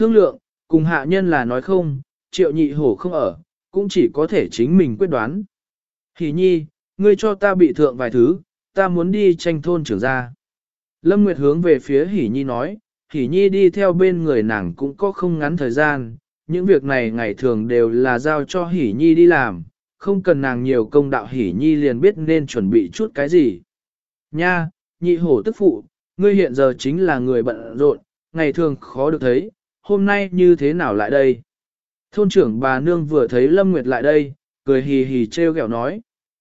Thương lượng, cùng hạ nhân là nói không, Triệu Nhị Hổ không ở, cũng chỉ có thể chính mình quyết đoán. Hỷ nhi, ngươi cho ta bị thượng vài thứ, ta muốn đi tranh thôn trưởng ra. Lâm Nguyệt hướng về phía Hỷ nhi nói, Hỷ nhi đi theo bên người nàng cũng có không ngắn thời gian, những việc này ngày thường đều là giao cho Hỷ nhi đi làm, không cần nàng nhiều công đạo. Hỷ nhi liền biết nên chuẩn bị chút cái gì. Nha, Nhị Hổ tức phụ, ngươi hiện giờ chính là người bận rộn, ngày thường khó được thấy, hôm nay như thế nào lại đây? Thôn trưởng bà nương vừa thấy Lâm Nguyệt lại đây, cười hì hì trêu ghẹo nói.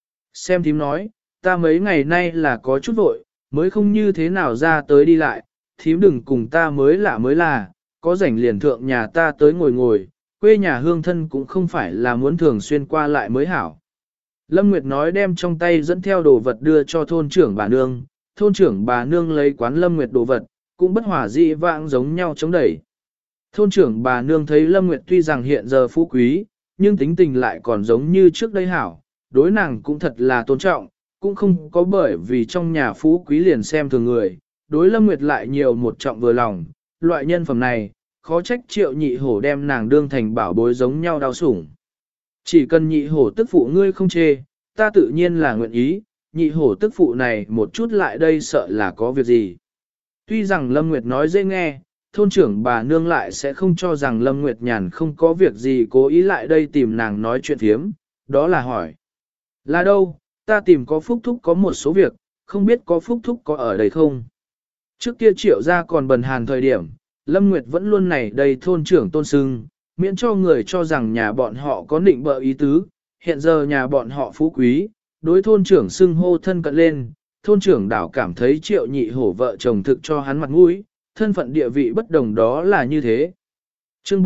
Xem thím nói, ta mấy ngày nay là có chút vội, mới không như thế nào ra tới đi lại, thím đừng cùng ta mới là, có rảnh liền thượng nhà ta tới ngồi ngồi, quê nhà hương thân cũng không phải là muốn thường xuyên qua lại mới hảo. Lâm Nguyệt nói đem trong tay dẫn theo đồ vật đưa cho thôn trưởng bà nương, thôn trưởng bà nương lấy quán Lâm Nguyệt đồ vật, cũng bất hỏa dị vãng giống nhau chống đẩy. Thôn trưởng bà nương thấy Lâm Nguyệt tuy rằng hiện giờ phú quý, nhưng tính tình lại còn giống như trước đây hảo, đối nàng cũng thật là tôn trọng, cũng không có bởi vì trong nhà phú quý liền xem thường người, đối Lâm Nguyệt lại nhiều một trọng vừa lòng, loại nhân phẩm này, khó trách Triệu Nhị Hổ đem nàng đương thành bảo bối giống nhau đau sủng. Chỉ cần Nhị Hổ tức phụ ngươi không chê, ta tự nhiên là nguyện ý, Nhị Hổ tức phụ này một chút lại đây sợ là có việc gì. Tuy rằng Lâm Nguyệt nói dễ nghe, thôn trưởng bà nương lại sẽ không cho rằng Lâm Nguyệt Nhàn không có việc gì cố ý lại đây tìm nàng nói chuyện thiếm, đó là hỏi. Là đâu, ta tìm có Phúc Thúc có một số việc, không biết có Phúc Thúc có ở đây không? Trước kia Triệu gia còn bần hàn thời điểm, Lâm Nguyệt vẫn luôn này đầy thôn trưởng tôn sưng, miễn cho người cho rằng nhà bọn họ có định bợ ý tứ, hiện giờ nhà bọn họ phú quý, đối thôn trưởng xưng hô thân cận lên, thôn trưởng đảo cảm thấy Triệu Nhị Hổ vợ chồng thực cho hắn mặt mũi, thân phận địa vị bất đồng đó là như thế. Chương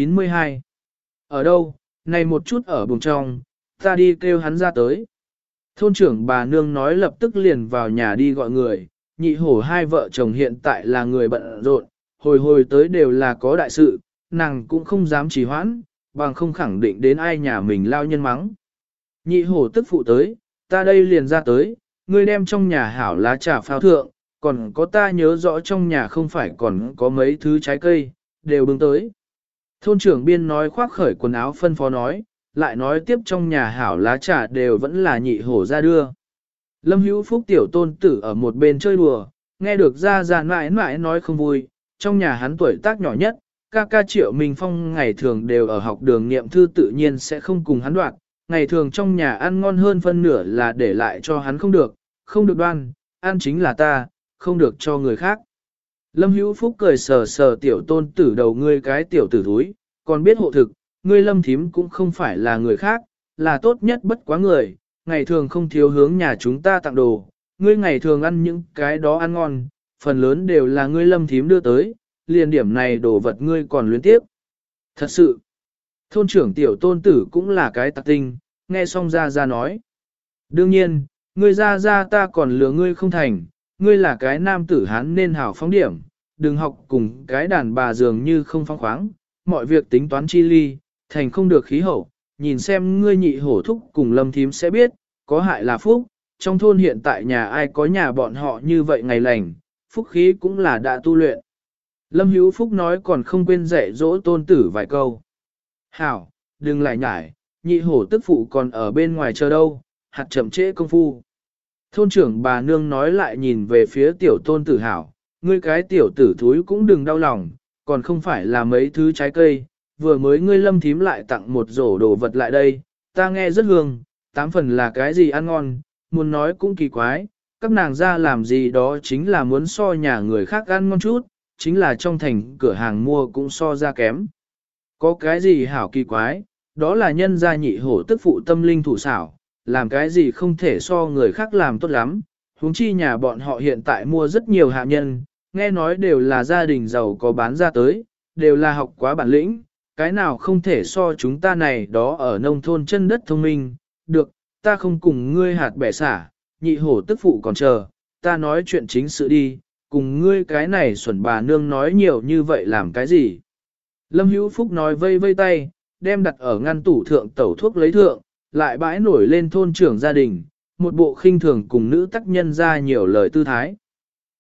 492 Ở đâu, này một chút ở buồng trong, ta đi kêu hắn ra tới. Thôn trưởng bà nương nói lập tức liền vào nhà đi gọi người, Nhị Hổ hai vợ chồng hiện tại là người bận rộn, hồi hồi tới đều là có đại sự, nàng cũng không dám trì hoãn, bằng không khẳng định đến ai nhà mình lao nhân mắng. Nhị Hổ tức phụ tới, ta đây liền ra tới, ngươi đem trong nhà hảo lá trà phao thượng, còn có ta nhớ rõ trong nhà không phải còn có mấy thứ trái cây, đều bưng tới. Thôn trưởng biên nói khoác khởi quần áo phân phó nói, lại nói tiếp trong nhà hảo lá trà đều vẫn là Nhị Hổ ra đưa. Lâm Hữu Phúc tiểu tôn tử ở một bên chơi đùa, nghe được ra mãi mãi nói không vui, trong nhà hắn tuổi tác nhỏ nhất, ca Triệu Minh Phong ngày thường đều ở học đường niệm thư tự nhiên sẽ không cùng hắn đoạt, ngày thường trong nhà ăn ngon hơn phân nửa là để lại cho hắn không được đoan, ăn chính là ta, không được cho người khác. Lâm Hữu Phúc cười sờ sờ tiểu tôn tử đầu ngươi cái tiểu tử thúi, còn biết hộ thực, ngươi Lâm thím cũng không phải là người khác, là tốt nhất bất quá người, ngày thường không thiếu hướng nhà chúng ta tặng đồ, ngươi ngày thường ăn những cái đó ăn ngon, phần lớn đều là ngươi Lâm thím đưa tới, liền điểm này đồ vật ngươi còn luyến tiếp. Thật sự, thôn trưởng tiểu tôn tử cũng là cái tặc tinh, nghe xong ra nói. Đương nhiên, ngươi ra ta còn lừa ngươi không thành, ngươi là cái nam tử hán nên hảo phóng điểm, đừng học cùng cái đàn bà dường như không phóng khoáng, mọi việc tính toán chi ly, thành không được khí hậu, nhìn xem ngươi Nhị Hổ thúc cùng Lâm thím sẽ biết, có hại là phúc, trong thôn hiện tại nhà ai có nhà bọn họ như vậy ngày lành, phúc khí cũng là đã tu luyện. Lâm Hữu Phúc nói còn không quên dạy dỗ tôn tử vài câu. Hảo, đừng lại nhải, Nhị Hổ tức phụ còn ở bên ngoài chờ đâu, hạt chậm trễ công phu. Thôn trưởng bà nương nói lại nhìn về phía tiểu tôn tử hảo, ngươi cái tiểu tử thúi cũng đừng đau lòng, còn không phải là mấy thứ trái cây, vừa mới ngươi Lâm thím lại tặng một rổ đồ vật lại đây, ta nghe rất hương, 8 phần là cái gì ăn ngon, muốn nói cũng kỳ quái, các nàng ra làm gì đó chính là muốn so nhà người khác ăn ngon chút, chính là trong thành cửa hàng mua cũng so ra kém. Có cái gì hảo kỳ quái, đó là nhân gia Nhị Hổ tức phụ tâm linh thủ xảo, làm cái gì không thể so người khác làm tốt lắm, huống chi nhà bọn họ hiện tại mua rất nhiều hạ nhân, nghe nói đều là gia đình giàu có bán ra tới, đều là học quá bản lĩnh, cái nào không thể so chúng ta này đó ở nông thôn chân đất thông minh, được, ta không cùng ngươi hạt bẻ xả, Nhị Hổ tức phụ còn chờ, ta nói chuyện chính sự đi, cùng ngươi cái này xuẩn bà nương nói nhiều như vậy làm cái gì. Lâm Hữu Phúc nói vây vây tay, đem đặt ở ngăn tủ thượng tẩu thuốc lấy thượng, lại bãi nổi lên thôn trưởng gia đình, một bộ khinh thường cùng nữ tác nhân ra nhiều lời tư thái.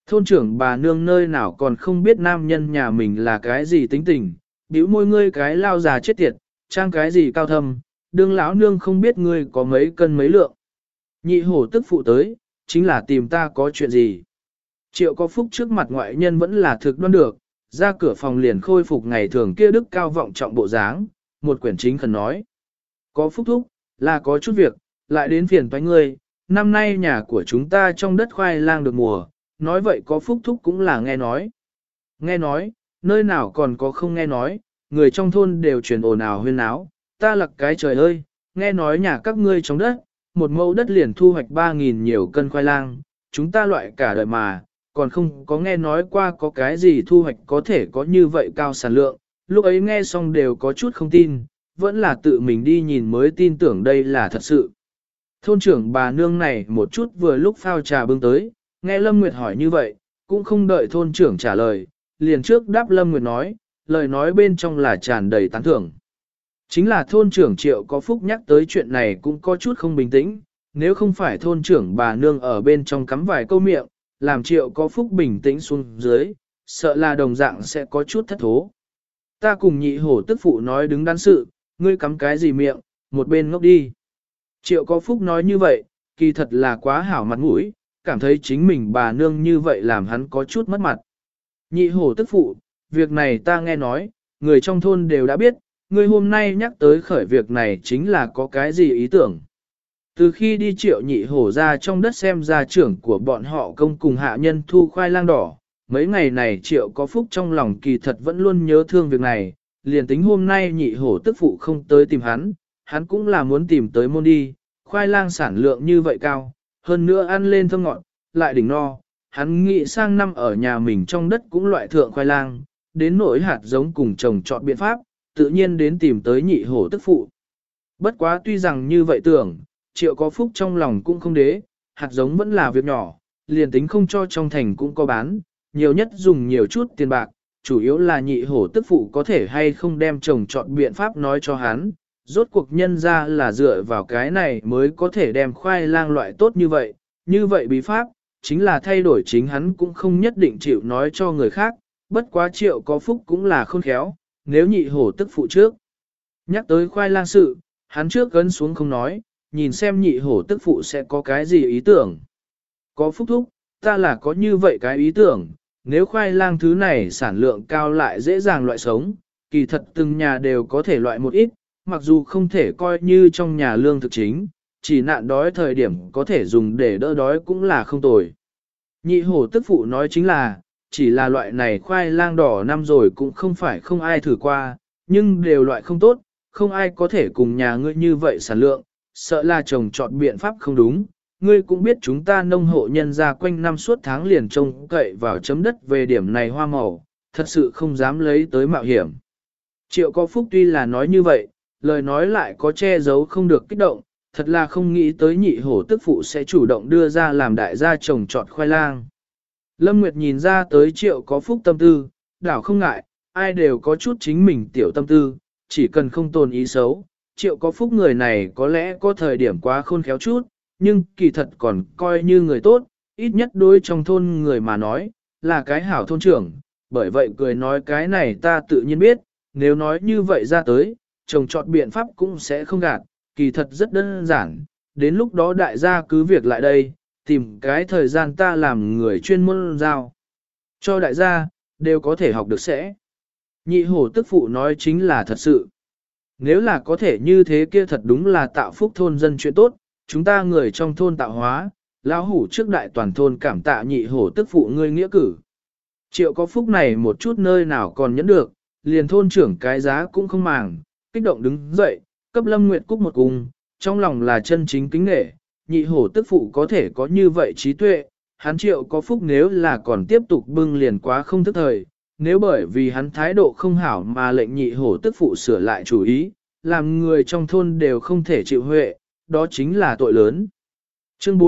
Thôn trưởng bà nương nơi nào còn không biết nam nhân nhà mình là cái gì tính tình, bĩu môi ngươi cái lao già chết tiệt, trang cái gì cao thâm, đương lão nương không biết ngươi có mấy cân mấy lượng. Nhị hổ tức phụ tới, chính là tìm ta có chuyện gì. Triệu có phúc trước mặt ngoại nhân vẫn là thực đoan được, ra cửa phòng liền khôi phục ngày thường kia đức cao vọng trọng bộ dáng, một quyển chính khẩn nói. Có phúc thúc, là có chút việc, lại đến phiền toái ngươi, năm nay nhà của chúng ta trong đất khoai lang được mùa, nói vậy có phúc thúc cũng là nghe nói. Nghe nói, nơi nào còn có không nghe nói, người trong thôn đều truyền ồn ào huyên náo, ta lặc cái trời ơi, nghe nói nhà các ngươi trong đất, một mẫu đất liền thu hoạch 3.000 nhiều cân khoai lang, chúng ta loại cả đời mà, còn không có nghe nói qua có cái gì thu hoạch có thể có như vậy cao sản lượng, lúc ấy nghe xong đều có chút không tin, vẫn là tự mình đi nhìn mới tin tưởng đây là thật sự. Thôn trưởng bà nương này một chút vừa lúc phao trà bưng tới, nghe Lâm Nguyệt hỏi như vậy, cũng không đợi thôn trưởng trả lời, liền trước đáp Lâm Nguyệt nói, lời nói bên trong là tràn đầy tán thưởng. Chính là thôn trưởng Triệu có phúc nhắc tới chuyện này cũng có chút không bình tĩnh, nếu không phải thôn trưởng bà nương ở bên trong cắm vài câu miệng, làm Triệu có phúc bình tĩnh xuống dưới, sợ là đồng dạng sẽ có chút thất thố. Ta cùng nhị hổ tức phụ nói đứng đắn sự, ngươi cắm cái gì miệng, một bên ngốc đi. Triệu có phúc nói như vậy, kỳ thật là quá hảo mặt mũi, cảm thấy chính mình bà nương như vậy làm hắn có chút mất mặt. Nhị hổ tức phụ, việc này ta nghe nói, người trong thôn đều đã biết, ngươi hôm nay nhắc tới khởi việc này chính là có cái gì ý tưởng. Từ khi đi Triệu nhị hổ ra trong đất xem gia trưởng của bọn họ công cùng hạ nhân thu khoai lang đỏ, mấy ngày này Triệu có phúc trong lòng kỳ thật vẫn luôn nhớ thương việc này, liền tính hôm nay nhị hổ tức phụ không tới tìm hắn cũng là muốn tìm tới môn đi, khoai lang sản lượng như vậy cao, hơn nữa ăn lên thơm ngọt, lại đỉnh no, hắn nghĩ sang năm ở nhà mình trong đất cũng loại thượng khoai lang, đến nỗi hạt giống cùng trồng trọt biện pháp, tự nhiên đến tìm tới nhị hổ tức phụ. Bất quá tuy rằng như vậy tưởng, Triệu có phúc trong lòng cũng không đế, hạt giống vẫn là việc nhỏ, liền tính không cho trong thành cũng có bán, nhiều nhất dùng nhiều chút tiền bạc, chủ yếu là nhị hổ tức phụ có thể hay không đem trồng trọt biện pháp nói cho hắn, rốt cuộc nhân ra là dựa vào cái này mới có thể đem khoai lang loại tốt như vậy bí pháp, chính là thay đổi chính hắn cũng không nhất định chịu nói cho người khác, bất quá Triệu có phúc cũng là khôn khéo, nếu nhị hổ tức phụ trước. Nhắc tới khoai lang sự, hắn trước gấn xuống không nói, nhìn xem nhị hổ tức phụ sẽ có cái gì ý tưởng. Có phúc thúc, ta là có như vậy cái ý tưởng, nếu khoai lang thứ này sản lượng cao lại dễ dàng loại sống, kỳ thật từng nhà đều có thể loại một ít, mặc dù không thể coi như trong nhà lương thực chính, chỉ nạn đói thời điểm có thể dùng để đỡ đói cũng là không tồi. Nhị hổ tức phụ nói chính là, chỉ là loại này khoai lang đỏ năm rồi cũng không phải không ai thử qua, nhưng đều loại không tốt, không ai có thể cùng nhà ngươi như vậy sản lượng, sợ là trồng trọt biện pháp không đúng. Ngươi cũng biết chúng ta nông hộ nhân ra quanh năm suốt tháng liền trông cậy vào chấm đất về điểm này hoa màu, thật sự không dám lấy tới mạo hiểm. Triệu có phúc tuy là nói như vậy, lời nói lại có che giấu không được kích động, thật là không nghĩ tới nhị hổ tức phụ sẽ chủ động đưa ra làm đại gia trồng trọt khoai lang. Lâm Nguyệt nhìn ra tới Triệu có phúc tâm tư, đảo không ngại, ai đều có chút chính mình tiểu tâm tư, chỉ cần không tồn ý xấu. Triệu có phúc người này có lẽ có thời điểm quá khôn khéo chút, nhưng kỳ thật còn coi như người tốt, ít nhất đối trong thôn người mà nói, là cái hảo thôn trưởng, bởi vậy cười nói cái này ta tự nhiên biết, nếu nói như vậy ra tới, trồng trọt biện pháp cũng sẽ không gạt, kỳ thật rất đơn giản, đến lúc đó đại gia cứ việc lại đây, tìm cái thời gian ta làm người chuyên môn giao. Cho đại gia, đều có thể học được sẽ. Nhị hổ tức phụ nói chính là thật sự. Nếu là có thể như thế kia thật đúng là tạo phúc thôn dân chuyện tốt, chúng ta người trong thôn tạo hóa, lão hủ trước đại toàn thôn cảm tạ nhị hổ tức phụ ngươi nghĩa cử. Triệu có phúc này một chút nơi nào còn nhẫn được, liền thôn trưởng cái giá cũng không màng, kích động đứng dậy, cấp Lâm Nguyệt Cúc một cung, trong lòng là chân chính kính nể, nhị hổ tức phụ có thể có như vậy trí tuệ, hắn Triệu có phúc nếu là còn tiếp tục bưng liền quá không thức thời, nếu bởi vì hắn thái độ không hảo mà lệnh nhị hổ tức phụ sửa lại chủ ý, làm người trong thôn đều không thể chịu huệ, đó chính là tội lớn. Chương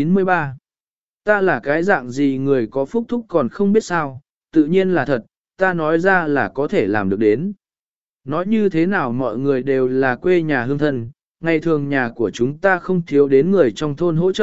493 Ta là cái dạng gì người có phúc thúc còn không biết sao, tự nhiên là thật, ta nói ra là có thể làm được đến. Nói như thế nào mọi người đều là quê nhà hương thân, ngày thường nhà của chúng ta không thiếu đến người trong thôn hỗ trợ,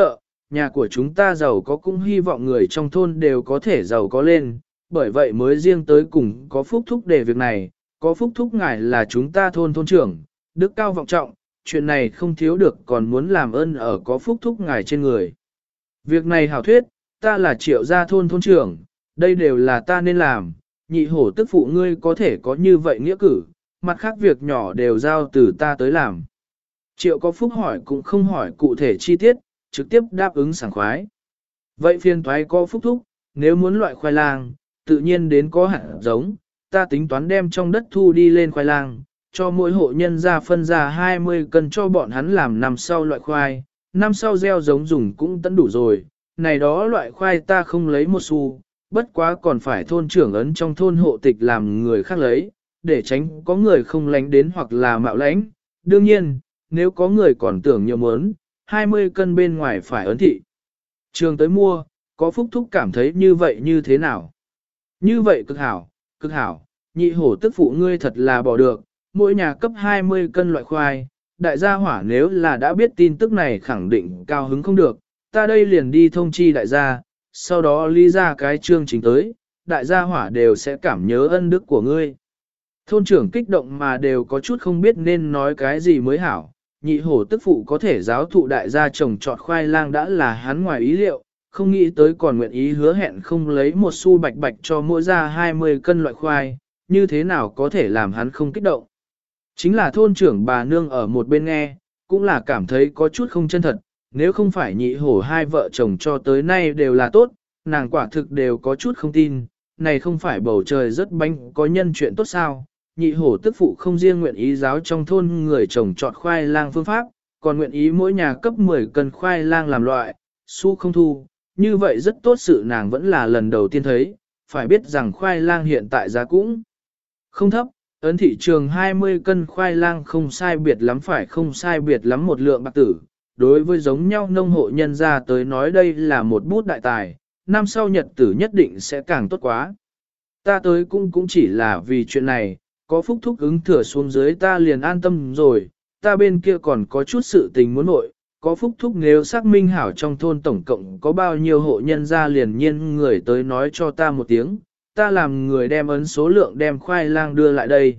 nhà của chúng ta giàu có cũng hy vọng người trong thôn đều có thể giàu có lên, bởi vậy mới riêng tới cùng có phúc thúc để việc này, có phúc thúc ngài là chúng ta thôn thôn trưởng, đức cao vọng trọng, chuyện này không thiếu được còn muốn làm ơn ở có phúc thúc ngài trên người. Việc này hảo thuyết, ta là Triệu gia thôn thôn trưởng, đây đều là ta nên làm, nhị hổ tức phụ ngươi có thể có như vậy nghĩa cử, mặt khác việc nhỏ đều giao từ ta tới làm. Triệu có phúc hỏi cũng không hỏi cụ thể chi tiết, trực tiếp đáp ứng sảng khoái. Vậy phiền thoái có phúc thúc, nếu muốn loại khoai lang, tự nhiên đến có hạt giống, ta tính toán đem trong đất thu đi lên khoai lang, cho mỗi hộ nhân ra phân ra 20 cân cho bọn hắn làm năm sau loại khoai, năm sau gieo giống dùng cũng tận đủ rồi, này đó loại khoai ta không lấy một xu, bất quá còn phải thôn trưởng ấn trong thôn hộ tịch làm người khác lấy, để tránh có người không lánh đến hoặc là mạo lãnh. Đương nhiên, nếu có người còn tưởng nhiều mớn, 20 cân bên ngoài phải ấn thị. Trường tới mua, có phúc thúc cảm thấy như vậy như thế nào? Như vậy cực hảo, nhị hổ tức phụ ngươi thật là bỏ được, mỗi nhà cấp 20 cân loại khoai, đại gia hỏa nếu là đã biết tin tức này khẳng định cao hứng không được, ta đây liền đi thông chi đại gia, sau đó lý ra cái chương trình tới, đại gia hỏa đều sẽ cảm nhớ ân đức của ngươi. Thôn trưởng kích động mà đều có chút không biết nên nói cái gì mới hảo, nhị hổ tức phụ có thể giáo thụ đại gia trồng trọt khoai lang đã là hắn ngoài ý liệu, không nghĩ tới còn nguyện ý hứa hẹn không lấy một xu bạch bạch cho mỗi gia 20 cân loại khoai, như thế nào có thể làm hắn không kích động. Chính là thôn trưởng bà nương ở một bên nghe, cũng là cảm thấy có chút không chân thật, nếu không phải nhị hổ hai vợ chồng cho tới nay đều là tốt, nàng quả thực đều có chút không tin, này không phải bầu trời rất bánh có nhân chuyện tốt sao, nhị hổ tức phụ không riêng nguyện ý giáo trong thôn người trồng trọt khoai lang phương pháp, còn nguyện ý mỗi nhà cấp 10 cân khoai lang làm loại, xu không thu, như vậy rất tốt sự nàng vẫn là lần đầu tiên thấy, phải biết rằng khoai lang hiện tại giá cũng không thấp, ấn thị trường 20 cân khoai lang không sai biệt lắm phải không sai biệt lắm một lượng bạc tử, đối với giống nhau nông hộ nhân ra tới nói đây là một bút đại tài, năm sau nhật tử nhất định sẽ càng tốt quá. Ta tới cũng chỉ là vì chuyện này, có phúc thúc ứng thừa xuống dưới ta liền an tâm rồi, ta bên kia còn có chút sự tình muốn nội, có phúc thúc nếu xác minh hảo trong thôn tổng cộng có bao nhiêu hộ nhân ra liền nhiên người tới nói cho ta một tiếng, ta làm người đem ấn số lượng đem khoai lang đưa lại đây.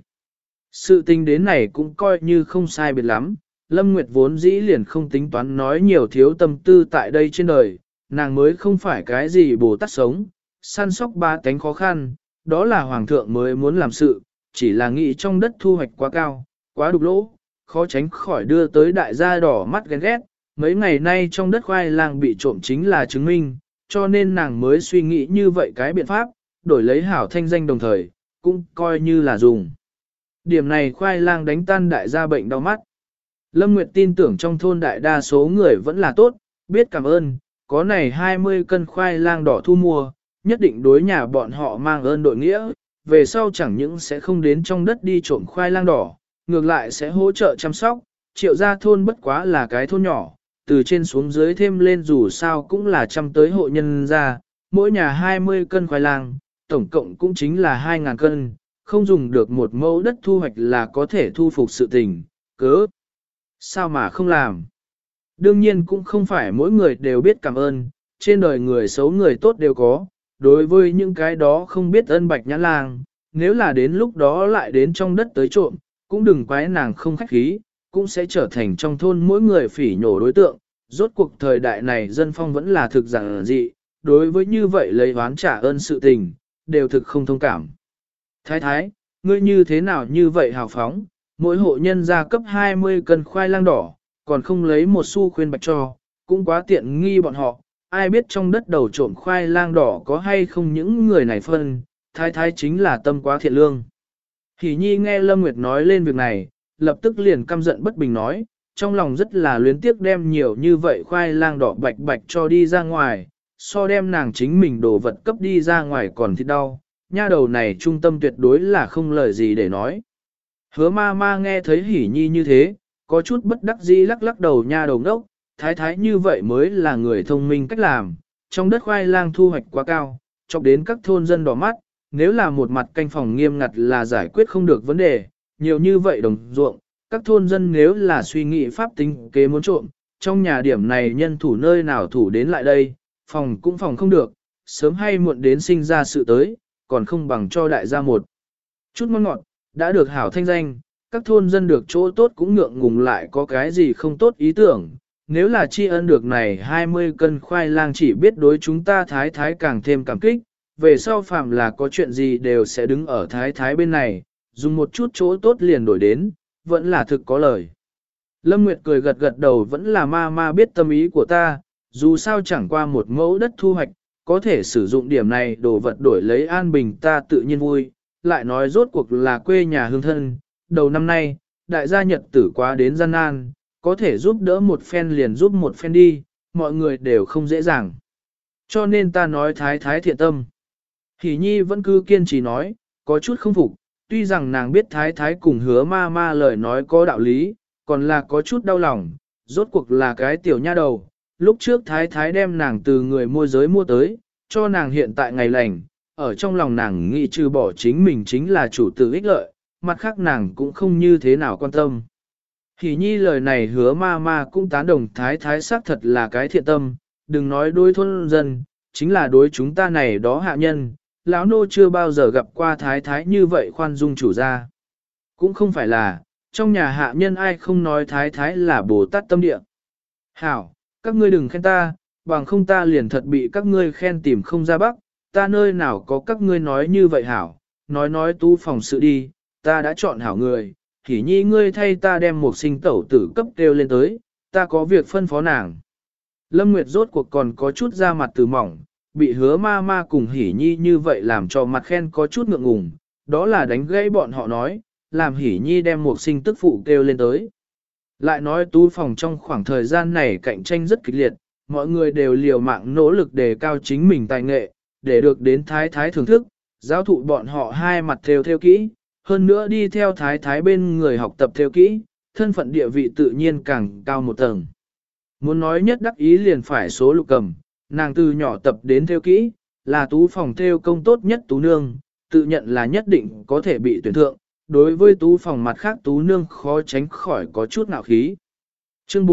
Sự tình đến này cũng coi như không sai biệt lắm, Lâm Nguyệt vốn dĩ liền không tính toán nói nhiều thiếu tâm tư tại đây trên đời, nàng mới không phải cái gì Bồ Tát sống, săn sóc ba tánh khó khăn, đó là hoàng thượng mới muốn làm sự, chỉ là nghĩ trong đất thu hoạch quá cao, quá đục lỗ, khó tránh khỏi đưa tới đại gia đỏ mắt ghen ghét, mấy ngày nay trong đất khoai lang bị trộm chính là chứng minh, cho nên nàng mới suy nghĩ như vậy cái biện pháp, đổi lấy hảo thanh danh đồng thời, cũng coi như là dùng. Điểm này khoai lang đánh tan đại gia bệnh đau mắt. Lâm Nguyệt tin tưởng trong thôn đại đa số người vẫn là tốt, biết cảm ơn, có này 20 cân khoai lang đỏ thu mua, nhất định đối nhà bọn họ mang ơn đội nghĩa, về sau chẳng những sẽ không đến trong đất đi trộm khoai lang đỏ, ngược lại sẽ hỗ trợ chăm sóc, Triệu gia thôn bất quá là cái thôn nhỏ, từ trên xuống dưới thêm lên dù sao cũng là trăm tới hộ nhân ra, mỗi nhà 20 cân khoai lang, tổng cộng cũng chính là 2.000 cân, không dùng được một mẫu đất thu hoạch là có thể thu phục sự tình, cớ. Sao mà không làm? Đương nhiên cũng không phải mỗi người đều biết cảm ơn, trên đời người xấu người tốt đều có, đối với những cái đó không biết ân bạch nhãn lang, nếu là đến lúc đó lại đến trong đất tới trộm, cũng đừng quái nàng không khách khí, cũng sẽ trở thành trong thôn mỗi người phỉ nhổ đối tượng, rốt cuộc thời đại này dân phong vẫn là thực giản dị, đối với như vậy lấy oán trả ơn sự tình, đều thực không thông cảm. Thái thái, ngươi như thế nào như vậy hào phóng, mỗi hộ nhân gia cấp 20 cân khoai lang đỏ, còn không lấy một xu khuyên bạch cho, cũng quá tiện nghi bọn họ, ai biết trong đất đầu trộm khoai lang đỏ có hay không những người này phân, thái thái chính là tâm quá thiện lương. Hỷ nhi nghe Lâm Nguyệt nói lên việc này, lập tức liền căm giận bất bình nói, trong lòng rất là luyến tiếc đem nhiều như vậy khoai lang đỏ bạch bạch cho đi ra ngoài, so đem nàng chính mình đồ vật cấp đi ra ngoài còn thịt đau, nha đầu này trung tâm tuyệt đối là không lời gì để nói. Hứa ma ma nghe thấy Hỷ nhi như thế, có chút bất đắc dĩ lắc lắc đầu nha đầu ngốc, thái thái như vậy mới là người thông minh cách làm, trong đất khoai lang thu hoạch quá cao, chọc đến các thôn dân đỏ mắt, nếu là một mặt canh phòng nghiêm ngặt là giải quyết không được vấn đề, nhiều như vậy đồng ruộng, các thôn dân nếu là suy nghĩ pháp tính kế muốn trộm, trong nhà điểm này nhân thủ nơi nào thủ đến lại đây, phòng cũng phòng không được, sớm hay muộn đến sinh ra sự tới, còn không bằng cho đại gia một chút ngon ngọt, đã được hảo thanh danh, các thôn dân được chỗ tốt cũng ngượng ngùng lại có cái gì không tốt ý tưởng. Nếu là tri ân được này 20 cân khoai lang chỉ biết đối chúng ta thái thái càng thêm cảm kích, về sau phạm là có chuyện gì đều sẽ đứng ở thái thái bên này, dùng một chút chỗ tốt liền đổi đến, vẫn là thực có lời. Lâm Nguyệt cười gật gật đầu, vẫn là ma biết tâm ý của ta, dù sao chẳng qua một mẫu đất thu hoạch, có thể sử dụng điểm này đồ vật đổi lấy an bình ta tự nhiên vui, lại nói rốt cuộc là quê nhà hương thân, đầu năm nay, đại gia nhật tử quá đến gian nan, có thể giúp đỡ một phen liền giúp một phen đi, mọi người đều không dễ dàng. Cho nên ta nói thái thái thiện tâm. Hỷ nhi vẫn cứ kiên trì nói, có chút không phục, tuy rằng nàng biết thái thái cùng hứa ma lời nói có đạo lý, còn là có chút đau lòng, rốt cuộc là cái tiểu nha đầu. Lúc trước thái thái đem nàng từ người môi giới mua tới, cho nàng hiện tại ngày lành, ở trong lòng nàng nghĩ trừ bỏ chính mình chính là chủ tử ích lợi, mặt khác nàng cũng không như thế nào quan tâm. Hỷ nhi lời này hứa ma cũng tán đồng thái thái xác thật là cái thiện tâm, đừng nói đối thôn dân, chính là đối chúng ta này đó hạ nhân, lão nô chưa bao giờ gặp qua thái thái như vậy khoan dung chủ gia. Cũng không phải là, trong nhà hạ nhân ai không nói thái thái là Bồ Tát tâm địa. Hảo, các ngươi đừng khen ta, bằng không ta liền thật bị các ngươi khen tìm không ra bắc, ta nơi nào có các ngươi nói như vậy hảo, nói tu phòng sự đi, ta đã chọn hảo người, Hỷ nhi ngươi thay ta đem một sinh tẩu tử cấp kêu lên tới, ta có việc phân phó nàng. Lâm Nguyệt rốt cuộc còn có chút da mặt từ mỏng, bị hứa ma cùng Hỷ nhi như vậy làm cho mặt khen có chút ngượng ngùng, đó là đánh gãy bọn họ nói, làm Hỷ nhi đem một sinh tức phụ kêu lên tới. Lại nói tu phòng trong khoảng thời gian này cạnh tranh rất kịch liệt, mọi người đều liều mạng nỗ lực đề cao chính mình tài nghệ, để được đến thái thái thưởng thức, giáo thụ bọn họ hai mặt theo kỹ, hơn nữa đi theo thái thái bên người học tập theo kỹ, thân phận địa vị tự nhiên càng cao một tầng. Muốn nói nhất đắc ý liền phải số Lục Cầm, nàng từ nhỏ tập đến theo kỹ, là tú phòng theo công tốt nhất tú nương, tự nhận là nhất định có thể bị tuyển thượng, đối với tú phòng mặt khác tú nương khó tránh khỏi có chút ngạo khí. Chương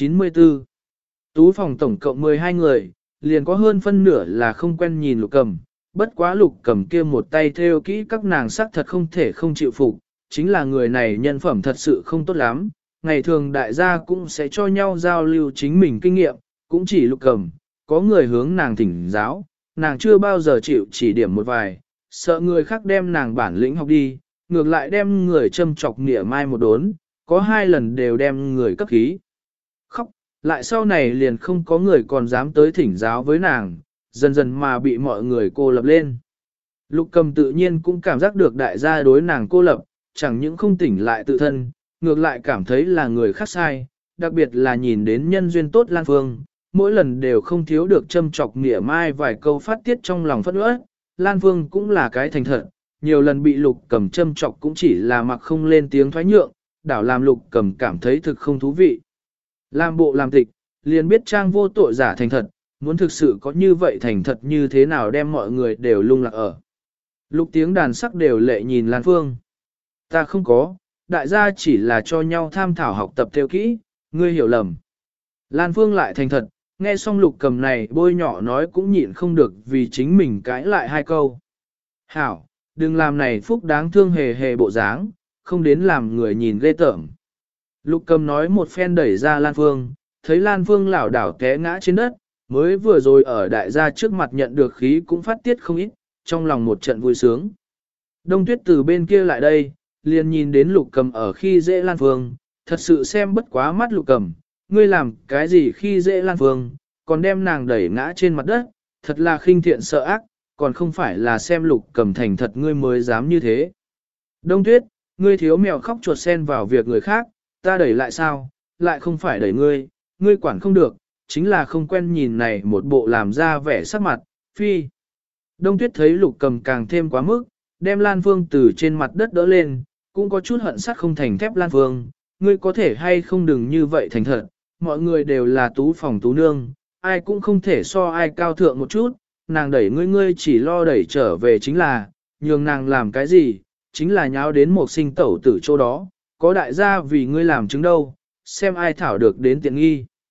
494 Tú phòng tổng cộng 12 người, liền có hơn phân nửa là không quen nhìn Lục Cầm, bất quá Lục Cầm kia một tay theo kỹ các nàng sắc thật không thể không chịu phục, chính là người này nhân phẩm thật sự không tốt lắm, ngày thường đại gia cũng sẽ cho nhau giao lưu chính mình kinh nghiệm, cũng chỉ Lục Cầm, có người hướng nàng thỉnh giáo, nàng chưa bao giờ chịu chỉ điểm một vài, sợ người khác đem nàng bản lĩnh học đi, ngược lại đem người châm chọc nịa mai một đốn, có 2 lần đều đem người cấp khí. Khóc, lại sau này liền không có người còn dám tới thỉnh giáo với nàng, dần dần mà bị mọi người cô lập lên. Lục Cầm tự nhiên cũng cảm giác được đại gia đối nàng cô lập, chẳng những không tỉnh lại tự thân, ngược lại cảm thấy là người khác sai, đặc biệt là nhìn đến nhân duyên tốt Lan Phương, mỗi lần đều không thiếu được châm chọc nịa mai vài câu phát tiết trong lòng phẫn uất. Lan Phương cũng là cái thành thật, nhiều lần bị Lục Cầm châm chọc cũng chỉ là mặc không lên tiếng thoái nhượng, đảo làm Lục Cầm cảm thấy thực không thú vị. Làm bộ làm tịch, liền biết trang vô tội giả thành thật, muốn thực sự có như vậy thành thật như thế nào đem mọi người đều lung lạc ở. Lục tiếng đàn sắc đều lệ nhìn Lan Phương. Ta không có, đại gia chỉ là cho nhau tham thảo học tập theo kỹ, ngươi hiểu lầm. Lan Phương lại thành thật, nghe xong Lục Cầm này bôi nhỏ nói cũng nhịn không được vì chính mình cãi lại 2 câu. Hảo, đừng làm này phúc đáng thương hề hề bộ dáng, không đến làm người nhìn ghê tởm. Lục Cầm nói một phen đẩy ra Lan Phương, thấy Lan Phương lảo đảo té ngã trên đất, mới vừa rồi ở đại gia trước mặt nhận được khí cũng phát tiết không ít, trong lòng một trận vui sướng. Đông Tuyết từ bên kia lại đây, liền nhìn đến Lục Cầm ở khi dễ Lan Phương, thật sự xem bất quá mắt Lục Cầm, ngươi làm cái gì khi dễ Lan Phương, còn đem nàng đẩy ngã trên mặt đất, thật là khinh thiện sợ ác, còn không phải là xem Lục Cầm thành thật ngươi mới dám như thế. Đông Tuyết, ngươi thiếu mèo khóc chuột sen vào việc người khác, ta đẩy lại sao, lại không phải đẩy ngươi, ngươi quản không được, chính là không quen nhìn này một bộ làm ra vẻ sắc mặt, phi. Đông Tuyết thấy Lục Cầm càng thêm quá mức, đem Lan Phương từ trên mặt đất đỡ lên, cũng có chút hận sắt không thành thép Lan Phương, ngươi có thể hay không đừng như vậy thành thật, mọi người đều là tú phòng tú nương, ai cũng không thể so ai cao thượng một chút, nàng đẩy ngươi chỉ lo đẩy trở về chính là, nhường nàng làm cái gì, chính là nháo đến một sinh tẩu tử chỗ đó, có đại gia vì ngươi làm chứng đâu, xem ai thảo được đến tiện nghi.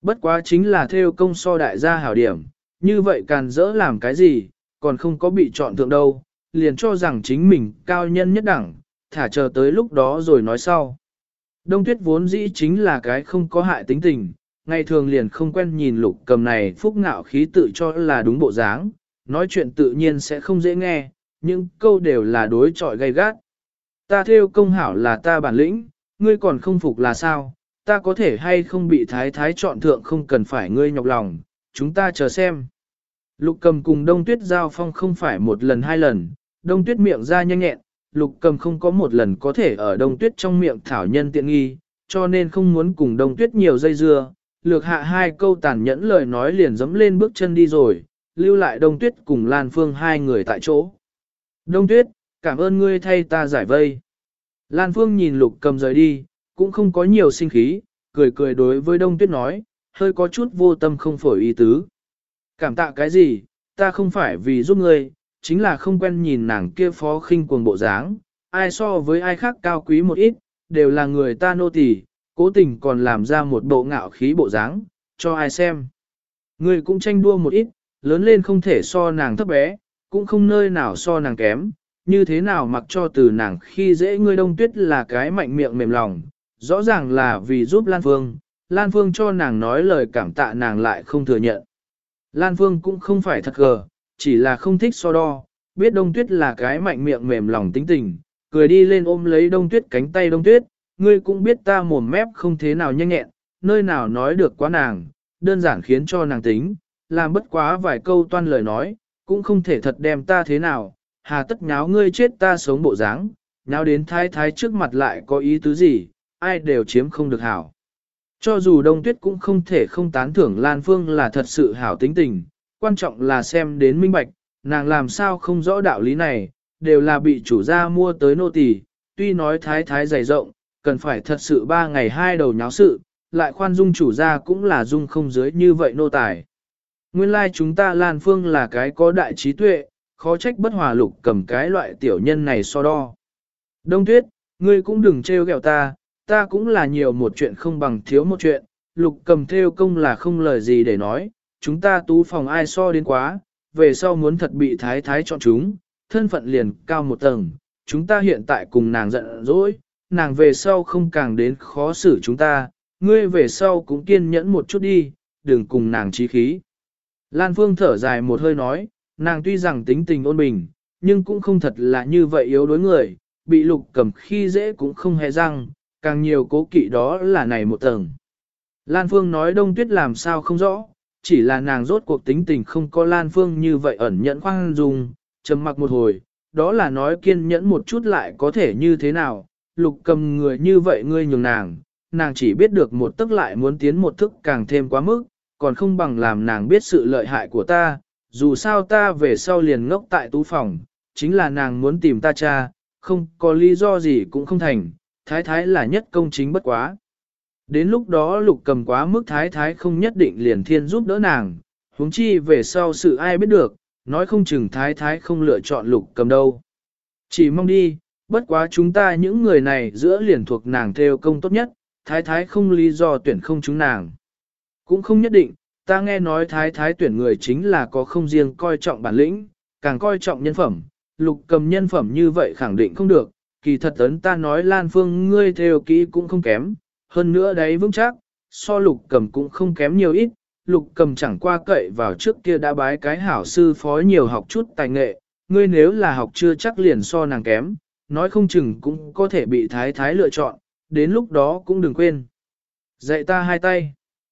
Bất quá chính là theo công so đại gia hảo điểm, như vậy càn dỡ làm cái gì, còn không có bị chọn thượng đâu, liền cho rằng chính mình cao nhân nhất đẳng, thả chờ tới lúc đó rồi nói sau. Đông Tuyết vốn dĩ chính là cái không có hại tính tình, ngày thường liền không quen nhìn Lục Cầm này phúc ngạo khí tự cho là đúng bộ dáng, nói chuyện tự nhiên sẽ không dễ nghe, những câu đều là đối chọi gay gắt. Ta theo công hảo là ta bản lĩnh, ngươi còn không phục là sao, ta có thể hay không bị thái thái chọn thượng không cần phải ngươi nhọc lòng, chúng ta chờ xem. Lục Cầm cùng Đông Tuyết giao phong không phải một lần hai lần, Đông Tuyết miệng ra nhanh nhẹn, Lục Cầm không có một lần có thể ở Đông Tuyết trong miệng thảo nhân tiện nghi, cho nên không muốn cùng Đông Tuyết nhiều dây dưa, lược hạ hai câu tàn nhẫn lời nói liền dẫm lên bước chân đi rồi, lưu lại Đông Tuyết cùng Lan Phương hai người tại chỗ. Đông Tuyết, cảm ơn ngươi thay ta giải vây. Lan Phương nhìn Lục Cầm rời đi, cũng không có nhiều sinh khí, cười cười đối với Đông Tuyết nói, hơi có chút vô tâm không phổi ý tứ. Cảm tạ cái gì, ta không phải vì giúp ngươi, chính là không quen nhìn nàng kia phó khinh cuồng bộ dáng, ai so với ai khác cao quý một ít, đều là người ta nô tỳ, cố tình còn làm ra một bộ ngạo khí bộ dáng, cho ai xem. Ngươi cũng tranh đua một ít, lớn lên không thể so nàng thấp bé, cũng không nơi nào so nàng kém, như thế nào mặc cho từ nàng khi dễ ngươi Đông Tuyết là cái mạnh miệng mềm lòng, rõ ràng là vì giúp Lan Phương cho nàng nói lời cảm tạ nàng lại không thừa nhận. Lan Phương cũng không phải thật gờ, chỉ là không thích so đo, biết Đông Tuyết là cái mạnh miệng mềm lòng tính tình, cười đi lên ôm lấy Đông Tuyết cánh tay Đông Tuyết, ngươi cũng biết ta mồm mép không thế nào nhanh nhẹn, nơi nào nói được quá nàng, đơn giản khiến cho nàng tính, làm bất quá vài câu toan lời nói, cũng không thể thật đem ta thế nào, hà tất nháo ngươi chết ta sống bộ dáng, nháo đến thái thái trước mặt lại có ý tứ gì, ai đều chiếm không được hảo. Cho dù Đông Tuyết cũng không thể không tán thưởng Lan Phương là thật sự hảo tính tình, quan trọng là xem đến minh bạch, nàng làm sao không rõ đạo lý này, đều là bị chủ gia mua tới nô tỳ, tuy nói thái thái dày rộng, cần phải thật sự 3 ngày 2 đầu nháo sự, lại khoan dung chủ gia cũng là dung không dưới như vậy nô tài. Nguyên lai chúng ta Lan Phương là cái có đại trí tuệ, khó trách bất hòa Lục Cầm cái loại tiểu nhân này so đo. Đông Tuyết, ngươi cũng đừng trêu ghẹo ta cũng là nhiều một chuyện không bằng thiếu một chuyện, Lục Cầm theo công là không lời gì để nói, chúng ta tú phòng ai so đến quá, về sau muốn thật bị thái thái chọn chúng, thân phận liền cao một tầng, chúng ta hiện tại cùng nàng giận dỗi, nàng về sau không càng đến khó xử chúng ta, ngươi về sau cũng kiên nhẫn một chút đi, đừng cùng nàng chí khí. Lan Phương thở dài một hơi nói, nàng tuy rằng tính tình ôn bình, nhưng cũng không thật là như vậy yếu đối người, bị Lục Cầm khi dễ cũng không hề răng, càng nhiều cố kỵ đó là này một tầng. Lan Phương nói Đông Tuyết làm sao không rõ, chỉ là nàng rốt cuộc tính tình không có Lan Phương như vậy ẩn nhẫn khoan dung, trầm mặc một hồi, đó là nói kiên nhẫn một chút lại có thể như thế nào, Lục Cầm người như vậy ngươi nhường nàng chỉ biết được một tức lại muốn tiến một thức càng thêm quá mức, còn không bằng làm nàng biết sự lợi hại của ta, dù sao ta về sau liền ngốc tại tú phòng, chính là nàng muốn tìm ta cha, không có lý do gì cũng không thành, thái thái là nhất công chính bất quá. Đến lúc đó Lục Cầm quá mức thái thái không nhất định liền thiên giúp đỡ nàng, huống chi về sau sự ai biết được, nói không chừng thái thái không lựa chọn Lục Cầm đâu. Chỉ mong đi, bất quá chúng ta những người này giữa liền thuộc nàng theo công tốt nhất, thái thái không lý do tuyển không chúng nàng. Cũng không nhất định, ta nghe nói thái thái tuyển người chính là có không riêng coi trọng bản lĩnh, càng coi trọng nhân phẩm, Lục Cầm nhân phẩm như vậy khẳng định không được, kỳ thật ấn ta nói Lan Phương ngươi theo kỹ cũng không kém, hơn nữa đấy vững chắc, so Lục Cầm cũng không kém nhiều ít, Lục Cầm chẳng qua cậy vào trước kia đã bái cái hảo sư phó nhiều học chút tài nghệ, ngươi nếu là học chưa chắc liền so nàng kém, nói không chừng cũng có thể bị thái thái lựa chọn, đến lúc đó cũng đừng quên. Dạy ta hai tay.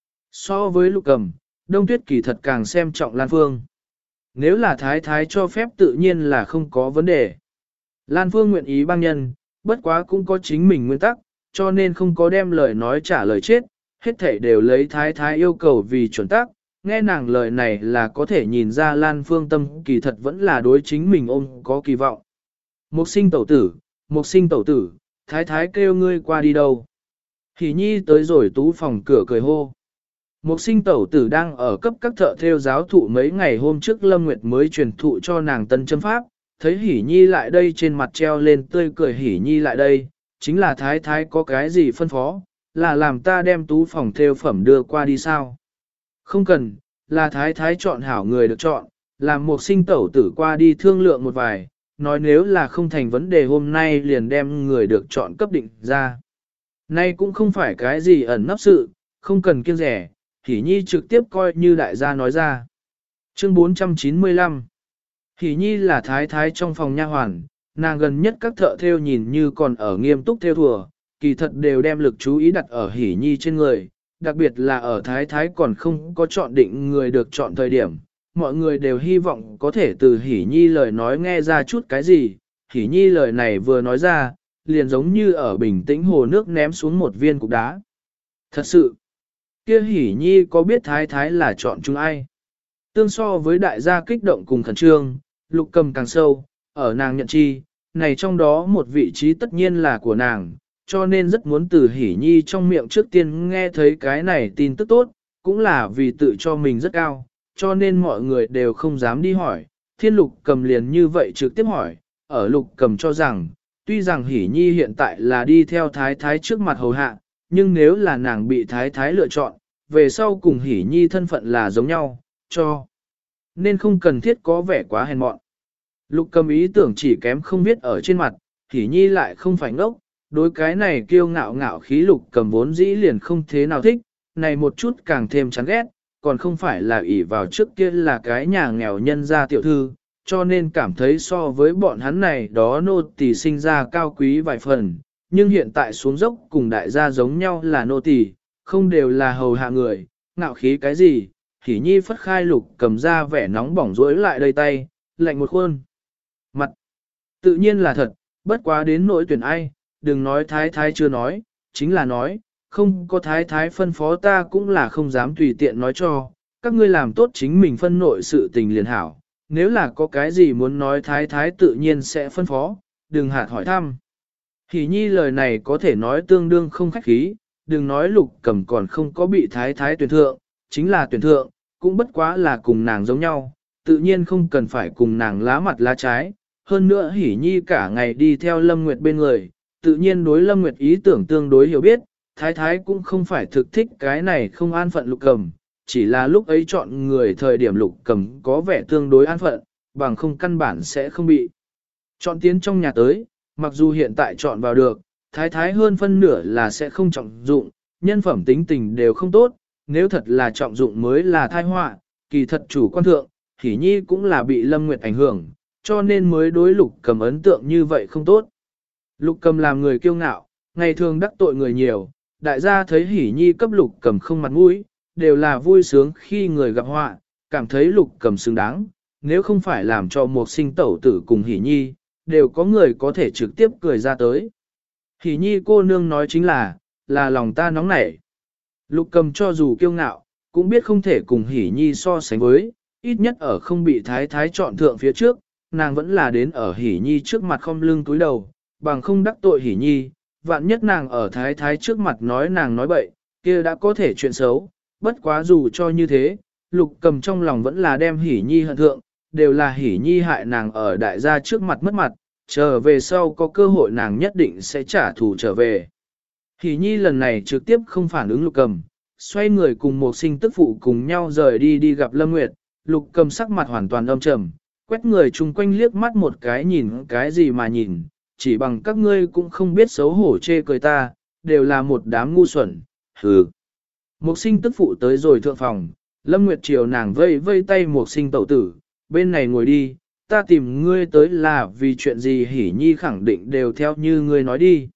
So với Lục Cầm, Đông Tuyết kỳ thật càng xem trọng Lan Phương. Nếu là thái thái cho phép tự nhiên là không có vấn đề. Lan Phương nguyện ý băng nhân, bất quá cũng có chính mình nguyên tắc, cho nên không có đem lời nói trả lời chết, hết thảy đều lấy thái thái yêu cầu vì chuẩn tắc, nghe nàng lời này là có thể nhìn ra Lan Phương tâm kỳ thật vẫn là đối chính mình ôm có kỳ vọng. Mục sinh tẩu tử, thái thái kêu ngươi qua đi đâu. Hỷ nhi tới rồi tú phòng cửa cười hô. Mục sinh tẩu tử đang ở cấp các thợ theo giáo thụ mấy ngày hôm trước Lâm Nguyệt mới truyền thụ cho nàng tân châm pháp, thấy Hỷ nhi lại đây trên mặt treo lên tươi cười Hỷ nhi lại đây, chính là thái thái có cái gì phân phó, là làm ta đem tú phòng theo phẩm đưa qua đi sao. Không cần, là thái thái chọn hảo người được chọn, làm một sinh tẩu tử qua đi thương lượng một vài, nói nếu là không thành vấn đề hôm nay liền đem người được chọn cấp định ra. Nay cũng không phải cái gì ẩn nấp sự, không cần kiêng rẻ, Hỷ Nhi trực tiếp coi như đại gia nói ra. Chương 495 Hỷ Nhi là thái thái trong phòng nha hoàn, nàng gần nhất các thợ thêu nhìn như còn ở nghiêm túc thêu thùa, kỳ thật đều đem lực chú ý đặt ở Hỷ Nhi trên người, đặc biệt là ở thái thái còn không có chọn định người được chọn thời điểm. Mọi người đều hy vọng có thể từ Hỷ Nhi lời nói nghe ra chút cái gì, Hỷ Nhi lời này vừa nói ra, liền giống như ở bình tĩnh hồ nước ném xuống một viên cục đá. Thật sự, kia Hỷ Nhi có biết thái thái là chọn chúng ai? Tương so với đại gia kích động cùng khẩn trương, Lục Cầm càng sâu, ở nàng nhận chi, này trong đó một vị trí tất nhiên là của nàng, cho nên rất muốn từ Hỷ Nhi trong miệng trước tiên nghe thấy cái này tin tức tốt, cũng là vì tự cho mình rất cao, cho nên mọi người đều không dám đi hỏi. Thiên Lục Cầm liền như vậy trực tiếp hỏi, ở Lục Cầm cho rằng, tuy rằng Hỷ Nhi hiện tại là đi theo thái thái trước mặt hầu hạ, nhưng nếu là nàng bị thái thái lựa chọn, về sau cùng Hỷ Nhi thân phận là giống nhau, cho nên không cần thiết có vẻ quá hèn mọn. Lục Cầm ý tưởng chỉ kém không biết ở trên mặt, Hỷ Nhi lại không phải ngốc, đối cái này kiêu ngạo ngạo khí Lục Cầm vốn dĩ liền không thế nào thích, này một chút càng thêm chán ghét, còn không phải là ỷ vào trước kia là cái nhà nghèo nhân gia tiểu thư, cho nên cảm thấy so với bọn hắn này đó nô tỳ sinh ra cao quý vài phần, nhưng hiện tại xuống dốc cùng đại gia giống nhau là nô tỳ, không đều là hầu hạ người, ngạo khí cái gì. Hỷ Nhi phất khai Lục Cầm ra vẻ nóng bỏng rối lại đây tay, lạnh một khuôn mặt. Tự nhiên là thật, bất quá đến nỗi tuyển ai, đừng nói thái thái chưa nói, chính là nói, không có thái thái phân phó ta cũng là không dám tùy tiện nói cho, các ngươi làm tốt chính mình phân nội sự tình liền hảo, nếu là có cái gì muốn nói thái thái tự nhiên sẽ phân phó, đừng hạt hỏi thăm. Hỷ Nhi lời này có thể nói tương đương không khách khí, đừng nói Lục Cầm còn không có bị thái thái tuyển thượng, chính là tuyển thượng, cũng bất quá là cùng nàng giống nhau, tự nhiên không cần phải cùng nàng lá mặt lá trái. Hơn nữa Hỷ Nhi cả ngày đi theo Lâm Nguyệt bên người, tự nhiên đối Lâm Nguyệt ý tưởng tương đối hiểu biết, thái thái cũng không phải thực thích cái này không an phận Lục Cầm, chỉ là lúc ấy chọn người thời điểm Lục Cầm có vẻ tương đối an phận, bằng không căn bản sẽ không bị chọn tiến trong nhà tới, mặc dù hiện tại chọn vào được, thái thái hơn phân nửa là sẽ không trọng dụng, nhân phẩm tính tình đều không tốt, nếu thật là trọng dụng mới là tai họa, kỳ thật chủ quan thượng, Hỷ Nhi cũng là bị Lâm Nguyệt ảnh hưởng, cho nên mới đối Lục Cầm ấn tượng như vậy không tốt. Lục Cầm làm người kiêu ngạo, ngày thường đắc tội người nhiều, đại gia thấy Hỷ Nhi cấp Lục Cầm không mặt mũi, đều là vui sướng khi người gặp họa, cảm thấy Lục Cầm xứng đáng, nếu không phải làm cho một sinh tẩu tử cùng Hỷ Nhi, đều có người có thể trực tiếp cười ra tới. Hỷ Nhi cô nương nói chính là lòng ta nóng nảy. Lục Cầm cho dù kiêu ngạo, cũng biết không thể cùng Hỷ Nhi so sánh với, ít nhất ở không bị thái thái chọn thượng phía trước, nàng vẫn là đến ở Hỷ Nhi trước mặt khom lưng túi đầu, bằng không đắc tội Hỷ Nhi, vạn nhất nàng ở thái thái trước mặt nói nàng nói bậy, kia đã có thể chuyện xấu, bất quá dù cho như thế, Lục Cầm trong lòng vẫn là đem Hỷ Nhi hận thượng, đều là Hỷ Nhi hại nàng ở đại gia trước mặt mất mặt, trở về sau có cơ hội nàng nhất định sẽ trả thù trở về. Hỷ Nhi lần này trực tiếp không phản ứng Lục Cầm, xoay người cùng một sinh tức phụ cùng nhau rời đi gặp Lâm Nguyệt, Lục Cầm sắc mặt hoàn toàn âm trầm, quét người chung quanh liếc mắt một cái nhìn cái gì mà nhìn, chỉ bằng các ngươi cũng không biết xấu hổ chê cười ta, đều là một đám ngu xuẩn, hừ. Một sinh tức phụ tới rồi thượng phòng, Lâm Nguyệt chiều nàng vây vây tay một sinh tẩu tử, bên này ngồi đi, ta tìm ngươi tới là vì chuyện gì Hỷ Nhi khẳng định đều theo như ngươi nói đi.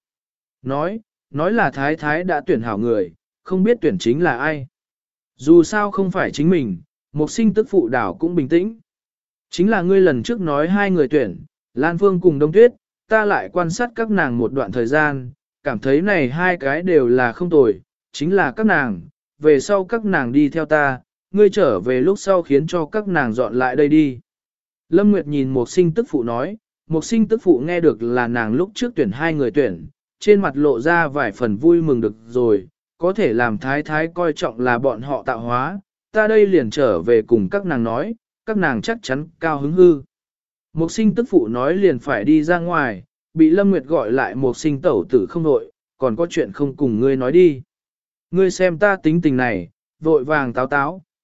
Nói là thái thái đã tuyển hảo người, không biết tuyển chính là ai. Dù sao không phải chính mình, một sinh tức phụ đảo cũng bình tĩnh. Chính là ngươi lần trước nói hai người tuyển, Lan Phương cùng Đông Tuyết, ta lại quan sát các nàng một đoạn thời gian, cảm thấy này hai cái đều là không tồi, chính là các nàng, về sau các nàng đi theo ta, ngươi trở về lúc sau khiến cho các nàng dọn lại đây đi. Lâm Nguyệt nhìn một sinh tức phụ nói, một sinh tức phụ nghe được là nàng lúc trước tuyển hai người tuyển, trên mặt lộ ra vài phần vui mừng được rồi, có thể làm thái thái coi trọng là bọn họ tạo hóa, ta đây liền trở về cùng các nàng nói, các nàng chắc chắn cao hứng hư. Một sinh tức phụ nói liền phải đi ra ngoài, bị Lâm Nguyệt gọi lại một sinh tẩu tử không nội, còn có chuyện không cùng ngươi nói đi. Ngươi xem ta tính tình này, vội vàng táo táo,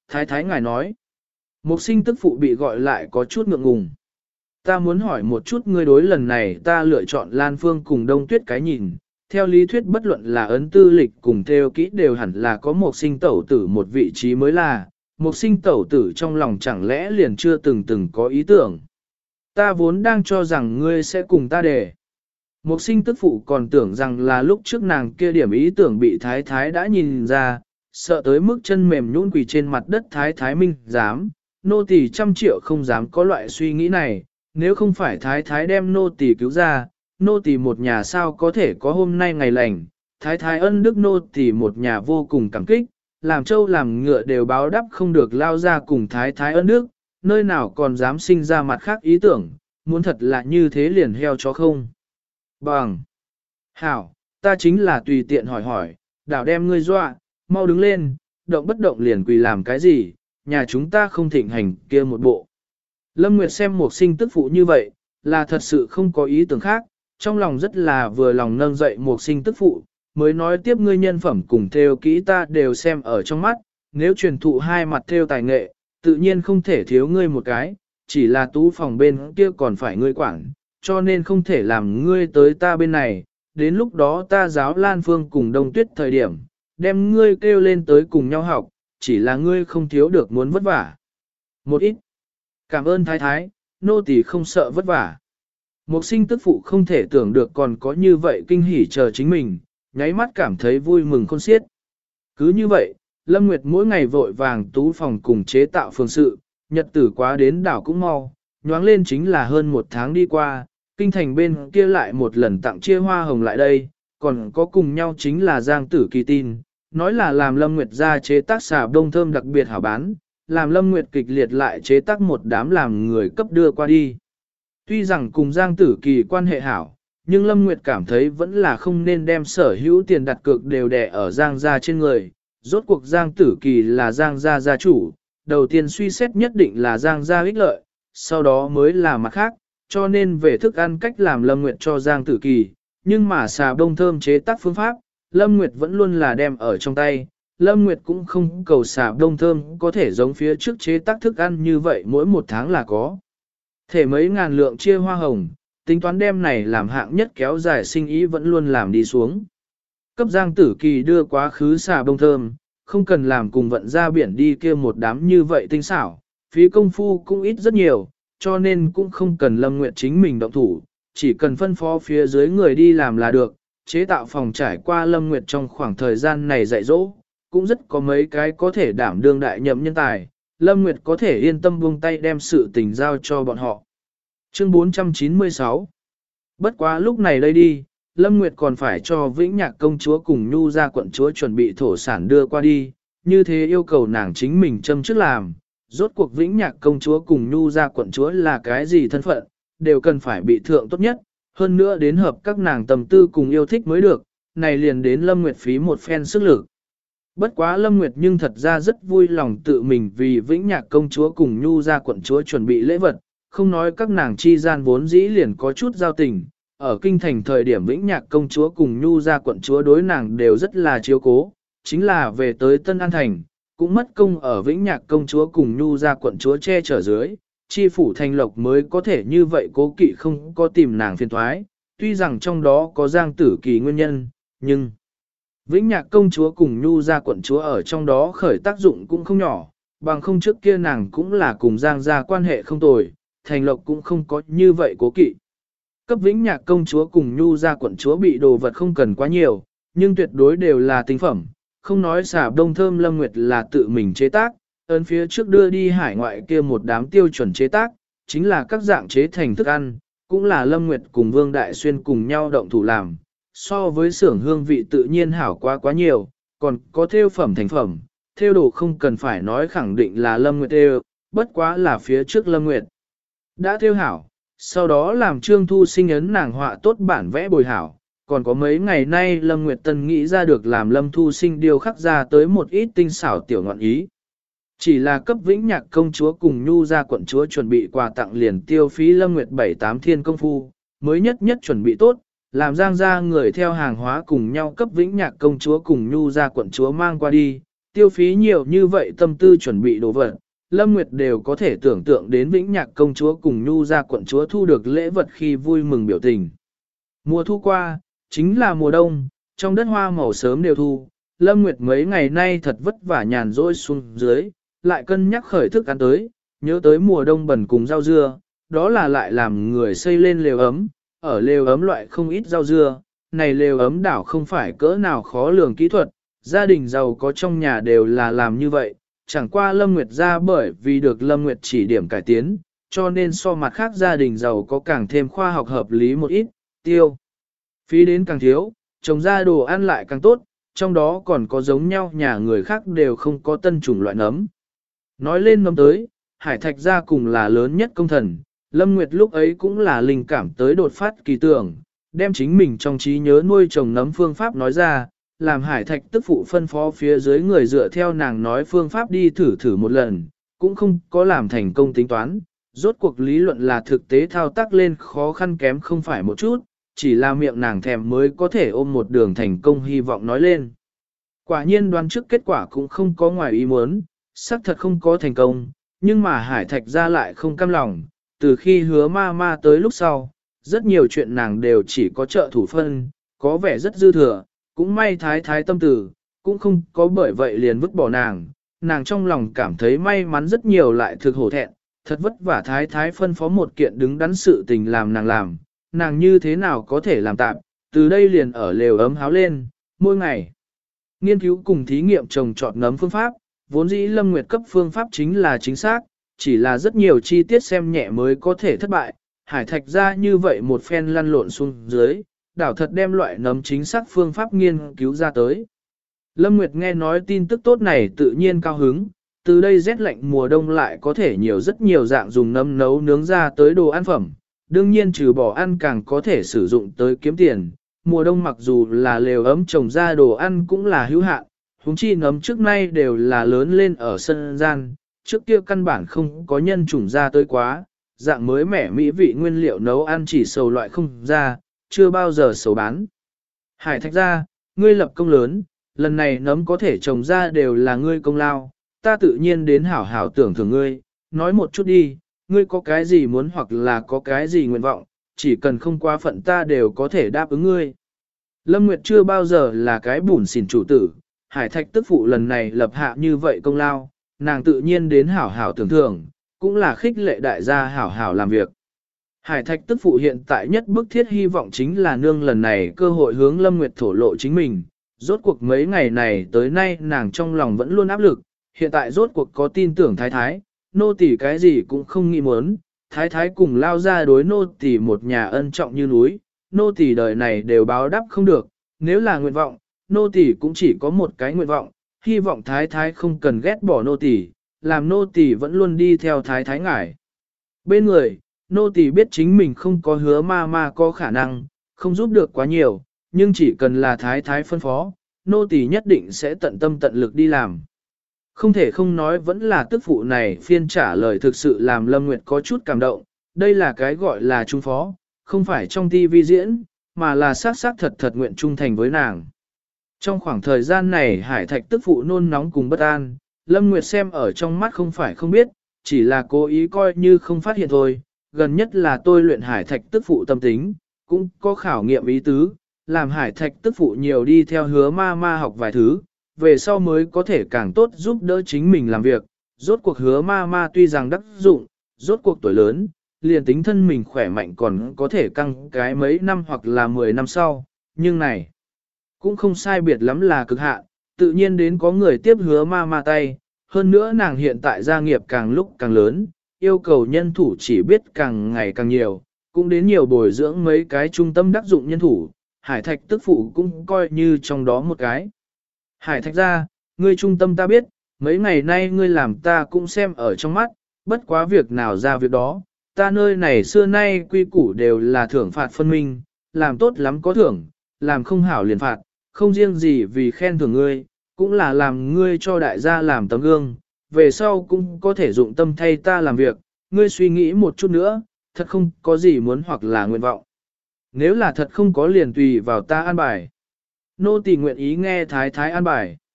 thái thái ngài nói. Mục sinh tức phụ bị gọi lại có chút ngượng ngùng. Ta muốn hỏi một chút ngươi đối lần này ta lựa chọn Lan Phương cùng Đông Tuyết cái nhìn. Theo lý thuyết bất luận là ấn tư lịch cùng theo kỹ đều hẳn là có một sinh tẩu tử một vị trí mới là, một sinh tẩu tử trong lòng chẳng lẽ liền chưa từng có ý tưởng. Ta vốn đang cho rằng ngươi sẽ cùng ta để. Một sinh tức phụ còn tưởng rằng là lúc trước nàng kia điểm ý tưởng bị thái thái đã nhìn ra, sợ tới mức chân mềm nhũn quỳ trên mặt đất thái thái minh dám, nô tỳ 100 triệu không dám có loại suy nghĩ này, nếu không phải thái thái đem nô tỳ cứu ra, nô tỳ một nhà sao có thể có hôm nay ngày lành, thái thái ân đức nô tỳ một nhà vô cùng cảm kích, làm trâu làm ngựa đều báo đáp không được lao ra cùng thái thái ân đức, nơi nào còn dám sinh ra mặt khác ý tưởng, muốn thật là như thế liền heo chó không. Bằng. Hảo, ta chính là tùy tiện hỏi hỏi, đảo đem ngươi dọa, mau đứng lên, động bất động liền quỳ làm cái gì, nhà chúng ta không thịnh hành kia một bộ. Lâm Nguyệt xem một sinh tức phụ như vậy, là thật sự không có ý tưởng khác, trong lòng rất là vừa lòng nâng dậy một sinh tức phụ, mới nói tiếp ngươi nhân phẩm cùng theo kỹ ta đều xem ở trong mắt, nếu truyền thụ hai mặt theo tài nghệ, tự nhiên không thể thiếu ngươi một cái, chỉ là tú phòng bên kia còn phải ngươi quản, cho nên không thể làm ngươi tới ta bên này, đến lúc đó ta giáo Lan Phương cùng Đông Tuyết thời điểm, đem ngươi kêu lên tới cùng nhau học, chỉ là ngươi không thiếu được muốn vất vả. Một ít. Cảm ơn thái thái, nô tỳ không sợ vất vả. Một sinh tức phụ không thể tưởng được còn có như vậy kinh hỉ chờ chính mình, nháy mắt cảm thấy vui mừng khôn xiết. Cứ như vậy, Lâm Nguyệt mỗi ngày vội vàng tú phòng cùng chế tạo phương sự, nhật tử quá đến đảo cũng mau, nhoáng lên chính là hơn 1 tháng đi qua, kinh thành bên kia lại một lần tặng chia hoa hồng lại đây, còn có cùng nhau chính là Giang Tử Kỳ tin, nói là làm Lâm Nguyệt ra chế tác xà bông thơm đặc biệt hảo bán, làm Lâm Nguyệt kịch liệt lại chế tác một đám làm người cấp đưa qua đi. Tuy rằng cùng Giang Tử Kỳ quan hệ hảo, nhưng Lâm Nguyệt cảm thấy vẫn là không nên đem sở hữu tiền đặt cược đều đè ở Giang gia trên người. Rốt cuộc Giang Tử Kỳ là Giang gia gia chủ, đầu tiên suy xét nhất định là Giang gia ích lợi, sau đó mới là mặt khác, cho nên về thức ăn cách làm Lâm Nguyệt cho Giang Tử Kỳ, nhưng mà xà bông thơm chế tác phương pháp, Lâm Nguyệt vẫn luôn là đem ở trong tay. Lâm Nguyệt cũng không cầu xà bông thơm có thể giống phía trước chế tác thức ăn như vậy mỗi 1 tháng là có. Thể mấy ngàn lượng chia hoa hồng, tính toán đem này làm hạng nhất kéo dài sinh ý vẫn luôn làm đi xuống. Cấp Giang Tử Kỳ đưa quá khứ xà bông thơm, không cần làm cùng vận ra biển đi kia một đám như vậy tinh xảo, phí công phu cũng ít rất nhiều, cho nên cũng không cần Lâm Nguyệt chính mình động thủ, chỉ cần phân phó phía dưới người đi làm là được, chế tạo phòng trải qua Lâm Nguyệt trong khoảng thời gian này dạy dỗ, cũng rất có mấy cái có thể đảm đương đại nhậm nhân tài, Lâm Nguyệt có thể yên tâm buông tay đem sự tình giao cho bọn họ. Chương 496. Bất quá lúc này đây đi, Lâm Nguyệt còn phải cho Vĩnh Nhạc công chúa cùng Nhu gia quận chúa chuẩn bị thổ sản đưa qua đi, như thế yêu cầu nàng chính mình châm trước làm. Rốt cuộc Vĩnh Nhạc công chúa cùng Nhu gia quận chúa là cái gì thân phận, đều cần phải bị thượng tốt nhất, hơn nữa đến hợp các nàng tầm tư cùng yêu thích mới được, này liền đến Lâm Nguyệt phí một phen sức lực. Bất quá Lâm Nguyệt nhưng thật ra rất vui lòng tự mình vì Vĩnh Nhạc công chúa cùng Nhu gia quận chúa chuẩn bị lễ vật, không nói các nàng chi gian vốn dĩ liền có chút giao tình, ở kinh thành thời điểm Vĩnh Nhạc công chúa cùng Nhu gia quận chúa đối nàng đều rất là chiếu cố, chính là về tới Tân An Thành, cũng mất công ở Vĩnh Nhạc công chúa cùng Nhu gia quận chúa che chở dưới, chi phủ thành lộc mới có thể như vậy cố kỵ không có tìm nàng phiền thoái, tuy rằng trong đó có Giang Tử Kỳ nguyên nhân, nhưng Vĩnh Nhạc công chúa cùng Nhu gia quận chúa ở trong đó khởi tác dụng cũng không nhỏ, bằng không trước kia nàng cũng là cùng Giang gia quan hệ không tồi, thành lộc cũng không có như vậy cố kỵ. Cấp Vĩnh Nhạc công chúa cùng Nhu gia quận chúa bị đồ vật không cần quá nhiều, nhưng tuyệt đối đều là tinh phẩm, không nói xả đông thơm Lâm Nguyệt là tự mình chế tác, ấn phía trước đưa đi hải ngoại kia một đám tiêu chuẩn chế tác, chính là các dạng chế thành thức ăn, cũng là Lâm Nguyệt cùng Vương Đại Xuyên cùng nhau động thủ làm, so với xưởng hương vị tự nhiên hảo quá nhiều, còn có thêu phẩm thành phẩm, thêu đồ không cần phải nói khẳng định là Lâm Nguyệt thêu, bất quá là phía trước Lâm Nguyệt đã thêu hảo, sau đó làm Trương Thu Sinh ấn nàng họa tốt bản vẽ bồi hảo, còn có mấy ngày nay Lâm Nguyệt Tân nghĩ ra được làm Lâm Thu Sinh điêu khắc ra tới một ít tinh xảo tiểu ngọn ý. Chỉ là cấp Vĩnh Nhạc công chúa cùng Nhu gia quận chúa chuẩn bị quà tặng liền tiêu phí Lâm Nguyệt 7-8 thiên công phu, mới nhất chuẩn bị tốt, làm Giang gia người theo hàng hóa cùng nhau cấp Vĩnh Nhạc công chúa cùng Nhu gia quận chúa mang qua đi, tiêu phí nhiều như vậy tâm tư chuẩn bị đồ vật, Lâm Nguyệt đều có thể tưởng tượng đến Vĩnh Nhạc công chúa cùng Nhu gia quận chúa thu được lễ vật khi vui mừng biểu tình. Mùa thu qua, chính là mùa đông, trong đất hoa màu sớm đều thu, Lâm Nguyệt mấy ngày nay thật vất vả nhàn rỗi xuống dưới, lại cân nhắc khởi thức ăn tới, nhớ tới mùa đông bẩn cùng rau dưa, đó là lại làm người xây lên lều ấm, ở lều ấm loại không ít rau dưa, này lều ấm đảo không phải cỡ nào khó lường kỹ thuật, gia đình giàu có trong nhà đều là làm như vậy, chẳng qua Lâm Nguyệt ra bởi vì được Lâm Nguyệt chỉ điểm cải tiến, cho nên so mặt khác gia đình giàu có càng thêm khoa học hợp lý một ít, tiêu. Phí đến càng thiếu, trồng ra đồ ăn lại càng tốt, trong đó còn có giống nhau nhà người khác đều không có tân chủng loại nấm. Nói lên nấm tới, Hải Thạch gia cùng là lớn nhất công thần, Lâm Nguyệt lúc ấy cũng là linh cảm tới đột phát kỳ tưởng, đem chính mình trong trí nhớ nuôi trồng nấm phương pháp nói ra, làm Hải Thạch tức phụ phân phó phía dưới người dựa theo nàng nói phương pháp đi thử một lần, cũng không có làm thành công tính toán. Rốt cuộc lý luận là thực tế thao tác lên khó khăn kém không phải một chút, chỉ là miệng nàng thèm mới có thể ôm một đường thành công hy vọng nói lên. Quả nhiên đoán trước kết quả cũng không có ngoài ý muốn, xác thật không có thành công, nhưng mà Hải Thạch ra lại không cam lòng, từ khi hứa ma ma tới lúc sau, rất nhiều chuyện nàng đều chỉ có trợ thủ phân, có vẻ rất dư thừa, cũng may thái thái tâm tử, cũng không có bởi vậy liền vứt bỏ nàng, nàng trong lòng cảm thấy may mắn rất nhiều lại thực hổ thẹn, thật vất vả thái thái phân phó một kiện đứng đắn sự tình làm, nàng như thế nào có thể làm tạm, từ đây liền ở lều ấm háo lên, mỗi ngày. Nghiên cứu cùng thí nghiệm trồng trọt nấm phương pháp, vốn dĩ Lâm Nguyệt cấp phương pháp chính là chính xác, chỉ là rất nhiều chi tiết xem nhẹ mới có thể thất bại, Hải Thạch ra như vậy một phen lăn lộn xuống dưới, đảo thật đem loại nấm chính xác phương pháp nghiên cứu ra tới. Lâm Nguyệt nghe nói tin tức tốt này tự nhiên cao hứng, từ đây rét lạnh mùa đông lại có thể nhiều rất nhiều dạng dùng nấm nấu nướng ra tới đồ ăn phẩm, đương nhiên trừ bỏ ăn càng có thể sử dụng tới kiếm tiền. Mùa đông mặc dù là lều ấm trồng ra đồ ăn cũng là hữu hạn, huống chi nấm trước nay đều là lớn lên ở sân gian, trước kia căn bản không có nhân chủng ra tới quá, dạng mới mẻ mỹ vị nguyên liệu nấu ăn chỉ sầu loại không ra, chưa bao giờ sầu bán. Hải Thạch ra, ngươi lập công lớn, lần này nấm có thể trồng ra đều là ngươi công lao, ta tự nhiên đến hảo hảo tưởng thưởng ngươi, nói một chút đi, ngươi có cái gì muốn hoặc là có cái gì nguyện vọng, chỉ cần không quá phận ta đều có thể đáp ứng ngươi. Lâm Nguyệt chưa bao giờ là cái bùn xỉn chủ tử, Hải Thạch tức phụ lần này lập hạ như vậy công lao, nàng tự nhiên đến hảo hảo tưởng thưởng, cũng là khích lệ đại gia hảo hảo làm việc. Hải Thạch tức phụ hiện tại nhất bức thiết hy vọng chính là nương lần này cơ hội hướng Lâm Nguyệt thổ lộ chính mình, rốt cuộc mấy ngày này tới nay nàng trong lòng vẫn luôn áp lực, hiện tại rốt cuộc có tin tưởng thái thái, nô tỳ cái gì cũng không nghĩ muốn, thái thái cùng lao ra đối nô tỳ một nhà ân trọng như núi, nô tỳ đời này đều báo đáp không được, nếu là nguyện vọng, nô tỳ cũng chỉ có một cái nguyện vọng, hy vọng thái thái không cần ghét bỏ nô tỳ, làm nô tỳ vẫn luôn đi theo thái thái ngải. Bên người, nô tỳ biết chính mình không có hứa ma ma có khả năng, không giúp được quá nhiều, nhưng chỉ cần là thái thái phân phó, nô tỳ nhất định sẽ tận tâm tận lực đi làm. Không thể không nói vẫn là tức phụ này phiên trả lời thực sự làm Lâm Nguyệt có chút cảm động, đây là cái gọi là trung phó, không phải trong TV diễn, mà là xác xác thật thật nguyện trung thành với nàng. Trong khoảng thời gian này Hải Thạch tức phụ nôn nóng cùng bất an, Lâm Nguyệt xem ở trong mắt không phải không biết, chỉ là cố ý coi như không phát hiện thôi, gần nhất là tôi luyện Hải Thạch tức phụ tâm tính, cũng có khảo nghiệm ý tứ, làm Hải Thạch tức phụ nhiều đi theo hứa ma ma học vài thứ, về sau mới có thể càng tốt giúp đỡ chính mình làm việc. Rốt cuộc hứa ma ma tuy rằng đắc dụng, rốt cuộc tuổi lớn, liền tính thân mình khỏe mạnh còn có thể căng cái mấy năm hoặc là 10 năm sau, nhưng này cũng không sai biệt lắm là cực hạn, tự nhiên đến có người tiếp hứa ma ma tay, hơn nữa nàng hiện tại gia nghiệp càng lúc càng lớn, yêu cầu nhân thủ chỉ biết càng ngày càng nhiều, cũng đến nhiều bồi dưỡng mấy cái trung tâm đắc dụng nhân thủ, Hải Thạch tức phụ cũng coi như trong đó một cái. Hải Thạch ra, ngươi trung tâm ta biết, mấy ngày nay ngươi làm ta cũng xem ở trong mắt, bất quá việc nào ra việc đó, ta nơi này xưa nay quy củ đều là thưởng phạt phân minh, làm tốt lắm có thưởng, làm không hảo liền phạt, không riêng gì vì khen thưởng ngươi, cũng là làm ngươi cho đại gia làm tấm gương, về sau cũng có thể dụng tâm thay ta làm việc, ngươi suy nghĩ một chút nữa, thật không có gì muốn hoặc là nguyện vọng. Nếu là thật không có liền tùy vào ta an bài. Nô tỳ nguyện ý nghe thái thái an bài.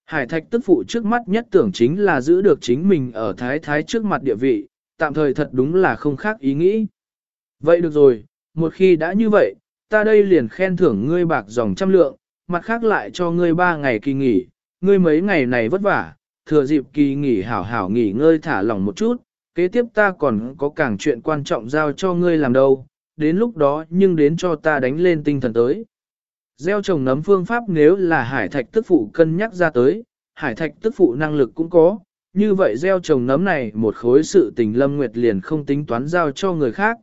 Hải thạch tức phụ trước mắt nhất tưởng chính là giữ được chính mình ở thái thái trước mặt địa vị, tạm thời thật đúng là không khác ý nghĩ. Vậy được rồi, một khi đã như vậy, ta đây liền khen thưởng ngươi bạc dòng 100 lượng, mặt khác lại cho ngươi 3 ngày kỳ nghỉ, ngươi mấy ngày này vất vả, thừa dịp kỳ nghỉ hảo hảo nghỉ ngơi thả lỏng một chút, kế tiếp ta còn có càng chuyện quan trọng giao cho ngươi làm đâu, đến lúc đó nhưng đến cho ta đánh lên tinh thần tới. Gieo trồng nấm phương pháp nếu là hải thạch tức phụ cân nhắc ra tới, hải thạch tức phụ năng lực cũng có, như vậy gieo trồng nấm này một khối sự tình Lâm Nguyệt liền không tính toán giao cho người khác,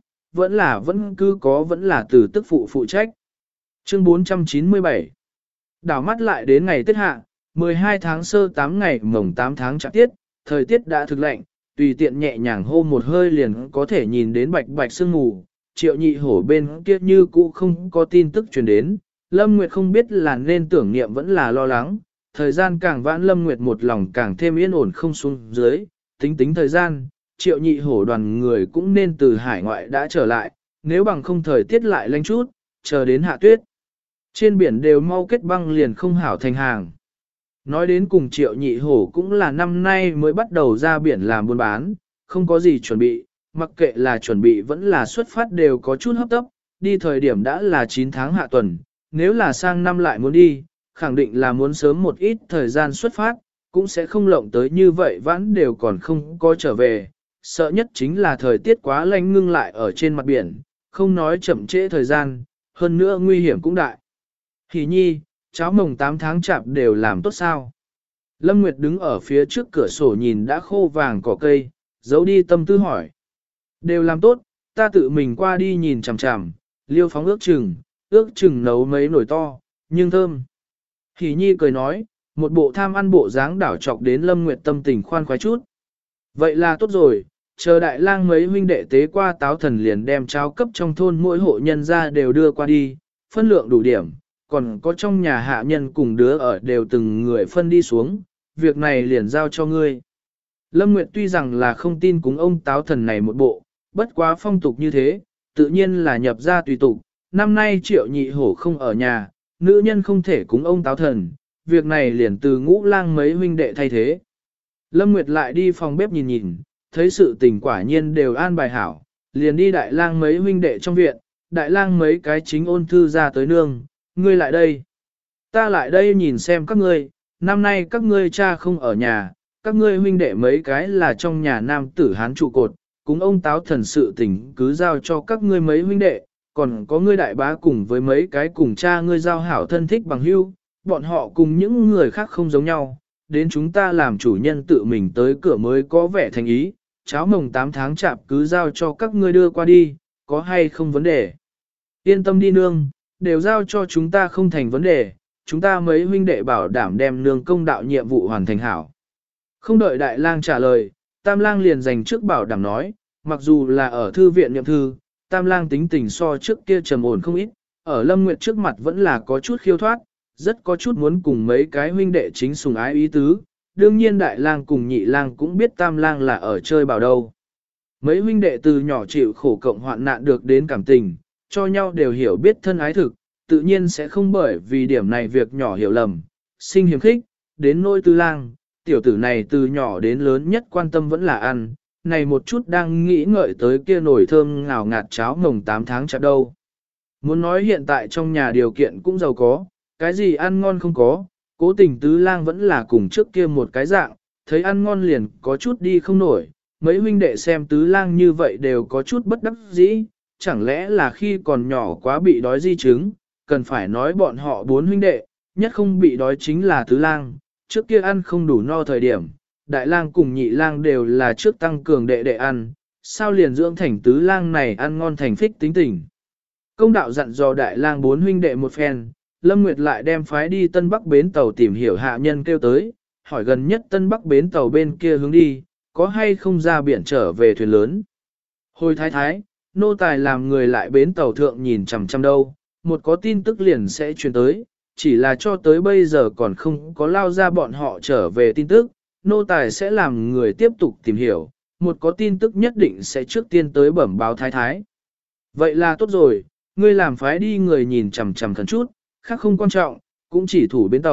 vẫn cứ có vẫn là từ tức phụ phụ trách. Chương 497 Đảo mắt lại đến ngày Tết Hạ, 12 tháng sơ 8 ngày mồng 8 tháng Chạp tiết, thời tiết đã thực lạnh, tùy tiện nhẹ nhàng hô một hơi liền có thể nhìn đến bạch bạch sương mù, Triệu Nhị Hổ bên kia như cũ không có tin tức truyền đến, Lâm Nguyệt không biết là nên tưởng niệm vẫn là lo lắng, thời gian càng vãn Lâm Nguyệt một lòng càng thêm yên ổn không xuống dưới, tính thời gian, Triệu Nhị Hổ đoàn người cũng nên từ hải ngoại đã trở lại, nếu bằng không thời tiết lại lạnh chút, chờ đến hạ tuyết. Trên biển đều mau kết băng liền không hảo thành hàng. Nói đến cùng Triệu Nhị Hổ cũng là năm nay mới bắt đầu ra biển làm buôn bán, không có gì chuẩn bị, mặc kệ là chuẩn bị vẫn là xuất phát đều có chút hấp tấp, đi thời điểm đã là 9 tháng hạ tuần, nếu là sang năm lại muốn đi, khẳng định là muốn sớm một ít thời gian xuất phát, cũng sẽ không lộng tới như vậy vãn đều còn không có trở về, sợ nhất chính là thời tiết quá lạnh ngưng lại ở trên mặt biển, không nói chậm trễ thời gian, hơn nữa nguy hiểm cũng đại. Hỉ nhi, cháo mồng 8 tháng Chạp đều làm tốt sao? Lâm Nguyệt đứng ở phía trước cửa sổ nhìn đã khô vàng cỏ cây, giấu đi tâm tư hỏi. Đều làm tốt, ta tự mình qua đi nhìn chằm chằm, Liêu Phóng ước chừng nấu mấy nồi to, nhưng thơm. Hỉ nhi cười nói, một bộ tham ăn bộ dáng đảo chọc đến Lâm Nguyệt tâm tình khoan khoái chút. Vậy là tốt rồi, chờ đại lang mấy huynh đệ tế qua táo thần liền đem cháo cấp trong thôn mỗi hộ nhân ra đều đưa qua đi, phân lượng đủ điểm, còn có trong nhà hạ nhân cùng đứa ở đều từng người phân đi xuống, việc này liền giao cho ngươi. Lâm Nguyệt tuy rằng là không tin cúng ông táo thần này một bộ, bất quá phong tục như thế, tự nhiên là nhập ra tùy tục, năm nay Triệu Nhị Hổ không ở nhà, nữ nhân không thể cúng ông táo thần, việc này liền từ Ngũ Lang mấy huynh đệ thay thế. Lâm Nguyệt lại đi phòng bếp nhìn nhìn, thấy sự tình quả nhiên đều an bài hảo, liền đi đại lang mấy huynh đệ trong viện, đại lang mấy cái chính ôn thư ra tới nương, ngươi lại đây. Ta lại đây nhìn xem các ngươi, năm nay các ngươi cha không ở nhà, các ngươi huynh đệ mấy cái là trong nhà nam tử hán trụ cột, cúng ông táo thần sự tình cứ giao cho các ngươi mấy huynh đệ, còn có ngươi đại bá cùng với mấy cái cùng cha ngươi giao hảo thân thích bằng hữu, bọn họ cùng những người khác không giống nhau, đến chúng ta làm chủ nhân tự mình tới cửa mới có vẻ thành ý, cháo mồng 8 tháng Chạp cứ giao cho các ngươi đưa qua đi, có hay không vấn đề. Yên tâm đi nương, đều giao cho chúng ta không thành vấn đề, chúng ta mấy huynh đệ bảo đảm đem nương công đạo nhiệm vụ hoàn thành hảo. Không đợi đại lang trả lời, tam lang liền dành trước bảo đảm nói, mặc dù là ở thư viện niệm thư, tam lang tính tình so trước kia trầm ổn không ít, ở Lâm Nguyệt trước mặt vẫn là có chút khiêu thoát, rất có chút muốn cùng mấy cái huynh đệ chính sùng ái ý tứ, đương nhiên đại lang cùng nhị lang cũng biết tam lang là ở chơi bảo đâu. Mấy huynh đệ từ nhỏ chịu khổ cộng hoạn nạn được đến cảm tình, cho nhau đều hiểu biết thân ái thực, tự nhiên sẽ không bởi vì điểm này việc nhỏ hiểu lầm, sinh hiềm khích, đến nỗi tư lang, tiểu tử này từ nhỏ đến lớn nhất quan tâm vẫn là ăn, này một chút đang nghĩ ngợi tới kia nồi thơm ngào ngạt cháo mồng 8 tháng Chạp đâu. Muốn nói hiện tại trong nhà điều kiện cũng giàu có, cái gì ăn ngon không có, cố tình tứ lang vẫn là cùng trước kia một cái dạng, thấy ăn ngon liền có chút đi không nổi, mấy huynh đệ xem tứ lang như vậy đều có chút bất đắc dĩ, chẳng lẽ là khi còn nhỏ quá bị đói di chứng, cần phải nói bọn họ 4 huynh đệ, nhất không bị đói chính là tứ lang, trước kia ăn không đủ no thời điểm, đại lang cùng nhị lang đều là trước tăng cường đệ đệ ăn, sao liền dưỡng thành tứ lang này ăn ngon thành phích tính tình. Công đạo dặn dò đại lang 4 huynh đệ một phen, Lâm Nguyệt lại đem phái đi Tân Bắc bến tàu tìm hiểu hạ nhân kêu tới, hỏi gần nhất Tân Bắc bến tàu bên kia hướng đi, có hay không ra biển trở về thuyền lớn. Hồi thái thái, nô tài làm người lại bến tàu thượng nhìn chằm chằm đâu, một có tin tức liền sẽ truyền tới, chỉ là cho tới bây giờ còn không có lao ra bọn họ trở về tin tức, nô tài sẽ làm người tiếp tục tìm hiểu, một có tin tức nhất định sẽ trước tiên tới bẩm báo thái thái. Vậy là tốt rồi, ngươi làm phái đi người nhìn chằm chằm khẩn chút, khác không quan trọng, cũng chỉ thủ bến tàu,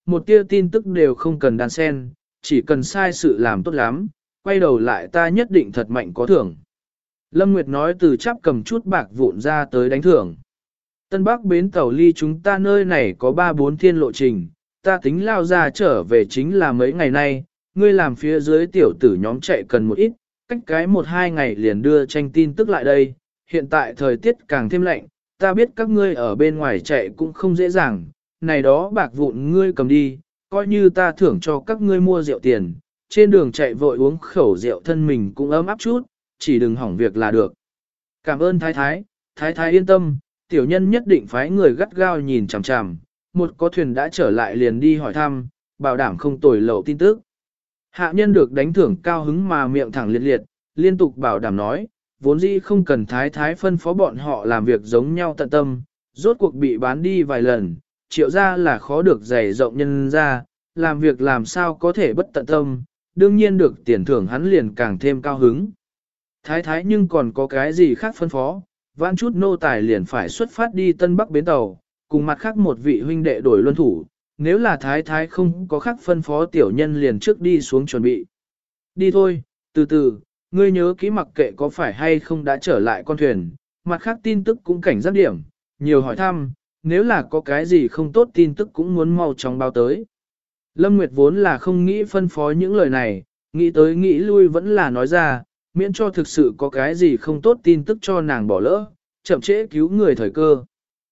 một tia tin tức đều không cần đan xen, chỉ cần sai sự làm tốt lắm, quay đầu lại ta nhất định thật mạnh có thưởng. Lâm Nguyệt nói từ chắp cầm chút bạc vụn ra tới đánh thưởng. Tân Bắc bến tàu ly chúng ta nơi này có 3-4 thiên lộ trình, ta tính lao ra trở về chính là mấy ngày nay, ngươi làm phía dưới tiểu tử nhóm chạy cần một ít, cách cái 1-2 ngày liền đưa tranh tin tức lại đây, hiện tại thời tiết càng thêm lạnh, ta biết các ngươi ở bên ngoài chạy cũng không dễ dàng, này đó bạc vụn ngươi cầm đi, coi như ta thưởng cho các ngươi mua rượu tiền, trên đường chạy vội uống khẩu rượu thân mình cũng ấm áp chút, chỉ đừng hỏng việc là được. Cảm ơn thái thái yên tâm, tiểu nhân nhất định phái người gắt gao nhìn chằm chằm, một có thuyền đã trở lại liền đi hỏi thăm, bảo đảm không tồi lậu tin tức. Hạ nhân được đánh thưởng cao hứng mà miệng thẳng liệt liệt, liên tục bảo đảm nói, vốn dĩ không cần thái thái phân phó bọn họ làm việc giống nhau tận tâm, rốt cuộc bị bán đi vài lần, triệu ra là khó được dày rộng nhân ra, làm việc làm sao có thể bất tận tâm, đương nhiên được tiền thưởng hắn liền càng thêm cao hứng. Thái thái nhưng còn có cái gì khác phân phó, vãn chút nô tài liền phải xuất phát đi Tân Bắc bến tàu, cùng mặt khác một vị huynh đệ đổi luân thủ, nếu là thái thái không có khác phân phó tiểu nhân liền trước đi xuống chuẩn bị. Đi thôi, từ từ, ngươi nhớ kỹ mặc kệ có phải hay không đã trở lại con thuyền, mặt khác tin tức cũng cảnh giác điểm, nhiều hỏi thăm, nếu là có cái gì không tốt tin tức cũng muốn mau chóng báo tới. Lâm Nguyệt vốn là không nghĩ phân phó những lời này, nghĩ tới nghĩ lui vẫn là nói ra, miễn cho thực sự có cái gì không tốt tin tức cho nàng bỏ lỡ, chậm trễ cứu người thời cơ.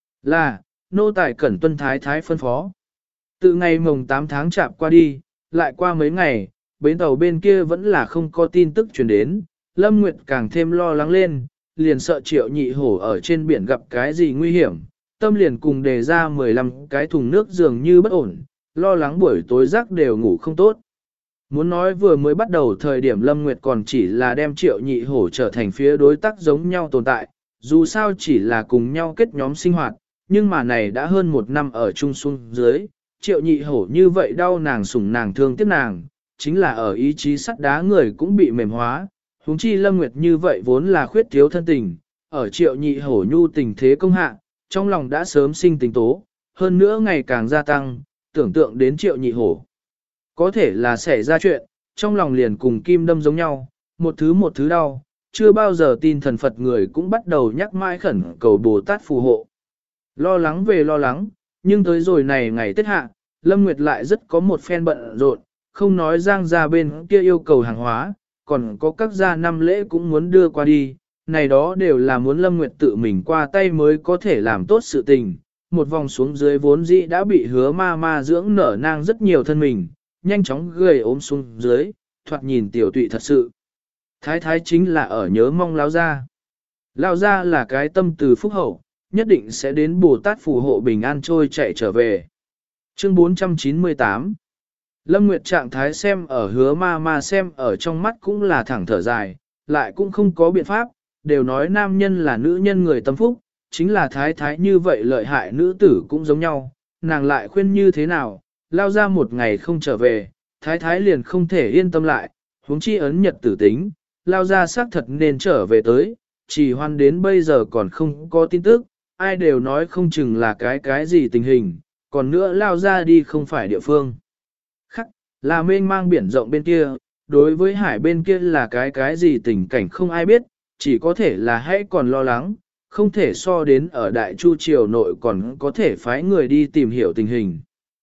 Là, nô tài cẩn tuân thái thái phân phó. Từ ngày mồng 8 tháng chạp qua đi, lại qua mấy ngày, bến tàu bên kia vẫn là không có tin tức truyền đến, Lâm Nguyệt càng thêm lo lắng lên, liền sợ Triệu Nhị Hổ ở trên biển gặp cái gì nguy hiểm, tâm liền cùng đề ra 15 cái thùng nước dường như bất ổn, lo lắng buổi tối giấc đều ngủ không tốt. Muốn nói vừa mới bắt đầu thời điểm Lâm Nguyệt còn chỉ là đem Triệu Nhị Hổ trở thành phía đối tác giống nhau tồn tại, dù sao chỉ là cùng nhau kết nhóm sinh hoạt, nhưng mà này đã hơn 1 năm ở chung xuống dưới, Triệu Nhị Hổ như vậy đau nàng sủng nàng thương tiếc nàng, chính là ở ý chí sắt đá người cũng bị mềm hóa, huống chi Lâm Nguyệt như vậy vốn là khuyết thiếu thân tình, ở Triệu Nhị Hổ nhu tình thế công hạ, trong lòng đã sớm sinh tình tố, hơn nữa ngày càng gia tăng, tưởng tượng đến Triệu Nhị Hổ. Có thể là xảy ra chuyện, trong lòng liền cùng kim đâm giống nhau, một thứ đau, chưa bao giờ tin thần Phật người cũng bắt đầu nhắc mãi khẩn cầu Bồ Tát phù hộ. Lo lắng về lo lắng, nhưng tới rồi này ngày Tết hạ, Lâm Nguyệt lại rất có một phen bận rộn, không nói Giang gia bên kia yêu cầu hàng hóa, còn có các gia năm lễ cũng muốn đưa qua đi, này đó đều là muốn Lâm Nguyệt tự mình qua tay mới có thể làm tốt sự tình. Một vòng xuống dưới vốn dĩ đã bị hứa ma ma dưỡng nở nang rất nhiều thân mình, nhanh chóng gầy ốm xuống dưới, thoạt nhìn tiểu tụy thật sự. Thái thái chính là ở nhớ mong Lão gia. Lão gia là cái tâm từ phúc hậu, nhất định sẽ đến Bồ Tát phù hộ bình an trôi chạy trở về. Chương 498 Lâm Nguyệt trạng thái xem ở hứa ma ma xem ở trong mắt cũng là thẳng thở dài, lại cũng không có biện pháp, đều nói nam nhân là nữ nhân người tâm phúc, chính là thái thái như vậy lợi hại nữ tử cũng giống nhau, nàng lại khuyên như thế nào, lao ra một ngày không trở về, thái thái liền không thể yên tâm lại, huống chi ấn nhật tử tính, lao ra xác thật nên trở về tới, chỉ hoan đến bây giờ còn không có tin tức, ai đều nói không chừng là cái gì tình hình, còn nữa lao ra đi không phải địa phương. Khắc, là mênh mang biển rộng bên kia, đối với hải bên kia là cái gì tình cảnh không ai biết, chỉ có thể là hãy còn lo lắng, không thể so đến ở Đại Chu Triều nội còn có thể phái người đi tìm hiểu tình hình.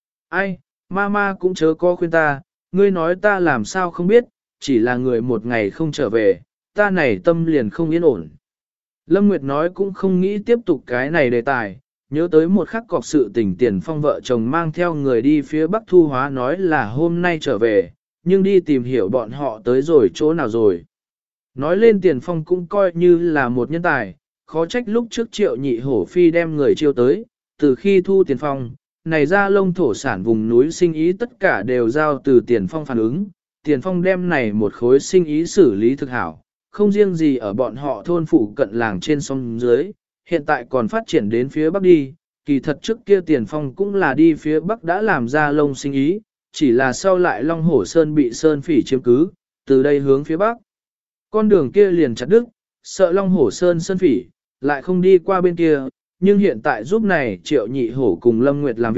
Ai, mama cũng chớ có khuyên ta, ngươi nói ta làm sao không biết, chỉ là người một ngày không trở về, ta này tâm liền không yên ổn. Lâm Nguyệt nói cũng không nghĩ tiếp tục cái này đề tài, nhớ tới một khắc cọc sự tình Tiền Phong vợ chồng mang theo người đi phía Bắc Thu Hóa nói là hôm nay trở về, nhưng đi tìm hiểu bọn họ tới rồi chỗ nào rồi. Nói lên Tiền Phong cũng coi như là một nhân tài, khó trách lúc trước Triệu Nhị Hổ phi đem người chiêu tới, từ khi thu Tiền Phong, này ra lông thổ sản vùng núi sinh ý tất cả đều giao từ Tiền Phong phản ứng, Tiền Phong đem này một khối sinh ý xử lý thực hảo, không riêng gì ở bọn họ thôn phụ cận làng trên sông dưới, hiện tại còn phát triển đến phía Bắc đi, kỳ thật trước kia Tiền Phong cũng là đi phía Bắc đã làm ra lông sinh ý, chỉ là sau lại Long Hổ Sơn bị Sơn Phỉ chiếm cứ, từ đây hướng phía Bắc. Con đường kia liền chặt đứt, sợ Long Hổ Sơn Sơn Phỉ, lại không đi qua bên kia, nhưng hiện tại giúp này Triệu Nhị Hổ cùng Lâm Nguyệt làm việc,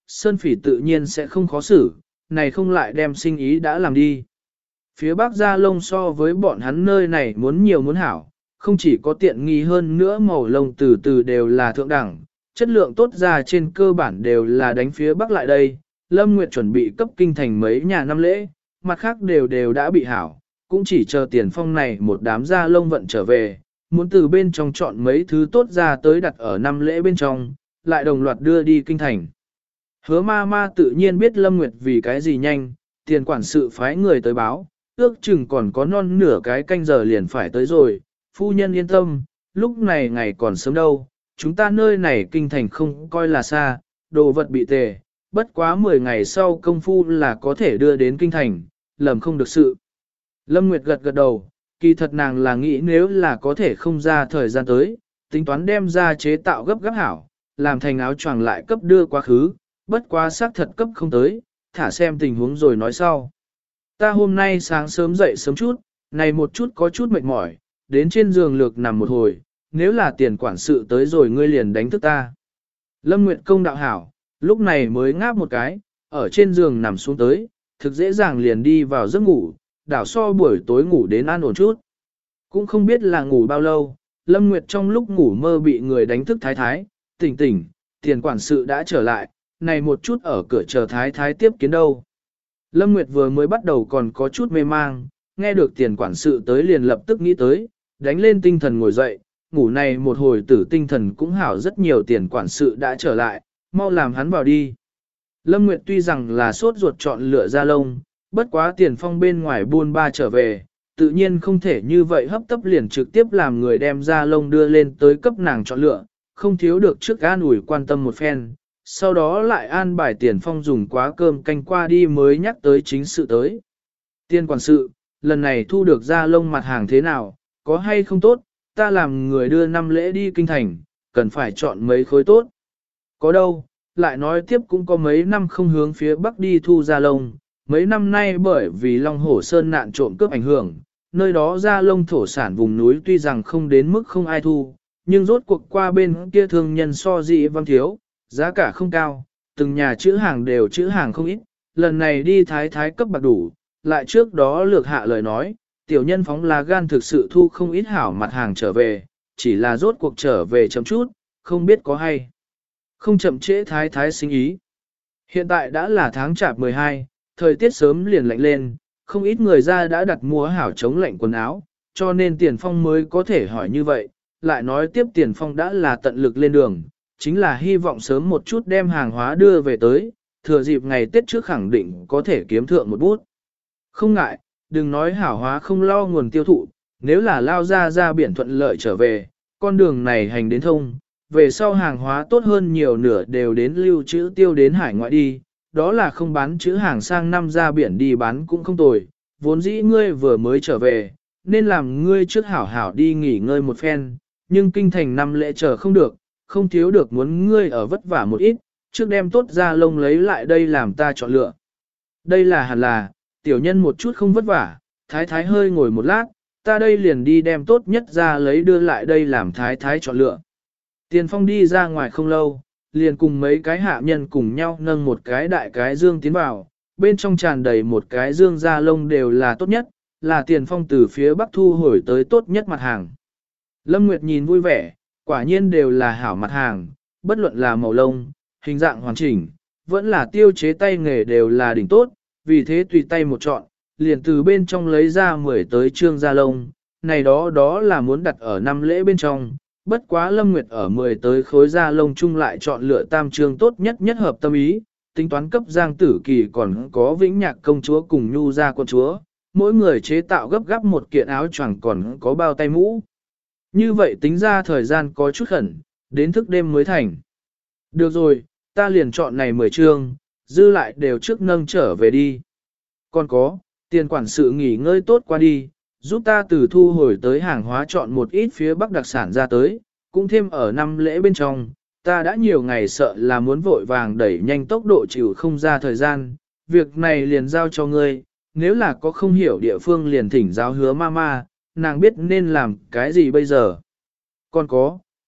Sơn Phỉ tự nhiên sẽ không khó xử, này không lại đem sinh ý đã làm đi. Phía Bắc Gia Lông so với bọn hắn nơi này muốn nhiều muốn hảo, không chỉ có tiện nghi hơn nữa màu lông từ từ đều là thượng đẳng, chất lượng tốt ra trên cơ bản đều là đánh phía Bắc lại đây. Lâm Nguyệt chuẩn bị cấp kinh thành mấy nhà năm lễ, mặt khác đều đã bị hảo, cũng chỉ chờ Tiền Phong này một đám Gia Lông vận trở về, muốn từ bên trong chọn mấy thứ tốt ra tới đặt ở năm lễ bên trong, lại đồng loạt đưa đi kinh thành. Hứa ma ma tự nhiên biết Lâm Nguyệt vì cái gì nhanh, tiền quản sự phái người tới báo, ước chừng còn có non nửa cái canh giờ liền phải tới rồi, phu nhân yên tâm, lúc này ngày còn sớm đâu, chúng ta nơi này kinh thành không coi là xa, đồ vật bị tề, bất quá 10 ngày sau công phu là có thể đưa đến kinh thành, lầm không được sự. Lâm Nguyệt gật gật đầu, kỳ thật nàng là nghĩ nếu là có thể không ra thời gian tới, tính toán đem ra chế tạo gấp gáp hảo, làm thành áo choàng lại cấp đưa quá khứ, bất quá xác thật cấp không tới, thả xem tình huống rồi nói sau. Ta hôm nay sáng sớm dậy sớm chút, này một chút có chút mệt mỏi, đến trên giường lược nằm một hồi, nếu là tiền quản sự tới rồi ngươi liền đánh thức ta. Lâm Nguyệt công đạo hảo, lúc này mới ngáp một cái, ở trên giường nằm xuống tới, thực dễ dàng liền đi vào giấc ngủ, đảo so buổi tối ngủ đến an ổn chút. Cũng không biết là ngủ bao lâu, Lâm Nguyệt trong lúc ngủ mơ bị người đánh thức thái thái, tỉnh tỉnh, tiền quản sự đã trở lại, này một chút ở cửa chờ thái thái tiếp kiến đâu. Lâm Nguyệt vừa mới bắt đầu còn có chút mê mang, nghe được tiền quản sự tới liền lập tức nghĩ tới, đánh lên tinh thần ngồi dậy, ngủ này một hồi tử tinh thần cũng hảo rất nhiều tiền quản sự đã trở lại, mau làm hắn vào đi. Lâm Nguyệt tuy rằng là sốt ruột chọn lựa ra lông, bất quá Tiền Phong bên ngoài buôn ba trở về, tự nhiên không thể như vậy hấp tấp liền trực tiếp làm người đem ra lông đưa lên tới cấp nàng chọn lựa, không thiếu được trước an ủi quan tâm một phen, sau đó lại an bài Tiền Phong dùng quá cơm canh qua đi mới nhắc tới chính sự tới. Tiên quản sự, lần này thu được ra lông mặt hàng thế nào, có hay không tốt, ta làm người đưa 5 lễ đi kinh thành, cần phải chọn mấy khối tốt. Có đâu, lại nói tiếp cũng có mấy năm không hướng phía bắc đi thu ra lông, mấy năm nay bởi vì Long Hổ Sơn nạn trộm cướp ảnh hưởng, nơi đó ra lông thổ sản vùng núi tuy rằng không đến mức không ai thu, nhưng rốt cuộc qua bên kia thương nhân so dị văng thiếu, giá cả không cao, từng nhà chữ hàng đều chữ hàng không ít, lần này đi thái thái cấp bạc đủ, lại trước đó lược hạ lời nói, tiểu nhân phóng là gan thực sự thu không ít hảo mặt hàng trở về, chỉ là rốt cuộc trở về chậm chút, không biết có hay. Không chậm trễ thái thái sinh ý. Hiện tại đã là tháng chạp 12, thời tiết sớm liền lạnh lên, không ít người ra đã đặt mua hảo chống lạnh quần áo, cho nên Tiền Phong mới có thể hỏi như vậy, lại nói tiếp Tiền Phong đã là tận lực lên đường, chính là hy vọng sớm một chút đem hàng hóa đưa về tới, thừa dịp ngày Tết trước khẳng định có thể kiếm thượng một bút. Không ngại, đừng nói hảo hóa không lo nguồn tiêu thụ, nếu là lao ra biển thuận lợi trở về, con đường này hành đến thông, về sau hàng hóa tốt hơn nhiều nửa đều đến lưu trữ tiêu đến hải ngoại đi, đó là không bán chữ hàng sang năm ra biển đi bán cũng không tồi, vốn dĩ ngươi vừa mới trở về, nên làm ngươi trước hảo hảo đi nghỉ ngơi một phen, nhưng kinh thành năm lễ chờ không được, không thiếu được muốn ngươi ở vất vả một ít, trước đem tốt ra lông lấy lại đây làm ta chọn lựa. Đây là hẳn là, tiểu nhân một chút không vất vả, thái thái hơi ngồi một lát, ta đây liền đi đem tốt nhất ra lấy đưa lại đây làm thái thái chọn lựa. Tiền Phong đi ra ngoài không lâu, liền cùng mấy cái hạ nhân cùng nhau nâng một cái đại cái dương tiến vào, bên trong tràn đầy một cái dương da lông đều là tốt nhất, là Tiền Phong từ phía bắc thu hồi tới tốt nhất mặt hàng. Lâm Nguyệt nhìn vui vẻ, quả nhiên đều là hảo mặt hàng, bất luận là màu lông, hình dạng hoàn chỉnh, vẫn là tiêu chế tay nghề đều là đỉnh tốt, vì thế tùy tay một chọn, liền từ bên trong lấy ra 10 tới trương da lông, này đó là muốn đặt ở năm lễ bên trong. Bất quá Lâm Nguyệt ở 10 tới khối da lông chung lại chọn lựa tam trương tốt nhất nhất hợp tâm ý, tính toán cấp Giang Tử Kỳ còn có Vĩnh Nhạc công chúa cùng Nhu gia quân chúa, mỗi người chế tạo gấp gáp một kiện áo choàng còn có bao tay mũ. Như vậy tính ra thời gian có chút khẩn, đến thức đêm mới thành. Được rồi, ta liền chọn này 10 trương, dư lại đều trước nâng trở về đi. Còn có, tiền quản sự nghỉ ngơi tốt qua đi, giúp ta từ thu hồi tới hàng hóa chọn một ít phía bắc đặc sản ra tới, cũng thêm ở năm lễ bên trong, ta đã nhiều ngày sợ là muốn vội vàng đẩy nhanh tốc độ chịu không ra thời gian, việc này liền giao cho ngươi, nếu là có không hiểu địa phương liền thỉnh giáo hứa mama, nàng biết nên làm cái gì bây giờ. Còn có,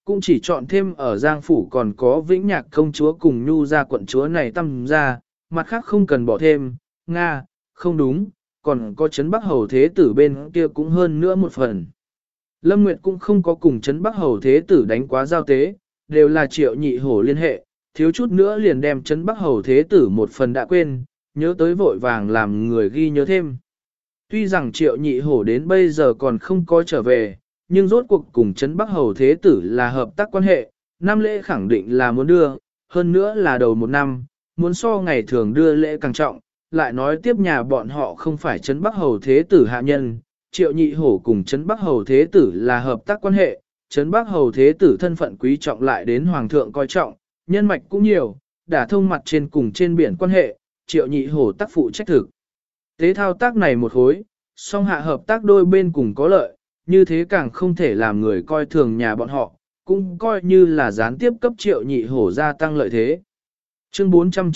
cũng chỉ chọn thêm ở Giang Phủ còn có Vĩnh Nhạc công chúa cùng Nhu gia quận chúa này tâm ra, mặt khác không cần bỏ thêm, Nga, không đúng, còn có Trấn Bắc Hầu Thế Tử bên kia cũng hơn nữa một phần. Lâm Nguyệt cũng không có cùng Trấn Bắc Hầu Thế Tử đánh quá giao tế, đều là Triệu Nhị Hổ liên hệ, thiếu chút nữa liền đem Trấn Bắc Hầu Thế Tử một phần đã quên, nhớ tới vội vàng làm người ghi nhớ thêm. Tuy rằng Triệu Nhị Hổ đến bây giờ còn không có trở về, nhưng rốt cuộc cùng Trấn Bắc Hầu Thế Tử là hợp tác quan hệ, năm lễ khẳng định là muốn đưa, hơn nữa là đầu một năm, muốn so ngày thường đưa lễ càng trọng, lại nói tiếp nhà bọn họ không phải Trấn Bắc Hầu Thế Tử hạ nhân, Triệu Nhị Hổ cùng Trấn Bắc Hầu Thế Tử là hợp tác quan hệ, Trấn Bắc Hầu Thế Tử thân phận quý trọng lại đến Hoàng thượng coi trọng, nhân mạch cũng nhiều, đã thông mặt trên cùng trên biển quan hệ, Triệu Nhị Hổ tác phụ trách thực. Tế thao tác này một khối, song hạ hợp tác đôi bên cùng có lợi, như thế càng không thể làm người coi thường nhà bọn họ, cũng coi như là gián tiếp cấp Triệu Nhị Hổ gia tăng lợi thế. Chương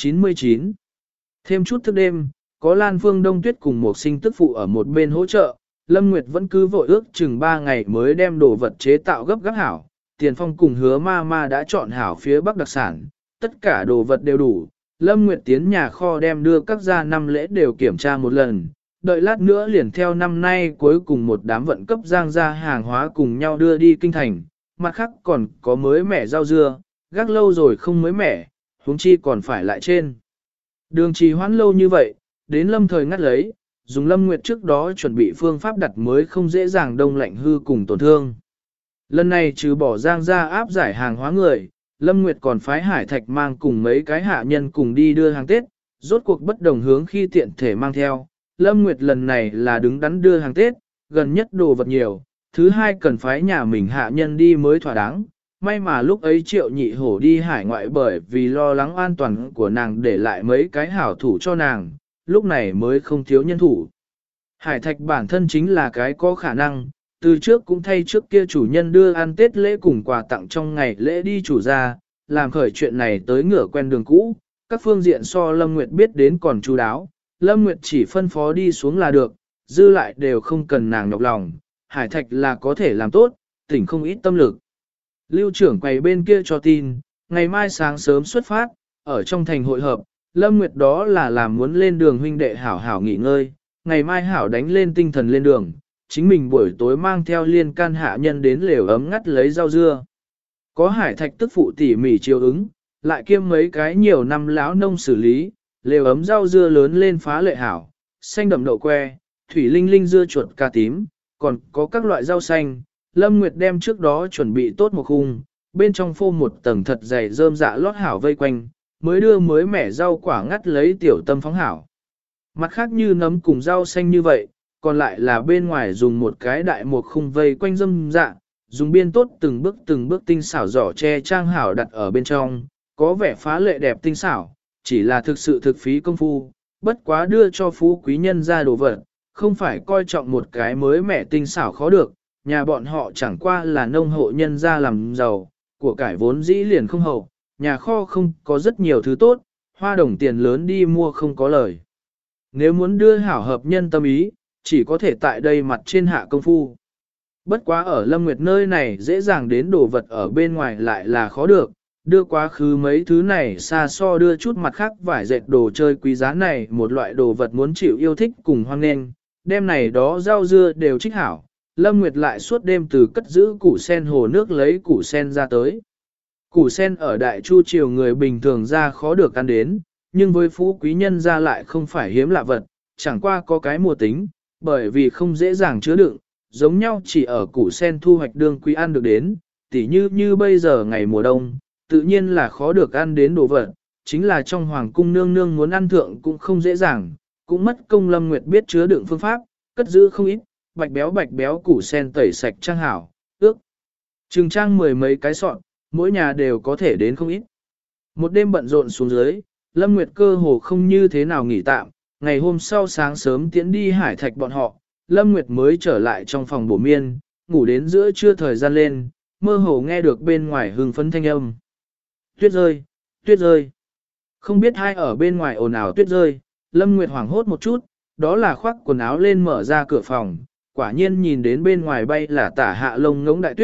499 Thêm chút thức đêm, có Lan Phương Đông Tuyết cùng một sinh tức phụ ở một bên hỗ trợ, Lâm Nguyệt vẫn cứ vội ước chừng 3 ngày mới đem đồ vật chế tạo gấp gáp hảo, Tiền Phong cùng Hứa Ma Ma đã chọn hảo phía Bắc đặc sản, tất cả đồ vật đều đủ, Lâm Nguyệt tiến nhà kho đem đưa các gia năm lễ đều kiểm tra một lần, đợi lát nữa liền theo năm nay cuối cùng một đám vận cấp giang ra hàng hóa cùng nhau đưa đi kinh thành, mặt khác còn có mới mẻ rau dưa, gác lâu rồi không mới mẻ, huống chi còn phải lại trên. Đường trì hoãn lâu như vậy, đến Lâm thời ngắt lấy, dùng Lâm Nguyệt trước đó chuẩn bị phương pháp đặt mới không dễ dàng đông lạnh hư cùng tổn thương. Lần này trừ bỏ giang ra áp giải hàng hóa người, Lâm Nguyệt còn phái Hải Thạch mang cùng mấy cái hạ nhân cùng đi đưa hàng Tết, rốt cuộc bất đồng hướng khi tiện thể mang theo. Lâm Nguyệt lần này là đứng đắn đưa hàng Tết, gần nhất đồ vật nhiều, thứ hai cần phái nhà mình hạ nhân đi mới thỏa đáng. May mà lúc ấy Triệu Nhị Hổ đi hải ngoại bởi vì lo lắng an toàn của nàng để lại mấy cái hảo thủ cho nàng, lúc này mới không thiếu nhân thủ. Hải Thạch bản thân chính là cái có khả năng, từ trước cũng thay trước kia chủ nhân đưa ăn Tết lễ cùng quà tặng trong ngày lễ đi chủ ra, làm khởi chuyện này tới ngửa quen đường cũ, các phương diện so Lâm Nguyệt biết đến còn chu đáo, Lâm Nguyệt chỉ phân phó đi xuống là được, dư lại đều không cần nàng nhọc lòng, Hải Thạch là có thể làm tốt, tỉnh không ít tâm lực. Lưu trưởng quầy bên kia cho tin, ngày mai sáng sớm xuất phát, ở trong thành hội hợp, Lâm Nguyệt đó là làm muốn lên đường huynh đệ hảo hảo nghỉ ngơi, ngày mai hảo đánh lên tinh thần lên đường, chính mình buổi tối mang theo liên can hạ nhân đến lều ấm ngắt lấy rau dưa. Có Hải Thạch tức phụ tỉ mỉ chiều ứng, lại kiêm mấy cái nhiều năm lão nông xử lý, lều ấm rau dưa lớn lên phá lệ hảo, xanh đậm đậu que, thủy linh linh dưa chuột cà tím, còn có các loại rau xanh. Lâm Nguyệt đem trước đó chuẩn bị tốt một khung, bên trong phô một tầng thật dày rơm dạ lót hảo vây quanh, mới đưa mới mẻ rau quả ngắt lấy tiểu tâm phóng hảo. Mặt khác như nấm cùng rau xanh như vậy, còn lại là bên ngoài dùng một cái đại một khung vây quanh rơm dạ, dùng biên tốt từng bước tinh xảo giỏ che trang hảo đặt ở bên trong, có vẻ phá lệ đẹp tinh xảo, chỉ là thực sự thực phí công phu, bất quá đưa cho phú quý nhân ra đồ vật, không phải coi trọng một cái mới mẻ tinh xảo khó được, nhà bọn họ chẳng qua là nông hộ nhân ra làm giàu, của cải vốn dĩ liền không hậu, nhà kho không có rất nhiều thứ tốt, hoa đồng tiền lớn đi mua không có lời. Nếu muốn đưa hảo hợp nhân tâm ý, chỉ có thể tại đây mặt trên hạ công phu. Bất quá ở Lâm Nguyệt nơi này dễ dàng đến đồ vật ở bên ngoài lại là khó được, đưa quá khứ mấy thứ này xa so đưa chút mặt khác vải dệt đồ chơi quý giá này một loại đồ vật muốn chịu yêu thích cùng hoan nghênh, đêm này đó rau dưa đều trích hảo. Lâm Nguyệt lại suốt đêm từ cất giữ củ sen hồ nước lấy củ sen ra tới. Củ sen ở Đại Chu triều người bình thường ra khó được ăn đến, nhưng với phú quý nhân ra lại không phải hiếm lạ vật, chẳng qua có cái mùa tính, bởi vì không dễ dàng chứa đựng, giống nhau chỉ ở củ sen thu hoạch đương quý ăn được đến, tỉ như bây giờ ngày mùa đông, tự nhiên là khó được ăn đến đồ vật, chính là trong hoàng cung nương nương muốn ăn thượng cũng không dễ dàng, cũng mất công Lâm Nguyệt biết chứa đựng phương pháp, cất giữ không ít, bạch béo củ sen tẩy sạch trang hảo, ước. Trừng trang mười mấy cái sọn, mỗi nhà đều có thể đến không ít. Một đêm bận rộn xuống dưới, Lâm Nguyệt cơ hồ không như thế nào nghỉ tạm, ngày hôm sau sáng sớm tiễn đi Hải Thạch bọn họ, Lâm Nguyệt mới trở lại trong phòng bổ miên, ngủ đến giữa trưa thời gian lên, mơ hồ nghe được bên ngoài hưng phấn thanh âm. Tuyết rơi, tuyết rơi. Không biết ai ở bên ngoài ồn ào tuyết rơi, Lâm Nguyệt hoảng hốt một chút, đó là khoác quần áo lên mở ra cửa phòng, quả nhiên nhìn đến bên ngoài bay là tả hạ lông ngỗng đại tuyết,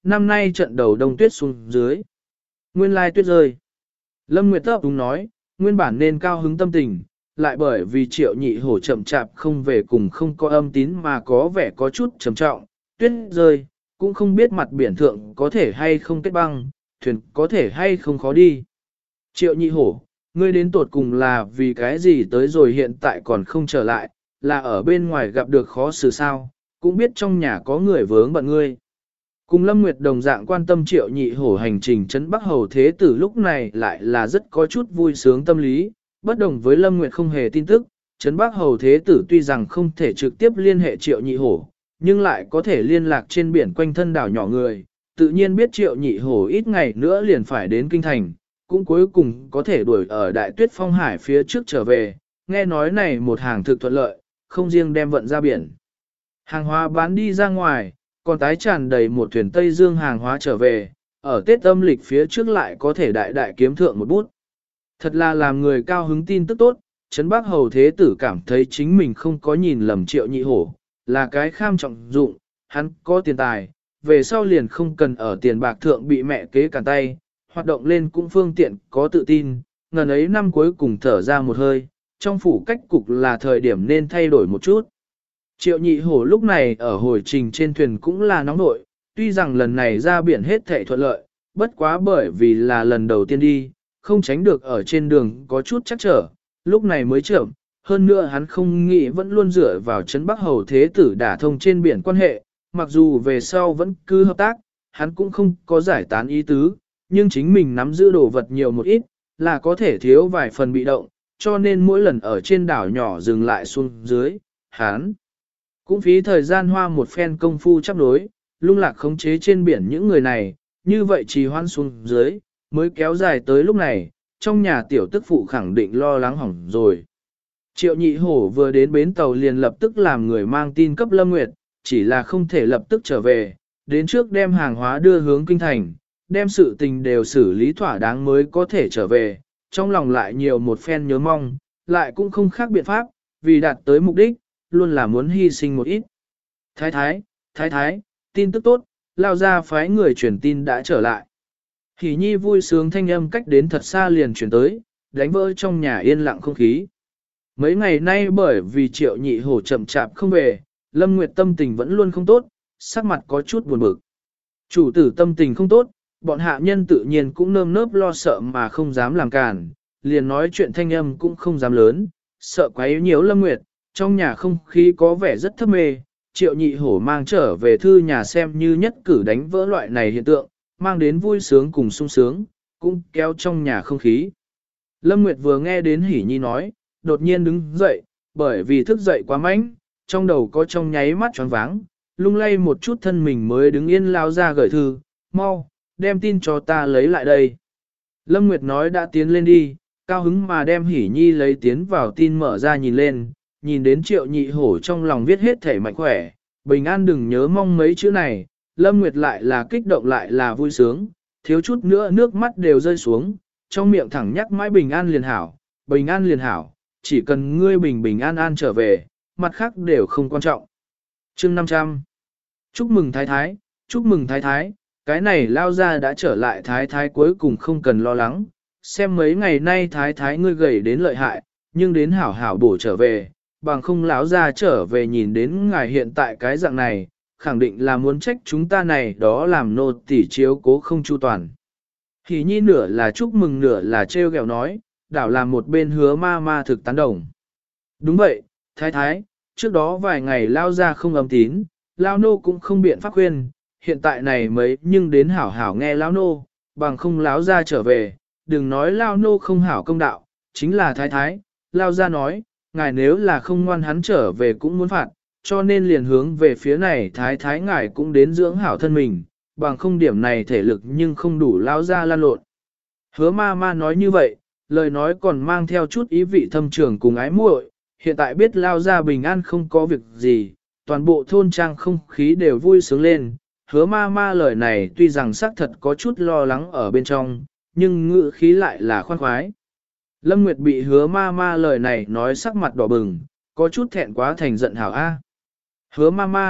năm nay trận đầu đông tuyết xuống dưới. Nguyên lai tuyết rơi. Lâm Nguyệt ấp đúng nói, nguyên bản nên cao hứng tâm tình, lại bởi vì Triệu Nhị Hổ chậm chạp không về cùng không có âm tín mà có vẻ có chút trầm trọng, tuyết rơi, cũng không biết mặt biển thượng có thể hay không kết băng, thuyền có thể hay không khó đi. Triệu Nhị Hổ, ngươi đến tột cùng là vì cái gì tới rồi hiện tại còn không trở lại, là ở bên ngoài gặp được khó xử sao, cũng biết trong nhà có người vướng bận ngươi. Cùng Lâm Nguyệt đồng dạng quan tâm Triệu Nhị Hổ hành trình trấn Bắc Hầu Thế Tử lúc này lại là rất có chút vui sướng tâm lý, bất đồng với Lâm Nguyệt không hề tin tức, trấn Bắc Hầu Thế Tử tuy rằng không thể trực tiếp liên hệ Triệu Nhị Hổ, nhưng lại có thể liên lạc trên biển quanh thân đảo nhỏ người, tự nhiên biết Triệu Nhị Hổ ít ngày nữa liền phải đến Kinh Thành, cũng cuối cùng có thể đuổi ở Đại Tuyết Phong Hải phía trước trở về, nghe nói này một hàng thực thuận lợi, không riêng đem vận ra biển. Hàng hóa bán đi ra ngoài, còn tái tràn đầy một thuyền Tây Dương hàng hóa trở về, ở Tết âm lịch phía trước lại có thể đại đại kiếm thượng một bút. Thật là làm người cao hứng tin tức tốt, Trấn Bắc Hầu Thế Tử cảm thấy chính mình không có nhìn lầm Triệu Nhị Hổ, là cái kham trọng dụng, hắn có tiền tài, về sau liền không cần ở tiền bạc thượng bị mẹ kế cản tay, hoạt động lên cũng phương tiện có tự tin, ngần ấy năm cuối cùng thở ra một hơi, trong phủ cách cục là thời điểm nên thay đổi một chút. Triệu Nhị Hổ lúc này ở hồi trình trên thuyền cũng là nóng nội, tuy rằng lần này ra biển hết thảy thuận lợi, bất quá bởi vì là lần đầu tiên đi, không tránh được ở trên đường có chút chắc trở, lúc này mới chậm, hơn nữa hắn không nghĩ vẫn luôn dựa vào Trấn Bắc Hầu Thế Tử đả thông trên biển quan hệ, mặc dù về sau vẫn cứ hợp tác, hắn cũng không có giải tán ý tứ, nhưng chính mình nắm giữ đồ vật nhiều một ít, là có thể thiếu vài phần bị động, cho nên mỗi lần ở trên đảo nhỏ dừng lại xuống dưới, hắn cũng phí thời gian hoa một phen công phu chấp đối, lung lạc khống chế trên biển những người này, như vậy trì hoãn xuống dưới, mới kéo dài tới lúc này, trong nhà tiểu tức phụ khẳng định lo lắng hỏng rồi. Triệu Nhị Hổ vừa đến bến tàu liền lập tức làm người mang tin cấp Lâm Nguyệt, chỉ là không thể lập tức trở về, đến trước đem hàng hóa đưa hướng kinh thành, đem sự tình đều xử lý thỏa đáng mới có thể trở về, trong lòng lại nhiều một phen nhớ mong, lại cũng không khác biện pháp, vì đạt tới mục đích, luôn là muốn hy sinh một ít. Thái thái, tin tức tốt, lao ra phái người truyền tin đã trở lại. Hỷ nhi vui sướng thanh âm cách đến thật xa liền chuyển tới, đánh vỡ trong nhà yên lặng không khí. Mấy ngày nay bởi vì Triệu Nhị Hổ chậm chạp không về, Lâm Nguyệt tâm tình vẫn luôn không tốt, sắc mặt có chút buồn bực. Chủ tử tâm tình không tốt, bọn hạ nhân tự nhiên cũng nơm nớp lo sợ mà không dám làm cản, liền nói chuyện thanh âm cũng không dám lớn, sợ quấy nhiễu Lâm Nguyệt, trong nhà không khí có vẻ rất thấp mê, Triệu Nhị Hổ mang trở về thư nhà xem như nhất cử đánh vỡ loại này hiện tượng, mang đến vui sướng cùng sung sướng, cũng kéo trong nhà không khí. Lâm Nguyệt vừa nghe đến Hỷ Nhi nói, đột nhiên đứng dậy, bởi vì thức dậy quá mạnh, trong đầu có trong nháy mắt choáng váng, lung lay một chút thân mình mới đứng yên lao ra gửi thư, mau, đem tin cho ta lấy lại đây. Lâm Nguyệt nói đã tiến lên đi, cao hứng mà đem Hỷ Nhi lấy tiến vào tin mở ra nhìn lên, nhìn đến Triệu Nhị Hổ trong lòng viết hết thể mạnh khỏe, bình an đừng nhớ mong mấy chữ này, Lâm Nguyệt lại là kích động lại là vui sướng, thiếu chút nữa nước mắt đều rơi xuống, trong miệng thẳng nhắc mãi bình an liền hảo, chỉ cần ngươi bình an an trở về, mặt khác đều không quan trọng. Chương 500. Chúc mừng thái thái, chúc mừng thái thái, cái này lao ra đã trở lại thái thái cuối cùng không cần lo lắng, xem mấy ngày nay thái thái ngươi gầy đến lợi hại, nhưng đến hảo hảo bổ trở về, bằng không lão ra trở về nhìn đến ngài hiện tại cái dạng này, khẳng định là muốn trách chúng ta này đó làm nô tỉ chiếu cố không chu toàn. Hỷ Nhi nửa là chúc mừng nửa là trêu ghẹo nói, đảo làm một bên hứa ma ma thực tán đồng. Đúng vậy, thái thái, trước đó vài ngày lao ra không âm tín, lao nô cũng không biện pháp khuyên, hiện tại này mấy nhưng đến hảo hảo nghe lao nô, bằng không láo ra trở về, đừng nói lao nô không hảo công đạo, chính là thái thái, lao ra nói, ngài nếu là không ngoan hắn trở về cũng muốn phạt, cho nên liền hướng về phía này thái thái ngài cũng đến dưỡng hảo thân mình, bằng không điểm này thể lực nhưng không đủ lao ra lan lộn. Hứa ma ma nói như vậy, lời nói còn mang theo chút ý vị thâm trường cùng ái muội, hiện tại biết lao ra bình an không có việc gì, toàn bộ thôn trang không khí đều vui sướng lên. Hứa ma ma lời này tuy rằng xác thật có chút lo lắng ở bên trong, nhưng ngữ khí lại là khoan khoái. Lâm Nguyệt bị hứa ma ma lời này nói sắc mặt đỏ bừng, có chút thẹn quá thành giận hảo a. Hứa ma ma,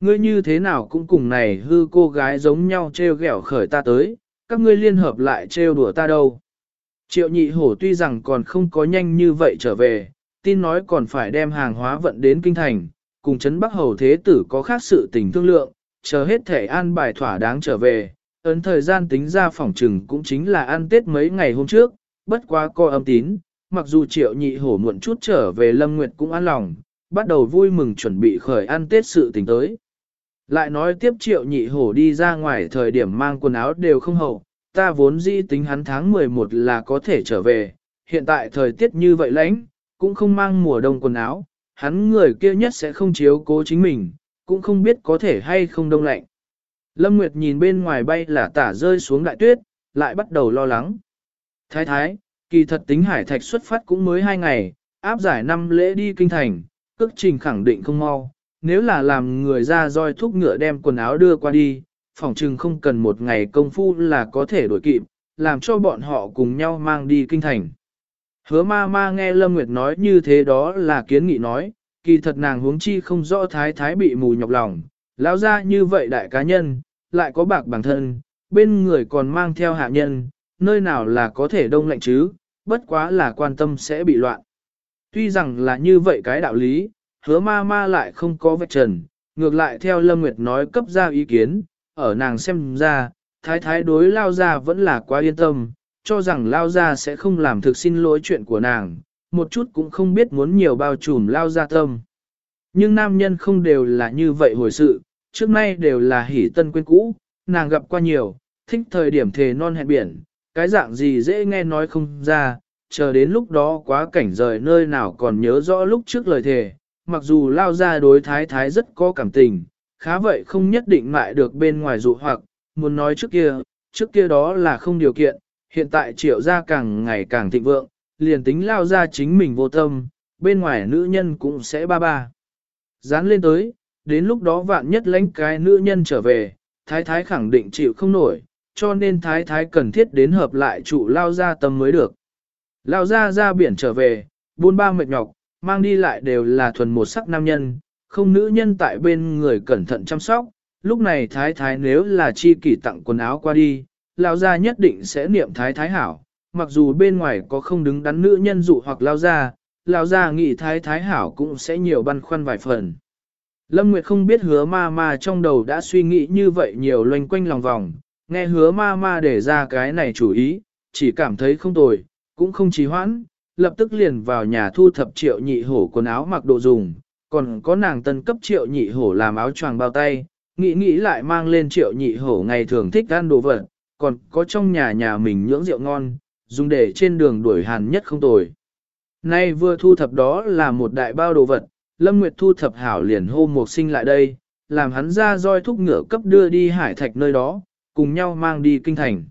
Ngươi như thế nào cũng cùng này hư cô gái giống nhau trêu ghẹo khởi ta tới, các ngươi liên hợp lại trêu đùa ta đâu. Triệu nhị hổ tuy rằng còn không có nhanh như vậy trở về, tin nói còn phải đem hàng hóa vận đến kinh thành, cùng chấn Bắc Hầu Thế Tử có khác sự tình thương lượng, chờ hết thể an bài thỏa đáng trở về, ấn thời gian tính ra phỏng trừng cũng chính là ăn Tết mấy ngày hôm trước, bất quá co âm tín, mặc dù triệu nhị hổ muộn chút trở về Lâm Nguyệt cũng an lòng, bắt đầu vui mừng chuẩn bị khởi ăn Tết sự tình tới. Lại nói tiếp triệu nhị hổ đi ra ngoài thời điểm mang quần áo đều không hậu, ta vốn dĩ tính hắn tháng 11 là có thể trở về, hiện tại thời tiết như vậy lạnh, cũng không mang mùa đông quần áo, hắn người kia nhất sẽ không chiếu cố chính mình, cũng không biết có thể hay không đông lạnh. Lâm Nguyệt nhìn bên ngoài bay là tả rơi xuống đại tuyết, lại bắt đầu lo lắng. Thái thái, kỳ thật tính hải thạch xuất phát cũng mới 2 ngày, áp giải 5 lễ đi kinh thành, cước trình khẳng định không mau. Nếu là làm người ra roi thúc ngựa đem quần áo đưa qua đi, phỏng chừng không cần 1 ngày công phu là có thể đổi kịp, làm cho bọn họ cùng nhau mang đi kinh thành. Hứa ma ma nghe Lâm Nguyệt nói như thế đó là kiến nghị nói, kỳ thật nàng huống chi không rõ thái thái bị mù nhọc lòng, lão ra như vậy đại cá nhân, lại có bạc bản thân, bên người còn mang theo hạ nhân, nơi nào là có thể đông lạnh chứ, bất quá là quan tâm sẽ bị loạn. Tuy rằng là như vậy cái đạo lý, hứa ma ma lại không có vạch trần, ngược lại theo Lâm Nguyệt nói cấp ra ý kiến, ở nàng xem ra, thái thái đối lao ra vẫn là quá yên tâm, cho rằng lao ra sẽ không làm thực xin lỗi chuyện của nàng, một chút cũng không biết muốn nhiều bao trùm lao ra tâm. Nhưng nam nhân không đều là như vậy hồi sự, trước nay đều là hỉ tân quên cũ, nàng gặp qua nhiều, thích thời điểm thề non hẹn biển, cái dạng gì dễ nghe nói không ra, chờ đến lúc đó quá cảnh rời nơi nào còn nhớ rõ lúc trước lời thề, mặc dù lao ra đối thái thái rất có cảm tình, khá vậy không nhất định mại được bên ngoài dụ hoặc, muốn nói trước kia đó là không điều kiện, hiện tại triệu gia càng ngày càng thịnh vượng, liền tính lao ra chính mình vô tâm, bên ngoài nữ nhân cũng sẽ ba ba. Dán lên tới, đến lúc đó vạn nhất lãnh cái nữ nhân trở về, thái thái khẳng định chịu không nổi, cho nên thái thái cần thiết đến hợp lại trụ lao ra tâm mới được. Lao ra biển trở về, buôn ba mệt nhọc, mang đi lại đều là thuần một sắc nam nhân, không nữ nhân tại bên người cẩn thận chăm sóc, lúc này thái thái nếu là chi kỷ tặng quần áo qua đi, lao ra nhất định sẽ niệm thái thái hảo, mặc dù bên ngoài có không đứng đắn nữ nhân dụ hoặc lao ra nghĩ thái thái hảo cũng sẽ nhiều băn khoăn vài phần. Lâm Nguyệt không biết hứa ma ma trong đầu đã suy nghĩ như vậy nhiều loanh quanh lòng vòng, nghe hứa ma ma để ra cái này chủ ý, chỉ cảm thấy không tồi, cũng không trì hoãn, lập tức liền vào nhà thu thập triệu nhị hổ quần áo mặc đồ dùng, còn có nàng tân cấp triệu nhị hổ làm áo choàng bao tay, nghĩ lại mang lên triệu nhị hổ ngày thường thích ăn đồ vật, còn có trong nhà mình nhưỡng rượu ngon, dùng để trên đường đuổi hàn nhất không tồi. Nay vừa thu thập đó là một đại bao đồ vật, Lâm Nguyệt thu thập hảo liền hô Mộc Sinh lại đây, làm hắn ra roi thúc ngựa cấp đưa đi hải thạch nơi đó, cùng nhau mang đi kinh thành.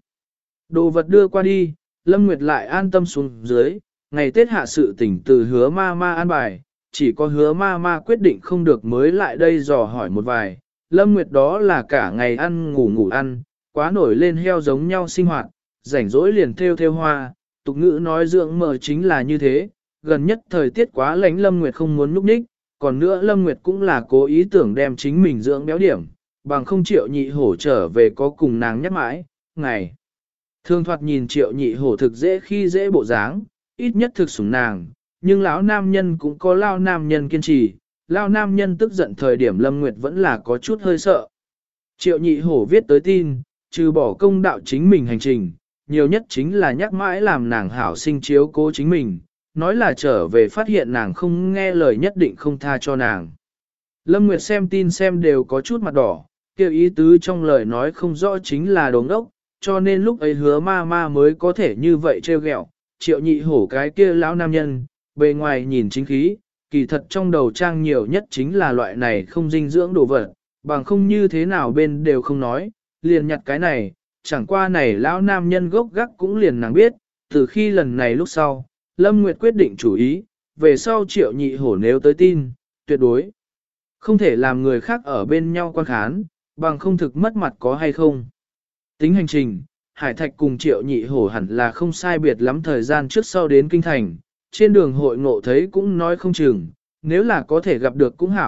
Đồ vật đưa qua đi, Lâm Nguyệt lại an tâm xuống dưới, ngày Tết hạ sự tỉnh từ hứa ma ma an bài, chỉ có hứa ma ma quyết định không được mới lại đây dò hỏi một vài. Lâm Nguyệt đó là cả ngày ăn ngủ ăn, quá nổi lên heo giống nhau sinh hoạt, rảnh rỗi liền theo hoa, tục ngữ nói dưỡng mờ chính là như thế, gần nhất thời tiết quá lạnh Lâm Nguyệt không muốn núp ních, còn nữa Lâm Nguyệt cũng là cố ý tưởng đem chính mình dưỡng béo điểm, bằng không triệu nhị hổ trở về có cùng nàng nhắc mãi, ngày. Thương thoạt nhìn triệu nhị hổ thực dễ khi dễ bộ dáng, ít nhất thực sủng nàng, nhưng lão nam nhân cũng có lao nam nhân kiên trì, lao nam nhân tức giận thời điểm Lâm Nguyệt vẫn là có chút hơi sợ. Triệu nhị hổ viết tới tin, trừ bỏ công đạo chính mình hành trình, nhiều nhất chính là nhắc mãi làm nàng hảo sinh chiếu cố chính mình, nói là trở về phát hiện nàng không nghe lời nhất định không tha cho nàng. Lâm Nguyệt xem tin xem đều có chút mặt đỏ, kêu ý tứ trong lời nói không rõ chính là đồ ngốc, cho nên lúc ấy hứa ma ma mới có thể như vậy trêu ghẹo. Triệu nhị hổ cái kia lão nam nhân, bề ngoài nhìn chính khí, kỳ thật trong đầu trang nhiều nhất chính là loại này không dinh dưỡng đồ vật, bằng không như thế nào bên đều không nói, liền nhặt cái này, chẳng qua này lão nam nhân gốc gác cũng liền nàng biết, từ khi lần này lúc sau, Lâm Nguyệt quyết định chủ ý, về sau triệu nhị hổ nếu tới tin, tuyệt đối không thể làm người khác ở bên nhau quan khán, bằng không thực mất mặt có hay không. Tính hành trình, Hải Thạch cùng triệu nhị hổ hẳn là không sai biệt lắm thời gian trước sau đến kinh thành, trên đường hội ngộ thấy cũng nói không chừng, nếu là có thể gặp được cũng hảo,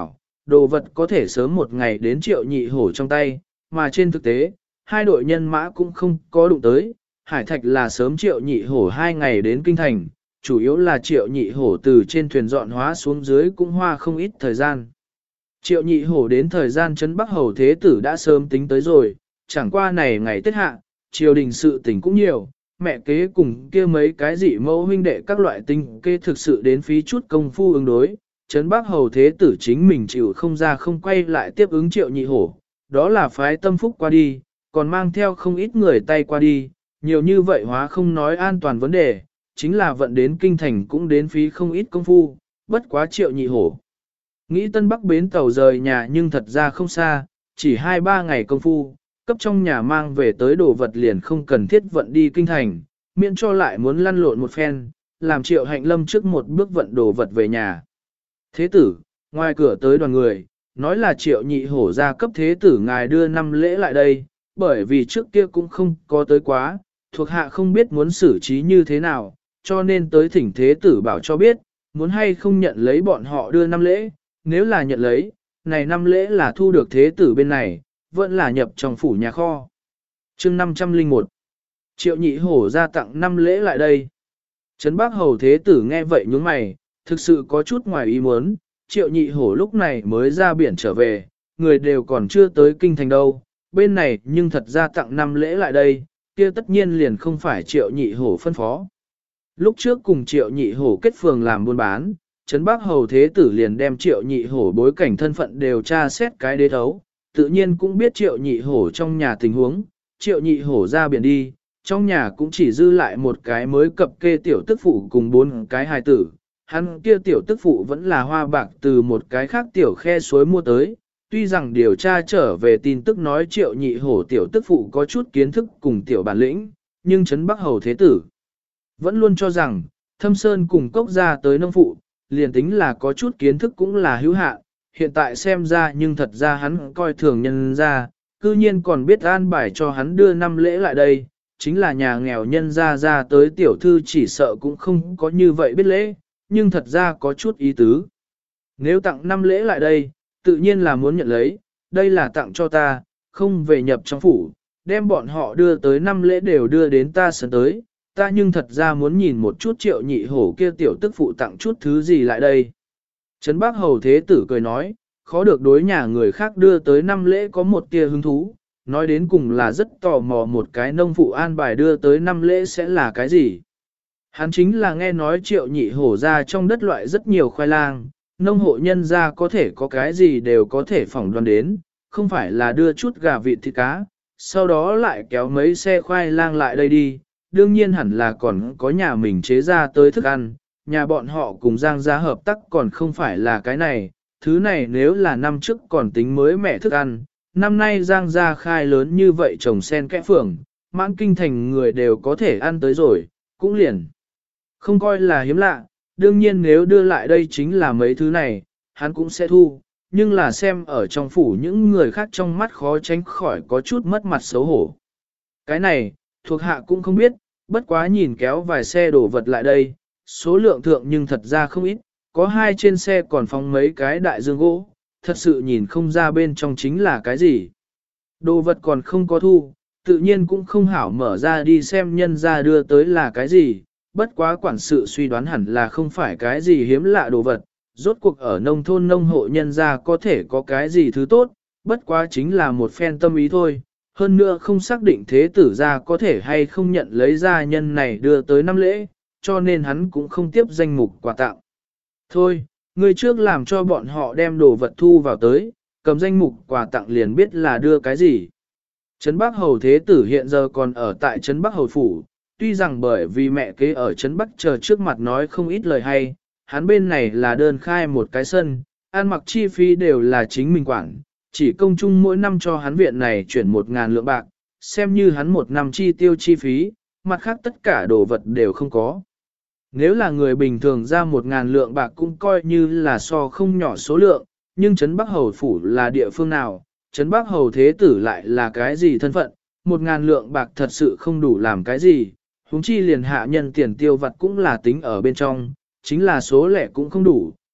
đồ vật có thể sớm một ngày đến Triệu Nhị Hổ trong tay, mà trên thực tế, hai đội nhân mã cũng không có đụng tới, hải thạch là sớm Triệu Nhị Hổ 2 ngày đến kinh thành, chủ yếu là Triệu Nhị Hổ từ trên thuyền dọn hóa xuống dưới cũng hoa không ít thời gian. Triệu Nhị Hổ đến thời gian Trấn Bắc Hầu Thế Tử đã sớm tính tới rồi, chẳng qua này ngày Tết hạ, triều đình sự tình cũng nhiều, mẹ kế cùng kia mấy cái dị mẫu huynh đệ các loại tinh kê thực sự đến phí chút công phu ứng đối. Trấn Bắc Hầu Thế Tử chính mình chịu không ra không quay lại tiếp ứng Triệu Nhị Hổ, đó là phái tâm phúc qua đi, còn mang theo không ít người tay qua đi, nhiều như vậy hóa không nói an toàn vấn đề, chính là vận đến kinh thành cũng đến phí không ít công phu, bất quá Triệu Nhị Hổ. Nghĩ Tân Bắc bến tàu rời nhà nhưng thật ra không xa, chỉ 2-3 ngày công phu, cấp trong nhà mang về tới đồ vật liền không cần thiết vận đi kinh thành, miễn cho lại muốn lăn lộn một phen, làm Triệu Hạnh Lâm trước một bước vận đồ vật về nhà. Thế tử, ngoài cửa tới đoàn người, nói là Triệu Nhị Hổ ra cấp thế tử ngài đưa 5 lễ lại đây, bởi vì trước kia cũng không có tới quá, thuộc hạ không biết muốn xử trí như thế nào, cho nên tới thỉnh thế tử bảo cho biết, muốn hay không nhận lấy bọn họ đưa 5 lễ, nếu là nhận lấy, này 5 lễ là thu được thế tử bên này, vẫn là nhập trong phủ nhà kho. Chương 501 Triệu Nhị Hổ ra tặng 5 lễ lại đây. Trấn Bắc Hầu Thế Tử nghe vậy nhướng mày, thực sự có chút ngoài ý muốn, Triệu Nhị Hổ lúc này mới ra biển trở về, người đều còn chưa tới kinh thành đâu, bên này nhưng thật ra tặng 5 lễ lại đây, kia tất nhiên liền không phải Triệu Nhị Hổ phân phó. Lúc trước cùng Triệu Nhị Hổ kết phường làm buôn bán, Trấn Bắc Hầu Thế Tử liền đem Triệu Nhị Hổ bối cảnh thân phận đều tra xét cái đế thấu, tự nhiên cũng biết Triệu Nhị Hổ trong nhà tình huống, Triệu Nhị Hổ ra biển đi, trong nhà cũng chỉ dư lại một cái mới cập kê tiểu tức phụ cùng 4 cái hài tử, hắn kia tiểu tức phụ vẫn là hoa bạc từ một cái khác tiểu khe suối mua tới, tuy rằng điều tra trở về tin tức nói Triệu Nhị Hổ tiểu tức phụ có chút kiến thức cùng tiểu bản lĩnh, nhưng Trấn Bắc Hầu Thế Tử vẫn luôn cho rằng, Thâm Sơn cùng cốc ra tới nông phụ, liền tính là có chút kiến thức cũng là hữu hạn, hiện tại xem ra nhưng thật ra hắn coi thường nhân ra, cư nhiên còn biết an bài cho hắn đưa 5 lễ lại đây, chính là nhà nghèo nhân ra tới tiểu thư chỉ sợ cũng không có như vậy biết lễ, nhưng thật ra có chút ý tứ. Nếu tặng 5 lễ lại đây, tự nhiên là muốn nhận lấy, đây là tặng cho ta, không về nhập trong phủ, đem bọn họ đưa tới 5 lễ đều đưa đến ta sân tới, ta nhưng thật ra muốn nhìn một chút Triệu Nhị Hổ kia tiểu tức phụ tặng chút thứ gì lại đây. Trấn Bắc Hầu Thế Tử cười nói, khó được đối nhà người khác đưa tới 5 lễ có một tia hứng thú, nói đến cùng là rất tò mò một cái nông phụ an bài đưa tới 5 lễ sẽ là cái gì. Hắn chính là nghe nói Triệu Nhị Hổ ra trong đất loại rất nhiều khoai lang, nông hộ nhân ra có thể có cái gì đều có thể phỏng đoán đến, không phải là đưa chút gà vịt thịt cá, sau đó lại kéo mấy xe khoai lang lại đây đi, đương nhiên hẳn là còn có nhà mình chế ra tới thức ăn, nhà bọn họ cùng Giang gia hợp tác còn không phải là cái này, thứ này nếu là năm trước còn tính mới mẻ thức ăn, năm nay Giang gia khai lớn như vậy trồng sen kẽ phường, mãn kinh thành người đều có thể ăn tới rồi, cũng liền. Không coi là hiếm lạ, đương nhiên nếu đưa lại đây chính là mấy thứ này, hắn cũng sẽ thu, nhưng là xem ở trong phủ những người khác trong mắt khó tránh khỏi có chút mất mặt xấu hổ. Cái này, thuộc hạ cũng không biết, bất quá nhìn kéo vài xe đổ vật lại đây, số lượng thượng nhưng thật ra không ít, có 2 trên xe còn phóng mấy cái đại dương gỗ, thật sự nhìn không ra bên trong chính là cái gì. Đồ vật còn không có thu, tự nhiên cũng không hảo mở ra đi xem nhân ra đưa tới là cái gì, bất quá quản sự suy đoán hẳn là không phải cái gì hiếm lạ đồ vật, rốt cuộc ở nông thôn nông hộ nhân ra có thể có cái gì thứ tốt, bất quá chính là một phen tâm ý thôi. Hơn nữa không xác định thế tử ra có thể hay không nhận lấy gia nhân này đưa tới 5 lễ, cho nên hắn cũng không tiếp danh mục quà tặng. Thôi, người trước làm cho bọn họ đem đồ vật thu vào tới, cầm danh mục quà tặng liền biết là đưa cái gì. Trấn Bắc Hầu Thế Tử hiện giờ còn ở tại Trấn Bắc Hầu Phủ, tuy rằng bởi vì mẹ kế ở Trấn Bắc chờ trước mặt nói không ít lời hay, hắn bên này là đơn khai một cái sân, ăn mặc chi phí đều là chính mình quản. Chỉ công chung mỗi năm cho hắn viện này chuyển 1.000 lượng bạc, xem như hắn một năm chi tiêu chi phí, mặt khác tất cả đồ vật đều không có. Nếu là người bình thường ra 1.000 lượng bạc cũng coi như là so không nhỏ số lượng, nhưng Trấn Bắc Hầu Phủ là địa phương nào, Trấn Bắc Hầu Thế Tử lại là cái gì thân phận, 1.000 lượng bạc thật sự không đủ làm cái gì, huống chi liền hạ nhân tiền tiêu vặt cũng là tính ở bên trong, chính là số lẻ cũng không đủ,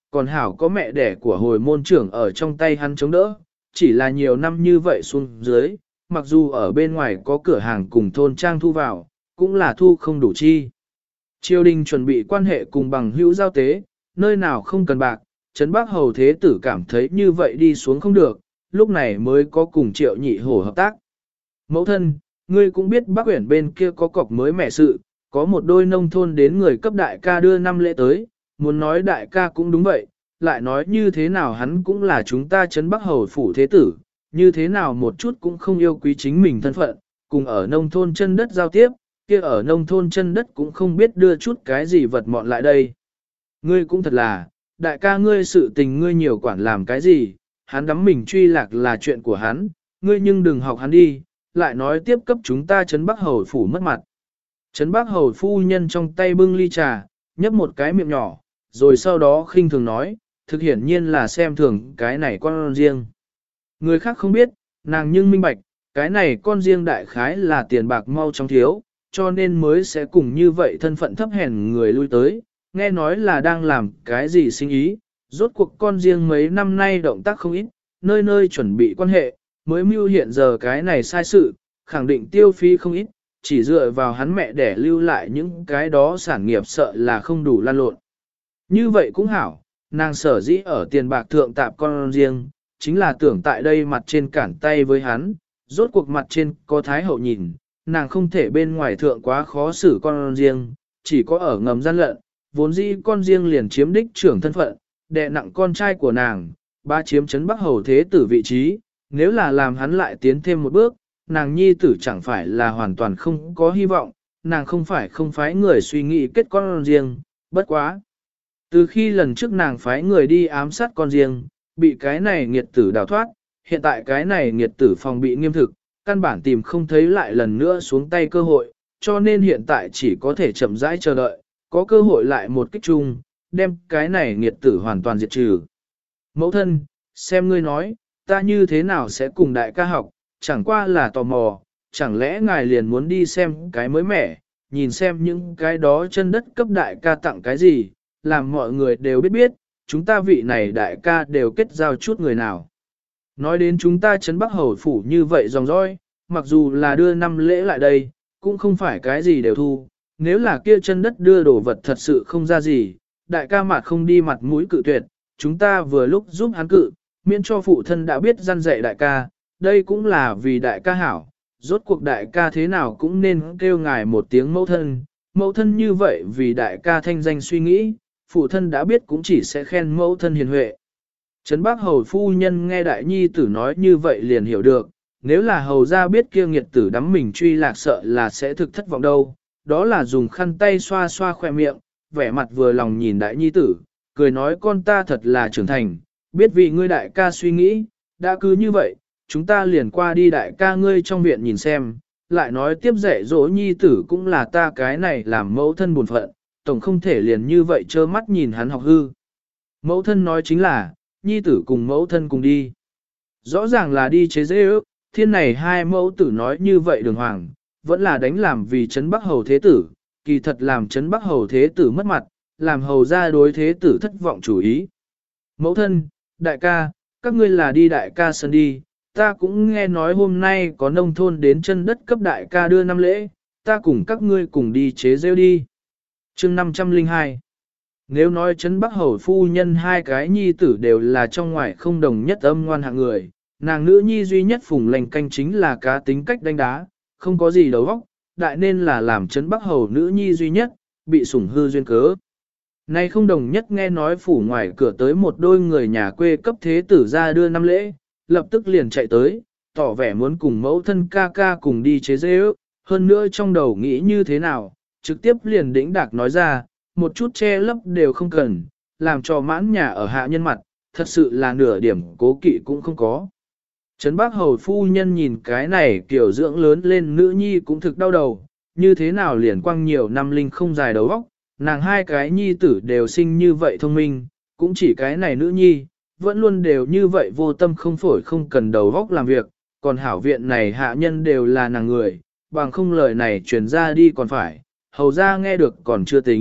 còn hảo có mẹ đẻ của hồi môn trưởng ở trong tay hắn chống đỡ, chỉ là nhiều năm như vậy xuống dưới, mặc dù ở bên ngoài có cửa hàng cùng thôn trang thu vào, cũng là thu không đủ chi. Triều đình chuẩn bị quan hệ cùng bằng hữu giao tế, nơi nào không cần bạc, Trấn Bắc Hầu Thế Tử cảm thấy như vậy đi xuống không được, lúc này mới có cùng Triệu Nhị Hổ hợp tác. Mẫu thân, ngươi cũng biết Bắc Uyển bên kia có cọc mới mẻ sự, có một đôi nông thôn đến người cấp đại ca đưa 5 lễ tới, muốn nói đại ca cũng đúng vậy, lại nói như thế nào hắn cũng là chúng ta Trấn Bắc Hầu Phủ Thế Tử, như thế nào một chút cũng không yêu quý chính mình thân phận, cùng ở nông thôn chân đất giao tiếp, kia ở nông thôn chân đất cũng không biết đưa chút cái gì vật mọn lại đây. Ngươi cũng thật là, đại ca ngươi sự tình ngươi nhiều quản làm cái gì, hắn đắm mình truy lạc là chuyện của hắn, ngươi nhưng đừng học hắn đi, lại nói tiếp cấp chúng ta Trấn Bắc Hầu Phủ mất mặt. Trấn Bắc Hầu phu nhân trong tay bưng ly trà, nhấp một cái miệng nhỏ, rồi sau đó khinh thường nói, thực hiển nhiên là xem thường cái này con riêng. Người khác không biết, nàng nhưng minh bạch, cái này con riêng đại khái là tiền bạc mau chóng thiếu, cho nên mới sẽ cùng như vậy thân phận thấp hèn người lui tới, nghe nói là đang làm cái gì sinh ý, rốt cuộc con riêng mấy năm nay động tác không ít, nơi nơi chuẩn bị quan hệ, mới mưu hiện giờ cái này sai sự, khẳng định tiêu phí không ít, chỉ dựa vào hắn mẹ để lưu lại những cái đó sản nghiệp sợ là không đủ lan lộn. Như vậy cũng hảo, nàng sở dĩ ở tiền bạc thượng tạp con riêng, chính là tưởng tại đây mặt trên cản tay với hắn, rốt cuộc mặt trên có thái hậu nhìn, nàng không thể bên ngoài thượng quá khó xử con riêng, chỉ có ở ngầm gian lận, vốn dĩ con riêng liền chiếm đích trưởng thân phận, đè nặng con trai của nàng, ba chiếm Trấn Bắc Hầu Thế Tử vị trí, nếu là làm hắn lại tiến thêm một bước, nàng nhi tử chẳng phải là hoàn toàn không có hy vọng, nàng không phải không phái người suy nghĩ kết con riêng, bất quá. Từ khi lần trước nàng phái người đi ám sát con riêng, bị cái này nghiệt tử đào thoát, hiện tại cái này nghiệt tử phòng bị nghiêm thực, căn bản tìm không thấy lại lần nữa xuống tay cơ hội, cho nên hiện tại chỉ có thể chậm rãi chờ đợi, có cơ hội lại một kích chung, đem cái này nghiệt tử hoàn toàn diệt trừ. Mẫu thân, xem ngươi nói, ta như thế nào sẽ cùng đại ca học, chẳng qua là tò mò, chẳng lẽ ngài liền muốn đi xem cái mới mẻ, nhìn xem những cái đó chân đất cấp đại ca tặng cái gì, làm mọi người đều biết, chúng ta vị này đại ca đều kết giao chút người nào. Nói đến chúng ta Trấn Bắc Hầu Phủ như vậy dòng dõi, mặc dù là đưa 5 lễ lại đây, cũng không phải cái gì đều thu, nếu là kia chân đất đưa đồ vật thật sự không ra gì, đại ca mặt không đi mặt mũi cự tuyệt, chúng ta vừa lúc giúp hắn cự, miễn cho phụ thân đã biết răn dạy đại ca, đây cũng là vì đại ca hảo, rốt cuộc đại ca thế nào cũng nên kêu ngài một tiếng mẫu thân như vậy vì đại ca thanh danh suy nghĩ, phụ thân đã biết cũng chỉ sẽ khen mẫu thân hiền huệ. Trấn Bắc Hầu phu nhân nghe đại nhi tử nói như vậy liền hiểu được, nếu là hầu ra biết kia nghiệt tử đắm mình truy lạc sợ là sẽ thực thất vọng đâu, đó là dùng khăn tay xoa xoa khoe miệng, vẻ mặt vừa lòng nhìn đại nhi tử, cười nói con ta thật là trưởng thành, biết vì ngươi đại ca suy nghĩ, đã cứ như vậy, chúng ta liền qua đi đại ca ngươi trong viện nhìn xem, lại nói tiếp dạy dỗ nhi tử cũng là ta cái này làm mẫu thân buồn phận, tổng không thể liền như vậy trơ mắt nhìn hắn học hư. Mẫu thân nói chính là, nhi tử cùng mẫu thân cùng đi. Rõ ràng là đi chế dễ ước, thiên này hai mẫu tử nói như vậy đường hoàng, vẫn là đánh làm vì Trấn Bắc Hầu Thế Tử, kỳ thật làm Trấn Bắc Hầu Thế Tử mất mặt, làm hầu ra đối Thế Tử thất vọng chủ ý. Mẫu thân, đại ca, các ngươi là đi đại ca sân đi, ta cũng nghe nói hôm nay có nông thôn đến chân đất cấp đại ca đưa 5 lễ, ta cùng các ngươi cùng đi chế rêu đi. Chương 502. Nếu nói Trấn Bắc Hầu phu nhân hai cái nhi tử đều là trong ngoài không đồng nhất âm ngoan hạng người, nàng nữ nhi duy nhất Phùng Lành Canh chính là cá tính cách đánh đá, không có gì đầu óc, đại nên là làm Trấn Bắc Hầu nữ nhi duy nhất, bị sủng hư duyên cớ. Nay không đồng nhất nghe nói phủ ngoài cửa tới một đôi người nhà quê cấp thế tử ra đưa 5 lễ, lập tức liền chạy tới, tỏ vẻ muốn cùng mẫu thân ca ca cùng đi chế dê ước, hơn nữa trong đầu nghĩ như thế nào, trực tiếp liền đĩnh đạc nói ra, một chút che lấp đều không cần, làm cho mãn nhà ở hạ nhân mặt, thật sự là nửa điểm cố kỵ cũng không có. Trấn Bắc Hầu phu nhân nhìn cái này kiểu dưỡng lớn lên nữ nhi cũng thực đau đầu, như thế nào liền quăng nhiều năm linh không dài đầu óc, nàng hai cái nhi tử đều sinh như vậy thông minh, cũng chỉ cái này nữ nhi, vẫn luôn đều như vậy vô tâm không phổi không cần đầu óc làm việc, còn hảo viện này hạ nhân đều là nàng người, bằng không lời này truyền ra đi còn phải, hầu ra nghe được còn chưa tính,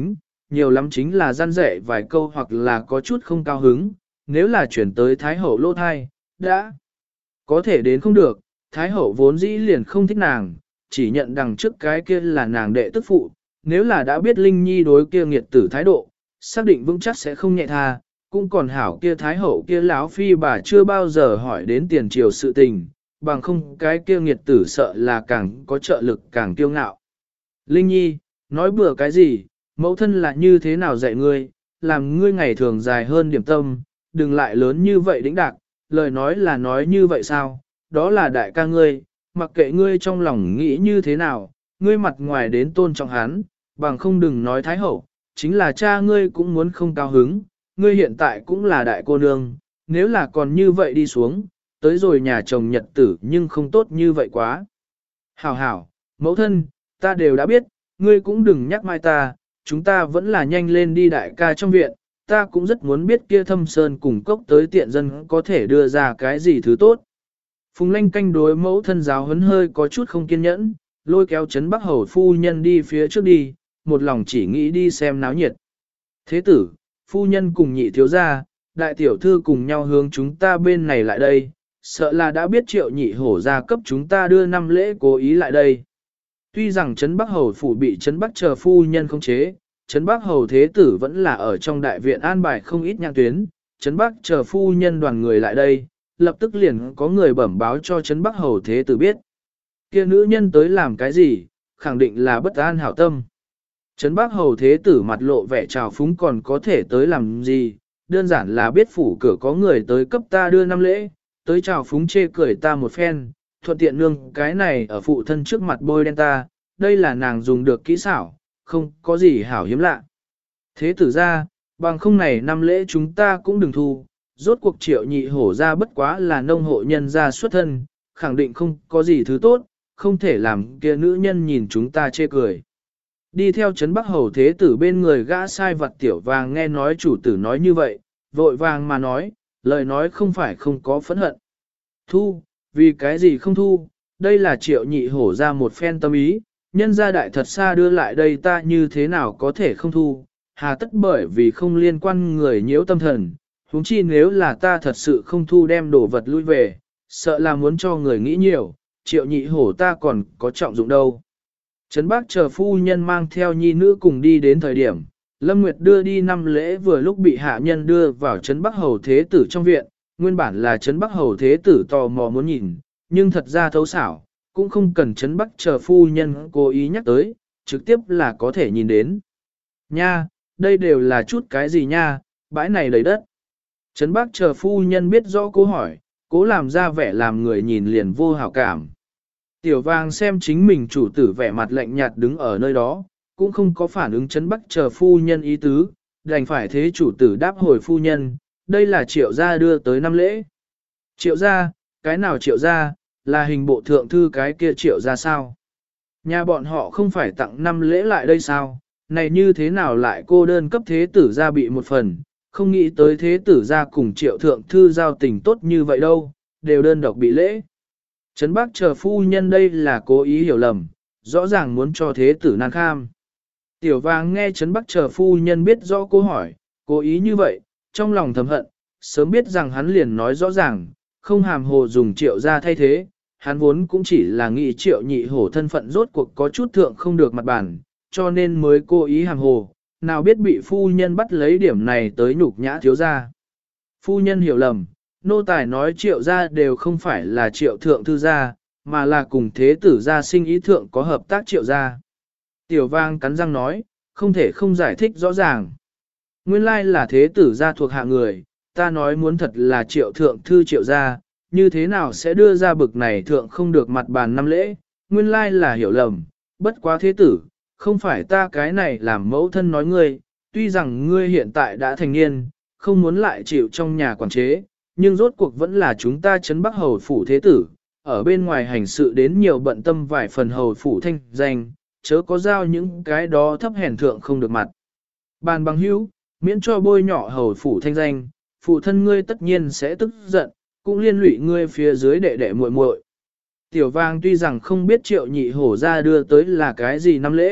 nhiều lắm chính là gian dạy vài câu hoặc là có chút không cao hứng, nếu là chuyển tới Thái Hậu lô thai, đã có thể đến không được, Thái Hậu vốn dĩ liền không thích nàng, chỉ nhận đằng trước cái kia là nàng đệ tức phụ, nếu là đã biết Linh Nhi đối kia nghiệt tử thái độ, xác định vững chắc sẽ không nhẹ tha, cũng còn hảo kia Thái Hậu kia lão phi bà chưa bao giờ hỏi đến tiền triều sự tình, bằng không cái kia nghiệt tử sợ là càng có trợ lực càng kiêu ngạo. Linh Nhi, nói bừa cái gì, mẫu thân là như thế nào dạy ngươi, làm ngươi ngày thường dài hơn điểm tâm, đừng lại lớn như vậy đĩnh đạc, lời nói là nói như vậy sao, đó là đại ca ngươi, mặc kệ ngươi trong lòng nghĩ như thế nào, ngươi mặt ngoài đến tôn trọng hắn, bằng không đừng nói Thái Hậu, chính là cha ngươi cũng muốn không cao hứng, ngươi hiện tại cũng là đại cô nương, nếu là còn như vậy đi xuống, tới rồi nhà chồng nhật tử nhưng không tốt như vậy quá. Hảo hảo, mẫu thân, ta đều đã biết, ngươi cũng đừng nhắc mai ta, chúng ta vẫn là nhanh lên đi đại ca trong viện, ta cũng rất muốn biết kia Thâm Sơn cùng cốc tới tiện dân có thể đưa ra cái gì thứ tốt. Phùng Lanh canh đối mẫu thân giáo huấn hơi có chút không kiên nhẫn, lôi kéo Trấn Bắc Hầu phu nhân đi phía trước đi, một lòng chỉ nghĩ đi xem náo nhiệt. Thế tử, phu nhân cùng nhị thiếu gia, đại tiểu thư cùng nhau hướng chúng ta bên này lại đây, sợ là đã biết Triệu nhị hổ ra cấp chúng ta đưa 5 lễ cố ý lại đây. Tuy rằng Trấn Bắc Hầu phủ bị Trấn Bắc chờ phu nhân không chế, Trấn Bắc Hầu thế tử vẫn là ở trong đại viện an bài không ít nhang tuyến, Trấn Bắc chờ phu nhân đoàn người lại đây, lập tức liền có người bẩm báo cho Trấn Bắc Hầu thế tử biết. Kia nữ nhân tới làm cái gì, khẳng định là bất an hảo tâm. Trấn Bắc Hầu thế tử mặt lộ vẻ trào phúng còn có thể tới làm gì, đơn giản là biết phủ cửa có người tới cấp ta đưa 5 lễ, tới trào phúng chê cười ta một phen, thuận tiện nương cái này ở phụ thân trước mặt bôi đen ta, đây là nàng dùng được kỹ xảo, không có gì hảo hiếm lạ. Thế tử ra, bằng không này 5 lễ chúng ta cũng đừng thu, rốt cuộc Triệu nhị hổ ra bất quá là nông hộ nhân ra xuất thân, khẳng định không có gì thứ tốt, không thể làm kia nữ nhân nhìn chúng ta chê cười. Đi theo Trấn Bắc Hầu thế tử bên người gã sai vật tiểu vàng nghe nói chủ tử nói như vậy, vội vàng mà nói, lời nói không phải không có phẫn hận. Thu, vì cái gì không thu, đây là Triệu nhị hổ ra một phen tâm ý, nhân gia đại thật xa đưa lại đây ta như thế nào có thể không thu, hà tất bởi vì không liên quan người nhiễu tâm thần, huống chi nếu là ta thật sự không thu đem đồ vật lui về, sợ là muốn cho người nghĩ nhiều, Triệu nhị hổ ta còn có trọng dụng đâu. Trấn Bắc chờ phu nhân mang theo nhi nữ cùng đi đến thời điểm, Lâm Nguyệt đưa đi 5 lễ vừa lúc bị hạ nhân đưa vào Trấn Bắc Hầu thế tử trong viện, nguyên bản là Trấn Bắc Hầu thế tử tò mò muốn nhìn, nhưng thật ra thấu xảo, cũng không cần Trấn Bắc chờ phu nhân cố ý nhắc tới, trực tiếp là có thể nhìn đến. Nha, đây đều là chút cái gì nha, bãi này đầy đất. Trấn Bắc chờ phu nhân biết rõ cố hỏi, cố làm ra vẻ làm người nhìn liền vô hảo cảm. Tiểu vàng xem chính mình chủ tử vẻ mặt lạnh nhạt đứng ở nơi đó, cũng không có phản ứng Trấn Bắc chờ phu nhân ý tứ, đành phải thế chủ tử đáp hồi phu nhân, đây là Triệu gia đưa tới 5 lễ. Triệu gia, cái nào Triệu gia, là hình bộ thượng thư cái kia Triệu gia sao? Nhà bọn họ không phải tặng 5 lễ lại đây sao? Này như thế nào lại cô đơn cấp thế tử gia bị một phần, không nghĩ tới thế tử gia cùng Triệu thượng thư giao tình tốt như vậy đâu, đều đơn độc bị lễ. Trấn Bắc chờ phu nhân đây là cố ý hiểu lầm, rõ ràng muốn cho thế tử nan kham. Tiểu vàng nghe Trấn Bắc chờ phu nhân biết rõ câu hỏi, cố ý như vậy, trong lòng thầm hận, sớm biết rằng hắn liền nói rõ ràng, không hàm hồ dùng Triệu ra thay thế, hắn vốn cũng chỉ là nghĩ Triệu nhị hổ thân phận rốt cuộc có chút thượng không được mặt bản, cho nên mới cố ý hàm hồ, nào biết bị phu nhân bắt lấy điểm này tới nhục nhã thiếu gia. Phu nhân hiểu lầm, nô tài nói Triệu gia đều không phải là Triệu thượng thư gia, mà là cùng thế tử gia sinh ý thượng có hợp tác Triệu gia. Tiểu vang cắn răng nói, không thể không giải thích rõ ràng. Nguyên lai là thế tử gia thuộc hạ người, ta nói muốn thật là Triệu thượng thư Triệu gia, như thế nào sẽ đưa ra bực này thượng không được mặt bàn 5 lễ, nguyên lai là hiểu lầm, bất quá thế tử, không phải ta cái này làm mẫu thân nói ngươi, tuy rằng ngươi hiện tại đã thành niên, không muốn lại chịu trong nhà quản chế, nhưng rốt cuộc vẫn là chúng ta Trấn Bắc hầu phủ thế tử, ở bên ngoài hành sự đến nhiều bận tâm vài phần hầu phủ thanh danh, chớ có giao những cái đó thấp hèn thượng không được mặt. Bàn bằng hữu, miễn cho bôi nhỏ hầu phủ thanh danh, phụ thân ngươi tất nhiên sẽ tức giận, cũng liên lụy ngươi phía dưới đệ đệ muội muội. Tiểu vang tuy rằng không biết Triệu nhị hổ ra đưa tới là cái gì năm lễ,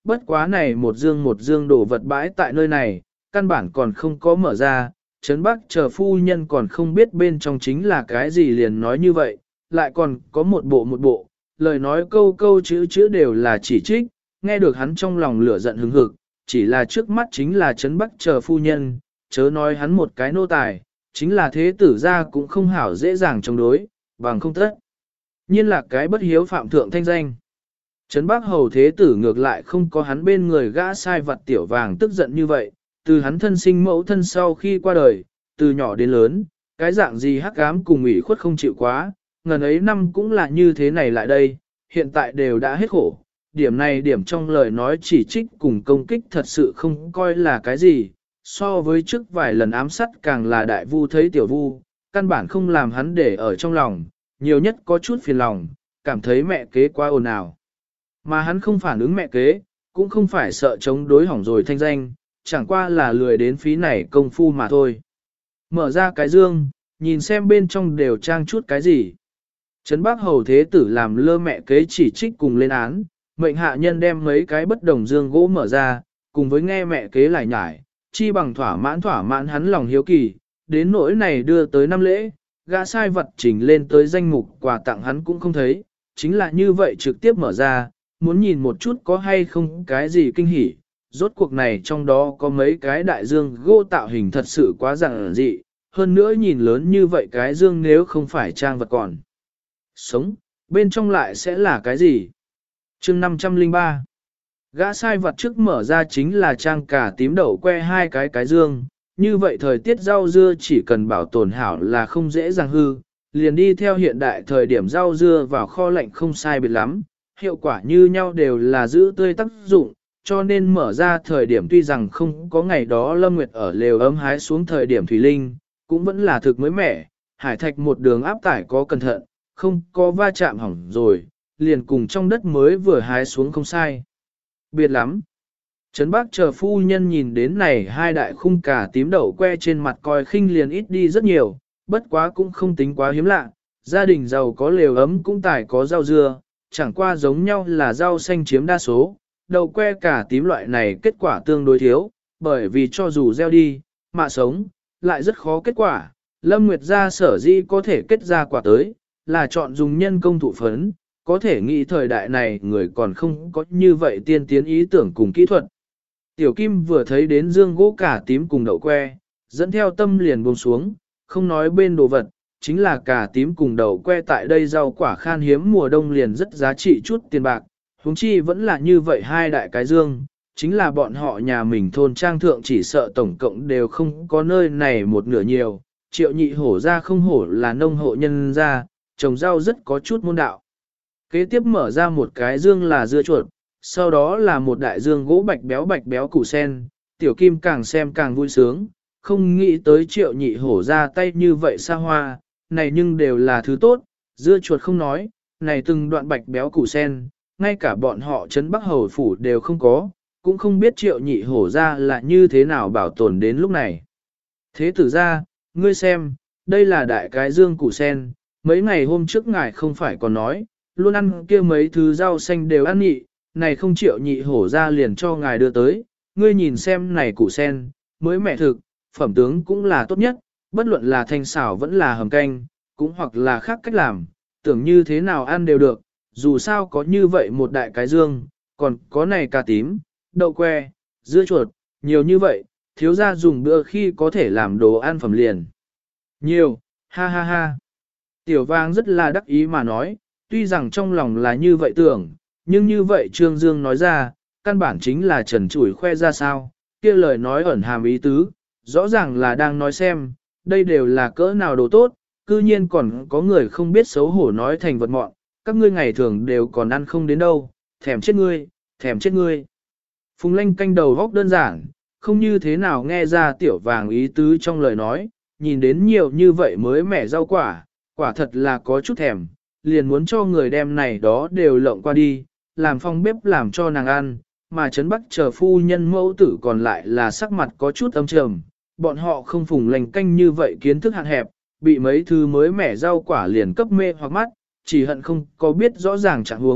bất quá này một dương đồ vật bãi tại nơi này, căn bản còn không có mở ra, Trấn Bắc chờ phu nhân còn không biết bên trong chính là cái gì liền nói như vậy, lại còn có một bộ, lời nói câu câu chữ đều là chỉ trích, nghe được hắn trong lòng lửa giận hừng hực, chỉ là trước mắt chính là Trấn Bắc chờ phu nhân, chớ nói hắn một cái nô tài, chính là thế tử gia cũng không hảo dễ dàng chống đối, bằng không tất. Nhiên là cái bất hiếu phạm thượng thanh danh. Trấn Bắc hầu thế tử ngược lại không có hắn bên người gã sai vặt tiểu vàng tức giận như vậy, từ hắn thân sinh mẫu thân sau khi qua đời, từ nhỏ đến lớn, cái dạng gì hắc ám cùng ủy khuất không chịu quá, ngần ấy năm cũng là như thế này lại đây, hiện tại đều đã hết khổ. Điểm này điểm trong lời nói chỉ trích cùng công kích thật sự không coi là cái gì, so với trước vài lần ám sát càng là đại vu thấy tiểu vu, căn bản không làm hắn để ở trong lòng, nhiều nhất có chút phiền lòng, cảm thấy mẹ kế quá ồn ào. Mà hắn không phản ứng mẹ kế, cũng không phải sợ chống đối hỏng rồi thanh danh, chẳng qua là lười đến phí này công phu mà thôi. Mở ra cái dương, nhìn xem bên trong đều trang chút cái gì. Trấn Bắc hầu thế tử làm lơ mẹ kế chỉ trích cùng lên án, mệnh hạ nhân đem mấy cái bất đồng dương gỗ mở ra, cùng với nghe mẹ kế lại nhải, chi bằng thỏa mãn hắn lòng hiếu kỳ, đến nỗi này đưa tới năm lễ, gã sai vật chỉnh lên tới danh mục quà tặng hắn cũng không thấy, chính là như vậy trực tiếp mở ra, muốn nhìn một chút có hay không cái gì kinh hỉ. Rốt cuộc này trong đó có mấy cái đại dương gỗ tạo hình thật sự quá giản dị, hơn nữa nhìn lớn như vậy cái dương nếu không phải trang vật còn sống, bên trong lại sẽ là cái gì? Chương 503 Gã sai vật trước mở ra chính là trang cà tím đậu que hai cái dương, như vậy thời tiết rau dưa chỉ cần bảo tồn hảo là không dễ dàng hư, liền đi theo hiện đại thời điểm rau dưa vào kho lạnh không sai biệt lắm, hiệu quả như nhau đều là giữ tươi tác dụng, cho nên mở ra thời điểm tuy rằng không có ngày đó Lâm Nguyệt ở lều ấm hái xuống thời điểm thủy linh, cũng vẫn là thực mới mẻ, hải thạch một đường áp tải có cẩn thận, không có va chạm hỏng rồi, liền cùng trong đất mới vừa hái xuống không sai. Biệt lắm. Trấn Bắc chờ phu nhân nhìn đến này hai đại khung cà tím đậu que trên mặt coi khinh liền ít đi rất nhiều, bất quá cũng không tính quá hiếm lạ, gia đình giàu có lều ấm cũng tải có rau dưa, chẳng qua giống nhau là rau xanh chiếm đa số, đậu que cà tím loại này kết quả tương đối thiếu, bởi vì cho dù gieo đi, mạ sống, lại rất khó kết quả, Lâm Nguyệt gia sở di có thể kết ra quả tới, là chọn dùng nhân công thụ phấn, có thể nghĩ thời đại này người còn không có như vậy tiên tiến ý tưởng cùng kỹ thuật. Tiểu Kim vừa thấy đến dương gỗ cà tím cùng đậu que, dẫn theo tâm liền buông xuống, không nói bên đồ vật, chính là cà tím cùng đậu que tại đây rau quả khan hiếm mùa đông liền rất giá trị chút tiền bạc, huống chi vẫn là như vậy hai đại cái dương, chính là bọn họ nhà mình thôn trang thượng chỉ sợ tổng cộng đều không có nơi này một nửa nhiều, Triệu Nhị hổ ra không hổ là nông hộ nhân ra, trồng rau rất có chút môn đạo. Kế tiếp mở ra một cái dương là dưa chuột, sau đó là một đại dương gỗ bạch béo củ sen, Tiểu Kim càng xem càng vui sướng, không nghĩ tới Triệu Nhị hổ ra tay như vậy xa hoa, này nhưng đều là thứ tốt, dưa chuột không nói, này từng đoạn bạch béo củ sen, ngay cả bọn họ Trấn Bắc hầu phủ đều không có, cũng không biết Triệu Nhị hổ ra là như thế nào bảo tồn đến lúc này. Thế tử ra, ngươi xem, đây là đại cái dương củ sen, mấy ngày hôm trước ngài không phải còn nói, luôn ăn kia mấy thứ rau xanh đều ăn nhị, này không Triệu Nhị hổ ra liền cho ngài đưa tới, ngươi nhìn xem này củ sen, mới mẻ thực, phẩm tướng cũng là tốt nhất, bất luận là thanh xảo vẫn là hầm canh, cũng hoặc là khác cách làm, tưởng như thế nào ăn đều được, dù sao có như vậy một đại cái dương, còn có này cà tím, đậu que, dưa chuột, nhiều như vậy, thiếu gia dùng bữa khi có thể làm đồ ăn phẩm liền. Nhiều, ha ha ha. Tiểu Vang rất là đắc ý mà nói, tuy rằng trong lòng là như vậy tưởng, nhưng như vậy Trương Dương nói ra, căn bản chính là trần trụi khoe ra sao, kia lời nói ẩn hàm ý tứ, rõ ràng là đang nói xem, đây đều là cỡ nào đồ tốt, cư nhiên còn có người không biết xấu hổ nói thành vật mọn, các ngươi ngày thường đều còn ăn không đến đâu, thèm chết ngươi, thèm chết ngươi. Phùng Lanh canh đầu góc đơn giản, không như thế nào nghe ra Tiểu Vàng ý tứ trong lời nói, nhìn đến nhiều như vậy mới mẻ rau quả, quả thật là có chút thèm, liền muốn cho người đem này đó đều lộng qua đi, làm phong bếp làm cho nàng ăn, mà Trấn Bắc chờ phu nhân mẫu tử còn lại là sắc mặt có chút âm trầm, bọn họ không Phùng Lanh canh như vậy kiến thức hạn hẹp, bị mấy thứ mới mẻ rau quả liền cấp mê hoặc mắt, chỉ hận không có biết rõ ràng trạng huống,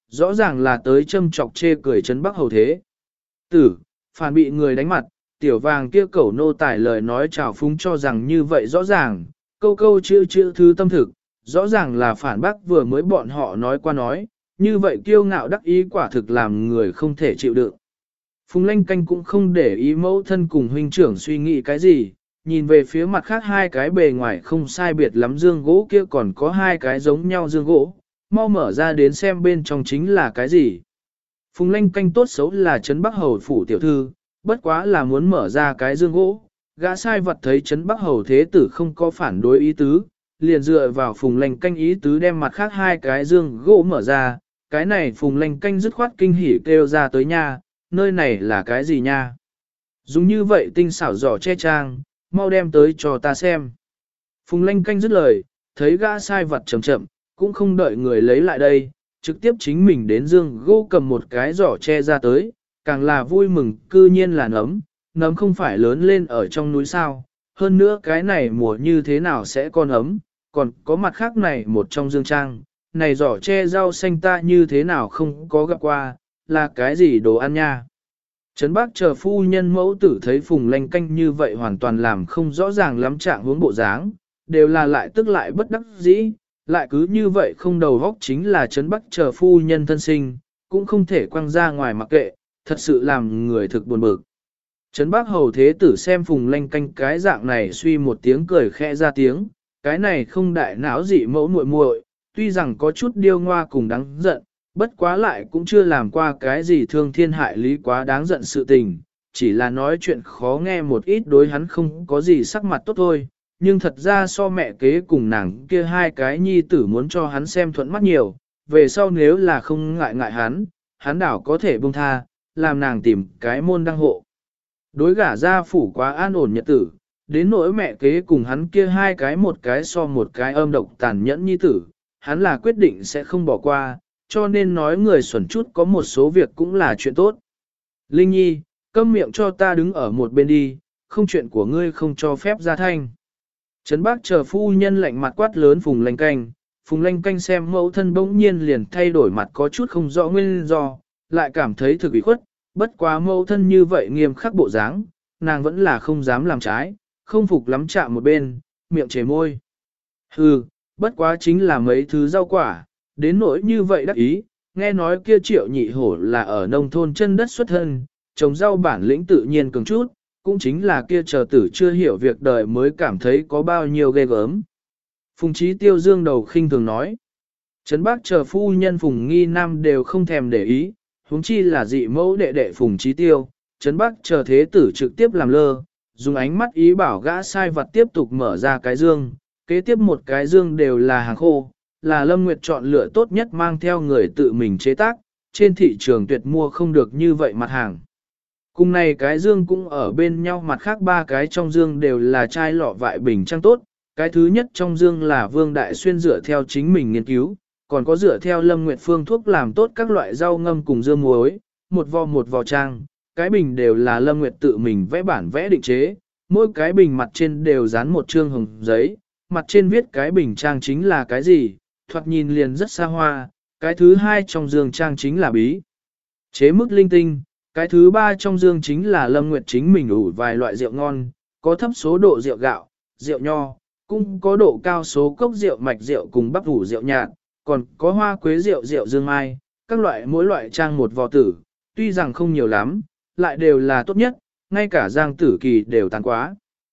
rõ ràng là tới châm chọc chê cười Trấn Bắc Hầu Thế. Tử, phản bị người đánh mặt, tiểu vàng kia cẩu nô tải lời nói trào phúng cho rằng như vậy rõ ràng, câu câu chữ chữ thứ tâm thực, rõ ràng là phản bác vừa mới bọn họ nói qua nói, như vậy kiêu ngạo đắc ý quả thực làm người không thể chịu đựng. Phùng Lanh Canh cũng không để ý mẫu thân cùng huynh trưởng suy nghĩ cái gì, nhìn về phía mặt khác hai cái bề ngoài không sai biệt lắm dương gỗ kia còn có hai cái giống nhau dương gỗ, mau mở ra đến xem bên trong chính là cái gì. Phùng Lanh Canh tốt xấu là Trấn Bắc Hầu phủ tiểu thư, bất quá là muốn mở ra cái dương gỗ, gã sai vật thấy Trấn Bắc Hầu Thế Tử không có phản đối ý tứ, liền dựa vào Phùng Lanh Canh ý tứ đem mặt khác hai cái dương gỗ mở ra, cái này Phùng Lanh Canh dứt khoát kinh hỉ kêu ra tới nha, nơi này là cái gì nha? Dùng như vậy tinh xảo giỏ che trang, mau đem tới cho ta xem. Phùng Lanh Canh dứt lời, thấy gã sai vật chậm chậm, cũng không đợi người lấy lại đây, trực tiếp chính mình đến dương gỗ cầm một cái giỏ che ra tới, càng là vui mừng cư nhiên là nấm không phải lớn lên ở trong núi sao, hơn nữa cái này mùa như thế nào sẽ còn ấm, còn có mặt khác này một trong dương trang, này giỏ che rau xanh ta như thế nào không có gặp qua, là cái gì đồ ăn nha. Trấn Bắc chờ phu nhân mẫu tử thấy Phùng Lanh Canh như vậy hoàn toàn làm không rõ ràng lắm trạng hướng bộ dáng, đều là lại tức lại bất đắc dĩ, lại cứ như vậy không đầu góc chính là Trấn Bắc chờ phu nhân thân sinh, cũng không thể quăng ra ngoài mặc kệ, thật sự làm người thực buồn bực. Trấn Bắc Hầu Thế Tử xem Phùng Lanh Canh cái dạng này suy một tiếng cười khẽ ra tiếng, cái này không đại não dị mẫu muội muội, tuy rằng có chút điêu ngoa cùng đáng giận, bất quá lại cũng chưa làm qua cái gì thương thiên hại lý quá đáng giận sự tình, chỉ là nói chuyện khó nghe một ít đối hắn không có gì sắc mặt tốt thôi, nhưng thật ra so mẹ kế cùng nàng kia hai cái nhi tử muốn cho hắn xem thuận mắt nhiều, về sau nếu là không ngại ngại hắn đảo có thể buông tha, làm nàng tìm cái môn đăng hộ. Đối gả gia phủ quá an ổn nhật tử, đến nỗi mẹ kế cùng hắn kia hai cái một cái so một cái âm độc tàn nhẫn nhi tử, hắn là quyết định sẽ không bỏ qua, cho nên nói người xuẩn chút có một số việc cũng là chuyện tốt. Linh Nhi, câm miệng cho ta đứng ở một bên đi, không chuyện của ngươi không cho phép ra thanh. Trấn Bắc chờ phu nhân lạnh mặt quát lớn Phùng Lanh Canh, Phùng Lanh Canh xem mẫu thân bỗng nhiên liền thay đổi mặt có chút không rõ nguyên do, lại cảm thấy thực ủy khuất, bất quá mẫu thân như vậy nghiêm khắc bộ dáng, nàng vẫn là không dám làm trái, không phục lắm chạm một bên, miệng chề môi. Hừ, bất quá chính là mấy thứ rau quả, đến nỗi như vậy đắc ý, nghe nói kia Triệu Nhị Hổ là ở nông thôn chân đất xuất thân, trồng rau bản lĩnh tự nhiên cường chút, cũng chính là kia chờ tử chưa hiểu việc đời mới cảm thấy có bao nhiêu ghê gớm. Phùng Chí Tiêu dương đầu khinh thường nói, Trấn Bắc chờ phu nhân Phùng Nghi Nam đều không thèm để ý, huống chi là dị mẫu đệ đệ Phùng Chí Tiêu, Trấn Bắc chờ thế tử trực tiếp làm lơ, dùng ánh mắt ý bảo gã sai vật tiếp tục mở ra cái dương, kế tiếp một cái dương đều là hàng khô, là Lâm Nguyệt chọn lựa tốt nhất mang theo người tự mình chế tác, trên thị trường tuyệt mua không được như vậy mặt hàng. Cùng này cái dương cũng ở bên nhau, mặt khác ba cái trong dương đều là chai lọ vại bình trang tốt, cái thứ nhất trong dương là Vương Đại Xuyên dựa theo chính mình nghiên cứu, còn có dựa theo Lâm Nguyệt phương thuốc làm tốt các loại rau ngâm cùng dưa muối, một vò trang, cái bình đều là Lâm Nguyệt tự mình vẽ bản vẽ định chế, mỗi cái bình mặt trên đều dán một trương hồng giấy, mặt trên viết cái bình trang chính là cái gì, thoạt nhìn liền rất xa hoa, cái thứ hai trong dương trang chính là bí chế mức linh tinh, cái thứ ba trong dương chính là Lâm Nguyệt chính mình ủ vài loại rượu ngon, có thấp số độ rượu gạo, rượu nho, cũng có độ cao số cốc rượu mạch rượu cùng bắp ủ rượu nhạt, còn có hoa quế rượu rượu dương mai, các loại mỗi loại trang một vò tử, tuy rằng không nhiều lắm, lại đều là tốt nhất, ngay cả Giang Tử Kỳ đều tàn quá.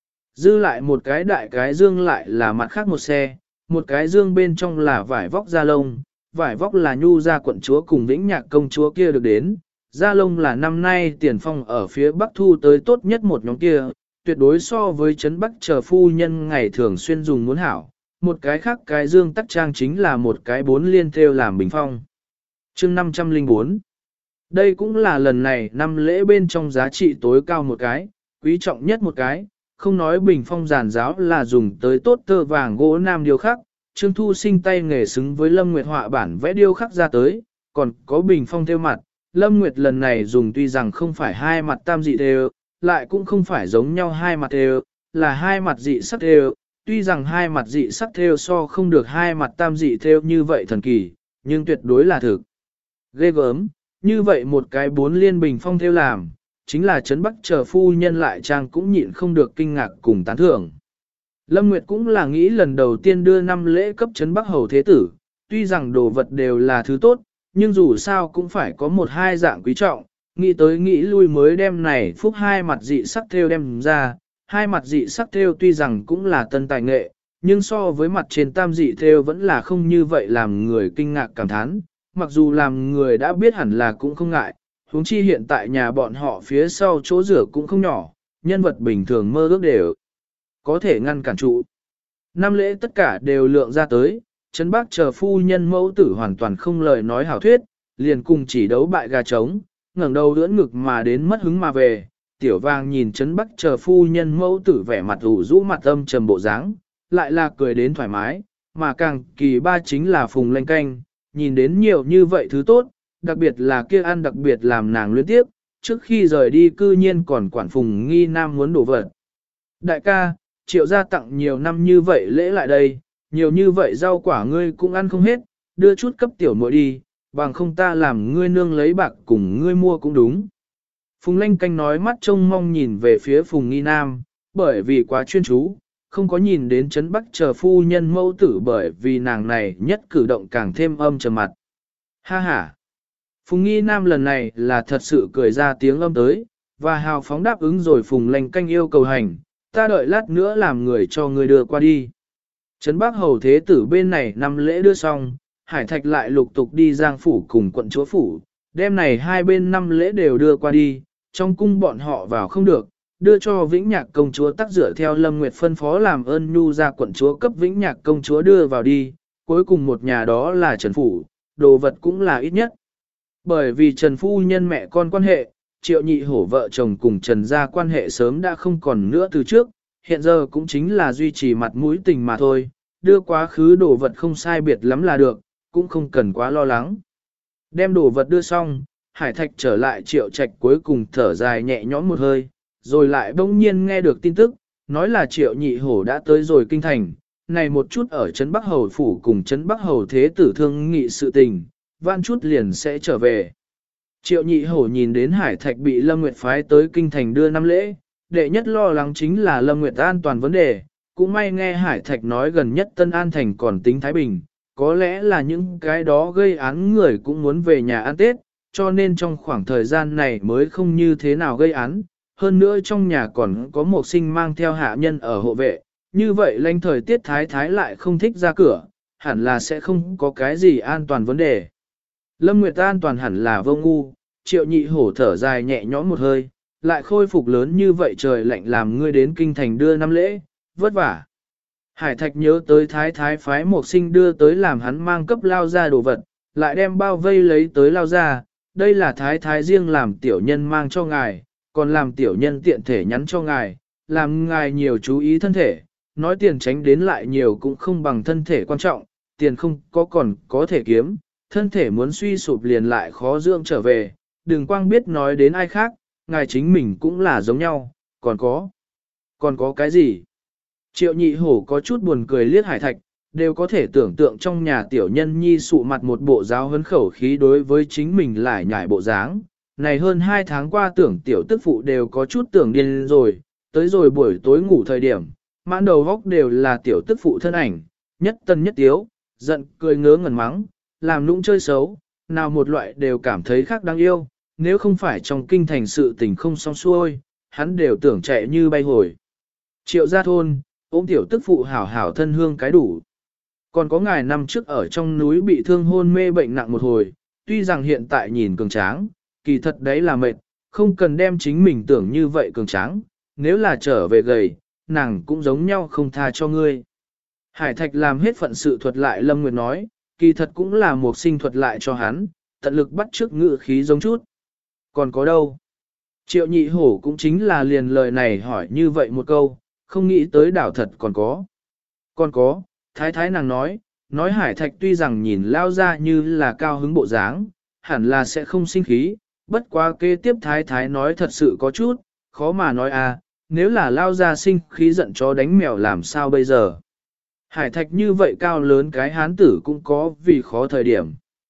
Dư lại một cái đại cái dương lại là mặt khác một xe, một cái dương bên trong là vải vóc da lông, vải vóc là nhu gia quận chúa cùng Vĩnh Nhạc công chúa kia được đến, da lông là năm nay tiền phong ở phía Bắc thu tới tốt nhất một nhóm kia, tuyệt đối so với Trấn Bắc chờ phu nhân ngày thường xuyên dùng muốn hảo. Một cái khác cái dương tắc trang chính là một cái 4 liên theo làm bình phong. Chương 504. Đây cũng là lần này năm lễ bên trong giá trị tối cao một cái, quý trọng nhất một cái, không nói bình phong giàn giáo là dùng tới tốt tơ vàng gỗ nam điêu khắc, Trương Thu Sinh tay nghề xứng với Lâm Nguyệt họa bản vẽ điêu khắc ra tới, còn có bình phong theo mặt, Lâm Nguyệt lần này dùng tuy rằng không phải hai mặt tam dị đều, lại cũng không phải giống nhau hai mặt đều, là hai mặt dị sắc đều, tuy rằng hai mặt dị sắc theo so không được hai mặt tam dị theo như vậy thần kỳ, nhưng tuyệt đối là thực. Ghê gớm, như vậy một cái 4 liên bình phong theo làm, chính là Trấn Bắc chờ phu nhân lại trang cũng nhịn không được kinh ngạc cùng tán thưởng. Lâm Nguyệt cũng là nghĩ lần đầu tiên đưa 5 lễ cấp Trấn Bắc hầu thế tử, tuy rằng đồ vật đều là thứ tốt, nhưng dù sao cũng phải có một hai dạng quý trọng, nghĩ tới nghĩ lui mới đem này phúc hai mặt dị sắc theo đem ra, hai mặt dị sắc theo tuy rằng cũng là tân tài nghệ, nhưng so với mặt trên tam dị theo vẫn là không như vậy làm người kinh ngạc cảm thán, mặc dù làm người đã biết hẳn là cũng không ngại, huống chi hiện tại nhà bọn họ phía sau chỗ rửa cũng không nhỏ, nhân vật bình thường mơ ước đều có thể ngăn cản trụ. Năm lễ tất cả đều lượng ra tới, Trấn Bắc chờ phu nhân mẫu tử hoàn toàn không lời nói hảo thuyết, liền cùng chỉ đấu bại gà trống, ngẩng đầu đưỡn ngực mà đến mất hứng mà về. Tiểu vàng nhìn Trấn Bắc chờ phu nhân mẫu tử vẻ mặt ủ rũ mặt âm trầm bộ dáng, lại là cười đến thoải mái, mà càng kỳ ba chính là Phùng Lanh Canh, nhìn đến nhiều như vậy thứ tốt, đặc biệt là kia ăn đặc biệt làm nàng luyến tiếp, trước khi rời đi cư nhiên còn quản Phùng Nghi Nam muốn đổ vật. Đại ca, Triệu gia tặng nhiều năm như vậy lễ lại đây, nhiều như vậy rau quả ngươi cũng ăn không hết, đưa chút cấp tiểu muội đi, bằng không ta làm ngươi nương lấy bạc cùng ngươi mua cũng đúng. Phùng Lanh Canh nói mắt trông mong nhìn về phía Phùng Nghi Nam, bởi vì quá chuyên chú, không có nhìn đến Trấn Bắc chờ phu nhân mẫu tử bởi vì nàng này nhất cử động càng thêm âm trầm mặt. Ha ha! Phùng Nghi Nam lần này là thật sự cười ra tiếng âm tới, và hào phóng đáp ứng rồi Phùng Lanh Canh yêu cầu hành, ta đợi lát nữa làm người cho người đưa qua đi. Trấn Bắc hầu thế tử bên này năm lễ đưa xong, Hải Thạch lại lục tục đi Giang phủ cùng quận chúa phủ, đêm này hai bên năm lễ đều đưa qua đi, trong cung bọn họ vào không được, đưa cho Vĩnh Nhạc công chúa tác dựa theo Lâm Nguyệt phân phó làm ơn nhu ra quận chúa cấp Vĩnh Nhạc công chúa đưa vào đi, cuối cùng một nhà đó là Trần phủ, đồ vật cũng là ít nhất. Bởi vì Trần phu nhân mẹ con quan hệ, Triệu Nhị Hổ vợ chồng cùng Trần gia quan hệ sớm đã không còn nữa từ trước, hiện giờ cũng chính là duy trì mặt mũi tình mà thôi, đưa quá khứ đồ vật không sai biệt lắm là được, cũng không cần quá lo lắng. Đem đồ vật đưa xong, Hải Thạch trở lại Triệu Trạch cuối cùng thở dài nhẹ nhõm một hơi, rồi lại bỗng nhiên nghe được tin tức, nói là Triệu Nhị Hổ đã tới rồi kinh thành, này một chút ở Trấn Bắc Hầu Phủ cùng Trấn Bắc Hầu Thế Tử thương nghị sự tình, van chút liền sẽ trở về. Triệu Nhị Hổ nhìn đến Hải Thạch bị Lâm Nguyệt phái tới kinh thành đưa năm lễ, đệ nhất lo lắng chính là Lâm Nguyệt an toàn vấn đề, cũng may nghe Hải Thạch nói gần nhất Tân An Thành còn tính Thái Bình, có lẽ là những cái đó gây án người cũng muốn về nhà ăn Tết, cho nên trong khoảng thời gian này mới không như thế nào gây án, hơn nữa trong nhà còn có một sinh mang theo hạ nhân ở hộ vệ, như vậy lanh thời tiết thái thái lại không thích ra cửa, hẳn là sẽ không có cái gì an toàn vấn đề. Lâm Nguyệt an toàn hẳn là vô ngu, Triệu Nhị Hổ thở dài nhẹ nhõm một hơi, lại khôi phục lớn như vậy trời lạnh làm ngươi đến kinh thành đưa năm lễ, vất vả. Hải Thạch nhớ tới thái thái phái một sinh đưa tới làm hắn mang cấp lao ra đồ vật, lại đem bao vây lấy tới lao ra, đây là thái thái riêng làm tiểu nhân mang cho ngài, còn làm tiểu nhân tiện thể nhắn cho ngài, làm ngài nhiều chú ý thân thể, nói tiền tránh đến lại nhiều cũng không bằng thân thể quan trọng, tiền không có còn có thể kiếm, thân thể muốn suy sụp liền lại khó dưỡng trở về, đừng quang biết nói đến ai khác, ngài chính mình cũng là giống nhau, còn có cái gì? Triệu Nhị Hổ có chút buồn cười liếc Hải Thạch, đều có thể tưởng tượng trong nhà tiểu nhân nhi sụ mặt một bộ giáo huấn khẩu khí đối với chính mình lại nhảy bộ dáng. Này hơn 2 tháng qua tưởng tiểu tức phụ đều có chút tưởng điên rồi, tới rồi buổi tối ngủ thời điểm, mãn đầu góc đều là tiểu tức phụ thân ảnh, nhất tân nhất tiếu, giận cười ngớ ngẩn mắng, làm nũng chơi xấu, nào một loại đều cảm thấy khác đáng yêu, nếu không phải trong kinh thành sự tình không xong xuôi, hắn đều tưởng chạy như bay hồi. Triệu gia thôn, ôm tiểu tức phụ hảo hảo thân hương cái đủ. Còn có ngài năm trước ở trong núi bị thương hôn mê bệnh nặng một hồi, tuy rằng hiện tại nhìn cường tráng, kỳ thật đấy là mệt, không cần đem chính mình tưởng như vậy cường tráng, nếu là trở về gầy, nàng cũng giống nhau không tha cho ngươi. Hải Thạch làm hết phận sự thuật lại Lâm Nguyệt nói, kỳ thật cũng là một sinh thuật lại cho hắn, tận lực bắt trước ngự khí giống chút. Còn có đâu? Triệu Nhị Hổ cũng chính là liền lời này hỏi như vậy một câu, không nghĩ tới đảo thật còn có. Còn có, thái thái nàng nói Hải Thạch tuy rằng nhìn lao ra như là cao hứng bộ dáng, hẳn là sẽ không sinh khí, bất quá kế tiếp thái thái nói thật sự có chút, khó mà nói à, nếu là lao ra sinh khí giận chó đánh mèo làm sao bây giờ. Hải Thạch như vậy cao lớn cái hán tử cũng có vì khó thời điểm.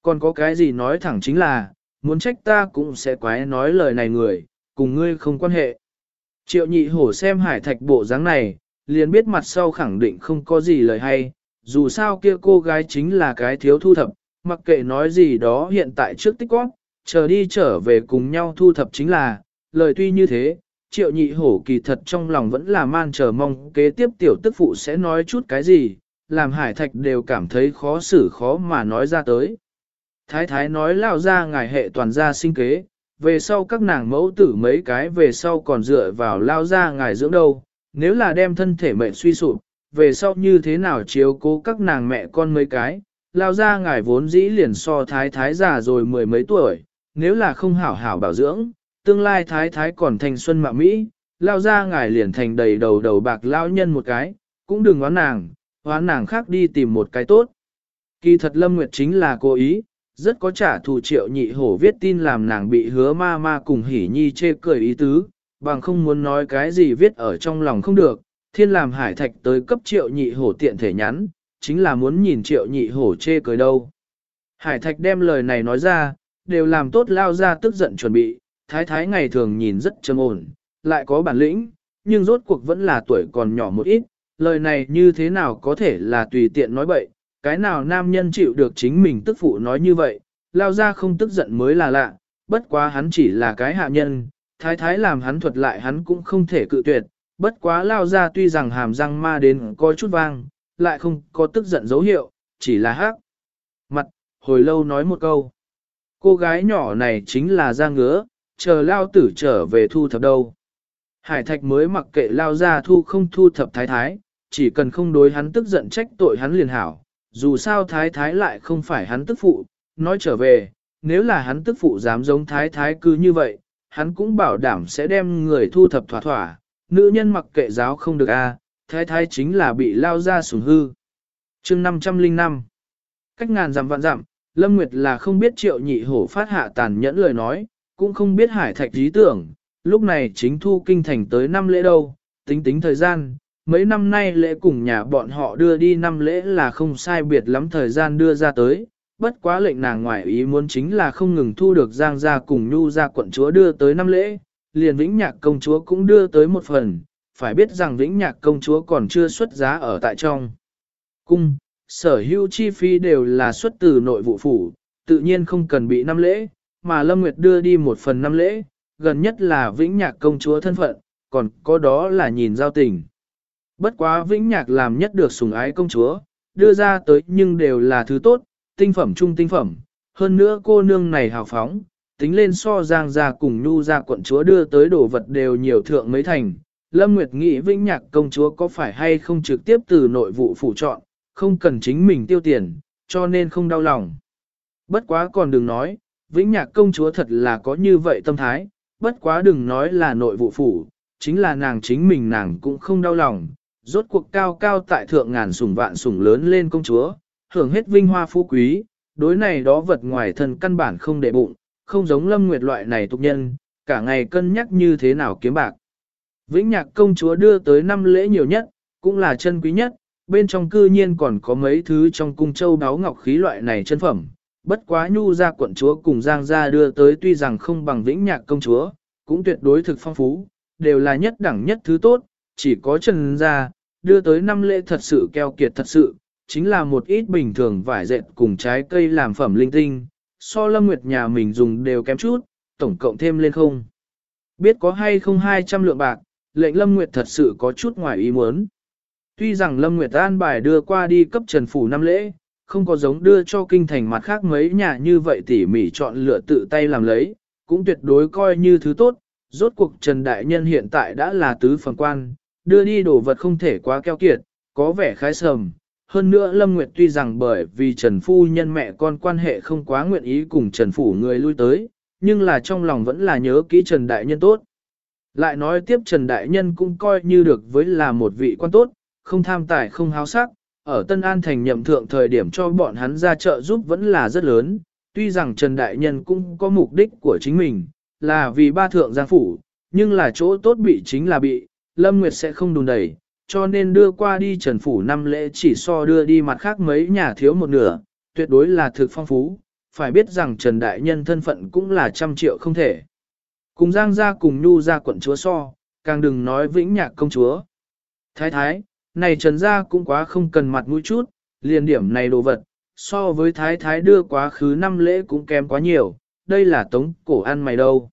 Còn có cái gì nói thẳng chính là, muốn trách ta cũng sẽ quái nói lời này người, cùng ngươi không quan hệ. Triệu nhị hổ xem hải thạch bộ dáng này, liền biết mặt sau khẳng định không có gì lời hay, dù sao kia cô gái chính là cái thiếu thu thập, mặc kệ nói gì đó hiện tại trước tích góp, chờ đi trở về cùng nhau thu thập chính là, lời tuy như thế, triệu nhị hổ kỳ thật trong lòng vẫn là man chờ mong kế tiếp tiểu tức phụ sẽ nói chút cái gì, làm hải thạch đều cảm thấy khó xử khó mà nói ra tới. Thái thái nói lao ra ngài hệ toàn gia sinh kế, về sau các nàng mẫu tử mấy cái về sau còn dựa vào lao ra ngài dưỡng đâu, nếu là đem thân thể mệnh suy sụp, về sau như thế nào chiếu cố các nàng mẹ con mấy cái, lao ra ngài vốn dĩ liền so thái thái già rồi mười mấy tuổi, nếu là không hảo hảo bảo dưỡng, tương lai thái thái còn thanh xuân mạ Mỹ, lao ra ngài liền thành đầy đầu đầu bạc lao nhân một cái, cũng đừng oán nàng khác đi tìm một cái tốt. Kỳ thật Lâm Nguyệt chính là cố ý, rất có trả thù triệu nhị hổ viết tin làm nàng bị hứa ma ma cùng hỉ nhi chê cười ý tứ, bằng không muốn nói cái gì viết ở trong lòng không được, thiên làm hải thạch tới cấp triệu nhị hổ tiện thể nhắn, chính là muốn nhìn triệu nhị hổ chê cười đâu. Hải thạch đem lời này nói ra, đều làm tốt lao ra tức giận chuẩn bị, thái thái ngày thường nhìn rất trầm ổn, lại có bản lĩnh, nhưng rốt cuộc vẫn là tuổi còn nhỏ một ít, lời này như thế nào có thể là tùy tiện nói bậy, cái nào nam nhân chịu được chính mình tức phụ nói như vậy, lao ra không tức giận mới là lạ, bất quá hắn chỉ là cái hạ nhân, thái thái làm hắn thuật lại hắn cũng không thể cự tuyệt, bất quá lao ra tuy rằng hàm răng ma đến có chút vang, lại không có tức giận dấu hiệu, chỉ là hắc mặt, hồi lâu nói một câu. Cô gái nhỏ này chính là da ngứa, chờ lao tử trở về thu thập đâu. Hải thạch mới mặc kệ lao ra thu không thu thập thái thái, chỉ cần không đối hắn tức giận trách tội hắn liền hảo, dù sao thái thái lại không phải hắn tức phụ, nói trở về, nếu là hắn tức phụ dám giống thái thái cứ như vậy, hắn cũng bảo đảm sẽ đem người thu thập thỏa thỏa, nữ nhân mặc kệ giáo không được a, thái thái chính là bị lao ra sủng hư. Chương 505 Cách ngàn dặm vạn dặm, Lâm Nguyệt là không biết triệu nhị hổ phát hạ tàn nhẫn lời nói, cũng không biết hải thạch ý tưởng, lúc này chính thu kinh thành tới năm lễ đâu, tính thời gian, mấy năm nay lễ cùng nhà bọn họ đưa đi năm lễ là không sai biệt lắm thời gian đưa ra tới, bất quá lệnh nàng ngoại ý muốn chính là không ngừng thu được Giang gia cùng Nhu gia quận chúa đưa tới năm lễ, liền Vĩnh Nhạc công chúa cũng đưa tới một phần, phải biết rằng Vĩnh Nhạc công chúa còn chưa xuất giá ở tại trong cung, sở hữu chi phí đều là xuất từ nội vụ phủ, tự nhiên không cần bị năm lễ, mà Lâm Nguyệt đưa đi một phần năm lễ, gần nhất là Vĩnh Nhạc công chúa thân phận, còn có đó là nhìn giao tình. Bất quá Vĩnh Nhạc làm nhất được sủng ái công chúa, đưa ra tới nhưng đều là thứ tốt, tinh phẩm trung tinh phẩm, hơn nữa cô nương này hào phóng, tính lên so Giang gia cùng Nhu gia quận chúa đưa tới đồ vật đều nhiều thượng mấy thành. Lâm Nguyệt nghĩ Vĩnh Nhạc công chúa có phải hay không trực tiếp từ nội vụ phủ chọn, không cần chính mình tiêu tiền, cho nên không đau lòng. Bất quá còn đừng nói, Vĩnh Nhạc công chúa thật là có như vậy tâm thái, bất quá đừng nói là nội vụ phủ, chính là nàng chính mình nàng cũng không đau lòng, rốt cuộc cao cao tại thượng ngàn sủng vạn sủng lớn lên công chúa, hưởng hết vinh hoa phú quý, đối này đó vật ngoài thân căn bản không để bụng, không giống Lâm Nguyệt loại này tục nhân, cả ngày cân nhắc như thế nào kiếm bạc. Vĩnh Nhạc công chúa đưa tới 5 lễ nhiều nhất, cũng là chân quý nhất, bên trong cư nhiên còn có mấy thứ trong cung châu báu ngọc khí loại này chân phẩm. Bất quá Nhu gia quận chúa cùng Giang gia đưa tới tuy rằng không bằng Vĩnh Nhạc công chúa, cũng tuyệt đối thực phong phú, đều là nhất đẳng nhất thứ tốt, chỉ có Trần gia đưa tới 5 lễ thật sự keo kiệt thật sự, chính là một ít bình thường vải dệt cùng trái cây làm phẩm linh tinh, so Lâm Nguyệt nhà mình dùng đều kém chút, tổng cộng thêm lên không. Biết có hay không 200 lượng bạc, lệnh Lâm Nguyệt thật sự có chút ngoài ý muốn. Tuy rằng Lâm Nguyệt an bài đưa qua đi cấp Trần Phủ 5 lễ, không có giống đưa cho kinh thành mặt khác mấy nhà như vậy tỉ mỉ chọn lựa tự tay làm lấy, cũng tuyệt đối coi như thứ tốt, rốt cuộc Trần Đại Nhân hiện tại đã là tứ phẩm quan, đưa đi đồ vật không thể quá keo kiệt, có vẻ khái sầm. Hơn nữa Lâm Nguyệt tuy rằng bởi vì Trần Phu Nhân mẹ con quan hệ không quá nguyện ý cùng Trần Phủ người lui tới, nhưng là trong lòng vẫn là nhớ kỹ Trần Đại Nhân tốt. Lại nói tiếp Trần Đại Nhân cũng coi như được với là một vị quan tốt, không tham tài không háo sắc, ở Tân An Thành nhậm thượng thời điểm cho bọn hắn ra trợ giúp vẫn là rất lớn, tuy rằng Trần Đại Nhân cũng có mục đích của chính mình, là vì ba thượng giang phủ, nhưng là chỗ tốt bị chính là bị, Lâm Nguyệt sẽ không đùn đẩy, cho nên đưa qua đi Trần Phủ 5 lễ chỉ so đưa đi mặt khác mấy nhà thiếu một nửa, tuyệt đối là thực phong phú, phải biết rằng Trần Đại Nhân thân phận cũng là 100 triệu không thể. Cùng Giang gia cùng Nhu gia quận chúa so, càng đừng nói Vĩnh Nhạc công chúa. Thái thái, này Trần gia cũng quá không cần mặt mũi chút, liền điểm này đồ vật, so với thái thái đưa quá khứ 5 lễ cũng kém quá nhiều, đây là tống cổ ăn mày đâu.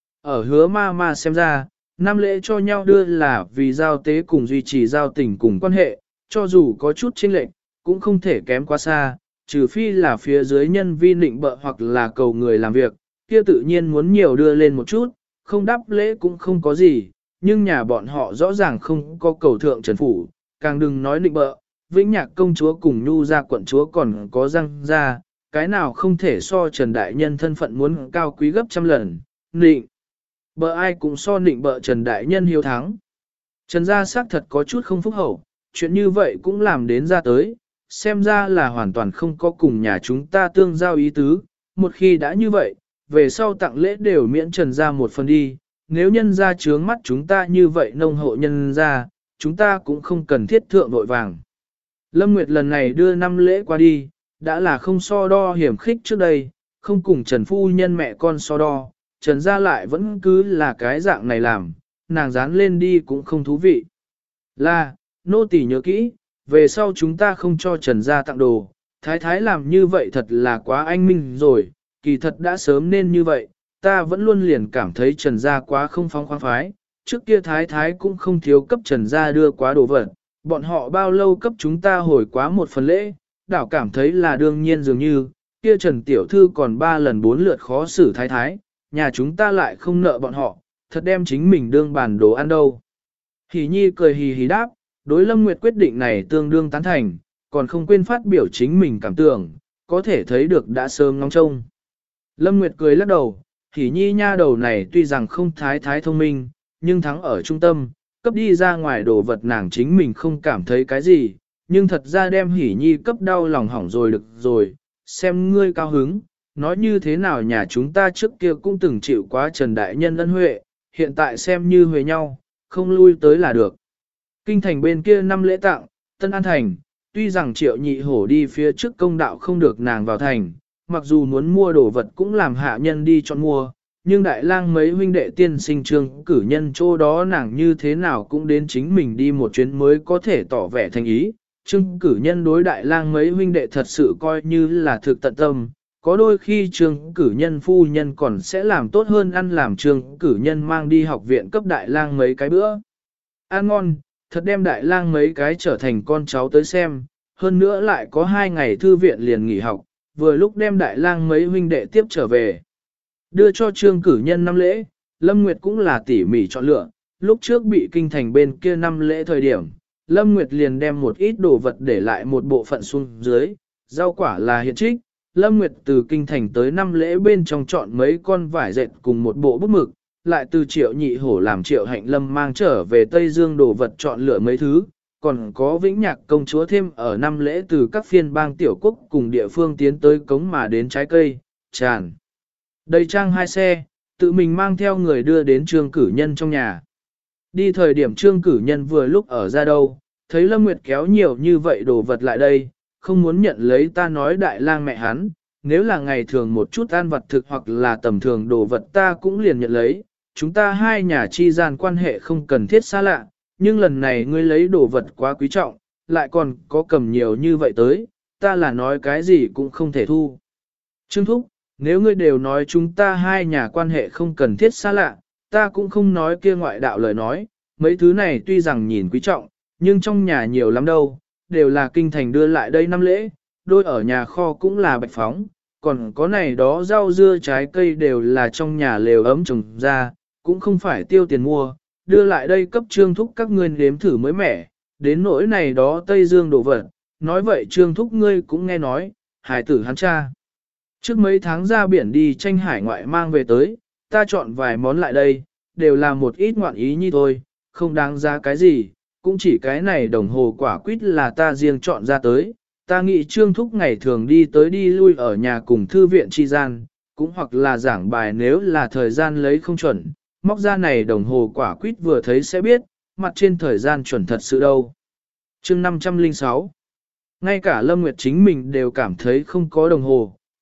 Ở Hứa ma xem ra, 5 lễ cho nhau đưa là vì giao tế cùng duy trì giao tình cùng quan hệ, cho dù có chút chênh lệch, cũng không thể kém quá xa, trừ phi là phía dưới nhân vi nịnh bợ hoặc là cầu người làm việc, kia tự nhiên muốn nhiều đưa lên một chút, không đáp lễ cũng không có gì, nhưng nhà bọn họ rõ ràng không có cầu thượng Trần Phủ, càng đừng nói nịnh bợ, Vĩnh Nhạc công chúa cùng Nhu gia quận chúa còn có Giang gia, cái nào không thể so Trần Đại Nhân thân phận muốn cao quý gấp 100 lần, nịnh. Bợ ai cũng so nịnh bợ Trần Đại Nhân hiếu thắng. Trần gia xác thật có chút không phúc hậu, chuyện như vậy cũng làm đến ra tới, xem ra là hoàn toàn không có cùng nhà chúng ta tương giao ý tứ, một khi đã như vậy, về sau tặng lễ đều miễn Trần gia một phần đi, nếu nhân gia trướng mắt chúng ta như vậy nông hộ nhân gia, chúng ta cũng không cần thiết thượng vội vàng. Lâm Nguyệt lần này đưa 5 lễ qua đi, đã là không so đo hiểm khích trước đây, không cùng Trần Phu Nhân mẹ con so đo, Trần gia lại vẫn cứ là cái dạng này làm, nàng dán lên đi cũng không thú vị. Là, nô tỳ nhớ kỹ, về sau chúng ta không cho Trần gia tặng đồ, thái thái làm như vậy thật là quá anh minh rồi, kỳ thật đã sớm nên như vậy, ta vẫn luôn liền cảm thấy Trần gia quá không phóng khoáng phái, trước kia thái thái cũng không thiếu cấp Trần gia đưa quá đồ vật, bọn họ bao lâu cấp chúng ta hồi quá một phần lễ, đảo cảm thấy là đương nhiên dường như, kia Trần Tiểu Thư còn 3 lần 4 lượt khó xử thái thái, nhà chúng ta lại không nợ bọn họ, thật đem chính mình đương bản đồ ăn đâu. Hỷ Nhi cười hì hì đáp, đối Lâm Nguyệt quyết định này tương đương tán thành, còn không quên phát biểu chính mình cảm tưởng, có thể thấy được đã sớm ngóng trông. Lâm Nguyệt cười lắc đầu, Hỷ Nhi nha đầu này tuy rằng không thái thông minh, nhưng thắng ở trung tâm, cấp đi ra ngoài đồ vật nàng chính mình không cảm thấy cái gì, nhưng thật ra đem Hỷ Nhi cấp đau lòng hỏng rồi được rồi, xem ngươi cao hứng, nói như thế nào nhà chúng ta trước kia cũng từng chịu quá Trần Đại Nhân ân huệ, hiện tại xem như huề nhau, không lui tới là được. Kinh thành bên kia 5 lễ tặng, Tân An Thành, tuy rằng Triệu Nhị Hổ đi phía trước công đạo không được nàng vào thành, mặc dù muốn mua đồ vật cũng làm hạ nhân đi chọn mua, nhưng Đại Lang mấy huynh đệ tiên sinh Trương Cử Nhân chỗ đó nàng như thế nào cũng đến chính mình đi một chuyến mới có thể tỏ vẻ thành ý. Trương Cử Nhân đối Đại Lang mấy huynh đệ thật sự coi như là thực tận tâm, có đôi khi Trương Cử Nhân phu nhân còn sẽ làm tốt hơn ăn làm Trương Cử Nhân mang đi học viện cấp Đại Lang mấy cái bữa. Ăn ngon, thật đem Đại Lang mấy cái trở thành con cháu tới xem, hơn nữa lại có 2 ngày thư viện liền nghỉ học, vừa lúc đem Đại Lang mấy huynh đệ tiếp trở về. Đưa cho Trương Cử Nhân 5 lễ, Lâm Nguyệt cũng là tỉ mỉ chọn lựa, lúc trước bị kinh thành bên kia 5 lễ thời điểm, Lâm Nguyệt liền đem một ít đồ vật để lại một bộ phận xuống dưới, rau quả là hiện trích, Lâm Nguyệt từ kinh thành tới 5 lễ bên trong chọn mấy con vải dệt cùng một bộ bút mực, lại từ Triệu Nhị Hổ làm Triệu Hạnh Lâm mang trở về Tây Dương đồ vật chọn lựa mấy thứ, còn có Vĩnh Nhạc công chúa thêm ở 5 lễ từ các phiên bang tiểu quốc cùng địa phương tiến tới cống mà đến trái cây, tràn. Đầy trang 2 xe, tự mình mang theo người đưa đến Trương Cử Nhân trong nhà. Đi thời điểm Trương Cử Nhân vừa lúc ở ra đâu, thấy Lâm Nguyệt kéo nhiều như vậy đồ vật lại đây, không muốn nhận lấy ta nói Đại Lang mẹ hắn, nếu là ngày thường một chút ăn vật thực hoặc là tầm thường đồ vật ta cũng liền nhận lấy, chúng ta hai nhà chi gian quan hệ không cần thiết xa lạ, nhưng lần này ngươi lấy đồ vật quá quý trọng, lại còn có cầm nhiều như vậy tới, ta là nói cái gì cũng không thể thu. Trương Thúc, nếu ngươi đều nói chúng ta hai nhà quan hệ không cần thiết xa lạ, ta cũng không nói kia ngoại đạo lời nói, mấy thứ này tuy rằng nhìn quý trọng, nhưng trong nhà nhiều lắm đâu, đều là kinh thành đưa lại đây 5 lễ, đôi ở nhà kho cũng là bạch phóng, còn có này đó rau dưa trái cây đều là trong nhà lều ấm trồng ra, cũng không phải tiêu tiền mua, đưa lại đây cấp Trương Thúc các ngươi nếm thử mới mẻ, đến nỗi này đó Tây Dương đồ vật, nói vậy Trương Thúc ngươi cũng nghe nói, hải tử hắn cha. Trước mấy tháng ra biển đi tranh hải ngoại mang về tới, ta chọn vài món lại đây, đều là một ít ngoạn ý như thôi, không đáng giá cái gì, cũng chỉ cái này đồng hồ quả quýt là ta riêng chọn ra tới. Ta nghĩ Trương Thúc ngày thường đi tới đi lui ở nhà cùng thư viện chi gian, cũng hoặc là giảng bài nếu là thời gian lấy không chuẩn, móc ra này đồng hồ quả quýt vừa thấy sẽ biết, mặt trên thời gian chuẩn thật sự đâu. Chương 506. Ngay cả Lâm Nguyệt chính mình đều cảm thấy không có đồng hồ,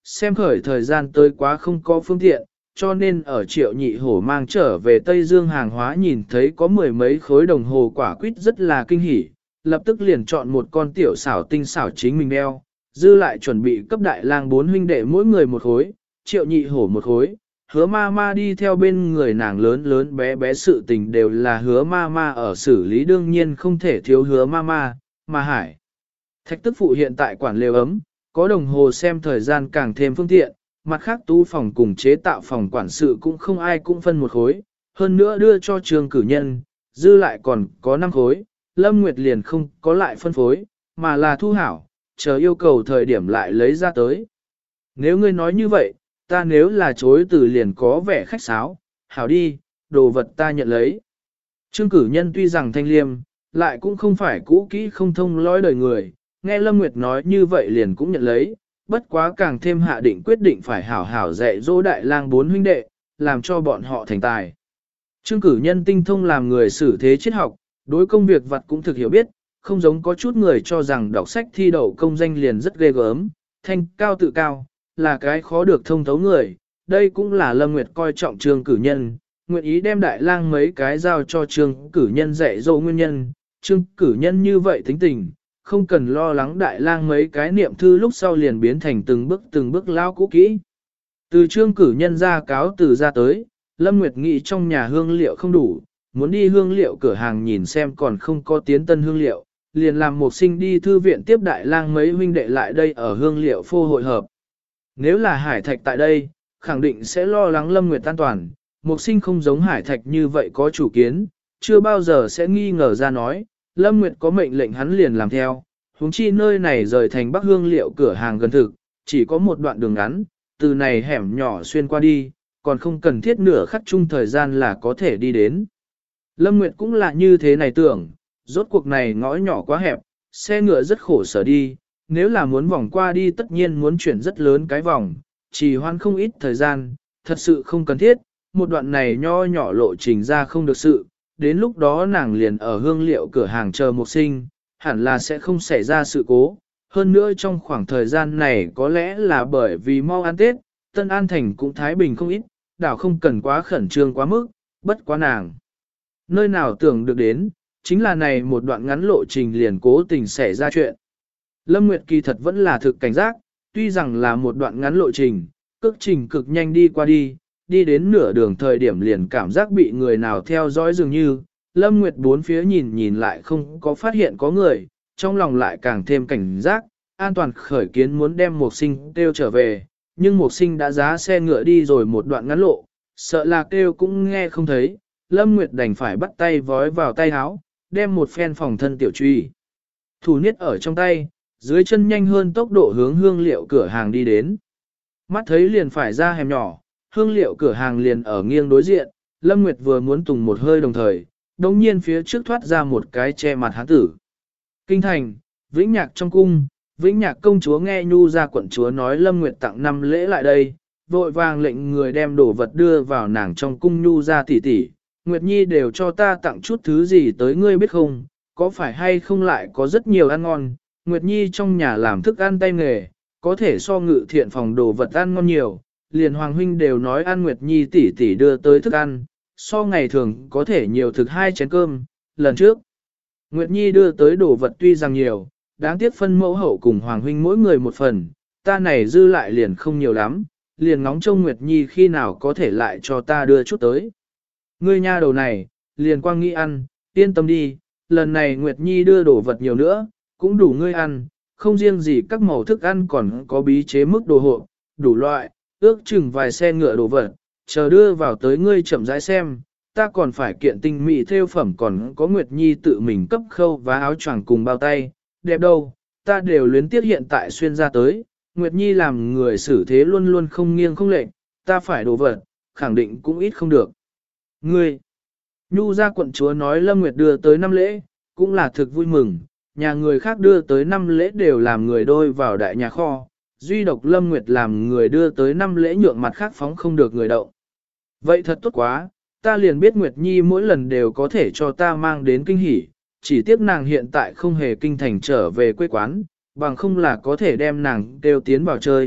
xem khởi thời gian tới quá không có phương tiện, cho nên ở Triệu Nhị Hổ mang trở về Tây Dương hàng hóa nhìn thấy có mười mấy khối đồng hồ quả quýt rất là kinh hỉ, lập tức liền chọn một con tiểu xảo tinh xảo chính mình đeo, dư lại chuẩn bị cấp đại lang 4 huynh đệ mỗi người một khối, Triệu Nhị Hổ một khối. Hứa ma ma đi theo bên người nàng lớn lớn bé bé sự tình đều là hứa ma ma ở xử lý, đương nhiên không thể thiếu hứa ma ma, mà Hải Thạch tức phụ hiện tại quản lều ấm, có đồng hồ xem thời gian càng thêm phương tiện, mặt khác tu phòng cùng chế tạo phòng quản sự cũng không ai cũng phân một khối, hơn nữa đưa cho trường cử nhân, dư lại còn có 5 khối, Lâm Nguyệt liền không có lại phân phối, mà là thu hảo, chờ yêu cầu thời điểm lại lấy ra tới. Nếu ngươi nói như vậy, ta nếu là chối từ liền có vẻ khách sáo, hảo đi, đồ vật ta nhận lấy. Trương cử nhân tuy rằng thanh liêm, lại cũng không phải cũ kỹ không thông lõi đời người, nghe Lâm Nguyệt nói như vậy liền cũng nhận lấy, bất quá càng thêm hạ định quyết định phải hảo hảo dạy dỗ đại lang 4 huynh đệ, làm cho bọn họ thành tài. Trương cử nhân tinh thông làm người xử thế triết học, đối công việc vật cũng thực hiểu biết, không giống có chút người cho rằng đọc sách thi đậu công danh liền rất ghê gớm, thanh cao tự cao, là cái khó được thông thấu người. Đây cũng là Lâm Nguyệt coi trọng Trương cử nhân, nguyện ý đem đại lang mấy cái giao cho Trương cử nhân dạy dỗ nguyên nhân. Trương cử nhân như vậy tính tình, không cần lo lắng đại lang mấy cái niệm thư lúc sau liền biến thành từng bước lao cũ kỹ. Từ Trương cử nhân ra cáo từ ra tới, Lâm Nguyệt nghĩ trong nhà hương liệu không đủ, muốn đi hương liệu cửa hàng nhìn xem còn không có tiến tân hương liệu, liền làm Mục Sinh đi thư viện tiếp đại lang mấy huynh đệ lại đây ở hương liệu phô hội hợp. Nếu là Hải Thạch tại đây, khẳng định sẽ lo lắng Lâm Nguyệt an toàn, Mục Sinh không giống Hải Thạch như vậy có chủ kiến, chưa bao giờ sẽ nghi ngờ ra nói, Lâm Nguyệt có mệnh lệnh hắn liền làm theo, huống chi nơi này rời thành Bắc hương liệu cửa hàng gần thực, chỉ có một đoạn đường ngắn, từ này hẻm nhỏ xuyên qua đi, còn không cần thiết nửa khắc chung thời gian là có thể đi đến. Lâm Nguyệt cũng là như thế này tưởng, rốt cuộc này ngõ nhỏ quá hẹp, xe ngựa rất khổ sở đi, nếu là muốn vòng qua đi tất nhiên muốn chuyển rất lớn cái vòng, chỉ hoãn không ít thời gian, thật sự không cần thiết, một đoạn này nho nhỏ lộ trình ra không được sự, đến lúc đó nàng liền ở hương liệu cửa hàng chờ Mục Sinh, hẳn là sẽ không xảy ra sự cố. Hơn nữa trong khoảng thời gian này có lẽ là bởi vì mau ăn Tết, Tân An Thành cũng thái bình không ít, đảo không cần quá khẩn trương quá mức, bất quá nàng. Nơi nào tưởng được đến, chính là này một đoạn ngắn lộ trình liền cố tình xảy ra chuyện. Lâm Nguyệt kỳ thật vẫn là thực cảnh giác, tuy rằng là một đoạn ngắn lộ trình, cước trình cực nhanh đi qua đi, đi đến nửa đường thời điểm liền cảm giác bị người nào theo dõi dường như, Lâm Nguyệt bốn phía nhìn nhìn lại không có phát hiện có người, trong lòng lại càng thêm cảnh giác, an toàn khởi kiến muốn đem Mục Sinh kêu trở về, nhưng Mục Sinh đã giá xe ngựa đi rồi một đoạn ngắn lộ, sợ là kêu cũng nghe không thấy, Lâm Nguyệt đành phải bắt tay vói vào tay áo, đem một phen phòng thân tiểu truy thủ niết ở trong tay, dưới chân nhanh hơn tốc độ hướng hương liệu cửa hàng đi đến. Mắt thấy liền phải ra hẻm nhỏ, hương liệu cửa hàng liền ở nghiêng đối diện, Lâm Nguyệt vừa muốn tùng một hơi đồng thời, đồng nhiên phía trước thoát ra một cái che mặt hán tử. Kinh thành, Vĩnh Nhạc trong cung, Vĩnh Nhạc công chúa nghe Nhu ra quận chúa nói Lâm Nguyệt tặng 5 lễ lại đây, vội vàng lệnh người đem đồ vật đưa vào nàng trong cung. Nhu ra tỷ tỷ, Nguyệt Nhi đều cho ta tặng chút thứ gì tới ngươi biết không, có phải hay không lại có rất nhiều ăn ngon, Nguyệt Nhi trong nhà làm thức ăn tay nghề, có thể so Ngự Thiện phòng đồ vật ăn ngon nhiều, liền Hoàng huynh đều nói ăn Nguyệt Nhi tỷ tỷ đưa tới thức ăn, so ngày thường có thể nhiều thực 2 chén cơm, lần trước. Nguyệt Nhi đưa tới đồ vật tuy rằng nhiều, đáng tiếc phân mẫu hậu cùng Hoàng huynh mỗi người một phần, ta này dư lại liền không nhiều lắm, liền ngóng trông Nguyệt Nhi khi nào có thể lại cho ta đưa chút tới. Ngươi nha đầu này, liền quang nghĩ ăn, yên tâm đi, lần này Nguyệt Nhi đưa đồ vật nhiều nữa, cũng đủ ngươi ăn, không riêng gì các màu thức ăn còn có bí chế mức đồ hộ, đủ loại, ước chừng vài xe ngựa đồ vật, chờ đưa vào tới ngươi chậm rãi xem, ta còn phải kiện tinh mỹ theo phẩm còn có Nguyệt Nhi tự mình cấp khâu và áo choàng cùng bao tay, đẹp đâu, ta đều luyến tiếc hiện tại xuyên ra tới, Nguyệt Nhi làm người xử thế luôn luôn không nghiêng không lệch, ta phải đồ vật, khẳng định cũng ít không được. Ngươi, Nhu ra quận chúa nói Lâm Nguyệt đưa tới 5 lễ, cũng là thực vui mừng, nhà người khác đưa tới 5 lễ đều làm người đôi vào đại nhà kho, duy độc Lâm Nguyệt làm người đưa tới 5 lễ nhượng mặt khác phóng không được người động. Vậy thật tốt quá, ta liền biết Nguyệt Nhi mỗi lần đều có thể cho ta mang đến kinh hỉ, chỉ tiếc nàng hiện tại không hề kinh thành trở về quê quán, bằng không là có thể đem nàng kêu tiến vào chơi,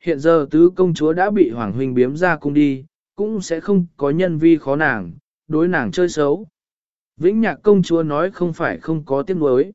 hiện giờ tứ công chúa đã bị Hoàng huynh biếm ra cung đi, cũng sẽ không có nhân vi khó nàng, đối nàng chơi xấu. Vĩnh Nhạc công chúa nói không phải không có tiếc nuối.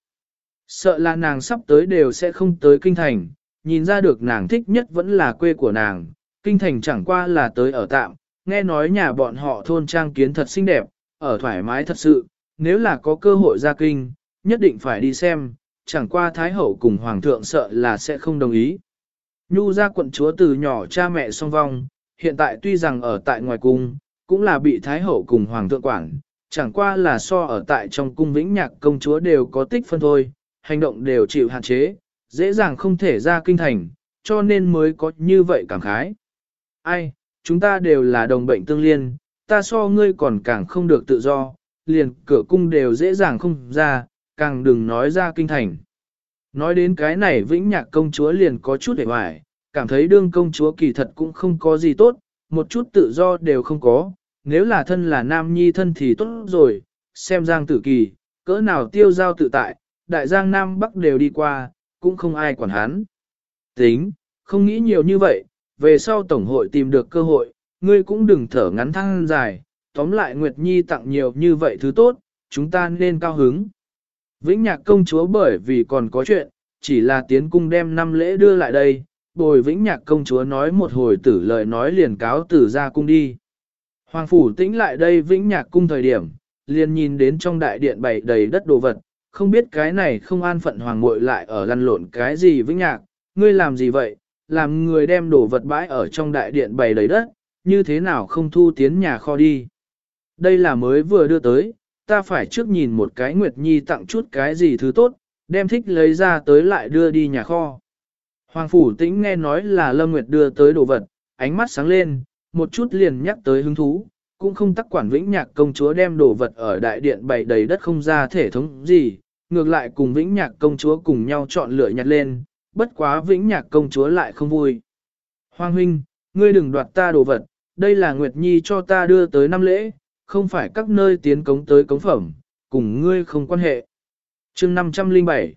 Sợ là nàng sắp tới đều sẽ không tới kinh thành, nhìn ra được nàng thích nhất vẫn là quê của nàng, kinh thành chẳng qua là tới ở tạm, nghe nói nhà bọn họ thôn trang kiến thật xinh đẹp, ở thoải mái thật sự, nếu là có cơ hội ra kinh, nhất định phải đi xem, chẳng qua Thái Hậu cùng Hoàng thượng sợ là sẽ không đồng ý. Nhu gia quận chúa từ nhỏ cha mẹ song vong, hiện tại tuy rằng ở tại ngoài cung, cũng là bị Thái Hậu cùng Hoàng thượng quản, chẳng qua là so ở tại trong cung Vĩnh Nhạc công chúa đều có tích phân thôi, hành động đều chịu hạn chế, dễ dàng không thể ra kinh thành, cho nên mới có như vậy cảm khái. Ai, chúng ta đều là đồng bệnh tương liên, ta so ngươi còn càng không được tự do, liền cửa cung đều dễ dàng không ra, càng đừng nói ra kinh thành. Nói đến cái này Vĩnh Nhạc công chúa liền có chút hề hoài, cảm thấy đương công chúa kỳ thật cũng không có gì tốt, một chút tự do đều không có, nếu là thân là nam nhi thân thì tốt rồi, xem Giang Tử Kỳ, cỡ nào tiêu giao tự tại, đại giang Nam Bắc đều đi qua, cũng không ai quản hắn. Tính, không nghĩ nhiều như vậy, về sau Tổng hội tìm được cơ hội, ngươi cũng đừng thở ngắn thăng dài, tóm lại Nguyệt Nhi tặng nhiều như vậy thứ tốt, chúng ta nên cao hứng. Vĩnh Nhạc công chúa bởi vì còn có chuyện, chỉ là tiến cung đem 5 lễ đưa lại đây, bồi Vĩnh Nhạc công chúa nói một hồi tử lời nói liền cáo tử ra cung đi. Hoàng phủ tĩnh lại đây Vĩnh Nhạc cung thời điểm, liền nhìn đến trong đại điện bày đầy đất đồ vật, không biết cái này không an phận hoàng muội lại ở lăn lộn cái gì Vĩnh Nhạc, ngươi làm gì vậy, làm người đem đồ vật bãi ở trong đại điện bày đầy đất, như thế nào không thu tiến nhà kho đi. Đây là mới vừa đưa tới, ta phải trước nhìn một cái Nguyệt Nhi tặng chút cái gì thứ tốt, đem thích lấy ra tới lại đưa đi nhà kho. Hoàng phủ tĩnh nghe nói là Lâm Nguyệt đưa tới đồ vật, ánh mắt sáng lên, một chút liền nhắc tới hứng thú, cũng không tắc quản Vĩnh Nhạc công chúa đem đồ vật ở đại điện bày đầy đất không ra thể thống gì, ngược lại cùng Vĩnh Nhạc công chúa cùng nhau chọn lựa nhặt lên, bất quá Vĩnh Nhạc công chúa lại không vui. Hoàng huynh, ngươi đừng đoạt ta đồ vật, đây là Nguyệt Nhi cho ta đưa tới 5 lễ, không phải các nơi tiến cống tới cống phẩm, cùng ngươi không quan hệ. Chương 507.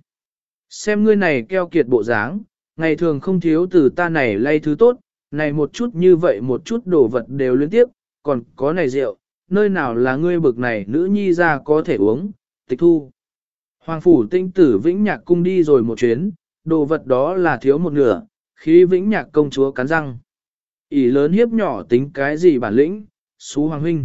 Xem ngươi này keo kiệt bộ dáng, ngày thường không thiếu từ ta này lay thứ tốt, này một chút như vậy một chút đồ vật đều liên tiếp, còn có này rượu, nơi nào là ngươi bực này nữ nhi ra có thể uống, tịch thu. Hoàng phủ tinh tử Vĩnh Nhạc cung đi rồi một chuyến, đồ vật đó là thiếu một nửa, khí Vĩnh Nhạc công chúa cắn răng. ỷ lớn hiếp nhỏ tính cái gì bản lĩnh, xú hoàng huynh.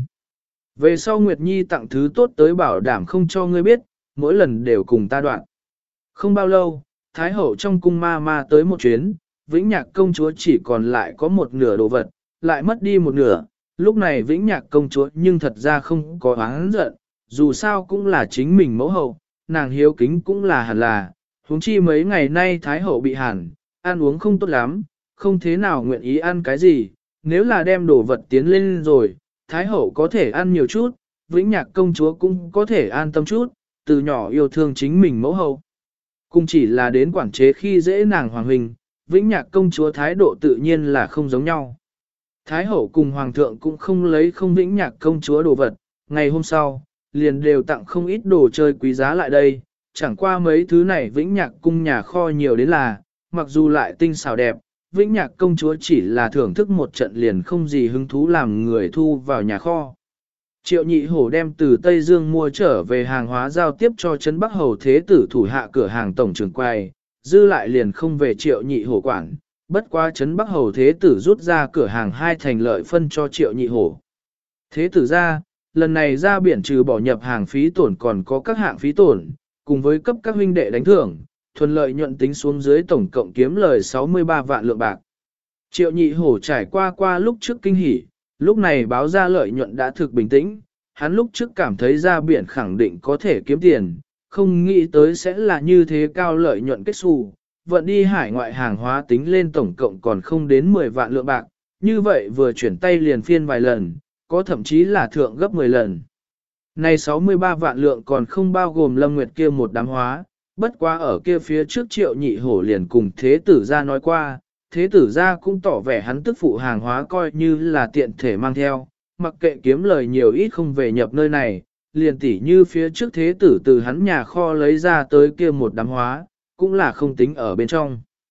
Về sau Nguyệt Nhi tặng thứ tốt tới bảo đảm không cho ngươi biết, mỗi lần đều cùng ta đoạn. Không bao lâu, Thái hậu trong cung ma tới một chuyến, Vĩnh Nhạc công chúa chỉ còn lại có một nửa đồ vật, lại mất đi một nửa. Lúc này Vĩnh Nhạc công chúa nhưng thật ra không có oán giận, dù sao cũng là chính mình mẫu hậu, nàng hiếu kính cũng là hẳn là. Huống chi mấy ngày nay Thái hậu bị hàn, ăn uống không tốt lắm, không thế nào nguyện ý ăn cái gì, nếu là đem đồ vật tiến lên rồi, Thái hậu có thể ăn nhiều chút, Vĩnh Nhạc công chúa cũng có thể an tâm chút, từ nhỏ yêu thương chính mình mẫu hậu. Cũng chỉ là đến quản chế khi dễ nàng hoàng huynh, Vĩnh Nhạc công chúa thái độ tự nhiên là không giống nhau. Thái hậu cùng hoàng thượng cũng không lấy không Vĩnh Nhạc công chúa đồ vật, ngày hôm sau, liền đều tặng không ít đồ chơi quý giá lại đây, chẳng qua mấy thứ này Vĩnh Nhạc cung nhà kho nhiều đến là, mặc dù lại tinh xảo đẹp, Vĩnh Nhạc công chúa chỉ là thưởng thức một trận liền không gì hứng thú làm người thu vào nhà kho. Triệu Nhị Hổ đem từ Tây Dương mua trở về hàng hóa giao tiếp cho Trấn Bắc Hầu Thế Tử thủ hạ cửa hàng tổng trưởng quầy, dư lại liền không về Triệu Nhị Hổ quản, bất quá Trấn Bắc Hầu Thế Tử rút ra cửa hàng 2 thành lợi phân cho Triệu Nhị Hổ. Thế Tử ra, lần này ra biển trừ bỏ nhập hàng phí tổn còn có các hạng phí tổn, cùng với cấp các huynh đệ đánh thưởng, thuần lợi nhuận tính xuống dưới tổng cộng kiếm lời 63 vạn lượng bạc. Triệu Nhị Hổ trải qua lúc trước kinh hỉ, lúc này báo ra lợi nhuận đã thực bình tĩnh, hắn lúc trước cảm thấy ra biển khẳng định có thể kiếm tiền, không nghĩ tới sẽ là như thế cao lợi nhuận kết xu, vận đi hải ngoại hàng hóa tính lên tổng cộng còn không đến 10 vạn lượng bạc, như vậy vừa chuyển tay liền phiên vài lần, có thậm chí là thượng gấp 10 lần. Này 63 vạn lượng còn không bao gồm Lâm Nguyệt kia một đám hóa, bất quá ở kia phía trước Triệu Nhị Hổ liền cùng Thế Tử gia nói qua, Thế Tử gia cũng tỏ vẻ hắn tức phụ hàng hóa coi như là tiện thể mang theo, mặc kệ kiếm lời nhiều ít không về nhập nơi này, liền tỉ như phía trước Thế Tử từ hắn nhà kho lấy ra tới kia một đám hóa, cũng là không tính ở bên trong.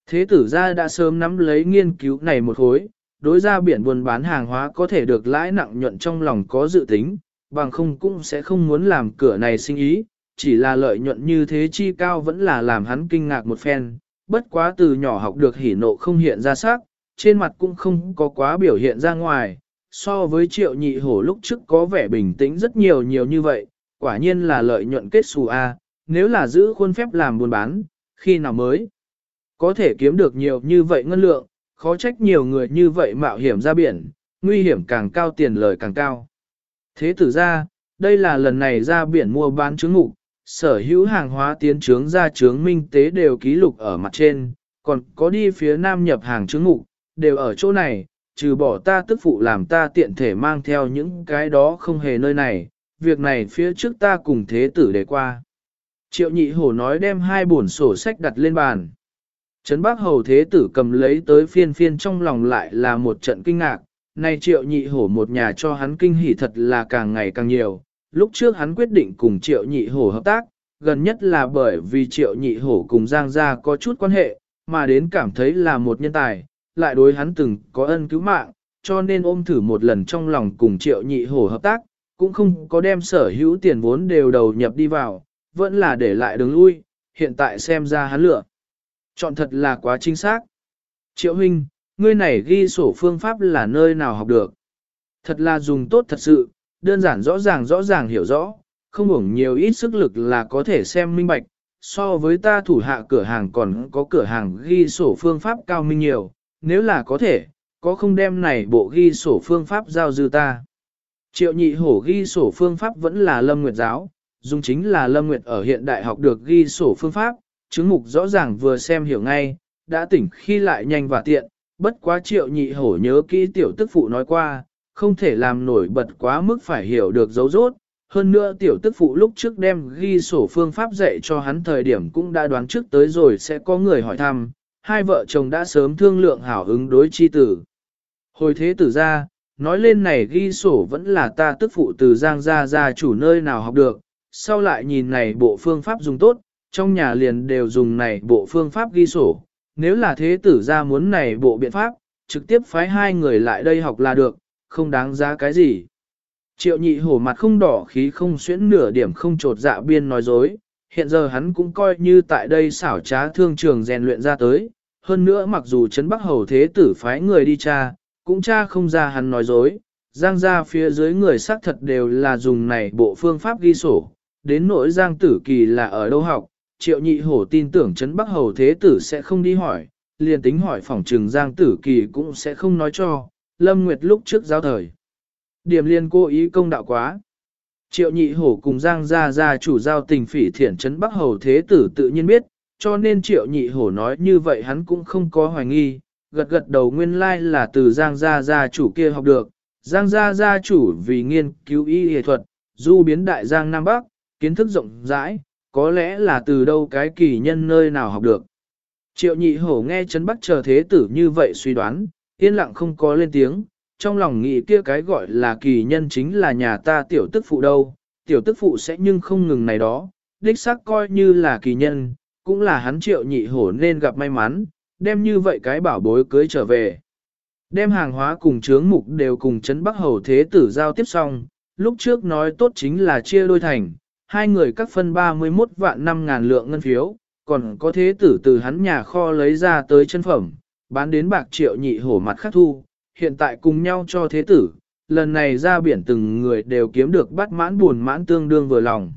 Thế tử gia đã sớm nắm lấy nghiên cứu này một khối, đối ra biển buôn bán hàng hóa có thể được lãi nặng nhuận trong lòng có dự tính, bằng không cũng sẽ không muốn làm cửa này sinh ý, chỉ là lợi nhuận như thế chi cao vẫn là làm hắn kinh ngạc một phen, bất quá từ nhỏ học được hỉ nộ không hiện ra sắc, trên mặt cũng không có quá biểu hiện ra ngoài, so với Triệu Nhị Hổ lúc trước có vẻ bình tĩnh rất nhiều như vậy, quả nhiên là lợi nhuận kết xù A, nếu là giữ khuôn phép làm buôn bán, khi nào mới có thể kiếm được nhiều như vậy ngân lượng, khó trách nhiều người như vậy mạo hiểm ra biển, nguy hiểm càng cao tiền lời càng cao. Thế tử ra, đây là lần này ra biển mua bán chứng ngục, sở hữu hàng hóa tiến trướng ra trướng minh tế đều ký lục ở mặt trên, còn có đi phía nam nhập hàng chứng ngục, đều ở chỗ này, trừ bỏ ta tức phụ làm ta tiện thể mang theo những cái đó không hề nơi này, việc này phía trước ta cùng thế tử để qua. Triệu Nhị Hổ nói đem hai bổn sổ sách đặt lên bàn. Trấn Bắc Hầu thế tử cầm lấy tới phiên trong lòng lại là một trận kinh ngạc, nay Triệu Nhị Hổ một nhà cho hắn kinh hỉ thật là càng ngày càng nhiều. Lúc trước hắn quyết định cùng Triệu Nhị Hổ hợp tác, gần nhất là bởi vì Triệu Nhị Hổ cùng Giang Gia có chút quan hệ, mà đến cảm thấy là một nhân tài, lại đối hắn từng có ân cứu mạng, cho nên ôm thử một lần trong lòng cùng Triệu Nhị Hổ hợp tác, cũng không có đem sở hữu tiền vốn đều đầu nhập đi vào, vẫn là để lại đường lui, hiện tại xem ra hắn lựa. Chọn thật là quá chính xác. Triệu huynh, ngươi này ghi sổ phương pháp là nơi nào học được? Thật là dùng tốt thật sự, đơn giản rõ ràng hiểu rõ, không uổng nhiều ít sức lực là có thể xem minh bạch, so với ta thủ hạ cửa hàng còn có cửa hàng ghi sổ phương pháp cao minh nhiều, nếu là có thể, có không đem này bộ ghi sổ phương pháp giao dư ta. Triệu Nhị Hổ ghi sổ phương pháp vẫn là Lâm Nguyệt giáo, dùng chính là Lâm Nguyệt ở hiện đại học được ghi sổ phương pháp, chứng mục rõ ràng vừa xem hiểu ngay, đã tỉnh khi lại nhanh và tiện, bất quá Triệu Nhị Hổ nhớ kỹ tiểu tức phụ nói qua, không thể làm nổi bật quá mức phải hiểu được dấu rốt. Hơn nữa tiểu tức phụ lúc trước đem ghi sổ phương pháp dạy cho hắn thời điểm cũng đã đoán trước tới rồi sẽ có người hỏi thăm, hai vợ chồng đã sớm thương lượng hảo ứng đối chi tử. Hồi thế tử ra, nói lên này ghi sổ vẫn là ta tức phụ từ Giang gia chủ nơi nào học được, sau lại nhìn này bộ phương pháp dùng tốt, trong nhà liền đều dùng này bộ phương pháp ghi sổ, nếu là thế tử ra muốn này bộ biện pháp, trực tiếp phái hai người lại đây học là được, không đáng giá cái gì. Triệu Nhị Hổ mặt không đỏ khí không xuyễn nửa điểm không trột dạ biên nói dối, hiện giờ hắn cũng coi như tại đây xảo trá thương trường rèn luyện ra tới, hơn nữa mặc dù Trấn Bắc Hầu thế tử phái người đi tra, cũng tra không ra hắn nói dối, Giang gia phía dưới người xác thật đều là dùng này bộ phương pháp ghi sổ, đến nỗi Giang Tử Kỳ là ở đâu học, Triệu Nhị Hổ tin tưởng Trấn Bắc Hầu thế tử sẽ không đi hỏi, liền tính hỏi phỏng trừng Giang Tử Kỳ cũng sẽ không nói cho, Lâm Nguyệt lúc trước giáo thời. Điểm liên cố ý công đạo quá. Triệu Nhị Hổ cùng Giang gia chủ giao tình phỉ thiện Trấn Bắc Hầu thế tử tự nhiên biết, cho nên Triệu Nhị Hổ nói như vậy hắn cũng không có hoài nghi, gật đầu nguyên lai là từ Giang gia chủ kia học được. Giang gia chủ vì nghiên cứu y y thuật, du biến đại Giang Nam Bắc, kiến thức rộng rãi, có lẽ là từ đâu cái kỳ nhân nơi nào học được. Triệu Nhị Hổ nghe Trấn Bắc chờ thế tử như vậy suy đoán, yên lặng không có lên tiếng, trong lòng nghĩ kia cái gọi là kỳ nhân chính là nhà ta tiểu tức phụ đâu, tiểu tức phụ sẽ nhưng không ngừng này đó, đích xác coi như là kỳ nhân, cũng là hắn Triệu Nhị Hổ nên gặp may mắn, đem như vậy cái bảo bối cưới trở về. Đem hàng hóa cùng chướng mục đều cùng Trấn Bắc Hầu thế tử giao tiếp xong, lúc trước nói tốt chính là chia đôi thành, hai người các phân 31 vạn 5.000 lượng ngân phiếu, còn có thế tử từ hắn nhà kho lấy ra tới chân phẩm, bán đến bạc Triệu Nhị Hổ mặt khắc thu, hiện tại cùng nhau cho thế tử, lần này ra biển từng người đều kiếm được bắt mãn buồn mãn tương đương vừa lòng.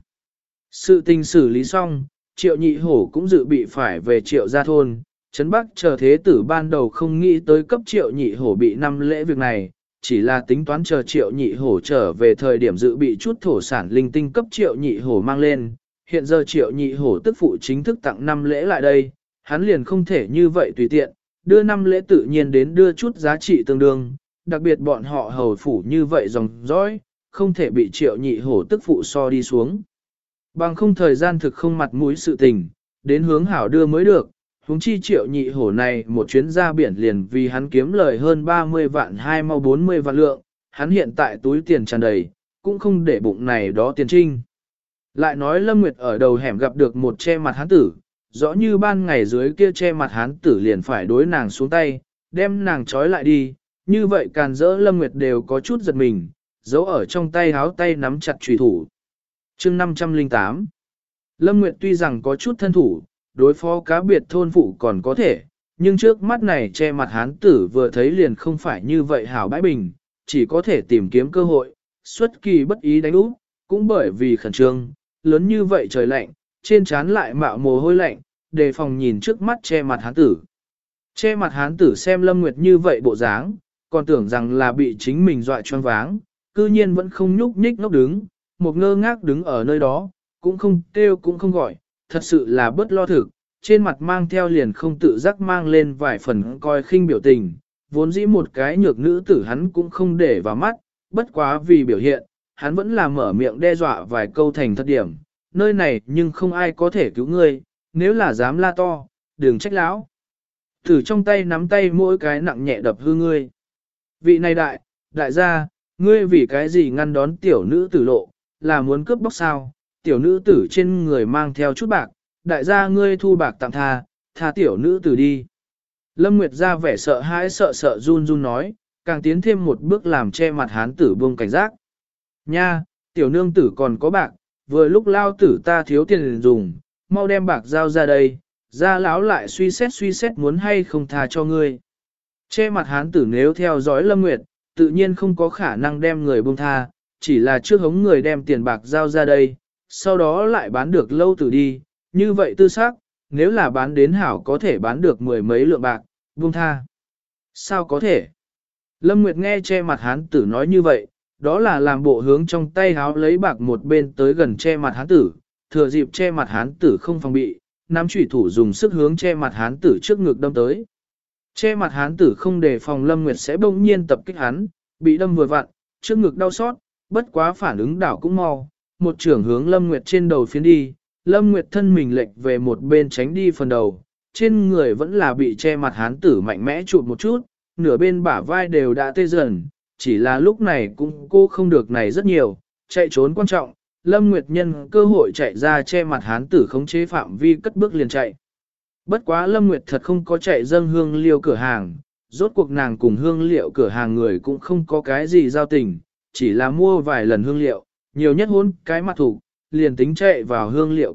Sự tình xử lý xong, Triệu Nhị Hổ cũng dự bị phải về Triệu gia thôn, Trấn Bắc chờ thế tử ban đầu không nghĩ tới cấp Triệu Nhị Hổ bị năm lễ việc này, chỉ là tính toán chờ Triệu Nhị Hổ trở về thời điểm dự bị chút thổ sản linh tinh cấp Triệu Nhị Hổ mang lên. Hiện giờ Triệu Nhị Hổ tức phụ chính thức tặng 5 lễ lại đây, hắn liền không thể như vậy tùy tiện, đưa 5 lễ tự nhiên đến đưa chút giá trị tương đương, đặc biệt bọn họ hầu phủ như vậy dòng dõi, không thể bị Triệu Nhị Hổ tức phụ so đi xuống. Bằng không thời gian thực không mặt mũi sự tình, đến hướng hảo đưa mới được, huống chi Triệu Nhị Hổ này một chuyến ra biển liền vì hắn kiếm lời hơn 30 vạn 2 mau 40 vạn lượng, hắn hiện tại túi tiền tràn đầy, cũng không để bụng này đó tiền trinh. Lại nói Lâm Nguyệt ở đầu hẻm gặp được một che mặt hắn tử, rõ như ban ngày dưới kia che mặt hán tử liền phải đối nàng xuống tay, đem nàng trói lại đi, như vậy càn rỡ Lâm Nguyệt đều có chút giật mình, giấu ở trong tay háo tay nắm chặt chùy thủ. Chương 508 Lâm Nguyệt tuy rằng có chút thân thủ, đối phó cá biệt thôn phụ còn có thể, nhưng trước mắt này che mặt hán tử vừa thấy liền không phải như vậy hảo bãi bình, chỉ có thể tìm kiếm cơ hội, xuất kỳ bất ý đánh úp, cũng bởi vì khẩn trương, lớn như vậy trời lạnh, trên trán lại mạo mồ hôi lạnh, đề phòng nhìn trước mắt che mặt hán tử. Che mặt hán tử xem Lâm Nguyệt như vậy bộ dáng, còn tưởng rằng là bị chính mình dọa choáng váng, cư nhiên vẫn không nhúc nhích ngốc đứng, một ngơ ngác đứng ở nơi đó, cũng không kêu cũng không gọi, thật sự là bất lo thực, trên mặt mang theo liền không tự giác mang lên vài phần coi khinh biểu tình, vốn dĩ một cái nhược nữ tử hắn cũng không để vào mắt, bất quá vì biểu hiện, hắn vẫn là mở miệng đe dọa vài câu thành thật điểm, nơi này nhưng không ai có thể cứu ngươi, nếu là dám la to, đừng trách lão. Thử trong tay nắm tay mỗi cái nặng nhẹ đập hư ngươi. Vị này đại gia, ngươi vì cái gì ngăn đón tiểu nữ tử lộ, là muốn cướp bóc sao, tiểu nữ tử trên người mang theo chút bạc, đại gia ngươi thu bạc tạm tha tiểu nữ tử đi. Lâm Nguyệt ra vẻ sợ hãi sợ run run nói, càng tiến thêm một bước làm che mặt hán tử buông cảnh giác. Nha, tiểu nương tử còn có bạc, vừa lúc lao tử ta thiếu tiền dùng, mau đem bạc giao ra đây, ra lão lại suy xét muốn hay không tha cho ngươi. Che mặt hán tử nếu theo dõi Lâm Nguyệt, tự nhiên không có khả năng đem người buông tha, chỉ là trước hống người đem tiền bạc giao ra đây, sau đó lại bán được lâu tử đi, như vậy tư xác, nếu là bán đến hảo có thể bán được mười mấy lượng bạc, buông tha. Sao có thể? Lâm Nguyệt nghe che mặt hán tử nói như vậy, đó là làm bộ hướng trong tay háo lấy bạc một bên tới gần che mặt hán tử, thừa dịp che mặt hán tử không phòng bị, nắm chủy thủ dùng sức hướng che mặt hán tử trước ngực đâm tới. Che mặt hán tử không đề phòng Lâm Nguyệt sẽ bỗng nhiên tập kích hắn, bị đâm vừa vặn, trước ngực đau xót, bất quá phản ứng đảo cũng mau, một trưởng hướng Lâm Nguyệt trên đầu phiến đi, Lâm Nguyệt thân mình lệch về một bên tránh đi phần đầu, trên người vẫn là bị che mặt hán tử mạnh mẽ chụp một chút, nửa bên bả vai đều đã tê dần, chỉ là lúc này cũng cô không được này rất nhiều, chạy trốn quan trọng, Lâm Nguyệt nhân cơ hội chạy ra che mặt hán tử khống chế phạm vi cất bước liền chạy. Bất quá Lâm Nguyệt thật không có chạy dâng hương liêu cửa hàng, rốt cuộc nàng cùng hương liệu cửa hàng người cũng không có cái gì giao tình, chỉ là mua vài lần hương liệu, nhiều nhất hôn cái mặt thủ, liền tính chạy vào hương liệu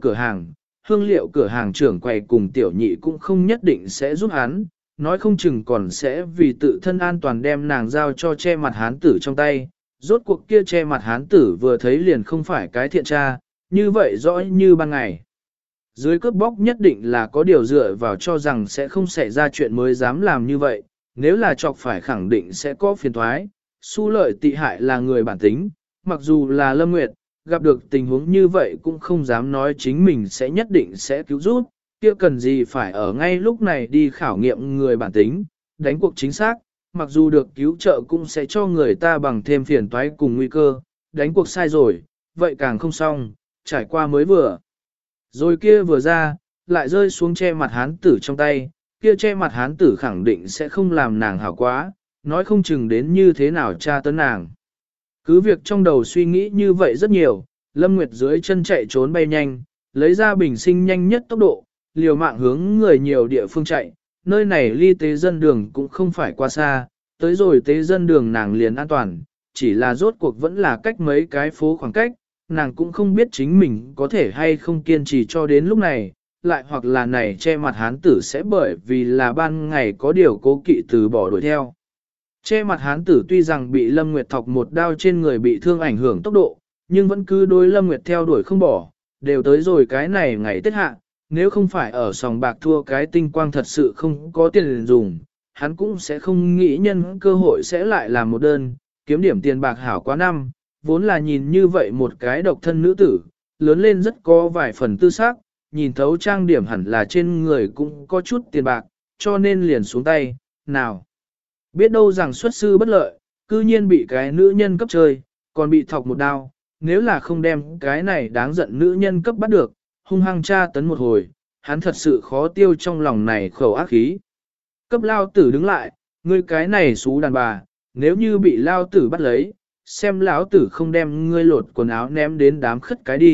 cửa hàng trưởng quầy cùng tiểu nhị cũng không nhất định sẽ giúp hắn, nói không chừng còn sẽ vì tự thân an toàn đem nàng giao cho che mặt hán tử trong tay. Rốt cuộc kia che mặt hán tử vừa thấy liền không phải cái thiện tra, như vậy rõ như ban ngày. Dưới cướp bóc nhất định là có điều dựa vào cho rằng sẽ không xảy ra chuyện mới dám làm như vậy, nếu là chọc phải khẳng định sẽ có phiền thoái. Su lợi tị hại là người bản tính, mặc dù là Lâm Nguyệt, gặp được tình huống như vậy cũng không dám nói chính mình sẽ nhất định sẽ cứu giúp, kia cần gì phải ở ngay lúc này đi khảo nghiệm người bản tính, đánh cuộc chính xác, mặc dù được cứu trợ cũng sẽ cho người ta bằng thêm phiền toái cùng nguy cơ, đánh cuộc sai rồi, vậy càng không xong, trải qua mới vừa. Rồi kia vừa ra, lại rơi xuống che mặt hán tử trong tay, kia che mặt hán tử khẳng định sẽ không làm nàng hảo quá, nói không chừng đến như thế nào tra tấn nàng. Cứ việc trong đầu suy nghĩ như vậy rất nhiều, Lâm Nguyệt dưới chân chạy trốn bay nhanh, lấy ra bình sinh nhanh nhất tốc độ, liều mạng hướng người nhiều địa phương chạy, nơi này ly tế dân đường cũng không phải qua xa, tới rồi tế dân đường nàng liền an toàn, chỉ là rốt cuộc vẫn là cách mấy cái phố khoảng cách, nàng cũng không biết chính mình có thể hay không kiên trì cho đến lúc này, lại hoặc là này che mặt hán tử sẽ bởi vì là ban ngày có điều cố kỵ từ bỏ đuổi theo. Che mặt hán tử tuy rằng bị Lâm Nguyệt thọc một đao trên người bị thương ảnh hưởng tốc độ, nhưng vẫn cứ đối Lâm Nguyệt theo đuổi không bỏ, đều tới rồi cái này ngày Tết hạ, nếu không phải ở sòng bạc thua cái tinh quang thật sự không có tiền dùng, hắn cũng sẽ không nghĩ nhân cơ hội sẽ lại làm một đơn, kiếm điểm tiền bạc hảo quá năm, vốn là nhìn như vậy một cái độc thân nữ tử, lớn lên rất có vài phần tư xác, nhìn thấu trang điểm hẳn là trên người cũng có chút tiền bạc, cho nên liền xuống tay, nào. Biết đâu rằng xuất sư bất lợi, cư nhiên bị cái nữ nhân cấp chơi, còn bị thọc một đao, nếu là không đem cái này đáng giận nữ nhân cấp bắt được, hung hăng tra tấn một hồi, hắn thật sự khó tiêu trong lòng này khẩu ác khí. Cấp lao tử đứng lại, ngươi cái này xú đàn bà, nếu như bị lao tử bắt lấy, xem lão tử không đem ngươi lột quần áo ném đến đám khất cái đi,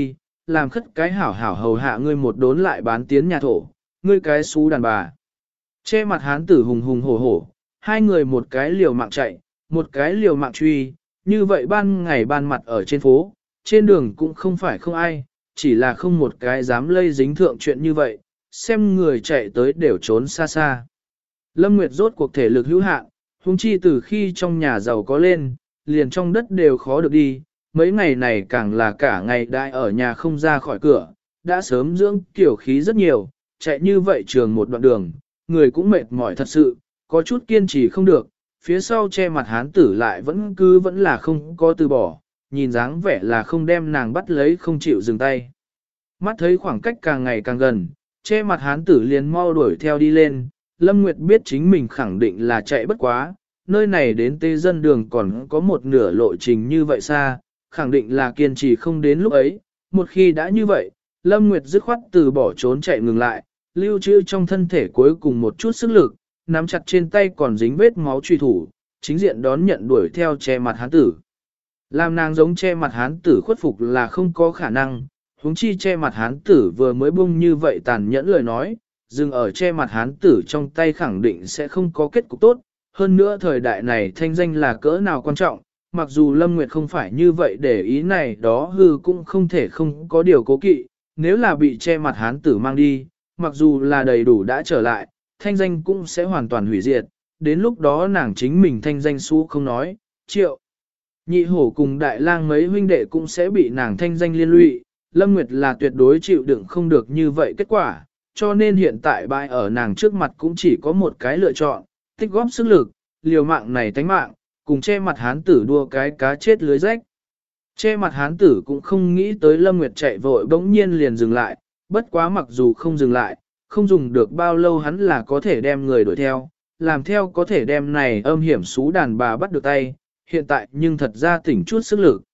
làm khất cái hảo hảo hầu hạ ngươi một đốn lại bán tiến nhà thổ, ngươi cái xú đàn bà. Che mặt hán tử hùng hùng hổ hổ, hai người một cái liều mạng chạy, một cái liều mạng truy, như vậy ban ngày ban mặt ở trên phố, trên đường cũng không phải không ai, chỉ là không một cái dám lây dính thượng chuyện như vậy, xem người chạy tới đều trốn xa xa. Lâm Nguyệt rốt cuộc thể lực hữu hạn, huống chi từ khi trong nhà giàu có lên, liền trong đất đều khó được đi, mấy ngày này càng là cả ngày đại ở nhà không ra khỏi cửa, đã sớm dưỡng kiểu khí rất nhiều, chạy như vậy trường một đoạn đường, người cũng mệt mỏi thật sự, có chút kiên trì không được, phía sau che mặt hán tử lại vẫn là không có từ bỏ, nhìn dáng vẻ là không đem nàng bắt lấy không chịu dừng tay. Mắt thấy khoảng cách càng ngày càng gần, che mặt hán tử liền mau đuổi theo đi lên, Lâm Nguyệt biết chính mình khẳng định là chạy bất quá, nơi này đến tê dân đường còn có một nửa lộ trình như vậy xa, khẳng định là kiên trì không đến lúc ấy, một khi đã như vậy, Lâm Nguyệt dứt khoát từ bỏ trốn chạy ngừng lại, lưu trữ trong thân thể cuối cùng một chút sức lực, nắm chặt trên tay còn dính vết máu truy thủ, chính diện đón nhận đuổi theo che mặt hán tử. Làm nàng giống che mặt hán tử khuất phục là không có khả năng, huống chi che mặt hán tử vừa mới bung như vậy tàn nhẫn lời nói, dừng ở che mặt hán tử trong tay khẳng định sẽ không có kết cục tốt, hơn nữa thời đại này thanh danh là cỡ nào quan trọng, mặc dù Lâm Nguyệt không phải như vậy để ý này đó hư cũng không thể không có điều cố kỵ, nếu là bị che mặt hán tử mang đi, mặc dù là đầy đủ đã trở lại, thanh danh cũng sẽ hoàn toàn hủy diệt, đến lúc đó nàng chính mình thanh danh xú không nói, triệu. Nhị hổ cùng đại lang mấy huynh đệ cũng sẽ bị nàng thanh danh liên lụy, Lâm Nguyệt là tuyệt đối chịu đựng không được như vậy kết quả, cho nên hiện tại bại ở nàng trước mặt cũng chỉ có một cái lựa chọn, tích góp sức lực, liều mạng này tánh mạng, cùng che mặt hán tử đua cái cá chết lưới rách. Che mặt hán tử cũng không nghĩ tới Lâm Nguyệt chạy vội bỗng nhiên liền dừng lại, bất quá mặc dù không dừng lại, không dùng được bao lâu hắn là có thể đem người đuổi theo, làm theo có thể đem này âm hiểm xú đàn bà bắt được tay, hiện tại nhưng thật ra tỉnh chút sức lực.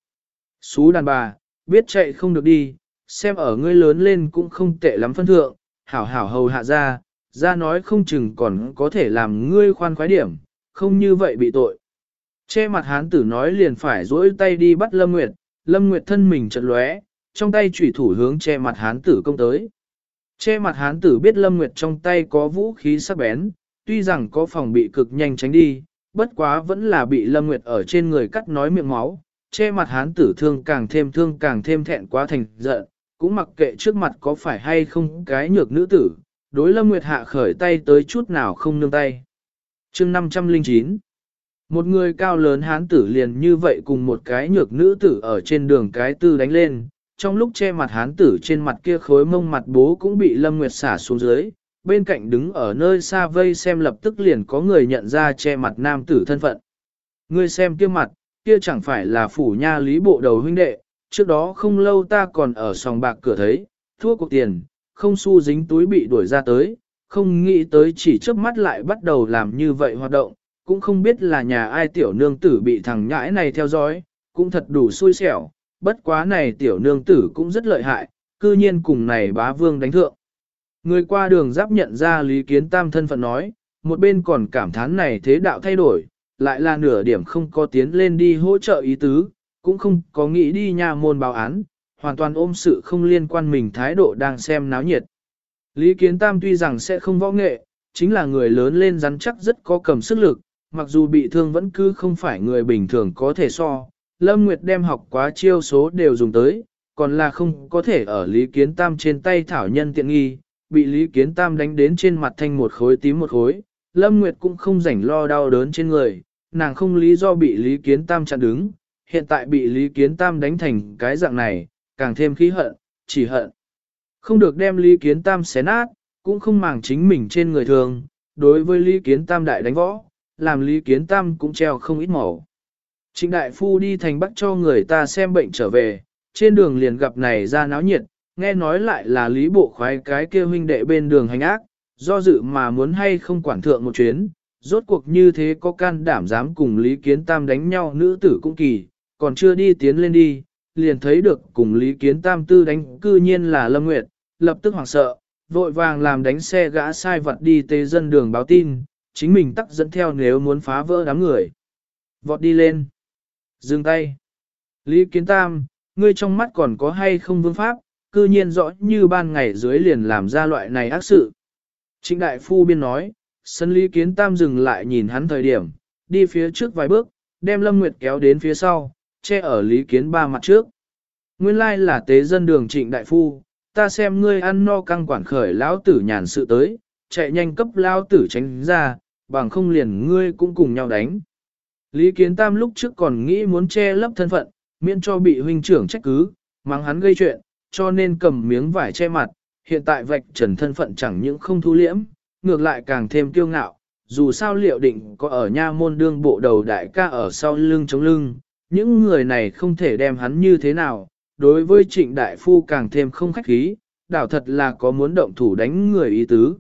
Xú đàn bà, biết chạy không được đi, xem ở ngươi lớn lên cũng không tệ lắm phân thượng, hảo hảo hầu hạ ra nói không chừng còn có thể làm ngươi khoan khoái điểm, không như vậy bị tội. Che mặt hán tử nói liền phải dỗi tay đi bắt Lâm Nguyệt thân mình chợt lóe, trong tay chủy thủ hướng che mặt hán tử công tới. Che mặt hán tử biết Lâm Nguyệt trong tay có vũ khí sắc bén, tuy rằng có phòng bị cực nhanh tránh đi, bất quá vẫn là bị Lâm Nguyệt ở trên người cắt nói miệng máu. Che mặt hán tử thương càng thêm thẹn quá thành giận, cũng mặc kệ trước mặt có phải hay không cái nhược nữ tử, đối Lâm Nguyệt hạ khởi tay tới chút nào không nương tay. Chương 509. Một người cao lớn hán tử liền như vậy cùng một cái nhược nữ tử ở trên đường cái tư đánh lên, trong lúc che mặt hán tử trên mặt kia khối mông mặt bố cũng bị Lâm Nguyệt xả xuống dưới, bên cạnh đứng ở nơi xa vây xem lập tức liền có người nhận ra che mặt nam tử thân phận. Ngươi xem kia mặt, kia chẳng phải là phủ nha lý bộ đầu huynh đệ, trước đó không lâu ta còn ở sòng bạc cửa thấy, thua cuộc tiền, không xu dính túi bị đuổi ra tới, không nghĩ tới chỉ trước mắt lại bắt đầu làm như vậy hoạt động, cũng không biết là nhà ai tiểu nương tử bị thằng nhãi này theo dõi, cũng thật đủ xui xẻo, bất quá này tiểu nương tử cũng rất lợi hại, cư nhiên cùng này bá vương đánh thượng. Người qua đường giáp nhận ra Lý Kiến Tam thân phận nói, một bên còn cảm thán này thế đạo thay đổi, lại là nửa điểm không có tiến lên đi hỗ trợ ý tứ, cũng không có nghĩ đi nhà môn báo án, hoàn toàn ôm sự không liên quan mình thái độ đang xem náo nhiệt. Lý Kiến Tam tuy rằng sẽ không võ nghệ, chính là người lớn lên rắn chắc rất có cầm sức lực, mặc dù bị thương vẫn cứ không phải người bình thường có thể so. Lâm Nguyệt đem học quá chiêu số đều dùng tới, còn là không có thể ở Lý Kiến Tam trên tay thảo nhân tiện nghi, bị Lý Kiến Tam đánh đến trên mặt thanh một khối tím một khối. Lâm Nguyệt cũng không rảnh lo đau đớn trên người, nàng không lý do bị Lý Kiến Tam chặn đứng, hiện tại bị Lý Kiến Tam đánh thành cái dạng này, càng thêm khí hận, chỉ hận. Không được đem Lý Kiến Tam xé nát, cũng không màng chính mình trên người thường, đối với Lý Kiến Tam đại đánh võ, làm Lý Kiến Tam cũng treo không ít màu. Trịnh đại phu đi thành Bắc cho người ta xem bệnh trở về, trên đường liền gặp này ra náo nhiệt, nghe nói lại là Lý Bộ khoái cái kia huynh đệ bên đường hành ác, do dự mà muốn hay không quản thượng một chuyến, rốt cuộc như thế có can đảm dám cùng Lý Kiến Tam đánh nhau nữ tử cũng kỳ, còn chưa đi tiến lên đi, liền thấy được cùng Lý Kiến Tam tư đánh cư nhiên là Lâm Nguyệt, lập tức hoảng sợ, vội vàng làm đánh xe gã sai vật đi tế dân đường báo tin, chính mình tắc dẫn theo nếu muốn phá vỡ đám người. Vọt đi lên. Dừng tay. Lý Kiến Tam, ngươi trong mắt còn có hay không vương pháp, cư nhiên rõ như ban ngày dưới liền làm ra loại này ác sự. Trịnh đại phu biên nói, sân Lý Kiến Tam dừng lại nhìn hắn thời điểm, đi phía trước vài bước, đem Lâm Nguyệt kéo đến phía sau, che ở Lý Kiến Ba mặt trước. Nguyên lai là tế dân đường Trịnh đại phu, ta xem ngươi ăn no căng quản khởi lão tử nhàn sự tới, chạy nhanh cấp lão tử tránh ra, bằng không liền ngươi cũng cùng nhau đánh. Lý Kiến Tam lúc trước còn nghĩ muốn che lấp thân phận, miễn cho bị huynh trưởng trách cứ, mắng hắn gây chuyện, cho nên cầm miếng vải che mặt, hiện tại vạch trần thân phận chẳng những không thu liễm, ngược lại càng thêm kiêu ngạo, dù sao liệu định có ở nha môn đương bộ đầu đại ca ở sau lưng chống lưng, những người này không thể đem hắn như thế nào, đối với Trịnh đại phu càng thêm không khách khí, đảo thật là có muốn động thủ đánh người ý tứ.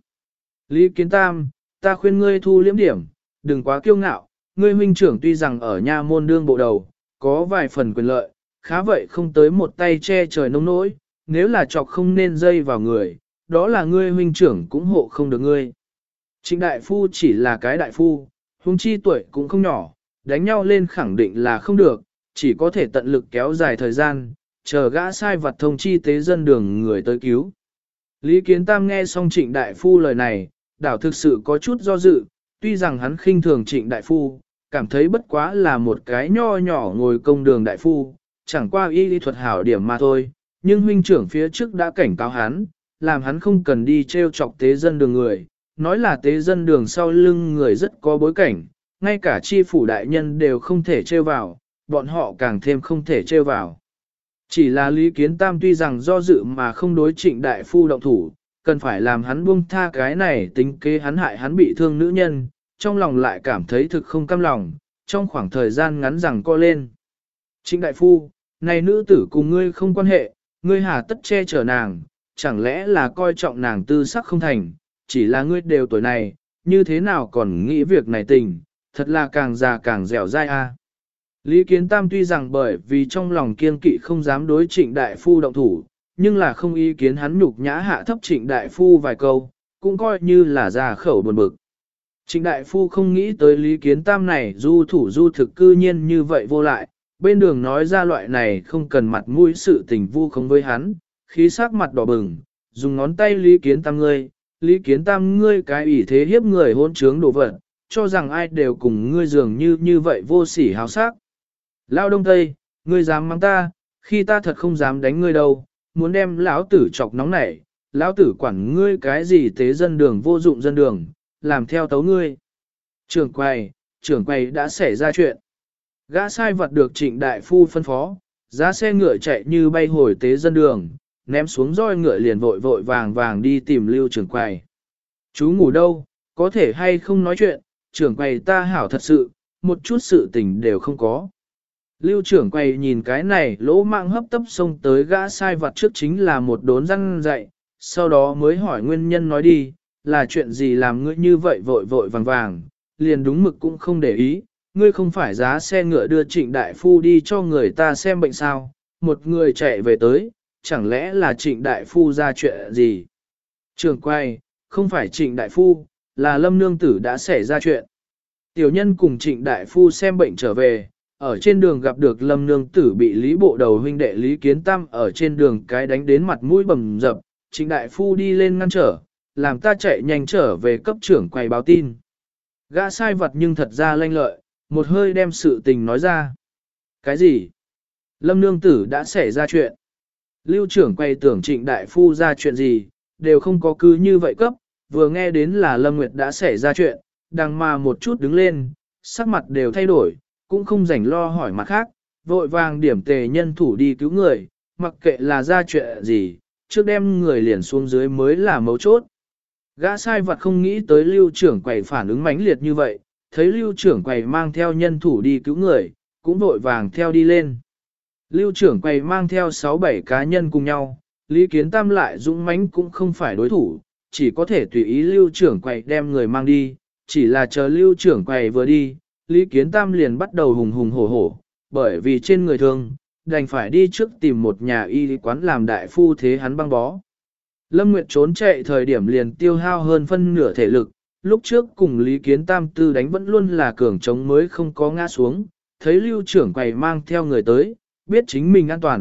Lý Kiến Tam, ta khuyên ngươi thu liễm điểm, đừng quá kiêu ngạo, ngươi huynh trưởng tuy rằng ở nha môn đương bộ đầu, có vài phần quyền lợi, khá vậy không tới một tay che trời nông nỗi, nếu là chọc không nên dây vào người, đó là ngươi huynh trưởng cũng hộ không được ngươi. Trịnh đại phu chỉ là cái đại phu, huống chi tuổi cũng không nhỏ, đánh nhau lên khẳng định là không được, chỉ có thể tận lực kéo dài thời gian, chờ gã sai vặt thông chi tế dân đường người tới cứu. Lý Kiến Tam nghe xong Trịnh đại phu lời này, đảo thực sự có chút do dự, tuy rằng hắn khinh thường Trịnh đại phu, cảm thấy bất quá là một cái nho nhỏ ngồi công đường đại phu, chẳng qua y lý thuật hảo điểm mà thôi, nhưng huynh trưởng phía trước đã cảnh cáo hắn, làm hắn không cần đi treo chọc tế dân đường người, nói là tế dân đường sau lưng người rất có bối cảnh, ngay cả chi phủ đại nhân đều không thể treo vào, bọn họ càng thêm không thể treo vào. Chỉ là Lý Kiến Tam tuy rằng do dự mà không đối Trịnh đại phu động thủ, cần phải làm hắn buông tha cái này tính kế hắn hại hắn bị thương nữ nhân, trong lòng lại cảm thấy thực không cam lòng, trong khoảng thời gian ngắn rằng co lên. Trịnh đại phu, này nữ tử cùng ngươi không quan hệ, ngươi hà tất che chở nàng, chẳng lẽ là coi trọng nàng tư sắc không thành, chỉ là ngươi đều tuổi này, như thế nào còn nghĩ việc này tình, thật là càng già càng dẻo dai a. Lý Kiến Tam tuy rằng bởi vì trong lòng kiên kỵ không dám đối Trịnh đại phu động thủ, nhưng là không ý kiến hắn nhục nhã hạ thấp Trịnh đại phu vài câu, cũng coi như là ra khẩu buồn bực. Trịnh đại phu không nghĩ tới Lý Kiến Tam này du thủ du thực cư nhiên như vậy vô lại, bên đường nói ra loại này không cần mặt mũi sự tình vu không với hắn, khí sắc mặt đỏ bừng, dùng ngón tay Lý Kiến Tam ngươi cái ủy thế hiếp người hôn trướng đồ vật, cho rằng ai đều cùng ngươi dường như vậy vô sỉ háo sắc. Lao Đông Tây, ngươi dám mắng ta, khi ta thật không dám đánh ngươi đâu, muốn đem lão tử chọc nóng nảy, lão tử quản ngươi cái gì tế dân đường vô dụng dân đường, làm theo tấu ngươi. Trưởng quầy đã xảy ra chuyện. Gã sai vật được Trịnh đại phu phân phó, giá xe ngựa chạy như bay hồi tế dân đường, ném xuống roi ngựa liền vội vội vàng vàng đi tìm Lưu trưởng quầy. Chú ngủ đâu, có thể hay không nói chuyện, trưởng quầy ta hảo thật sự, một chút sự tình đều không có. Lưu trưởng quầy nhìn cái này lỗ mạng hấp tấp xông tới gã sai vật trước chính là một đốn răn dạy, sau đó mới hỏi nguyên nhân nói đi, là chuyện gì làm ngươi như vậy vội vội vàng vàng, liền đúng mực cũng không để ý, ngươi không phải giá xe ngựa đưa Trịnh đại phu đi cho người ta xem bệnh sao, một người chạy về tới, chẳng lẽ là Trịnh đại phu ra chuyện gì? Trưởng quầy, không phải Trịnh đại phu, là Lâm nương tử đã xảy ra chuyện. Tiểu nhân cùng Trịnh đại phu xem bệnh trở về, ở trên đường gặp được Lâm nương tử bị Lý bộ đầu huynh đệ Lý Kiến Tam ở trên đường cái đánh đến mặt mũi bầm dập, Trịnh đại phu đi lên ngăn trở, làm ta chạy nhanh trở về cấp trưởng quầy báo tin. Gã sai vật nhưng thật ra lanh lợi, một hơi đem sự tình nói ra. Cái gì? Lâm nương tử đã xảy ra chuyện. Lưu trưởng quầy tưởng Trịnh đại phu ra chuyện gì, đều không có cứ như vậy cấp, vừa nghe đến là Lâm Nguyệt đã xảy ra chuyện, đằng mà một chút đứng lên, sắc mặt đều thay đổi, cũng không rảnh lo hỏi mặt khác, vội vàng điểm tề nhân thủ đi cứu người, mặc kệ là ra chuyện gì, trước đem người liền xuống dưới mới là mấu chốt. Gã sai vật không nghĩ tới lưu trưởng quầy phản ứng mãnh liệt như vậy, thấy lưu trưởng quầy mang theo nhân thủ đi cứu người, cũng vội vàng theo đi lên. Lưu trưởng quầy mang theo 6-7 cá nhân cùng nhau, Lý Kiến Tam lại dũng mãnh cũng không phải đối thủ, chỉ có thể tùy ý lưu trưởng quầy đem người mang đi, chỉ là chờ lưu trưởng quầy vừa đi, Lý Kiến Tam liền bắt đầu hùng hùng hổ hổ, bởi vì trên người thương, đành phải đi trước tìm một nhà y quán làm đại phu thế hắn băng bó. Lâm Nguyệt trốn chạy thời điểm liền tiêu hao hơn phân nửa thể lực, lúc trước cùng Lý Kiến Tam tư đánh vẫn luôn là cường chống mới không có ngã xuống, thấy lưu trưởng quầy mang theo người tới, biết chính mình an toàn,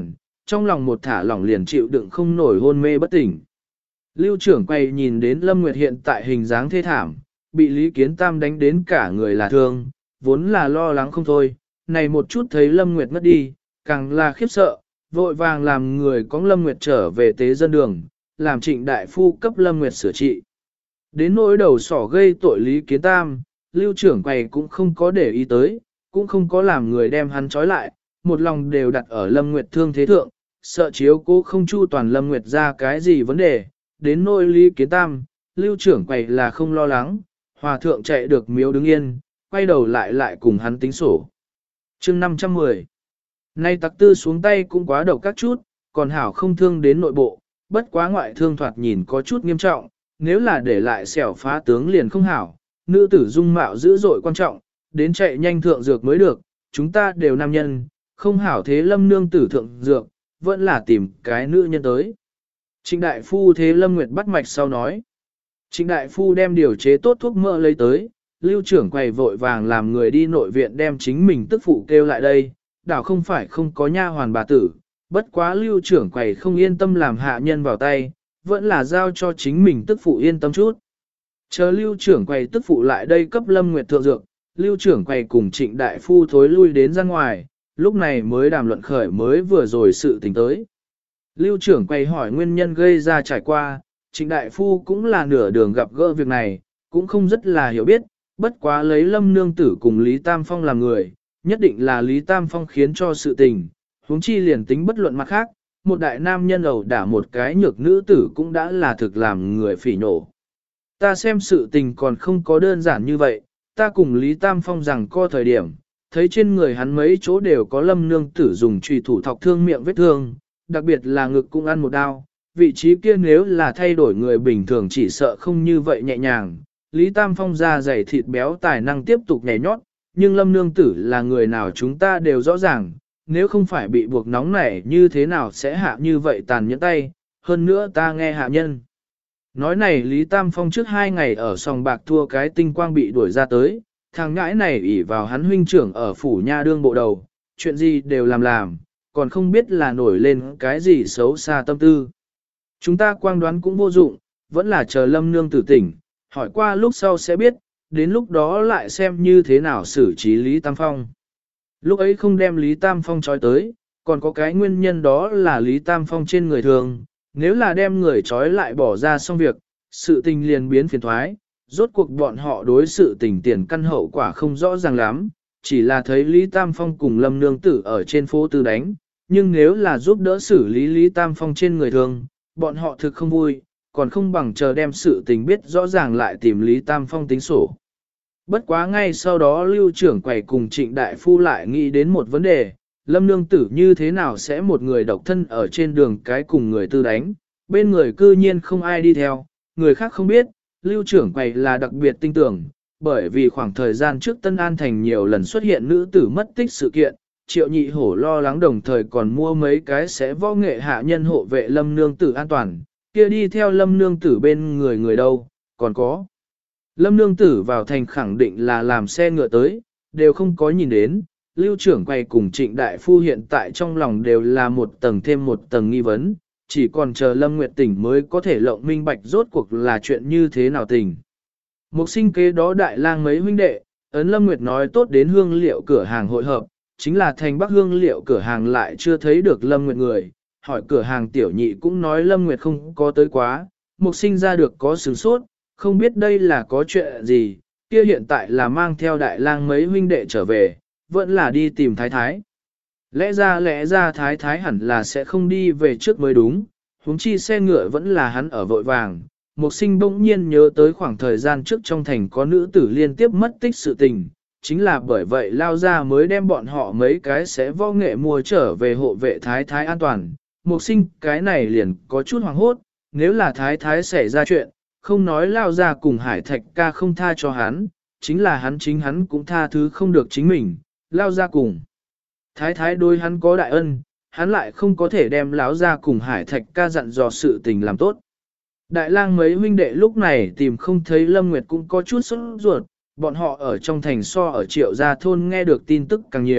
trong lòng một thả lỏng liền chịu đựng không nổi hôn mê bất tỉnh. Lưu trưởng quay nhìn đến Lâm Nguyệt hiện tại hình dáng thê thảm, bị Lý Kiến Tam đánh đến cả người là thương, vốn là lo lắng không thôi, này một chút thấy Lâm Nguyệt ngất đi, càng là khiếp sợ, vội vàng làm người có Lâm Nguyệt trở về tế dân đường, làm Trịnh đại phu cấp Lâm Nguyệt sửa trị. Đến nỗi đầu sỏ gây tội Lý Kiến Tam, Lưu trưởng quầy cũng không có để ý tới, cũng không có làm người đem hắn trói lại, một lòng đều đặt ở Lâm Nguyệt thương thế thượng, sợ chiếu cố không chu toàn Lâm Nguyệt ra cái gì vấn đề. Đến nỗi Lý Kiến Tam, Lưu trưởng quầy là không lo lắng, hòa thượng chạy được miếu đứng yên, quay đầu lại cùng hắn tính sổ. Chương 510. Nay tặc tư xuống tay cũng quá độc các chút, còn hảo không thương đến nội bộ, bất quá ngoại thương thoạt nhìn có chút nghiêm trọng, nếu là để lại xẻo phá tướng liền không hảo, nữ tử dung mạo dữ dội quan trọng, đến chạy nhanh thượng dược mới được, chúng ta đều nam nhân, không hảo thế Lâm nương tử thượng dược, vẫn là tìm cái nữ nhân tới. Trịnh đại phu thế Lâm Nguyệt bắt mạch sau nói. Trịnh đại phu đem điều chế tốt thuốc mỡ lấy tới, Lưu trưởng quầy vội vàng làm người đi nội viện đem chính mình tức phụ kêu lại đây, đảo không phải không có nha hoàn bà tử, bất quá Lưu trưởng quầy không yên tâm làm hạ nhân vào tay, vẫn là giao cho chính mình tức phụ yên tâm chút. Chờ Lưu trưởng quầy tức phụ lại đây cấp Lâm Nguyệt thượng dược, Lưu trưởng quầy cùng Trịnh đại phu thối lui đến ra ngoài, lúc này mới đàm luận khởi mới vừa rồi sự tình tới. Lưu trưởng quầy hỏi nguyên nhân gây ra trải qua, Trịnh đại phu cũng là nửa đường gặp gỡ việc này, cũng không rất là hiểu biết, bất quá lấy Lâm nương tử cùng Lý Tam Phong làm người, nhất định là Lý Tam Phong khiến cho sự tình, huống chi liền tính bất luận mặt khác, một đại nam nhân ẩu đả một cái nhược nữ tử cũng đã là thực làm người phỉ nổ. Ta xem sự tình còn không có đơn giản như vậy, ta cùng Lý Tam Phong rằng co thời điểm, thấy trên người hắn mấy chỗ đều có Lâm nương tử dùng chùy thủ thọc thương miệng vết thương, đặc biệt là ngực cũng ăn một đao, vị trí kia nếu là thay đổi người bình thường chỉ sợ không như vậy nhẹ nhàng. Lý Tam Phong da dày thịt béo tài năng tiếp tục nhảy nhót, nhưng Lâm nương tử là người nào chúng ta đều rõ ràng, nếu không phải bị buộc nóng nảy như thế nào sẽ hạ như vậy tàn nhẫn tay, hơn nữa ta nghe hạ nhân. Nói này Lý Tam Phong trước 2 ngày ở sòng bạc thua cái tinh quang bị đuổi ra tới, thằng ngãi này ỷ vào hắn huynh trưởng ở phủ nha đương bộ đầu, chuyện gì đều làm, còn không biết là nổi lên cái gì xấu xa tâm tư. Chúng ta quang đoán cũng vô dụng, vẫn là chờ Lâm nương tử tỉnh, hỏi qua lúc sau sẽ biết, đến lúc đó lại xem như thế nào xử trí Lý Tam Phong. Lúc ấy không đem Lý Tam Phong trói tới, còn có cái nguyên nhân đó là Lý Tam Phong trên người thường, nếu là đem người trói lại bỏ ra xong việc, sự tình liền biến phiền thoái, rốt cuộc bọn họ đối sự tình tiền căn hậu quả không rõ ràng lắm, chỉ là thấy Lý Tam Phong cùng Lâm nương tử ở trên phố tư đánh, nhưng nếu là giúp đỡ xử lý Lý Tam Phong trên người thường, bọn họ thực không vui, còn không bằng chờ đem sự tình biết rõ ràng lại tìm Lý Tam Phong tính sổ. Bất quá ngay sau đó Lưu trưởng quầy cùng Trịnh đại phu lại nghĩ đến một vấn đề, Lâm nương tử như thế nào sẽ một người độc thân ở trên đường cái cùng người tư đánh, bên người cư nhiên không ai đi theo, người khác không biết, Lưu trưởng quầy là đặc biệt tinh tưởng, bởi vì khoảng thời gian trước Tân An Thành nhiều lần xuất hiện nữ tử mất tích sự kiện, Triệu Nhị Hổ lo lắng đồng thời còn mua mấy cái sẽ võ nghệ hạ nhân hộ vệ Lâm nương tử an toàn, kia đi theo Lâm nương tử bên người đâu, còn có. Lâm nương tử vào thành khẳng định là làm xe ngựa tới, đều không có nhìn đến, Lưu trưởng quay cùng Trịnh đại phu hiện tại trong lòng đều là một tầng thêm một tầng nghi vấn, chỉ còn chờ Lâm Nguyệt tỉnh mới có thể lộng minh bạch rốt cuộc là chuyện như thế nào tình. Một sinh kế đó đại lang mấy huynh đệ, ấn Lâm Nguyệt nói tốt đến hương liệu cửa hàng hội hợp, chính là thành Bắc hương liệu cửa hàng lại chưa thấy được Lâm Nguyệt người, hỏi cửa hàng tiểu nhị cũng nói Lâm Nguyệt không có tới quá, một sinh ra được có sửng sốt, không biết đây là có chuyện gì, kia hiện tại là mang theo đại lang mấy huynh đệ trở về, vẫn là đi tìm thái thái. Lẽ ra thái thái hẳn là sẽ không đi về trước mới đúng, huống chi xe ngựa vẫn là hắn ở vội vàng. Mục sinh bỗng nhiên nhớ tới khoảng thời gian trước trong thành có nữ tử liên tiếp mất tích sự tình, chính là bởi vậy lao ra mới đem bọn họ mấy cái sẽ võ nghệ mua trở về hộ vệ thái thái an toàn. Mục sinh cái này liền có chút hoảng hốt, nếu là thái thái xảy ra chuyện, không nói lao ra cùng hải thạch ca không tha cho hắn, chính là hắn cũng tha thứ không được chính mình, lao ra cùng. Thái thái đối hắn có đại ân, hắn lại không có thể đem láo ra cùng hải thạch ca dặn dò sự tình làm tốt. Đại lang mấy huynh đệ lúc này tìm không thấy Lâm Nguyệt cũng có chút sốt ruột, bọn họ ở trong thành so ở Triệu Gia thôn nghe được tin tức càng nhiều,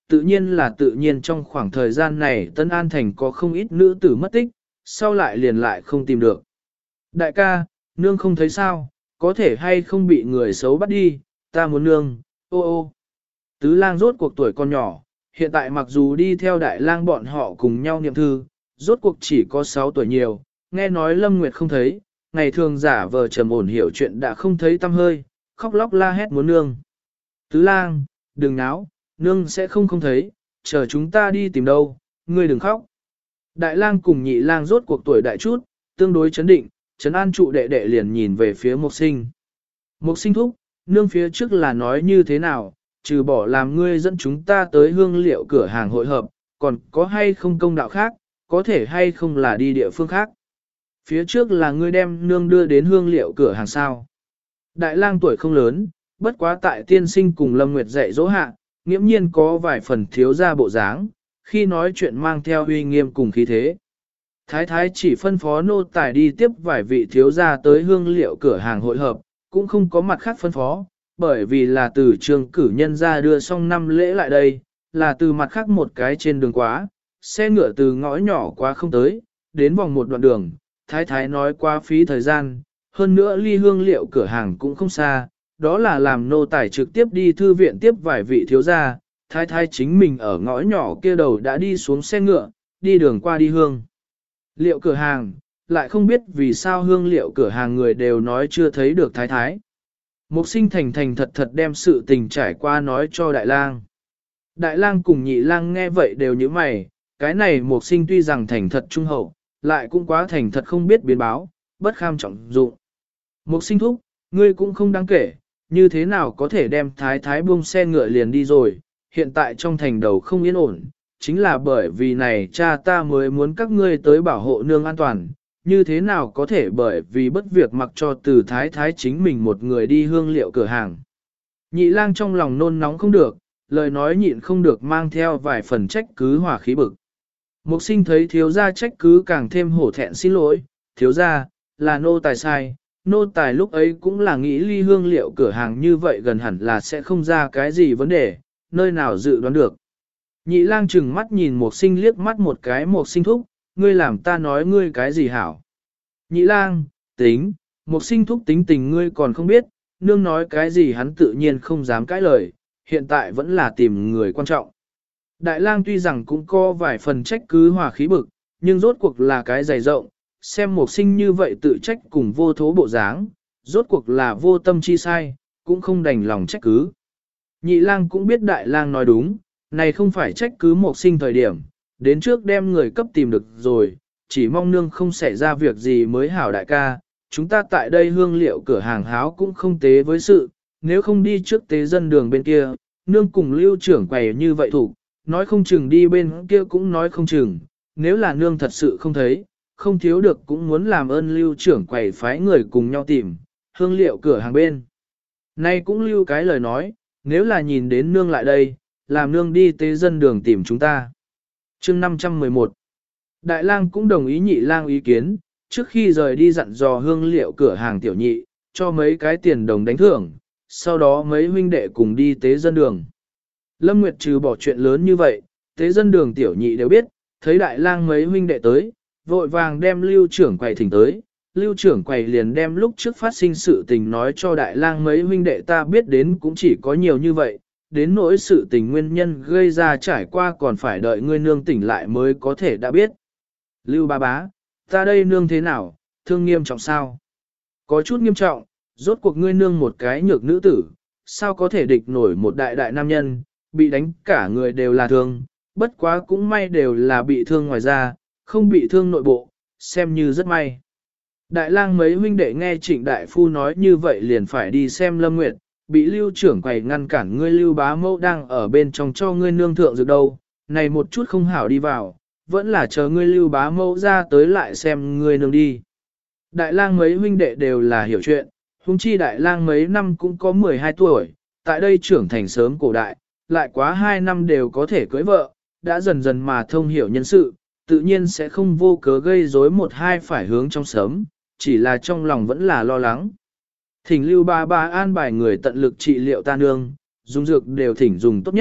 tự nhiên trong khoảng thời gian này Tân An Thành có không ít nữ tử mất tích, sau lại liền lại không tìm được. Đại ca, nương không thấy sao, có thể hay không bị người xấu bắt đi, ta muốn nương, ô ô. Tứ lang rốt cuộc tuổi còn nhỏ, hiện tại mặc dù đi theo đại lang bọn họ cùng nhau niệm thư, rốt cuộc chỉ có 6 tuổi nhiều, nghe nói Lâm Nguyệt không thấy, ngày thường giả vờ trầm ổn hiểu chuyện đã không thấy tâm hơi, khóc lóc la hét muốn nương. Tứ lang, đừng náo, nương sẽ không thấy, chờ chúng ta đi tìm đâu, ngươi đừng khóc. Đại lang cùng nhị lang rốt cuộc tuổi đại chút, tương đối chấn định, trấn an trụ đệ đệ liền nhìn về phía Mộc Sinh. Mộc Sinh thúc, nương phía trước là nói như thế nào, trừ bỏ làm ngươi dẫn chúng ta tới hương liệu cửa hàng hội hợp, còn có hay không công đạo khác, có thể hay không là đi địa phương khác. Phía trước là ngươi đem nương đưa đến hương liệu cửa hàng sao. Đại lang tuổi không lớn, bất quá tại tiên sinh cùng Lâm Nguyệt dạy dỗ hạ, nghiễm nhiên có vài phần thiếu ra bộ dáng, khi nói chuyện mang theo uy nghiêm cùng khí thế. Thái thái chỉ phân phó nô tài đi tiếp vài vị thiếu gia tới hương liệu cửa hàng hội hợp, cũng không có mặt khác phân phó, bởi vì là từ trường cử nhân ra đưa xong 5 lễ lại đây, là từ mặt khác một cái trên đường quá, xe ngựa từ ngõ nhỏ quá không tới, đến vòng một đoạn đường, thái thái nói quá phí thời gian, hơn nữa ly hương liệu cửa hàng cũng không xa, đó là làm nô tài trực tiếp đi thư viện tiếp vài vị thiếu gia, thái thái chính mình ở ngõ nhỏ kia đầu đã đi xuống xe ngựa, đi đường qua đi hương. Liệu cửa hàng, lại không biết vì sao hương liệu cửa hàng người đều nói chưa thấy được thái thái. Mục sinh thành thành thật thật đem sự tình trải qua nói cho đại lang. Đại lang cùng nhị lang nghe vậy đều như mày, cái này mục sinh tuy rằng thành thật trung hậu, lại cũng quá thành thật không biết biến báo, bất kham trọng dụng. Mục sinh thúc, ngươi cũng không đáng kể, như thế nào có thể đem thái thái buông xe ngựa liền đi rồi, hiện tại trong thành đầu không yên ổn, chính là bởi vì này cha ta mới muốn các ngươi tới bảo hộ nương an toàn, như thế nào có thể bởi vì bất việc mặc cho từ thái thái chính mình một người đi hương liệu cửa hàng. Nhị lang trong lòng nôn nóng không được, lời nói nhịn không được mang theo vài phần trách cứ hỏa khí bực. Mục sinh thấy thiếu gia trách cứ càng thêm hổ thẹn xin lỗi, thiếu gia, là nô tài sai, nô tài lúc ấy cũng là nghĩ ly hương liệu cửa hàng như vậy gần hẳn là sẽ không ra cái gì vấn đề, nơi nào dự đoán được. Nhị lang chừng mắt nhìn Mục sinh liếc mắt một cái Mục sinh thúc, ngươi làm ta nói ngươi cái gì hảo. Nhị lang, tính, Mục sinh thúc tính tình ngươi còn không biết, nương nói cái gì hắn tự nhiên không dám cãi lời, hiện tại vẫn là tìm người quan trọng. Đại lang tuy rằng cũng có vài phần trách cứ hòa khí bực, nhưng rốt cuộc là cái dày rộng, xem Mục sinh như vậy tự trách cùng vô thố bộ dáng, rốt cuộc là vô tâm chi sai, cũng không đành lòng trách cứ. Nhị lang cũng biết đại lang nói đúng, này không phải trách cứ Mục sinh thời điểm, đến trước đem người cấp tìm được rồi, chỉ mong nương không xảy ra việc gì mới hảo đại ca, chúng ta tại đây hương liệu cửa hàng háo cũng không tế với sự, nếu không đi trước tế dân đường bên kia, nương cùng lưu trưởng quầy như vậy thủ, nói không chừng đi bên kia cũng nói không chừng, nếu là nương thật sự không thấy, không thiếu được cũng muốn làm ơn lưu trưởng quầy phái người cùng nhau tìm, hương liệu cửa hàng bên. Nay cũng lưu cái lời nói, nếu là nhìn đến nương lại đây, làm nương đi tế dân đường tìm chúng ta. Chương 511 Đại lang cũng đồng ý nhị lang ý kiến, trước khi rời đi dặn dò hương liệu cửa hàng tiểu nhị, cho mấy cái tiền đồng đánh thưởng, sau đó mấy huynh đệ cùng đi tế dân đường. Lâm Nguyệt trừ bỏ chuyện lớn như vậy, tế dân đường tiểu nhị đều biết, thấy đại lang mấy huynh đệ tới, vội vàng đem lưu trưởng quầy thỉnh tới, lưu trưởng quầy liền đem lúc trước phát sinh sự tình nói cho đại lang mấy huynh đệ ta biết đến cũng chỉ có nhiều như vậy, đến nỗi sự tình nguyên nhân gây ra trải qua còn phải đợi ngươi nương tỉnh lại mới có thể đã biết. Lưu ba bá, ta đây nương thế nào, thương nghiêm trọng sao? Có chút nghiêm trọng, rốt cuộc ngươi nương một cái nhược nữ tử, sao có thể địch nổi một đại đại nam nhân, bị đánh cả người đều là thương, bất quá cũng may đều là bị thương ngoài da, không bị thương nội bộ, xem như rất may. Đại lang mấy huynh đệ nghe trịnh đại phu nói như vậy liền phải đi xem Lâm Nguyệt, bị lưu trưởng quầy ngăn cản ngươi lưu bá mẫu đang ở bên trong cho ngươi nương thượng dược đâu, này một chút không hảo đi vào, vẫn là chờ ngươi lưu bá mẫu ra tới lại xem ngươi nương đi. Đại lang mấy huynh đệ đều là hiểu chuyện, huống chi đại lang mấy năm cũng có 12 tuổi, tại đây trưởng thành sớm cổ đại, lại quá 2 năm đều có thể cưới vợ, đã dần dần mà thông hiểu nhân sự, tự nhiên sẽ không vô cớ gây rối một hai phải hướng trong sớm, chỉ là trong lòng vẫn là lo lắng. Thỉnh lưu ba ba an bài người tận lực trị liệu ta nương, dùng dược đều thỉnh dùng tốt nhất,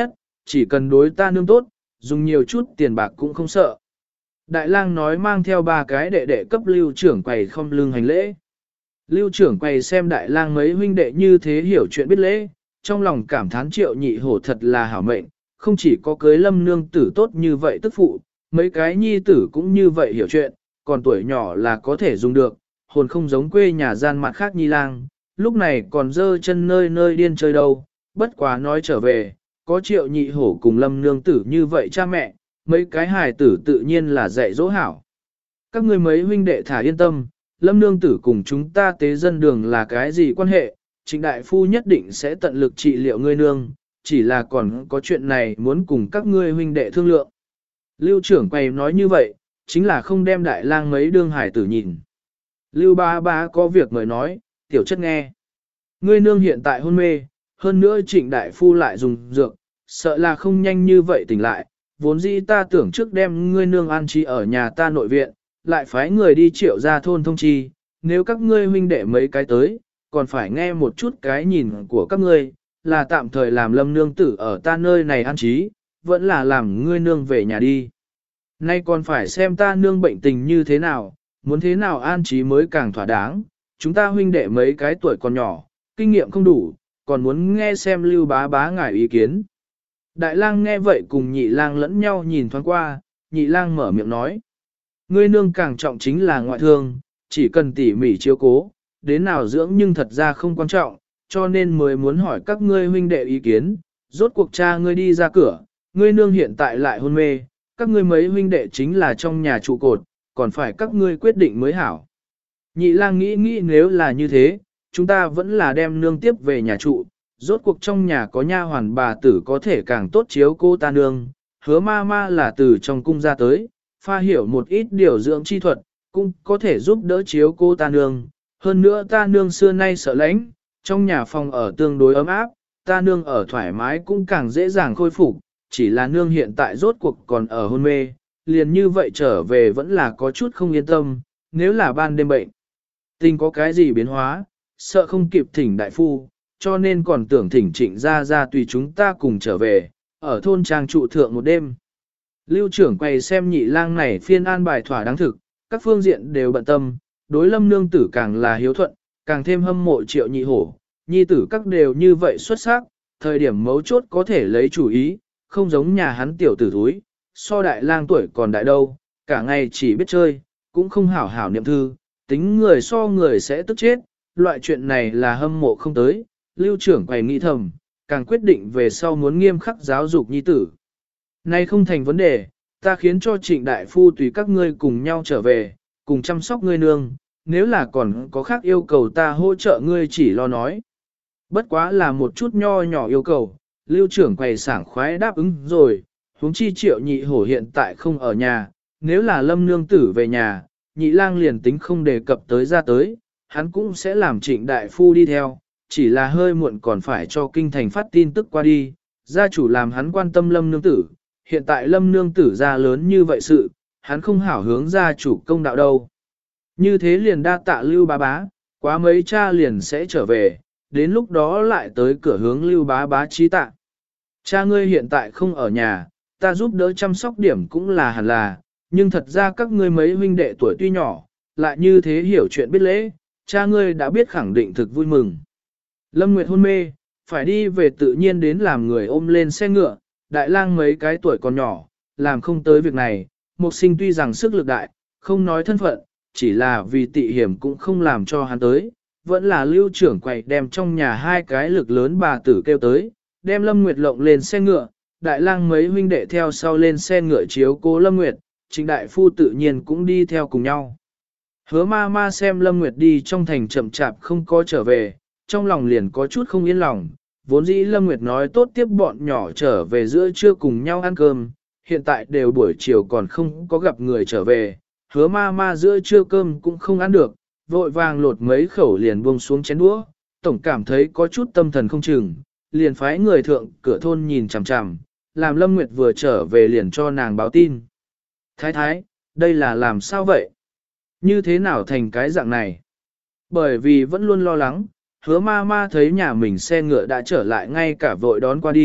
chỉ cần đối ta nương tốt, dùng nhiều chút tiền bạc cũng không sợ. Đại lang nói mang theo 3 cái đệ đệ cấp lưu trưởng quầy không lưng hành lễ. Lưu trưởng quầy xem đại lang mấy huynh đệ như thế hiểu chuyện biết lễ, trong lòng cảm thán Triệu Nhị Hổ thật là hảo mệnh, không chỉ có cưới Lâm nương tử tốt như vậy tức phụ, mấy cái nhi tử cũng như vậy hiểu chuyện, còn tuổi nhỏ là có thể dùng được, hồn không giống quê nhà gian mặt khác nhi lang, lúc này còn dơ chân nơi nơi điên chơi đâu, bất quá nói trở về, có Triệu Nhị Hổ cùng Lâm nương tử như vậy cha mẹ, mấy cái hài tử tự nhiên là dạy dỗ hảo. Các ngươi mấy huynh đệ thả yên tâm, Lâm nương tử cùng chúng ta tế dân đường là cái gì quan hệ, Trịnh đại phu nhất định sẽ tận lực trị liệu ngươi nương, chỉ là còn có chuyện này muốn cùng các ngươi huynh đệ thương lượng. Lưu trưởng quầy nói như vậy, chính là không đem đại lang mấy đương hải tử nhìn. Lưu bá bá có việc mời nói, tiểu chất nghe. Ngươi nương hiện tại hôn mê, hơn nữa Trịnh đại phu lại dùng dược, sợ là không nhanh như vậy tỉnh lại, vốn dĩ ta tưởng trước đem ngươi nương an trí ở nhà ta nội viện, lại phái người đi Triệu ra thôn thông chi, nếu các ngươi huynh đệ mấy cái tới, còn phải nghe một chút cái nhìn của các ngươi, là tạm thời làm Lâm nương tử ở ta nơi này an trí, vẫn là làm ngươi nương về nhà đi. Nay còn phải xem ta nương bệnh tình như thế nào, muốn thế nào an trí mới càng thỏa đáng, chúng ta huynh đệ mấy cái tuổi còn nhỏ, kinh nghiệm không đủ, còn muốn nghe xem Lưu bá bá ngài ý kiến. Đại lang nghe vậy cùng nhị lang lẫn nhau nhìn thoáng qua, nhị lang mở miệng nói. Ngươi nương càng trọng chính là ngoại thương, chỉ cần tỉ mỉ chiếu cố, đến nào dưỡng nhưng thật ra không quan trọng, cho nên mới muốn hỏi các ngươi huynh đệ ý kiến, rốt cuộc cha ngươi đi ra cửa, ngươi nương hiện tại lại hôn mê, các ngươi mấy huynh đệ chính là trong nhà trụ cột, còn phải các ngươi quyết định mới hảo. Nhị lang nghĩ nếu là như thế, chúng ta vẫn là đem nương tiếp về nhà trụ, rốt cuộc trong nhà có nha hoàn bà tử có thể càng tốt chiếu cô ta nương, hứa ma ma là từ trong cung ra tới, pha hiểu một ít điều dưỡng chi thuật, cũng có thể giúp đỡ chiếu cô ta nương. Hơn nữa ta nương xưa nay sợ lãnh, trong nhà phòng ở tương đối ấm áp, ta nương ở thoải mái cũng càng dễ dàng khôi phục, chỉ là nương hiện tại rốt cuộc còn ở hôn mê, liền như vậy trở về vẫn là có chút không yên tâm, nếu là ban đêm bệnh. Tình có cái gì biến hóa, sợ không kịp thỉnh đại phu, cho nên còn tưởng thỉnh Trịnh ra tùy chúng ta cùng trở về, ở thôn trang trụ thượng một đêm. Lưu trưởng quay xem nhị lang này phiên an bài thỏa đáng thực, các phương diện đều bận tâm, đối Lâm nương tử càng là hiếu thuận, càng thêm hâm mộ Triệu Nhị Hổ, nhi tử các đều như vậy xuất sắc, thời điểm mấu chốt có thể lấy chủ ý, không giống nhà hắn tiểu tử thúi, so đại lang tuổi còn đại đâu, cả ngày chỉ biết chơi, cũng không hảo hảo niệm thư, tính người so người sẽ tức chết, loại chuyện này là hâm mộ không tới, lưu trưởng quầy nghĩ thầm, càng quyết định về sau muốn nghiêm khắc giáo dục nhi tử. Nay không thành vấn đề, ta khiến cho Trịnh đại phu tùy các ngươi cùng nhau trở về, cùng chăm sóc ngươi nương, nếu là còn có khác yêu cầu ta hỗ trợ ngươi chỉ lo nói. Bất quá là một chút nho nhỏ yêu cầu, lưu trưởng quầy sảng khoái đáp ứng rồi, huống chi Triệu Nhị Hổ hiện tại không ở nhà, nếu là Lâm nương tử về nhà, nhị lang liền tính không đề cập tới ra tới, hắn cũng sẽ làm Trịnh đại phu đi theo, chỉ là hơi muộn còn phải cho kinh thành phát tin tức qua đi, gia chủ làm hắn quan tâm Lâm nương tử, hiện tại Lâm nương tử ra lớn như vậy sự, hắn không hảo hướng gia chủ công đạo đâu. Như thế liền đa tạ Lưu bá bá, quá mấy cha liền sẽ trở về, đến lúc đó lại tới cửa hướng Lưu bá bá trí tạ. Cha ngươi hiện tại không ở nhà, ta giúp đỡ chăm sóc điểm cũng là hẳn là, nhưng thật ra các ngươi mấy huynh đệ tuổi tuy nhỏ, lại như thế hiểu chuyện biết lễ, cha ngươi đã biết khẳng định thực vui mừng. Lâm Nguyệt hôn mê, phải đi về tự nhiên đến làm người ôm lên xe ngựa, đại lang mấy cái tuổi còn nhỏ, làm không tới việc này, Mục Sinh tuy rằng sức lực đại, không nói thân phận, chỉ là vì tị hiểm cũng không làm cho hắn tới, vẫn là lưu trưởng quầy đem trong nhà 2 cái lực lớn bà tử kêu tới, đem Lâm Nguyệt lộng lên xe ngựa, đại lang mấy huynh đệ theo sau lên xe ngựa chiếu cố Lâm Nguyệt, Trịnh đại phu tự nhiên cũng đi theo cùng nhau. Hứa ma ma xem Lâm Nguyệt đi trong thành chậm chạp không có trở về, trong lòng liền có chút không yên lòng, vốn dĩ Lâm Nguyệt nói tốt tiếp bọn nhỏ trở về giữa trưa cùng nhau ăn cơm, hiện tại đều buổi chiều còn không có gặp người trở về, hứa ma ma giữa trưa cơm cũng không ăn được, vội vàng lột mấy khẩu liền buông xuống chén đũa, tổng cảm thấy có chút tâm thần không chừng, liền phái người thượng cửa thôn nhìn chằm chằm, làm Lâm Nguyệt vừa trở về liền cho nàng báo tin. Thái thái, đây là làm sao vậy? Như thế nào thành cái dạng này? Bởi vì vẫn luôn lo lắng, hứa ma ma thấy nhà mình xe ngựa đã trở lại ngay cả vội đón qua đi,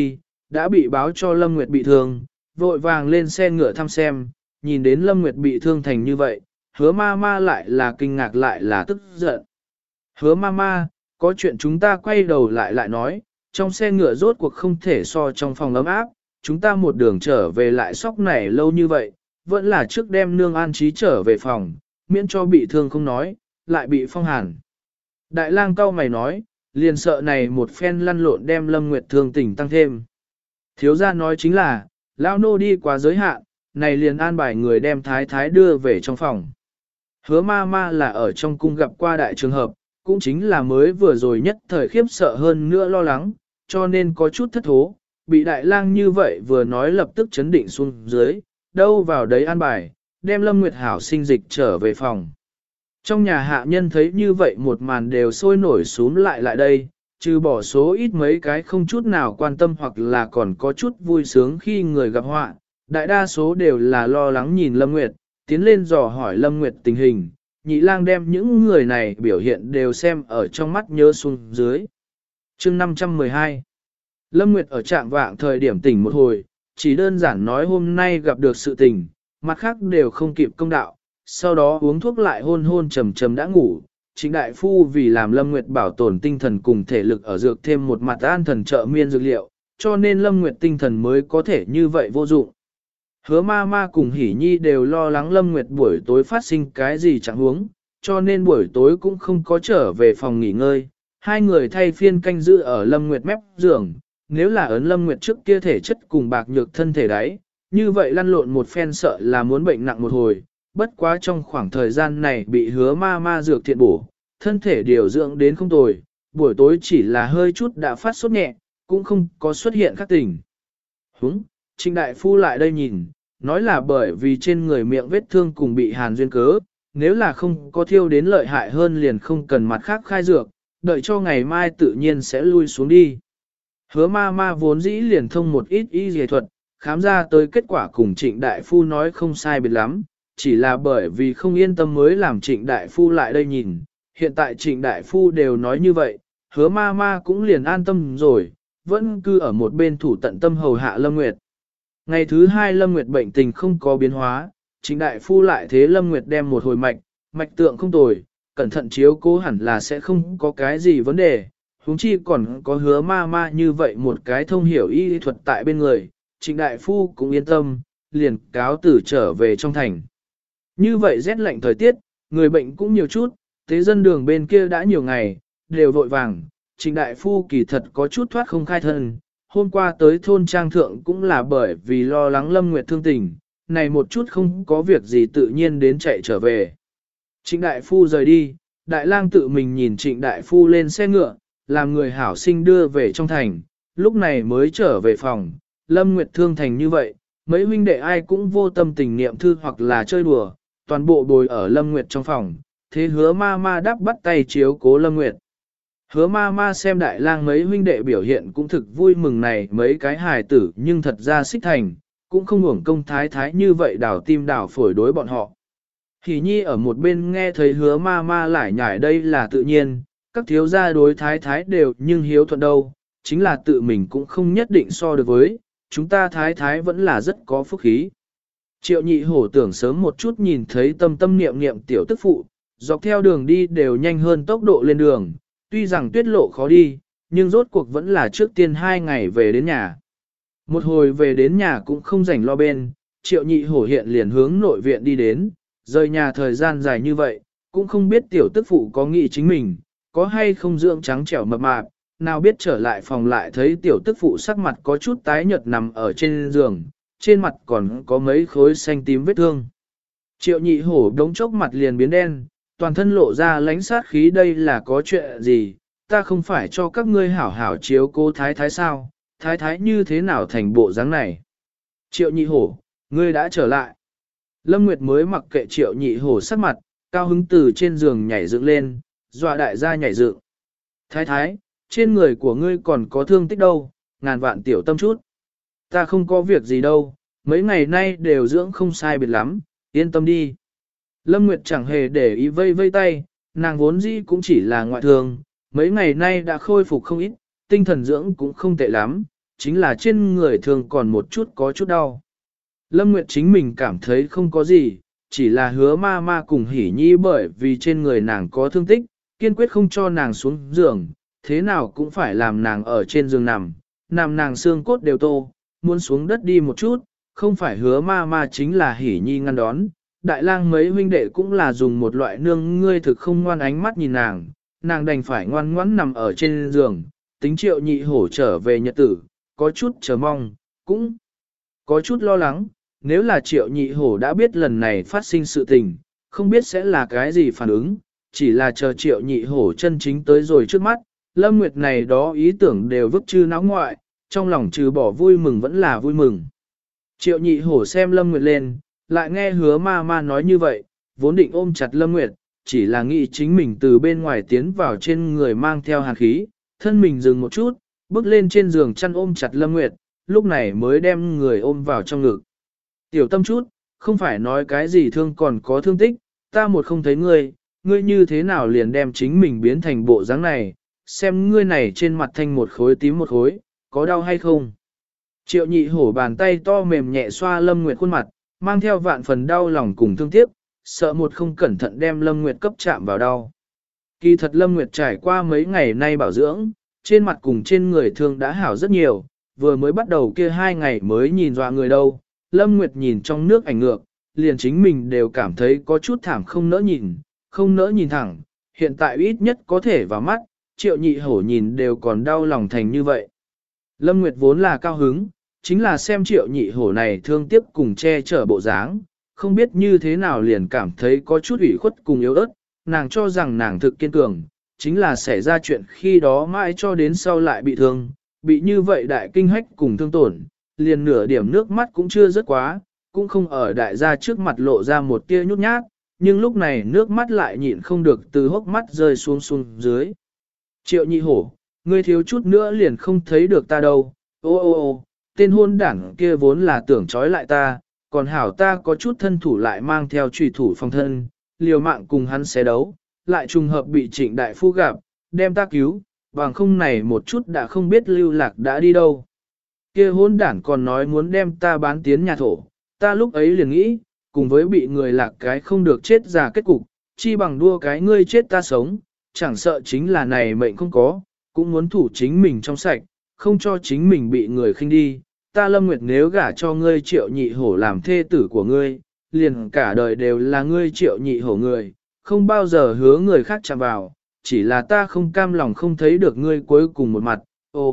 đã bị báo cho Lâm Nguyệt bị thương, vội vàng lên xe ngựa thăm xem, nhìn đến Lâm Nguyệt bị thương thành như vậy, hứa ma ma lại là kinh ngạc lại là tức giận. Hứa ma ma, có chuyện chúng ta quay đầu lại nói, trong xe ngựa rốt cuộc không thể so trong phòng ấm áp, chúng ta một đường trở về lại sóc này lâu như vậy, vẫn là trước đem nương an trí trở về phòng, miễn cho bị thương không nói, lại bị phong hàn. Đại lang cau mày nói, liền sợ này một phen lăn lộn đem Lâm Nguyệt thương tình tăng thêm. Thiếu gia nói chính là, lão nô đi quá giới hạn, này liền an bài người đem thái thái đưa về trong phòng. Hứa ma ma là ở trong cung gặp qua đại trường hợp, cũng chính là mới vừa rồi nhất thời khiếp sợ hơn nữa lo lắng, cho nên có chút thất thố, bị đại lang như vậy vừa nói lập tức chấn định xuống dưới, đâu vào đấy an bài, đem Lâm Nguyệt Hảo sinh dịch trở về phòng. Trong nhà hạ nhân thấy như vậy một màn đều sôi nổi xuống lại đây, trừ bỏ số ít mấy cái không chút nào quan tâm hoặc là còn có chút vui sướng khi người gặp họa, đại đa số đều là lo lắng nhìn Lâm Nguyệt, tiến lên dò hỏi Lâm Nguyệt tình hình, nhị lang đem những người này biểu hiện đều xem ở trong mắt nhớ xuống dưới. Chương 512 Lâm Nguyệt ở trạng vạng thời điểm tỉnh một hồi, chỉ đơn giản nói hôm nay gặp được sự tình, mặt khác đều không kịp công đạo, sau đó uống thuốc lại hôn hôn trầm trầm đã ngủ. Trịnh đại phu vì làm Lâm Nguyệt bảo tồn tinh thần cùng thể lực ở dược thêm một mặt an thần trợ miên dược liệu, cho nên Lâm Nguyệt tinh thần mới có thể như vậy vô dụng. Hứa ma ma cùng Hỷ Nhi đều lo lắng Lâm Nguyệt buổi tối phát sinh cái gì chẳng huống, cho nên buổi tối cũng không có trở về phòng nghỉ ngơi. Hai người thay phiên canh giữ ở Lâm Nguyệt mép giường, nếu là ấn Lâm Nguyệt trước kia thể chất cùng bạc nhược thân thể đấy, như vậy lăn lộn một phen sợ là muốn bệnh nặng một hồi. Bất quá trong khoảng thời gian này bị hứa ma ma dược thiện bổ, thân thể điều dưỡng đến không tồi, buổi tối chỉ là hơi chút đã phát sốt nhẹ, cũng không có xuất hiện các tình. Trịnh đại phu lại đây nhìn, nói là bởi vì trên người miệng vết thương cùng bị hàn duyên cớ, nếu là không có thiêu đến lợi hại hơn liền không cần mặt khác khai dược, đợi cho ngày mai tự nhiên sẽ lui xuống đi. Hứa ma ma vốn dĩ liền thông một ít y dề thuật, khám ra tới kết quả cùng trịnh đại phu nói không sai biệt lắm, chỉ là bởi vì không yên tâm mới làm trịnh đại phu lại đây nhìn, hiện tại trịnh đại phu đều nói như vậy, hứa ma ma cũng liền an tâm rồi, vẫn cứ ở một bên thủ tận tâm hầu hạ Lâm Nguyệt. Ngày thứ hai Lâm Nguyệt bệnh tình không có biến hóa, trịnh đại phu lại thế Lâm Nguyệt đem một hồi mạch tượng không tồi, cẩn thận chiếu cố hẳn là sẽ không có cái gì vấn đề, huống chi còn có hứa ma ma như vậy một cái thông hiểu y thuật tại bên người, trịnh đại phu cũng yên tâm, liền cáo từ trở về trong thành. Như vậy rét lạnh thời tiết, người bệnh cũng nhiều chút, thế dân đường bên kia đã nhiều ngày, đều vội vàng, trịnh đại phu kỳ thật có chút thoát không khai thân, hôm qua tới thôn trang thượng cũng là bởi vì lo lắng Lâm Nguyệt thương tình, này một chút không có việc gì tự nhiên đến chạy trở về. Trịnh đại phu rời đi, đại lang tự mình nhìn trịnh đại phu lên xe ngựa, làm người hảo sinh đưa về trong thành, lúc này mới trở về phòng, Lâm Nguyệt thương thành như vậy, mấy huynh đệ ai cũng vô tâm tình niệm thư hoặc là chơi đùa, toàn bộ bồi ở Lâm Nguyệt trong phòng, thế hứa ma ma đắp bắt tay chiếu cố Lâm Nguyệt. Hứa ma ma xem đại lang mấy huynh đệ biểu hiện cũng thực vui mừng này mấy cái hài tử nhưng thật ra xích thành, cũng không uổng công thái thái như vậy đảo tim đảo phổi đối bọn họ. Hỷ Nhi ở một bên nghe thấy hứa ma ma lải nhải đây là tự nhiên, các thiếu gia đối thái thái đều nhưng hiếu thuận đâu, chính là tự mình cũng không nhất định so được với, chúng ta thái thái vẫn là rất có phúc khí. Triệu nhị hổ tưởng sớm một chút nhìn thấy tâm tâm niệm niệm tiểu tức phụ, dọc theo đường đi đều nhanh hơn tốc độ lên đường, tuy rằng tuyết lộ khó đi, nhưng rốt cuộc vẫn là trước tiên 2 ngày về đến nhà. Một hồi về đến nhà cũng không rảnh lo bên, triệu nhị hổ hiện liền hướng nội viện đi đến, rời nhà thời gian dài như vậy, cũng không biết tiểu tức phụ có nghĩ chính mình, có hay không dưỡng trắng trẻo mập mạp, nào biết trở lại phòng lại thấy tiểu tức phụ sắc mặt có chút tái nhợt nằm ở trên giường, trên mặt còn có mấy khối xanh tím vết thương. Triệu nhị hổ đống chốc mặt liền biến đen, toàn thân lộ ra lánh sát khí đây là có chuyện gì, ta không phải cho các ngươi hảo hảo chiếu cố thái thái sao, thái thái như thế nào thành bộ dáng này. Triệu nhị hổ, ngươi đã trở lại. Lâm Nguyệt mới mặc kệ triệu nhị hổ sắc mặt, cao hứng từ trên giường nhảy dựng lên, dọa đại gia nhảy dựng. Thái thái, trên người của ngươi còn có thương tích đâu, ngàn vạn tiểu tâm chút. Ta không có việc gì đâu, mấy ngày nay đều dưỡng không sai biệt lắm, yên tâm đi. Lâm Nguyệt chẳng hề để ý vây vây tay, nàng vốn dĩ cũng chỉ là ngoại thương, mấy ngày nay đã khôi phục không ít, tinh thần dưỡng cũng không tệ lắm, chính là trên người thường còn một chút có chút đau. Lâm Nguyệt chính mình cảm thấy không có gì, chỉ là hứa ma ma cùng hỉ nhi bởi vì trên người nàng có thương tích, kiên quyết không cho nàng xuống giường, thế nào cũng phải làm nàng ở trên giường nằm nàng xương cốt đều tô, muốn xuống đất đi một chút, không phải hứa ma ma chính là hỉ nhi ngăn đón. Đại lang mấy huynh đệ cũng là dùng một loại nương ngươi thực không ngoan ánh mắt nhìn nàng đành phải ngoan ngoãn nằm ở trên giường, tính Triệu Nhị Hổ trở về nhật tử, có chút chờ mong, cũng có chút lo lắng, nếu là Triệu Nhị Hổ đã biết lần này phát sinh sự tình, không biết sẽ là cái gì phản ứng, chỉ là chờ Triệu Nhị Hổ chân chính tới rồi trước mắt, Lâm Nguyệt này đó ý tưởng đều vứt chư náo ngoại, trong lòng trừ bỏ vui mừng vẫn là vui mừng. Triệu Nhị Hổ xem Lâm Nguyệt lên, lại nghe hứa ma ma nói như vậy, vốn định ôm chặt Lâm Nguyệt, chỉ là nghĩ chính mình từ bên ngoài tiến vào trên người mang theo hàn khí, thân mình dừng một chút, bước lên trên giường chăn ôm chặt Lâm Nguyệt, lúc này mới đem người ôm vào trong ngực. Tiểu tâm chút, không phải nói cái gì thương còn có thương tích, ta một không thấy ngươi, ngươi như thế nào liền đem chính mình biến thành bộ dáng này, xem ngươi này trên mặt thanh một khối tím một khối, có đau hay không? Triệu Nhị Hổ bàn tay to mềm nhẹ xoa Lâm Nguyệt khuôn mặt, mang theo vạn phần đau lòng cùng thương tiếc, sợ một không cẩn thận đem Lâm Nguyệt cấp chạm vào đau. Kỳ thật Lâm Nguyệt trải qua mấy ngày nay bảo dưỡng, trên mặt cùng trên người thương đã hảo rất nhiều, vừa mới bắt đầu kia 2 ngày mới nhìn dọa người đâu. Lâm Nguyệt nhìn trong nước ảnh ngược, liền chính mình đều cảm thấy có chút thảm không nỡ nhìn thẳng, hiện tại ít nhất có thể vào mắt, Triệu Nhị Hổ nhìn đều còn đau lòng thành như vậy. Lâm Nguyệt vốn là cao hứng, chính là xem Triệu Nhị Hổ này thương tiếc cùng che chở bộ dáng, không biết như thế nào liền cảm thấy có chút ủy khuất cùng yếu ớt, nàng cho rằng nàng thực kiên cường, chính là xảy ra chuyện khi đó mãi cho đến sau lại bị thương, bị như vậy đại kinh hách cùng thương tổn, liền nửa điểm nước mắt cũng chưa rớt quá, cũng không ở đại gia trước mặt lộ ra một tia nhút nhát, nhưng lúc này nước mắt lại nhịn không được từ hốc mắt rơi xuống dưới. Triệu Nhị Hổ, ngươi thiếu chút nữa liền không thấy được ta đâu, ô, tên hôn đảng kia vốn là tưởng trói lại ta, còn hảo ta có chút thân thủ lại mang theo trùy thủ phòng thân, liều mạng cùng hắn xé đấu, lại trùng hợp bị Trịnh đại phu gặp, đem ta cứu, bằng không này một chút đã không biết lưu lạc đã đi đâu. Kia hôn đảng còn nói muốn đem ta bán tiến nhà thổ, ta lúc ấy liền nghĩ, cùng với bị người lạc cái không được chết già kết cục, chi bằng đua cái ngươi chết ta sống, chẳng sợ chính là này mệnh không có, cũng muốn thủ chính mình trong sạch, không cho chính mình bị người khinh đi. Ta Lâm Nguyệt nếu gả cho ngươi Triệu Nhị Hổ làm thê tử của ngươi, liền cả đời đều là ngươi Triệu Nhị Hổ người, không bao giờ hứa người khác chạm vào, chỉ là ta không cam lòng không thấy được ngươi cuối cùng một mặt,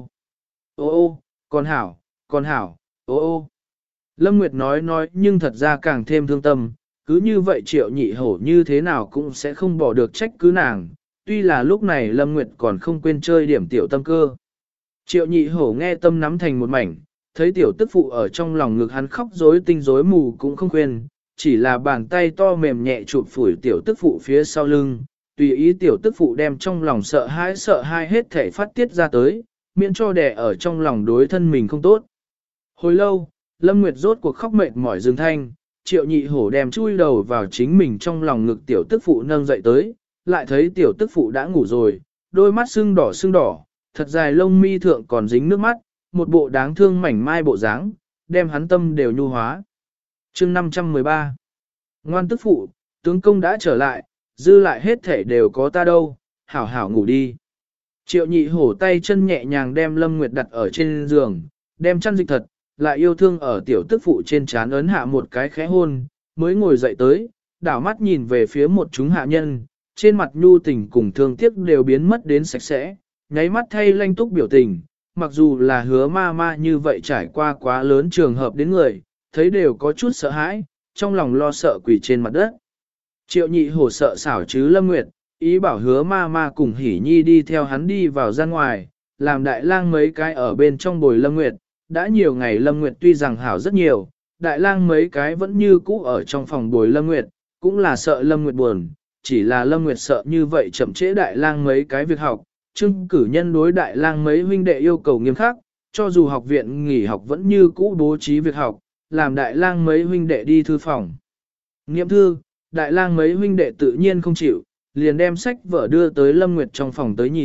ô, con hảo, ô. Lâm Nguyệt nói nhưng thật ra càng thêm thương tâm, cứ như vậy Triệu Nhị Hổ như thế nào cũng sẽ không bỏ được trách cứ nàng, tuy là lúc này Lâm Nguyệt còn không quên chơi điểm tiểu tâm cơ. Triệu Nhị Hổ nghe tâm nắm thành một mảnh, thấy tiểu tức phụ ở trong lòng ngực hắn khóc rối tinh rối mù cũng không quên, chỉ là bàn tay to mềm nhẹ chụp phủi tiểu tức phụ phía sau lưng, tùy ý tiểu tức phụ đem trong lòng sợ hãi hết thể phát tiết ra tới, miễn cho đẻ ở trong lòng đối thân mình không tốt. Hồi lâu, Lâm Nguyệt rốt cuộc khóc mệt mỏi dừng thanh, Triệu Nhị Hổ đem chui đầu vào chính mình trong lòng ngực tiểu tức phụ nâng dậy tới, lại thấy tiểu tức phụ đã ngủ rồi, đôi mắt sưng đỏ, thật dài lông mi thượng còn dính nước mắt, một bộ đáng thương mảnh mai bộ dáng, đem hắn tâm đều nhu hóa. Chương 513 Ngoan tức phụ, tướng công đã trở lại, dư lại hết thể đều có ta đâu, hảo hảo ngủ đi. Triệu Nhị Hổ tay chân nhẹ nhàng đem Lâm Nguyệt đặt ở trên giường, đem chăn dịch thật, lại yêu thương ở tiểu tức phụ trên trán ấn hạ một cái khẽ hôn, mới ngồi dậy tới, đảo mắt nhìn về phía một chúng hạ nhân, trên mặt nhu tình cùng thương tiếc đều biến mất đến sạch sẽ, nháy mắt thay lanh túc biểu tình, mặc dù là hứa ma ma như vậy trải qua quá lớn trường hợp đến người, thấy đều có chút sợ hãi, trong lòng lo sợ quỳ trên mặt đất. Triệu Nhị Hổ sợ xảo chứ Lâm Nguyệt, ý bảo hứa ma ma cùng Hỉ Nhi đi theo hắn đi vào ra ngoài, làm đại lang mấy cái ở bên trong bồi Lâm Nguyệt, đã nhiều ngày Lâm Nguyệt tuy rằng hảo rất nhiều, đại lang mấy cái vẫn như cũ ở trong phòng bồi Lâm Nguyệt, cũng là sợ Lâm Nguyệt buồn, chỉ là Lâm Nguyệt sợ như vậy chậm trễ đại lang mấy cái việc học, Trưng cử nhân đối đại lang mấy huynh đệ yêu cầu nghiêm khắc, cho dù học viện nghỉ học vẫn như cũ bố trí việc học, làm đại lang mấy huynh đệ đi thư phòng. Nghiệm thư, đại lang mấy huynh đệ tự nhiên không chịu, liền đem sách vở đưa tới Lâm Nguyệt trong phòng tới nhìn,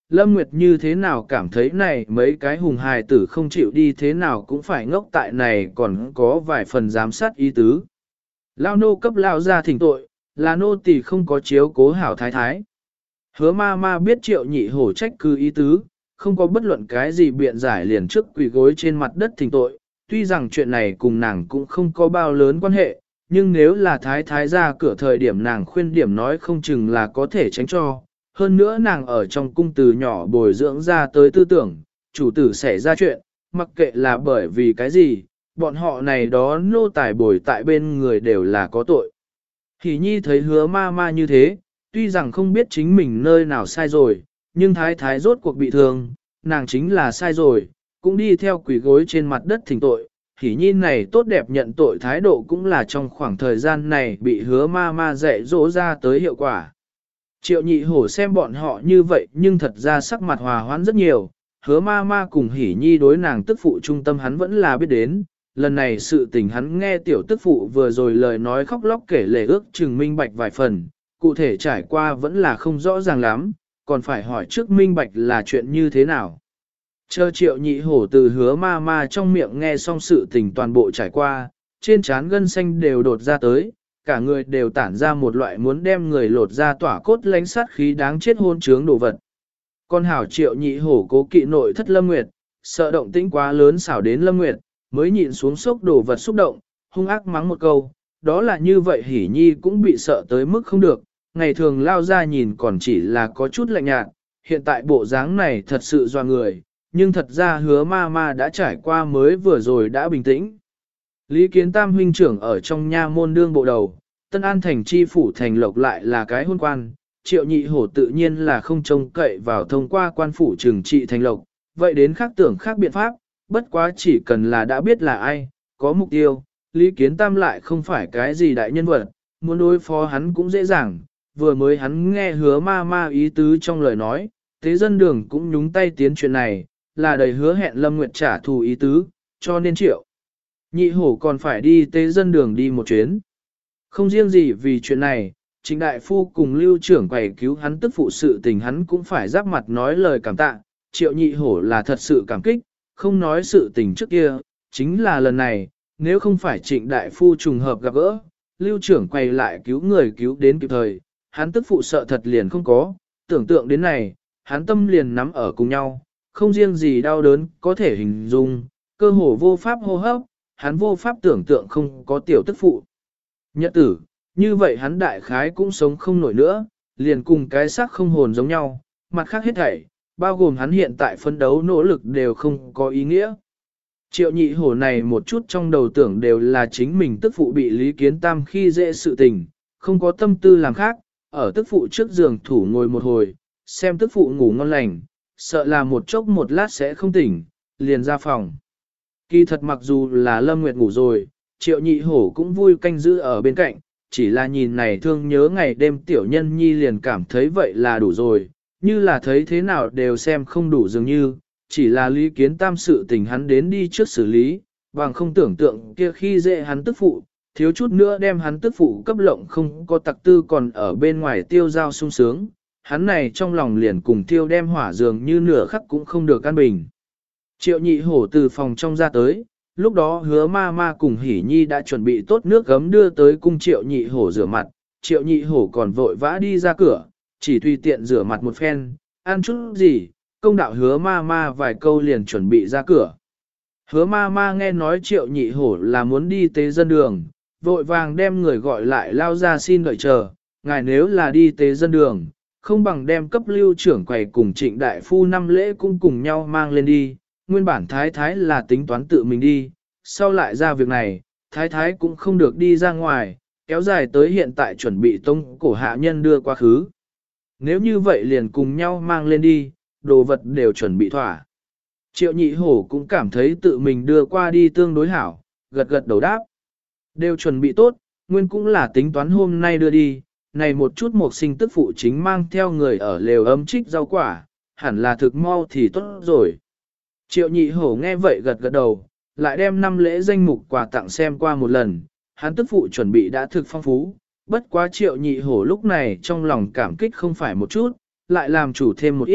Lâm Nguyệt như thế nào cảm thấy này mấy cái hùng hài tử không chịu đi thế nào cũng phải ngốc tại này còn có vài phần giám sát ý tứ. Lao nô cấp lao ra thỉnh tội, là nô tỳ không có chiếu cố hảo thái thái. Hứa ma ma biết Triệu Nhị Hổ trách cứ ý tứ, không có bất luận cái gì biện giải liền trước quỳ gối trên mặt đất thỉnh tội, tuy rằng chuyện này cùng nàng cũng không có bao lớn quan hệ, nhưng nếu là thái thái ra cửa thời điểm nàng khuyên điểm nói không chừng là có thể tránh cho. Hơn nữa nàng ở trong cung từ nhỏ bồi dưỡng ra tới tư tưởng, chủ tử xảy ra chuyện, mặc kệ là bởi vì cái gì, bọn họ này đó nô tài bồi tại bên người đều là có tội. Hỷ nhi thấy hứa ma ma như thế, tuy rằng không biết chính mình nơi nào sai rồi, nhưng thái thái rốt cuộc bị thương, nàng chính là sai rồi, cũng đi theo quỷ gối trên mặt đất thỉnh tội. Hỷ nhi này tốt đẹp nhận tội thái độ cũng là trong khoảng thời gian này bị hứa ma ma dạy dỗ ra tới hiệu quả. Triệu Nhị Hổ xem bọn họ như vậy nhưng thật ra sắc mặt hòa hoãn rất nhiều, hứa ma ma cùng Hỷ nhi đối nàng tức phụ trung tâm hắn vẫn là biết đến, lần này sự tình hắn nghe tiểu tức phụ vừa rồi lời nói khóc lóc kể lể ước chừng minh bạch vài phần, cụ thể trải qua vẫn là không rõ ràng lắm, còn phải hỏi trước minh bạch là chuyện như thế nào. Chờ Triệu Nhị Hổ từ hứa ma ma trong miệng nghe xong sự tình toàn bộ trải qua, trên trán gân xanh đều đột ra tới, cả người đều tản ra một loại muốn đem người lột ra tỏa cốt lánh sát khí đáng chết hôn trướng đồ vật. Con hảo Triệu Nhị Hổ cố kỵ nội thất Lâm Nguyệt, sợ động tĩnh quá lớn xảo đến Lâm Nguyệt, mới nhịn xuống sốc đồ vật xúc động, hung ác mắng một câu, đó là như vậy Hỷ nhi cũng bị sợ tới mức không được, ngày thường lao ra nhìn còn chỉ là có chút lạnh nhạt, hiện tại bộ dáng này thật sự doa người, nhưng thật ra hứa ma ma đã trải qua mới vừa rồi đã bình tĩnh. Lý Kiến Tam huynh trưởng ở trong nha môn đương bộ đầu, Tân An thành chi phủ thành lộc lại là cái hôn quan, Triệu Nhị Hổ tự nhiên là không trông cậy vào thông qua quan phủ trừng trị thành lộc, vậy đến khác tưởng khác biện pháp, bất quá chỉ cần là đã biết là ai, có mục tiêu, Lý Kiến Tam lại không phải cái gì đại nhân vật, muốn đối phó hắn cũng dễ dàng, vừa mới hắn nghe hứa ma ma ý tứ trong lời nói, thế dân đường cũng nhúng tay tiến chuyện này, là đầy hứa hẹn Lâm Nguyệt trả thù ý tứ, cho nên Triệu Nhị Hổ còn phải đi tế dân đường đi một chuyến. Không riêng gì vì chuyện này, Trịnh Đại Phu cùng Lưu trưởng quầy cứu hắn tức phụ sự tình hắn cũng phải giáp mặt nói lời cảm tạ, Triệu Nhị Hổ là thật sự cảm kích, không nói sự tình trước kia, chính là lần này, nếu không phải Trịnh Đại Phu trùng hợp gặp gỡ, Lưu trưởng quầy lại cứu người cứu đến kịp thời, hắn tức phụ sợ thật liền không có, tưởng tượng đến này, hắn tâm liền nắm ở cùng nhau, không riêng gì đau đớn có thể hình dung, cơ hồ vô pháp hô hấp, hắn vô pháp tưởng tượng không có tiểu tức phụ. Nhật tử, như vậy hắn đại khái cũng sống không nổi nữa, liền cùng cái xác không hồn giống nhau, mặt khác hết thảy, bao gồm hắn hiện tại phấn đấu nỗ lực đều không có ý nghĩa. Triệu Nhị Hổ này một chút trong đầu tưởng đều là chính mình tức phụ bị Lý Kiến Tam khi dễ sự tình, không có tâm tư làm khác, ở tức phụ trước giường thủ ngồi một hồi, xem tức phụ ngủ ngon lành, sợ là một chốc một lát sẽ không tỉnh, liền ra phòng. Kỳ thật mặc dù là Lâm Nguyệt ngủ rồi, Triệu Nhị Hổ cũng vui canh giữ ở bên cạnh, chỉ là nhìn này thương nhớ ngày đêm tiểu nhân nhi liền cảm thấy vậy là đủ rồi, như là thấy thế nào đều xem không đủ dường như, chỉ là Lý Kiến Tam sự tình hắn đến đi trước xử lý, bằng không tưởng tượng kia khi dễ hắn tức phụ, thiếu chút nữa đem hắn tức phụ cấp lộng không có tặc tư còn ở bên ngoài tiêu giao sung sướng, hắn này trong lòng liền cùng tiêu đem hỏa dường như nửa khắc cũng không được an bình. Triệu Nhị Hổ từ phòng trong ra tới, lúc đó hứa ma ma cùng Hỷ Nhi đã chuẩn bị tốt nước gấm đưa tới cung Triệu Nhị Hổ rửa mặt, Triệu Nhị Hổ còn vội vã đi ra cửa, chỉ tùy tiện rửa mặt một phen, ăn chút gì, công đạo hứa ma ma vài câu liền chuẩn bị ra cửa. Hứa ma ma nghe nói Triệu Nhị Hổ là muốn đi tế dân đường, vội vàng đem người gọi lại lao ra xin đợi chờ, ngài nếu là đi tế dân đường, không bằng đem cấp Lưu trưởng quầy cùng Trịnh Đại Phu năm lễ cũng cùng nhau mang lên đi, nguyên bản thái thái là tính toán tự mình đi, sau lại ra việc này, thái thái cũng không được đi ra ngoài, kéo dài tới hiện tại chuẩn bị tông cổ hạ nhân đưa qua khứ. Nếu như vậy liền cùng nhau mang lên đi, đồ vật đều chuẩn bị thỏa. Triệu Nhị Hổ cũng cảm thấy tự mình đưa qua đi tương đối hảo, gật gật đầu đáp. Đều chuẩn bị tốt, nguyên cũng là tính toán hôm nay đưa đi, này một chút một sinh tức phụ chính mang theo người ở lều ấm trích rau quả, hẳn là thực mau thì tốt rồi. Triệu Nhị Hổ nghe vậy gật gật đầu, lại đem 5 lễ danh mục quà tặng xem qua một lần, hắn tức phụ chuẩn bị đã thực phong phú, bất quá Triệu Nhị Hổ lúc này trong lòng cảm kích không phải một chút, lại làm chủ thêm một ít,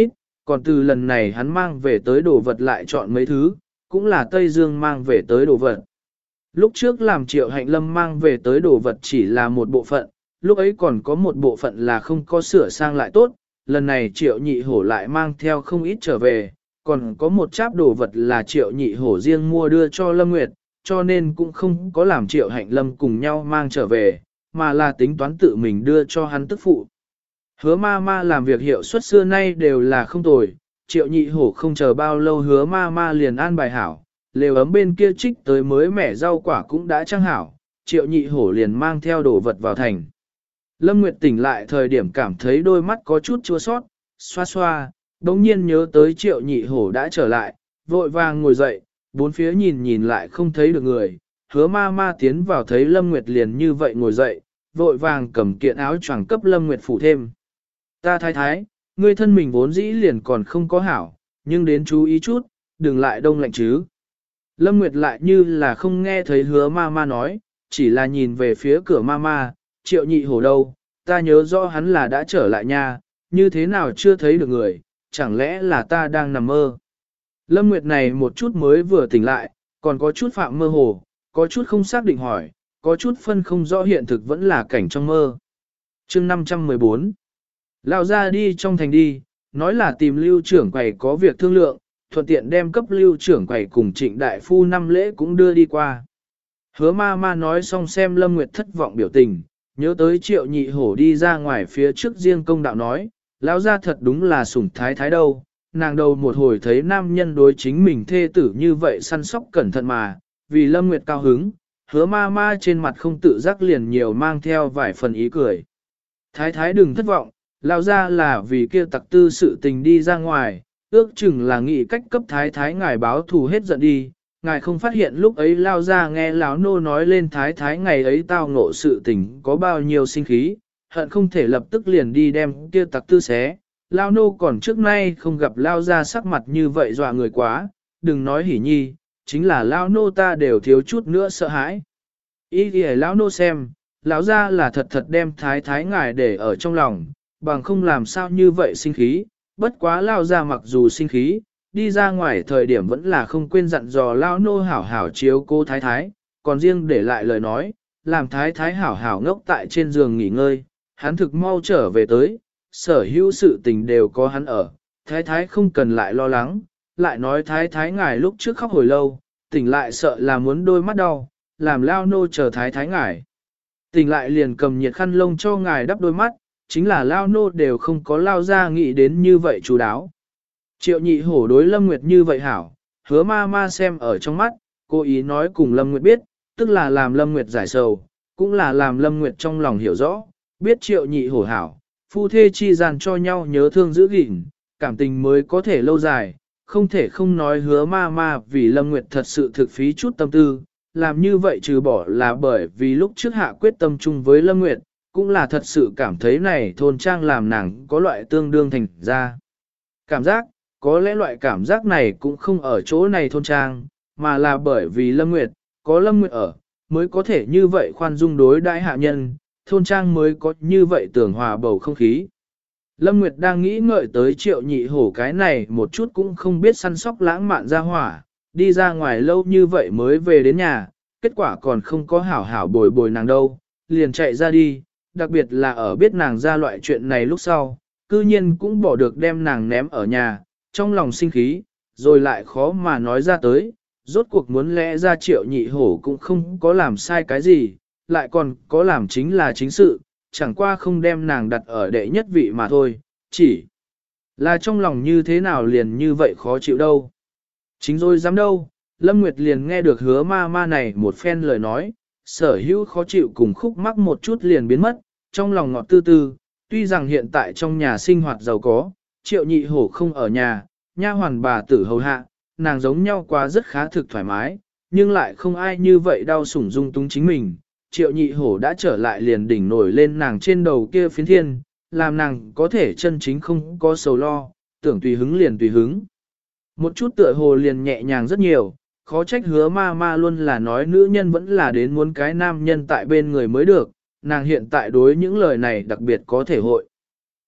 còn từ lần này hắn mang về tới đồ vật lại chọn mấy thứ, cũng là Tây Dương mang về tới đồ vật. Lúc trước làm Triệu Hạnh Lâm mang về tới đồ vật chỉ là một bộ phận, lúc ấy còn có một bộ phận là không có sửa sang lại tốt, lần này Triệu Nhị Hổ lại mang theo không ít trở về, còn có một cháp đồ vật là Triệu Nhị Hổ riêng mua đưa cho Lâm Nguyệt, cho nên cũng không có làm Triệu Hạnh Lâm cùng nhau mang trở về, mà là tính toán tự mình đưa cho hắn tức phụ. Hứa ma ma làm việc hiệu suất xưa nay đều là không tồi, Triệu Nhị Hổ không chờ bao lâu hứa ma ma liền an bài hảo, lều ấm bên kia trích tới mới mẻ rau quả cũng đã trang hảo, Triệu Nhị Hổ liền mang theo đồ vật vào thành. Lâm Nguyệt tỉnh lại thời điểm cảm thấy đôi mắt có chút chua sót, xoa xoa, đống nhiên nhớ tới Triệu Nhị Hổ đã trở lại, vội vàng ngồi dậy, bốn phía nhìn nhìn lại không thấy được người, hứa ma ma tiến vào thấy Lâm Nguyệt liền như vậy ngồi dậy, vội vàng cầm kiện áo choàng cấp Lâm Nguyệt phủ thêm. Ta thái thái, ngươi thân mình vốn dĩ liền còn không có hảo, nhưng đến chú ý chút, đừng lại đông lạnh chứ. Lâm Nguyệt lại như là không nghe thấy hứa ma ma nói, chỉ là nhìn về phía cửa ma ma, Triệu Nhị Hổ đâu, ta nhớ rõ hắn là đã trở lại nha, như thế nào chưa thấy được người, chẳng lẽ là ta đang nằm mơ. Lâm Nguyệt này một chút mới vừa tỉnh lại, còn có chút phạm mơ hồ, có chút không xác định hỏi, có chút phân không rõ hiện thực vẫn là cảnh trong mơ. Chương 514 Lao ra đi trong thành đi, nói là tìm lưu trưởng quầy có việc thương lượng, thuận tiện đem cấp lưu trưởng quầy cùng Trịnh đại phu năm lễ cũng đưa đi qua. Hứa ma ma nói xong xem Lâm Nguyệt thất vọng biểu tình, nhớ tới Triệu Nhị Hổ đi ra ngoài phía trước riêng công đạo nói, lão ra thật đúng là sủng thái thái đâu, nàng đầu một hồi thấy nam nhân đối chính mình thê tử như vậy săn sóc cẩn thận mà, vì Lâm Nguyệt cao hứng, hứa ma ma trên mặt không tự giác liền nhiều mang theo vài phần ý cười. Thái thái đừng thất vọng, lão ra là vì kia tặc tư sự tình đi ra ngoài, ước chừng là nghĩ cách cấp thái thái ngài báo thù hết giận đi, ngài không phát hiện lúc ấy lao ra nghe lão nô nói lên thái thái ngày ấy tao ngộ sự tình có bao nhiêu sinh khí, hận không thể lập tức liền đi đem kia tặc tư xé. Lao nô còn trước nay không gặp lao ra sắc mặt như vậy dọa người quá, đừng nói hỉ nhi, chính là lao nô ta đều thiếu chút nữa sợ hãi. Ý kìa lão nô xem, lão ra là thật thật đem thái thái ngài để ở trong lòng, bằng không làm sao như vậy sinh khí, bất quá lao ra mặc dù sinh khí, đi ra ngoài thời điểm vẫn là không quên dặn dò lao nô hảo hảo chiếu cô thái thái, còn riêng để lại lời nói, làm thái thái hảo hảo ngốc tại trên giường nghỉ ngơi, hắn thực mau trở về tới, sở hữu sự tình đều có hắn ở, thái thái không cần lại lo lắng, lại nói thái thái ngài lúc trước khóc hồi lâu, tỉnh lại sợ là muốn đôi mắt đau, làm lao nô chờ thái thái ngài. Tỉnh lại liền cầm nhiệt khăn lông cho ngài đắp đôi mắt, chính là lao nô đều không có lao ra nghĩ đến như vậy chú đáo. Triệu Nhị Hổ đối Lâm Nguyệt như vậy hảo, hứa ma ma xem ở trong mắt, cố ý nói cùng Lâm Nguyệt biết, tức là làm Lâm Nguyệt giải sầu, cũng là làm Lâm Nguyệt trong lòng hiểu rõ, biết Triệu Nhị Hổ hảo, phu thê chi gian cho nhau nhớ thương giữ gìn, cảm tình mới có thể lâu dài, không thể không nói hứa ma ma vì Lâm Nguyệt thật sự thực phí chút tâm tư, làm như vậy trừ bỏ là bởi vì lúc trước hạ quyết tâm chung với Lâm Nguyệt, cũng là thật sự cảm thấy này thôn trang làm nàng có loại tương đương thành ra. Cảm giác, có lẽ loại cảm giác này cũng không ở chỗ này thôn trang, mà là bởi vì Lâm Nguyệt, có Lâm Nguyệt ở, mới có thể như vậy khoan dung đối đãi hạ nhân, thôn trang mới có như vậy tưởng hòa bầu không khí. Lâm Nguyệt đang nghĩ ngợi tới Triệu Nhị Hổ cái này một chút cũng không biết săn sóc lãng mạn ra hỏa, đi ra ngoài lâu như vậy mới về đến nhà, kết quả còn không có hảo hảo bồi bồi nàng đâu, liền chạy ra đi, đặc biệt là ở biết nàng ra loại chuyện này lúc sau, cư nhiên cũng bỏ được đem nàng ném ở nhà, trong lòng sinh khí, rồi lại khó mà nói ra tới, rốt cuộc muốn lẽ ra Triệu Nhị Hổ cũng không có làm sai cái gì, lại còn có làm chính là chính sự, chẳng qua không đem nàng đặt ở đệ nhất vị mà thôi, chỉ là trong lòng như thế nào liền như vậy khó chịu đâu. Chính rồi dám đâu, Lâm Nguyệt liền nghe được hứa ma ma này một phen lời nói, sở hữu khó chịu cùng khúc mắc một chút liền biến mất, trong lòng ngọt tư tư, tuy rằng hiện tại trong nhà sinh hoạt giàu có, Triệu Nhị Hổ không ở nhà, nha hoàn bà tử hầu hạ, nàng giống nhau quá rất khá thực thoải mái, nhưng lại không ai như vậy đau sủng dung túng chính mình. Triệu Nhị Hổ đã trở lại liền đỉnh nổi lên nàng trên đầu kia phiến thiên, làm nàng có thể chân chính không có sầu lo, tưởng tùy hứng liền tùy hứng. Một chút tựa hồ liền nhẹ nhàng rất nhiều, khó trách hứa ma ma luôn là nói nữ nhân vẫn là đến muốn cái nam nhân tại bên người mới được, nàng hiện tại đối những lời này đặc biệt có thể hội.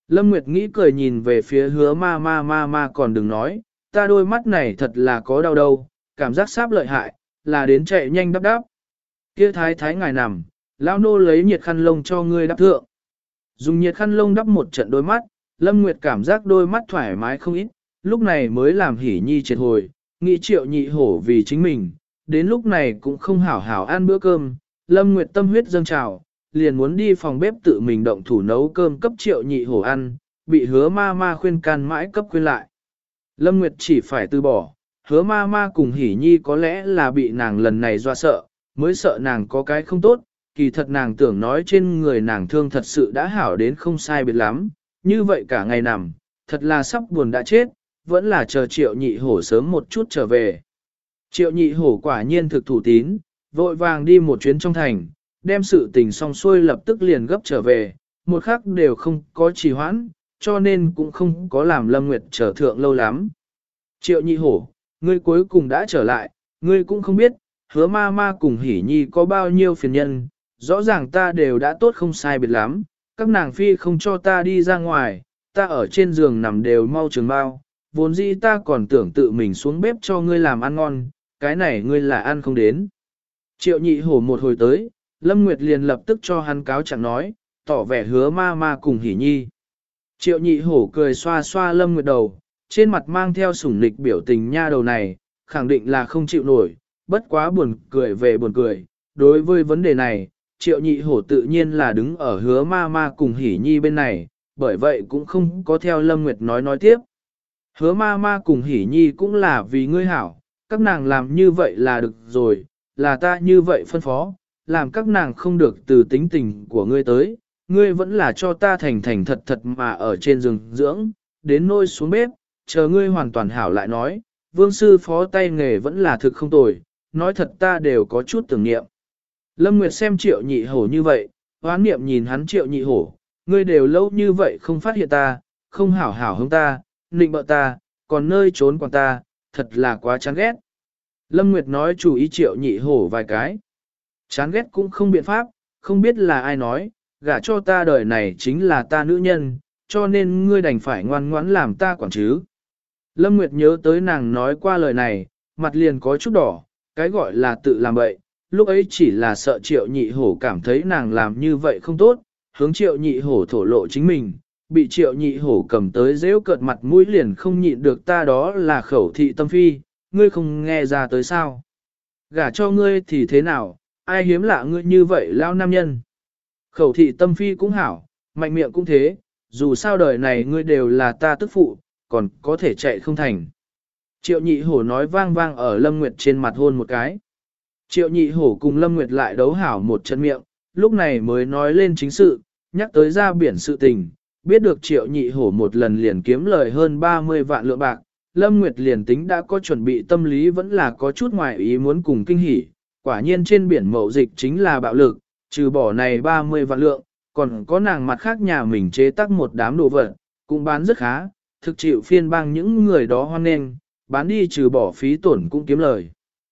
Lâm Nguyệt nghĩ cười nhìn về phía hứa ma còn đừng nói, ta đôi mắt này thật là có đau đâu, cảm giác sáp lợi hại, là đến chạy nhanh đắp đắp. Kia thái thái ngài nằm, lão nô lấy nhiệt khăn lông cho ngươi đắp thượng. Dùng nhiệt khăn lông đắp một trận đôi mắt, Lâm Nguyệt cảm giác đôi mắt thoải mái không ít, lúc này mới làm hỉ nhi triệt hồi, nghĩ Triệu Nhị Hổ vì chính mình, đến lúc này cũng không hảo hảo ăn bữa cơm, Lâm Nguyệt tâm huyết dâng trào, liền muốn đi phòng bếp tự mình động thủ nấu cơm cấp Triệu Nhị Hổ ăn, bị hứa ma khuyên can mãi cấp khuyên lại. Lâm Nguyệt chỉ phải từ bỏ, hứa ma cùng hỉ nhi có lẽ là bị nàng lần này dọa sợ, mới sợ nàng có cái không tốt, kỳ thật nàng tưởng nói trên người nàng thương thật sự đã hảo đến không sai biệt lắm, như vậy cả ngày nằm, thật là sắp buồn đã chết, vẫn là chờ Triệu Nhị Hổ sớm một chút trở về. Triệu Nhị Hổ quả nhiên thực thủ tín, vội vàng đi một chuyến trong thành, đem sự tình xong xuôi lập tức liền gấp trở về, một khắc đều không có trì hoãn, cho nên cũng không có làm Lâm Nguyệt trở thượng lâu lắm. Triệu Nhị Hổ, ngươi cuối cùng đã trở lại, ngươi cũng không biết, hứa ma cùng hỉ nhi có bao nhiêu phiền nhân, rõ ràng ta đều đã tốt không sai biệt lắm, các nàng phi không cho ta đi ra ngoài, ta ở trên giường nằm đều mau trường bao, vốn dĩ ta còn tưởng tự mình xuống bếp cho ngươi làm ăn ngon, cái này ngươi là ăn không đến. Triệu Nhị Hổ một hồi tới, Lâm Nguyệt liền lập tức cho hắn cáo trạng nói, tỏ vẻ hứa ma cùng hỉ nhi. Triệu Nhị Hổ cười xoa xoa Lâm Nguyệt đầu, trên mặt mang theo sủng nịch biểu tình nha đầu này, khẳng định là không chịu nổi, bất quá buồn cười về buồn cười. Đối với vấn đề này, Triệu Nhị Hổ tự nhiên là đứng ở hứa ma cùng hỉ nhi bên này, bởi vậy cũng không có theo Lâm Nguyệt nói tiếp. Hứa ma cùng hỉ nhi cũng là vì ngươi hảo, các nàng làm như vậy là được rồi, là ta như vậy phân phó, làm các nàng không được từ tính tình của ngươi tới, ngươi vẫn là cho ta thành thành thật thật mà ở trên giường dưỡng, đến nôi xuống bếp, chờ ngươi hoàn toàn hảo lại nói, vương sư phó tay nghề vẫn là thực không tồi, nói thật ta đều có chút tưởng niệm. Lâm Nguyệt xem Triệu Nhị Hổ như vậy, hoán niệm nhìn hắn Triệu Nhị Hổ, ngươi đều lâu như vậy không phát hiện ta, không hảo hảo hông ta, nịnh bợ ta, còn nơi trốn quản ta, thật là quá chán ghét. Lâm Nguyệt nói chủ ý Triệu Nhị Hổ vài cái. Chán ghét cũng không biện pháp, không biết là ai nói, gả cho ta đời này chính là ta nữ nhân, cho nên ngươi đành phải ngoan ngoãn làm ta quản chứ. Lâm Nguyệt nhớ tới nàng nói qua lời này, mặt liền có chút đỏ, cái gọi là tự làm bậy, lúc ấy chỉ là sợ Triệu Nhị Hổ cảm thấy nàng làm như vậy không tốt, hướng Triệu Nhị Hổ thổ lộ chính mình, bị Triệu Nhị Hổ cầm tới dễu cợt mặt mũi liền không nhịn được ta đó là khẩu thị tâm phi, ngươi không nghe ra tới sao. Gả cho ngươi thì thế nào, ai hiếm lạ ngươi như vậy lao nam nhân. Khẩu thị tâm phi cũng hảo, mạnh miệng cũng thế, dù sao đời này ngươi đều là ta tức phụ, còn có thể chạy không thành. Triệu Nhị Hổ nói vang vang ở Lâm Nguyệt trên mặt hôn một cái. Triệu Nhị Hổ cùng Lâm Nguyệt lại đấu hảo một trận miệng, lúc này mới nói lên chính sự, nhắc tới ra biển sự tình, biết được Triệu Nhị Hổ một lần liền kiếm lời hơn 30 vạn lượng bạc, Lâm Nguyệt liền tính đã có chuẩn bị tâm lý vẫn là có chút ngoài ý muốn cùng kinh hỉ, quả nhiên trên biển mậu dịch chính là bạo lực, trừ bỏ này 30 vạn lượng, còn có nàng mặt khác nhà mình chế tác một đám đồ vật, cũng bán rất khá, thực chịu phiên bang những người đó hoan nghênh, bán đi trừ bỏ phí tổn cũng kiếm lời.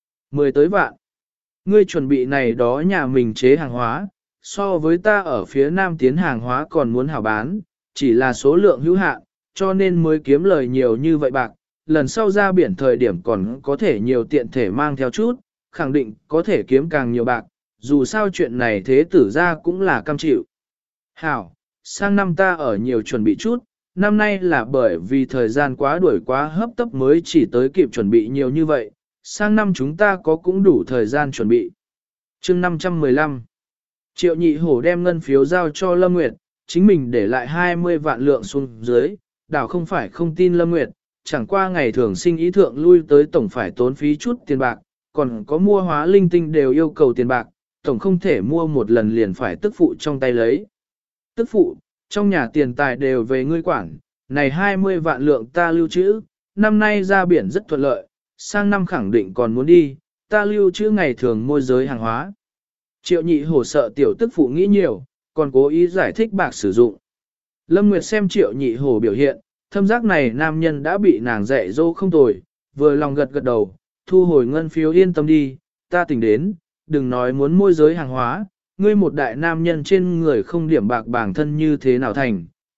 10 tới vạn. Ngươi chuẩn bị này đó nhà mình chế hàng hóa, so với ta ở phía nam tiến hàng hóa còn muốn hảo bán, chỉ là số lượng hữu hạn, cho nên mới kiếm lời nhiều như vậy bạc, lần sau ra biển thời điểm còn có thể nhiều tiện thể mang theo chút, khẳng định có thể kiếm càng nhiều bạc, dù sao chuyện này thế tử ra cũng là cam chịu. Hảo, sang năm ta ở nhiều chuẩn bị chút, năm nay là bởi vì thời gian quá đuổi quá hấp tấp mới chỉ tới kịp chuẩn bị nhiều như vậy, sang năm chúng ta có cũng đủ thời gian chuẩn bị. chương 515 Triệu Nhị Hổ đem ngân phiếu giao cho Lâm Nguyệt, chính mình để lại 20 vạn lượng xuống dưới, đảo không phải không tin Lâm Nguyệt, chẳng qua ngày thường sinh ý thượng lui tới tổng phải tốn phí chút tiền bạc, còn có mua hóa linh tinh đều yêu cầu tiền bạc, tổng không thể mua một lần liền phải tức phụ trong tay lấy. Tức phụ, trong nhà tiền tài đều về ngươi quản, này 20 vạn lượng ta lưu trữ, năm nay ra biển rất thuận lợi, sang năm khẳng định còn muốn đi, ta lưu trữ ngày thường môi giới hàng hóa. Triệu Nhị Hổ sợ tiểu tức phụ nghĩ nhiều, còn cố ý giải thích bạc sử dụng. Lâm Nguyệt xem Triệu Nhị Hổ biểu hiện, thâm giác này nam nhân đã bị nàng dạy dỗ không tồi, vừa lòng gật gật đầu, thu hồi ngân phiếu yên tâm đi, ta tỉnh đến, đừng nói muốn môi giới hàng hóa, ngươi một đại nam nhân trên người không điểm bạc bản thân như thế nào thành,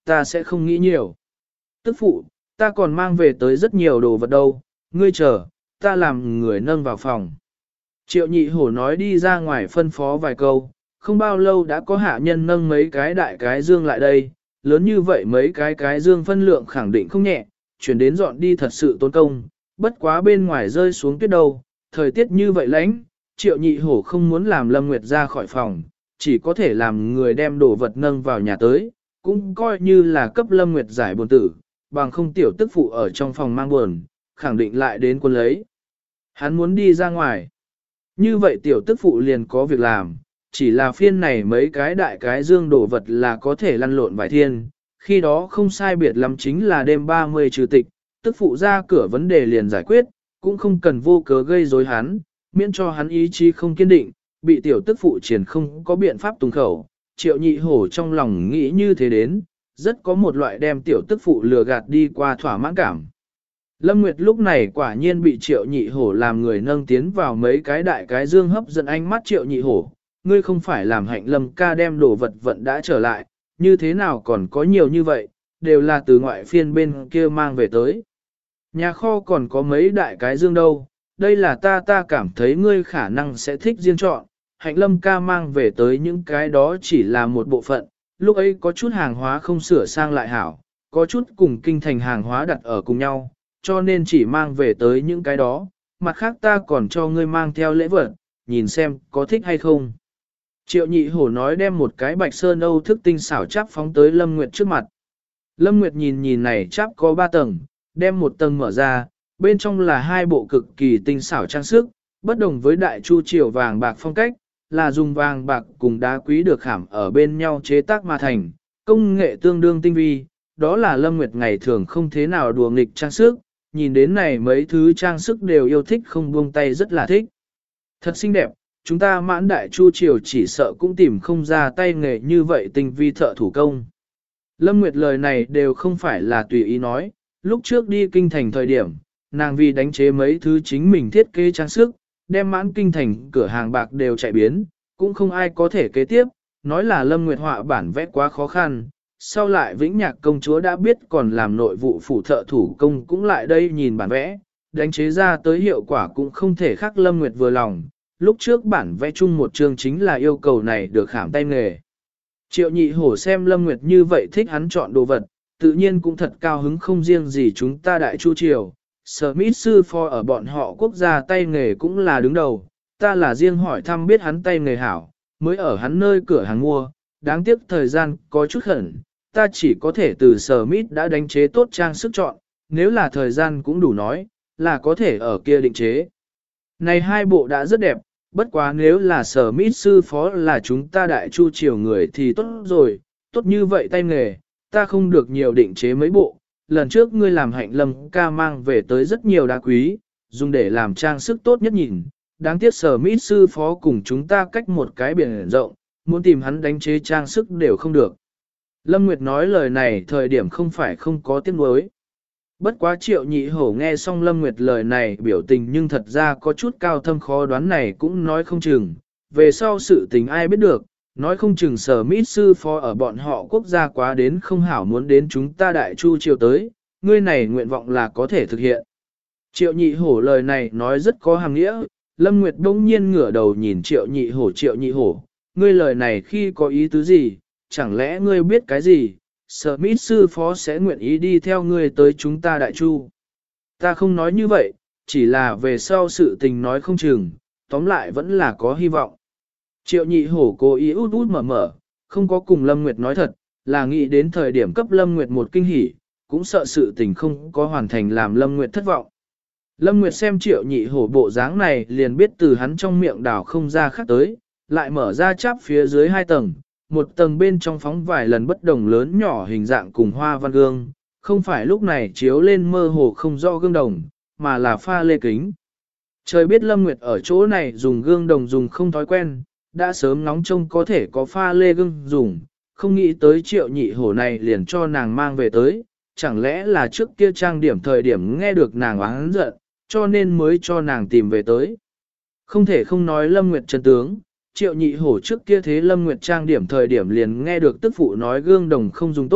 ta sẽ không nghĩ nhiều. Tức phụ, ta còn mang về tới rất nhiều đồ vật đâu, ngươi chờ, ta làm người nâng vào phòng. Triệu nhị hổ nói đi ra ngoài phân phó vài câu, không bao lâu đã có hạ nhân nâng mấy cái đại cái dương lại đây, lớn như vậy mấy cái dương phân lượng khẳng định không nhẹ, chuyển đến dọn đi thật sự tốn công, bất quá bên ngoài rơi xuống tuyết đâu, thời tiết như vậy lạnh, triệu nhị hổ không muốn làm Lâm Nguyệt ra khỏi phòng, chỉ có thể làm người đem đồ vật nâng vào nhà tới, cũng coi như là cấp Lâm Nguyệt giải buồn tử, bằng không tiểu tức phụ ở trong phòng mang buồn, khẳng định lại đến quân lấy. Hắn muốn đi ra ngoài. Như vậy tiểu tức phụ liền có việc làm, chỉ là phiên này mấy cái đại cái dương đồ vật là có thể lăn lộn vài thiên, khi đó không sai biệt lắm chính là đêm 30 trừ tịch, tức phụ ra cửa vấn đề liền giải quyết, cũng không cần vô cớ gây rối hắn, miễn cho hắn ý chí không kiên định, bị tiểu tức phụ triển không có biện pháp tùng khẩu, triệu nhị hổ trong lòng nghĩ như thế đến, rất có một loại đem tiểu tức phụ lừa gạt đi qua thỏa mãn cảm. Lâm Nguyệt lúc này quả nhiên bị triệu nhị hổ làm người nâng tiến vào mấy cái đại cái dương hấp dẫn ánh mắt triệu nhị hổ, ngươi không phải làm hạnh Lâm ca đem đồ vật vận đã trở lại, như thế nào còn có nhiều như vậy, đều là từ ngoại phiên bên kia mang về tới. Nhà kho còn có mấy đại cái dương đâu, đây là ta cảm thấy ngươi khả năng sẽ thích riêng chọn, hạnh Lâm ca mang về tới những cái đó chỉ là một bộ phận, lúc ấy có chút hàng hóa không sửa sang lại hảo, có chút cùng kinh thành hàng hóa đặt ở cùng nhau, cho nên chỉ mang về tới những cái đó, mặt khác ta còn cho ngươi mang theo lễ vật, nhìn xem có thích hay không. Triệu nhị hổ nói đem một cái bạch sơn âu thức tinh xảo cháp phóng tới Lâm Nguyệt trước mặt. Lâm Nguyệt nhìn này cháp có 3 tầng, đem một tầng mở ra, bên trong là 2 bộ cực kỳ tinh xảo trang sức, bất đồng với đại chu triều vàng bạc phong cách, là dùng vàng bạc cùng đá quý được khảm ở bên nhau chế tác mà thành, công nghệ tương đương tinh vi, đó là Lâm Nguyệt ngày thường không thế nào đùa nghịch trang sức, nhìn đến này mấy thứ trang sức đều yêu thích không buông tay rất là thích. Thật xinh đẹp, chúng ta mãn đại chu triều chỉ sợ cũng tìm không ra tay nghề như vậy tinh vi thợ thủ công. Lâm Nguyệt lời này đều không phải là tùy ý nói, lúc trước đi kinh thành thời điểm, nàng vì đánh chế mấy thứ chính mình thiết kế trang sức, đem mãn kinh thành cửa hàng bạc đều chạy biến, cũng không ai có thể kế tiếp, nói là Lâm Nguyệt họa bản vẽ quá khó khăn. Sau lại Vĩnh Nhạc công chúa đã biết còn làm nội vụ phủ thợ thủ công cũng lại đây nhìn bản vẽ, đánh chế ra tới hiệu quả cũng không thể khác Lâm Nguyệt vừa lòng. Lúc trước bản vẽ chung một chương chính là yêu cầu này được khảm tay nghề. Triệu nhị hổ xem Lâm Nguyệt như vậy thích hắn chọn đồ vật, tự nhiên cũng thật cao hứng không riêng gì chúng ta đại chu triều. Smith sư phó ở bọn họ quốc gia tay nghề cũng là đứng đầu, ta là riêng hỏi thăm biết hắn tay nghề hảo, mới ở hắn nơi cửa hàng mua, đáng tiếc thời gian có chút khẩn, ta chỉ có thể từ Smith đã đánh chế tốt trang sức chọn, nếu là thời gian cũng đủ nói, là có thể ở kia định chế. Này 2 bộ đã rất đẹp, bất quá nếu là Smith sư phó là chúng ta đại chu triều người thì tốt rồi, tốt như vậy tay nghề, ta không được nhiều định chế mấy bộ. Lần trước ngươi làm hạnh Lâm ca mang về tới rất nhiều đá quý, dùng để làm trang sức tốt nhất nhìn, đáng tiếc Smith sư phó cùng chúng ta cách một cái biển rộng, muốn tìm hắn đánh chế trang sức đều không được. Lâm Nguyệt nói lời này thời điểm không phải không có tiếng nuối. Bất quá triệu nhị hổ nghe xong Lâm Nguyệt lời này biểu tình nhưng thật ra có chút cao thâm khó đoán này cũng nói không chừng. Về sau sự tình ai biết được, nói không chừng sở mít sư phó ở bọn họ quốc gia quá đến không hảo muốn đến chúng ta đại chu triều tới, ngươi này nguyện vọng là có thể thực hiện. Triệu nhị hổ lời này nói rất có hàm nghĩa, Lâm Nguyệt đông nhiên ngửa đầu nhìn triệu nhị hổ, ngươi lời này khi có ý tứ gì, chẳng lẽ ngươi biết cái gì, Smith sư phó sẽ nguyện ý đi theo ngươi tới chúng ta đại chu. Ta không nói như vậy, chỉ là về sau sự tình nói không chừng, tóm lại vẫn là có hy vọng. Triệu nhị hổ cố ý út út mở, không có cùng Lâm Nguyệt nói thật, là nghĩ đến thời điểm cấp Lâm Nguyệt một kinh hỉ, cũng sợ sự tình không có hoàn thành làm Lâm Nguyệt thất vọng. Lâm Nguyệt xem triệu nhị hổ bộ dáng này liền biết từ hắn trong miệng đảo không ra khác tới, lại mở ra cháp phía dưới 2 tầng, một tầng bên trong phóng vài lần bất đồng lớn nhỏ hình dạng cùng hoa văn gương, không phải lúc này chiếu lên mơ hồ không rõ gương đồng, mà là pha lê kính. Trời biết Lâm Nguyệt ở chỗ này dùng gương đồng dùng không thói quen, đã sớm ngóng trông có thể có pha lê gương dùng, không nghĩ tới triệu nhị hổ này liền cho nàng mang về tới, chẳng lẽ là trước kia trang điểm thời điểm nghe được nàng oán giận, cho nên mới cho nàng tìm về tới. Không thể không nói Lâm Nguyệt chân tướng, triệu nhị hổ trước kia thế Lâm Nguyệt trang điểm thời điểm liền nghe được tức phụ nói gương đồng không dùng tốt,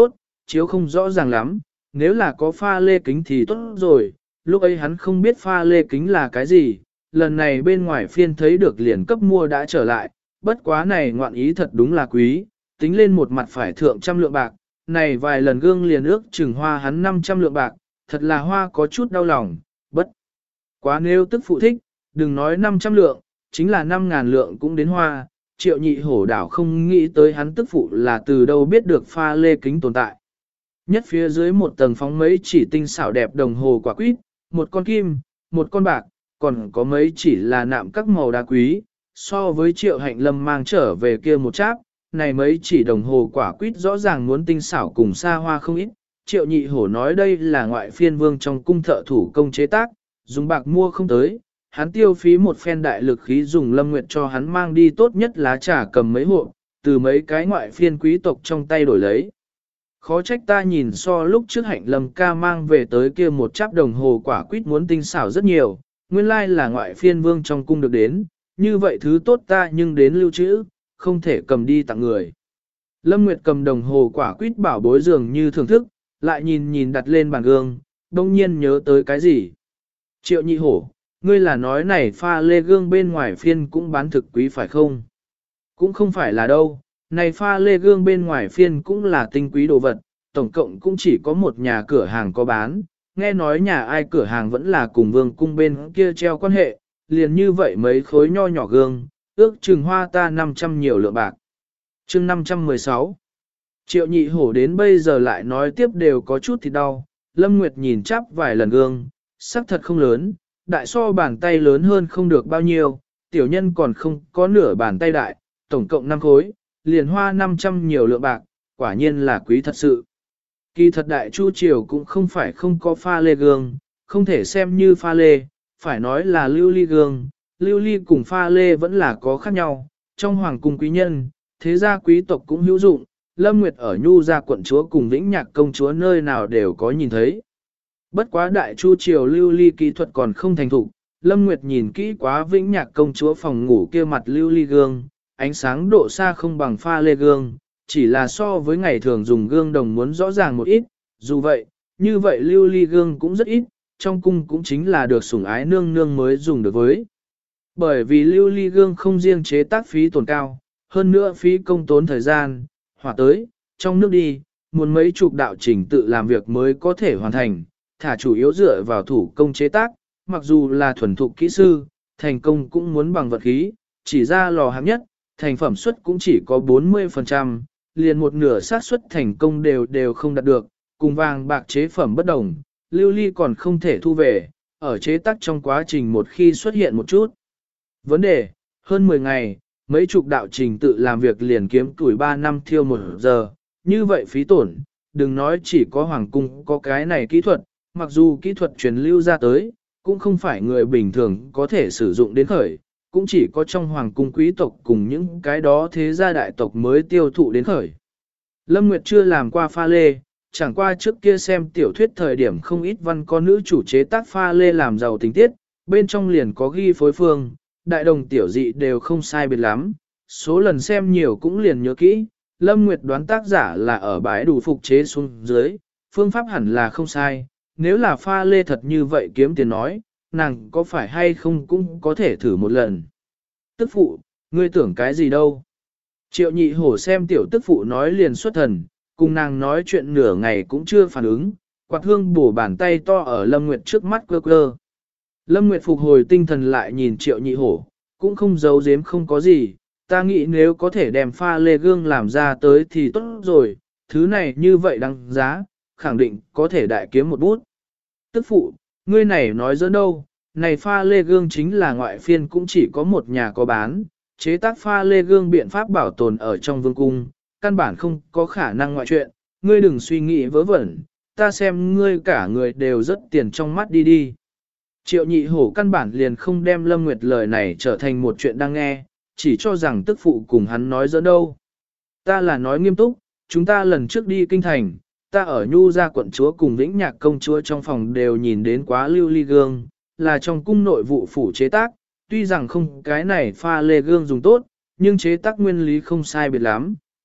chiếu không rõ ràng lắm, nếu là có pha lê kính thì tốt rồi, lúc ấy hắn không biết pha lê kính là cái gì, lần này bên ngoài phiên thấy được liền cấp mua đã trở lại, bất quá này ngoạn ý thật đúng là quý, tính lên một mặt phải thượng trăm lượng bạc, này vài lần gương liền ước chừng hoa hắn 500 lượng bạc, thật là hoa có chút đau lòng, bất quá nếu tức phụ thích, đừng nói 500 lượng, chính là 5.000 lượng cũng đến hoa, Triệu Nhị Hổ đảo không nghĩ tới hắn tức phụ là từ đâu biết được pha lê kính tồn tại. Nhất phía dưới một tầng phóng mấy chỉ tinh xảo đẹp đồng hồ quả quýt, một con kim, một con bạc, còn có mấy chỉ là nạm các màu đá quý, so với Triệu Hạnh Lâm mang trở về kia một cháp, này mấy chỉ đồng hồ quả quýt rõ ràng muốn tinh xảo cùng xa hoa không ít. Triệu Nhị Hổ nói đây là ngoại phiên vương trong cung thợ thủ công chế tác, dùng bạc mua không tới, hắn tiêu phí một phen đại lực khí dùng Lâm Nguyệt cho hắn mang đi tốt nhất lá trà cầm mấy hộp, từ mấy cái ngoại phiên quý tộc trong tay đổi lấy. Khó trách ta nhìn so lúc trước Hạnh Lâm ca mang về tới kia một cháp đồng hồ quả quýt muốn tinh xảo rất nhiều, nguyên lai là ngoại phiên vương trong cung được đến, như vậy thứ tốt ta nhưng đến lưu trữ, không thể cầm đi tặng người. Lâm Nguyệt cầm đồng hồ quả quýt bảo bối dường như thưởng thức, lại nhìn nhìn đặt lên bàn gương, đông nhiên nhớ tới cái gì. Triệu Nhị Hổ, ngươi là nói này pha lê gương bên ngoài phiên cũng bán thực quý phải không? Cũng không phải là đâu, này pha lê gương bên ngoài phiên cũng là tinh quý đồ vật, tổng cộng cũng chỉ có một nhà cửa hàng có bán, nghe nói nhà ai cửa hàng vẫn là cùng vương cung bên kia treo quan hệ, liền như vậy mấy khối nho nhỏ gương, ước chừng hoa ta 500 nhiều lượng bạc. Chương 516 Triệu Nhị Hổ đến bây giờ lại nói tiếp đều có chút thì đau, Lâm Nguyệt nhìn chắp vài lần gương, sắc thật không lớn, đại so bàn tay lớn hơn không được bao nhiêu, tiểu nhân còn không có nửa bàn tay đại, tổng cộng 5 khối, liền hoa 500 nhiều lượng bạc, quả nhiên là quý thật sự. Kỳ thật đại chu triều cũng không phải không có pha lê gương, không thể xem như pha lê, phải nói là lưu ly gương, lưu ly cùng pha lê vẫn là có khác nhau, trong hoàng cung quý nhân, thế gia quý tộc cũng hữu dụng, Lâm Nguyệt ở Nhu gia quận chúa cùng Vĩnh Nhạc công chúa nơi nào đều có nhìn thấy. Bất quá đại chu triều lưu ly kỹ thuật còn không thành thục, Lâm Nguyệt nhìn kỹ quá Vĩnh Nhạc công chúa phòng ngủ kia mặt lưu ly gương, ánh sáng độ xa không bằng pha lê gương, chỉ là so với ngày thường dùng gương đồng muốn rõ ràng một ít, dù vậy, như vậy lưu ly gương cũng rất ít, trong cung cũng chính là được sủng ái nương nương mới dùng được với. Bởi vì lưu ly gương không riêng chế tác phí tổn cao, hơn nữa phí công tốn thời gian, hỏa tới, trong nước đi, muốn mấy chục đạo trình tự làm việc mới có thể hoàn thành, thả chủ yếu dựa vào thủ công chế tác, mặc dù là thuần thục kỹ sư, thành công cũng muốn bằng vật khí, chỉ ra lò hạng nhất, thành phẩm suất cũng chỉ có 40%, liền một nửa xác suất thành công đều không đạt được, cùng vàng bạc chế phẩm bất đồng, lưu ly còn không thể thu về, ở chế tác trong quá trình một khi xuất hiện một chút. Vấn đề, hơn 10 ngày, mấy chục đạo trình tự làm việc liền kiếm tuổi 3 năm thiêu 1 giờ, như vậy phí tổn, đừng nói chỉ có hoàng cung có cái này kỹ thuật, mặc dù kỹ thuật truyền lưu ra tới, cũng không phải người bình thường có thể sử dụng đến khởi, cũng chỉ có trong hoàng cung quý tộc cùng những cái đó thế gia đại tộc mới tiêu thụ đến khởi. Lâm Nguyệt chưa làm qua pha lê, chẳng qua trước kia xem tiểu thuyết thời điểm không ít văn có nữ chủ chế tác pha lê làm giàu tình tiết, bên trong liền có ghi phối phương, đại đồng tiểu dị đều không sai biệt lắm, số lần xem nhiều cũng liền nhớ kỹ, Lâm Nguyệt đoán tác giả là ở bãi đủ phục chế xuống dưới, phương pháp hẳn là không sai, nếu là pha lê thật như vậy kiếm tiền nói, nàng có phải hay không cũng có thể thử một lần. Tức phụ, ngươi tưởng cái gì đâu? Triệu Nhị Hổ xem tiểu tức phụ nói liền xuất thần, cùng nàng nói chuyện nửa ngày cũng chưa phản ứng, quạt hương bổ bàn tay to ở Lâm Nguyệt trước mắt quơ quơ. Lâm Nguyệt phục hồi tinh thần lại nhìn Triệu Nhị Hổ, cũng không giấu giếm không có gì, ta nghĩ nếu có thể đem pha lê gương làm ra tới thì tốt rồi, thứ này như vậy đáng giá, khẳng định có thể đại kiếm một bút. Tức phụ, ngươi này nói giỡn đâu, này pha lê gương chính là ngoại phiên cũng chỉ có một nhà có bán, chế tác pha lê gương biện pháp bảo tồn ở trong vương cung, căn bản không có khả năng ngoại chuyện, ngươi đừng suy nghĩ vớ vẩn, ta xem ngươi cả người đều rất tiền trong mắt đi đi. Triệu Nhị Hổ căn bản liền không đem Lâm Nguyệt lời này trở thành một chuyện đang nghe, chỉ cho rằng tức phụ cùng hắn nói giỡn đâu. Ta là nói nghiêm túc, chúng ta lần trước đi kinh thành, ta ở Nhu gia quận chúa cùng Vĩnh Nhạc công chúa trong phòng đều nhìn đến quá lưu ly gương, là trong cung nội vụ phủ chế tác, tuy rằng không cái này pha lê gương dùng tốt, nhưng chế tác nguyên lý không sai biệt lắm,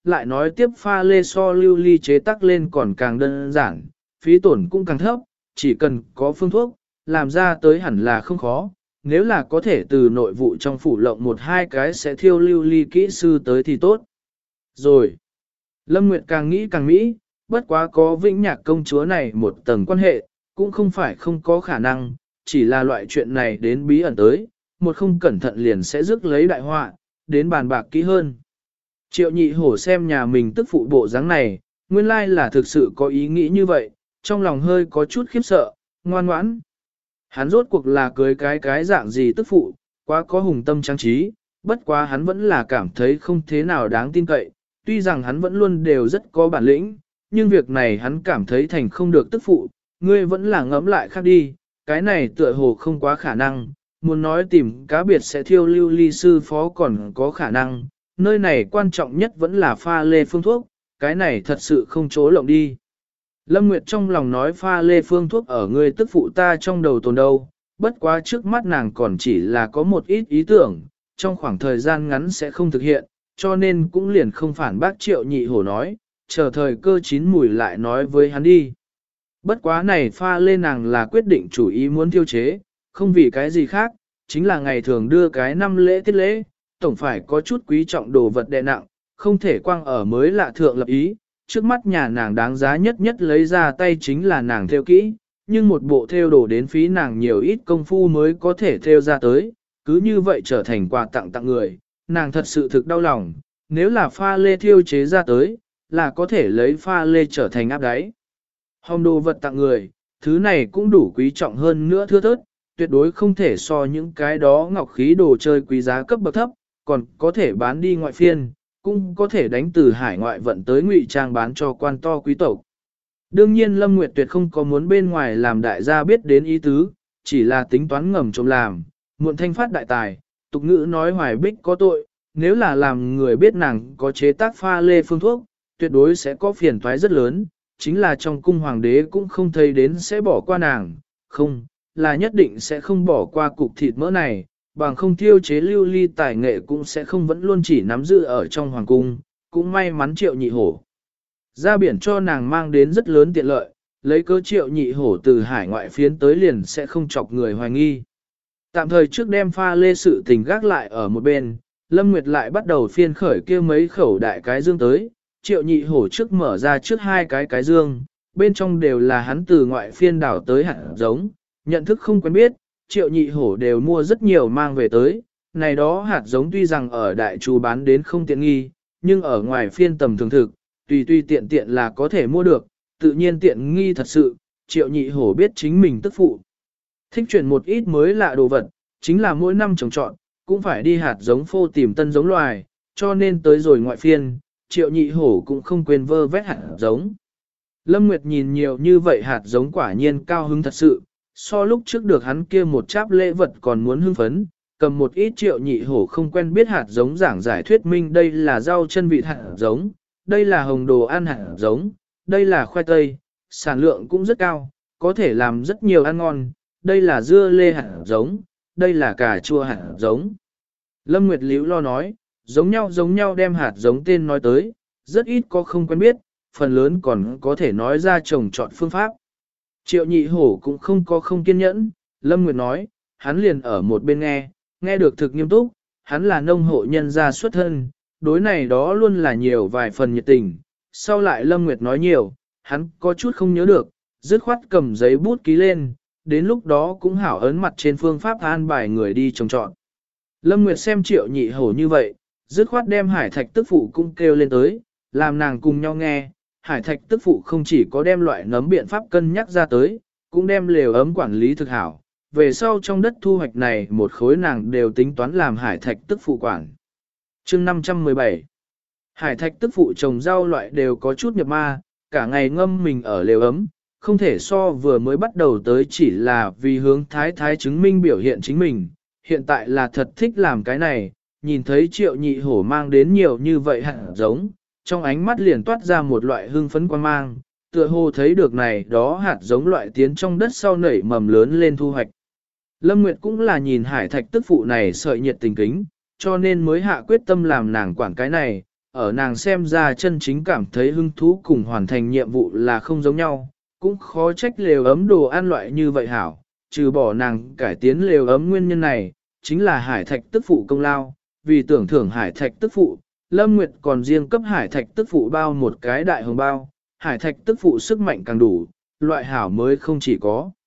lại nói tiếp pha lê so lưu ly chế tác lên còn càng đơn giản, phí tổn cũng càng thấp, chỉ cần có phương thuốc, làm ra tới hẳn là không khó. Nếu là có thể từ nội vụ trong phủ lộng một hai cái sẽ thiêu lưu ly kỹ sư tới thì tốt. Rồi, Lâm Nguyệt càng nghĩ càng mỹ, bất quá có Vĩnh Nhạc công chúa này một tầng quan hệ, cũng không phải không có khả năng, chỉ là loại chuyện này đến bí ẩn tới, một không cẩn thận liền sẽ rước lấy đại họa, đến bàn bạc kỹ hơn. Triệu nhị hổ xem nhà mình tức phụ bộ dáng này, nguyên lai là thực sự có ý nghĩ như vậy, trong lòng hơi có chút khiếp sợ, ngoan ngoãn. Hắn rốt cuộc là cưới cái dạng gì tức phụ, quá có hùng tâm trang trí, bất quá hắn vẫn là cảm thấy không thế nào đáng tin cậy, tuy rằng hắn vẫn luôn đều rất có bản lĩnh, nhưng việc này hắn cảm thấy thành không được tức phụ, ngươi vẫn là ngẫm lại khác đi, cái này tựa hồ không quá khả năng, muốn nói tìm cá biệt sẽ thiêu lưu ly sư phó còn có khả năng, nơi này quan trọng nhất vẫn là pha lê phương thuốc, cái này thật sự không chỗ lộng đi. Lâm Nguyệt trong lòng nói pha lê phương thuốc ở ngươi tức phụ ta trong đầu tồn đâu, bất quá trước mắt nàng còn chỉ là có một ít ý tưởng, trong khoảng thời gian ngắn sẽ không thực hiện, cho nên cũng liền không phản bác Triệu nhị hổ nói, chờ thời cơ chín mùi lại nói với hắn đi. Bất quá này pha lê nàng là quyết định chủ ý muốn tiêu chế, không vì cái gì khác, chính là ngày thường đưa cái năm lễ tiết lễ, tổng phải có chút quý trọng đồ vật đè nặng, không thể quang ở mới lạ thượng lập ý. Trước mắt nhà nàng đáng giá nhất nhất lấy ra tay chính là nàng theo kỹ, nhưng một bộ theo đồ đến phí nàng nhiều ít công phu mới có thể theo ra tới, cứ như vậy trở thành quà tặng tặng người, nàng thật sự thực đau lòng, nếu là pha lê thiêu chế ra tới, là có thể lấy pha lê trở thành áp đáy. Hồng đồ vật tặng người, thứ này cũng đủ quý trọng hơn nữa thưa thớt, tuyệt đối không thể so những cái đó ngọc khí đồ chơi quý giá cấp bậc thấp, còn có thể bán đi ngoại phiên, cũng có thể đánh từ hải ngoại vận tới ngụy trang bán cho quan to quý tộc. Đương nhiên Lâm Nguyệt tuyệt không có muốn bên ngoài làm đại gia biết đến ý tứ, chỉ là tính toán ngầm trộm làm, muộn thanh phát đại tài, tục ngữ nói hoài bích có tội, nếu là làm người biết nàng có chế tác pha lê phương thuốc, tuyệt đối sẽ có phiền toái rất lớn, chính là trong cung hoàng đế cũng không thấy đến sẽ bỏ qua nàng, không, là nhất định sẽ không bỏ qua cục thịt mỡ này, bằng không thiêu chế lưu ly tài nghệ cũng sẽ không vẫn luôn chỉ nắm giữ ở trong hoàng cung, cũng may mắn Triệu nhị hổ. Ra biển cho nàng mang đến rất lớn tiện lợi, lấy cớ Triệu nhị hổ từ hải ngoại phiến tới liền sẽ không chọc người hoài nghi. Tạm thời trước đem pha lê sự tình gác lại ở một bên, Lâm Nguyệt lại bắt đầu phiên khởi kia mấy khẩu đại cái dương tới, Triệu nhị hổ trước mở ra trước hai cái dương, bên trong đều là hắn từ ngoại phiên đảo tới hạt giống, nhận thức không quen biết, Triệu nhị hổ đều mua rất nhiều mang về tới, này đó hạt giống tuy rằng ở đại trù bán đến không tiện nghi, nhưng ở ngoài phiên tầm thường thực, tùy tiện tiện là có thể mua được, tự nhiên tiện nghi thật sự, Triệu nhị hổ biết chính mình tức phụ. Thích chuyển một ít mới lạ đồ vật, chính là mỗi năm trồng trọt, cũng phải đi hạt giống phô tìm tân giống loài, cho nên tới rồi ngoại phiên, Triệu nhị hổ cũng không quên vơ vét hạt giống. Lâm Nguyệt nhìn nhiều như vậy hạt giống quả nhiên cao hứng thật sự, so lúc trước được hắn kia một cháp lễ vật còn muốn hưng phấn, cầm một ít Triệu nhị hổ không quen biết hạt giống giảng giải thuyết minh đây là rau chân vịt hạt giống, đây là hồng đồ ăn hạt giống, đây là khoai tây, sản lượng cũng rất cao, có thể làm rất nhiều ăn ngon, đây là dưa lê hạt giống, đây là cà chua hạt giống. Lâm Nguyệt Liễu lo nói, giống nhau đem hạt giống tên nói tới, rất ít có không quen biết, phần lớn còn có thể nói ra trồng trọt phương pháp. Triệu nhị hổ cũng không có không kiên nhẫn, Lâm Nguyệt nói, hắn liền ở một bên nghe được thực nghiêm túc, hắn là nông hộ nhân gia xuất thân, đối này đó luôn là nhiều vài phần nhiệt tình. Sau lại Lâm Nguyệt nói nhiều, hắn có chút không nhớ được, dứt khoát cầm giấy bút ký lên, đến lúc đó cũng hảo ấn mặt trên phương pháp an bài người đi trồng trọt. Lâm Nguyệt xem Triệu nhị hổ như vậy, dứt khoát đem Hải Thạch tức phụ cũng kêu lên tới, làm nàng cùng nhau nghe. Hải Thạch tức phụ không chỉ có đem loại nấm biện pháp cân nhắc ra tới, cũng đem lều ấm quản lý thực hảo. Về sau trong đất thu hoạch này một khối nàng đều tính toán làm Hải Thạch tức phụ quản. Chương 517 Hải Thạch tức phụ trồng rau loại đều có chút nhập ma, cả ngày ngâm mình ở lều ấm, không thể so vừa mới bắt đầu tới chỉ là vì hướng thái chứng minh biểu hiện chính mình. Hiện tại là thật thích làm cái này, nhìn thấy Triệu nhị hổ mang đến nhiều như vậy hạt giống, trong ánh mắt liền toát ra một loại hưng phấn quan mang, tựa hồ thấy được này đó hạt giống loại tiến trong đất sau nảy mầm lớn lên thu hoạch. Lâm Nguyệt cũng là nhìn Hải Thạch tức phụ này sợi nhiệt tình kính, cho nên mới hạ quyết tâm làm nàng quản cái này, ở nàng xem ra chân chính cảm thấy hứng thú cùng hoàn thành nhiệm vụ là không giống nhau, cũng khó trách lều ấm đồ ăn loại như vậy hảo, trừ bỏ nàng cải tiến lều ấm nguyên nhân này, chính là hải thạch tức phụ công lao, vì tưởng thưởng hải thạch tức phụ, Lâm Nguyệt còn riêng cấp hải thạch tức phụ bao một cái đại hồng bao, hải thạch tức phụ sức mạnh càng đủ, loại hảo mới không chỉ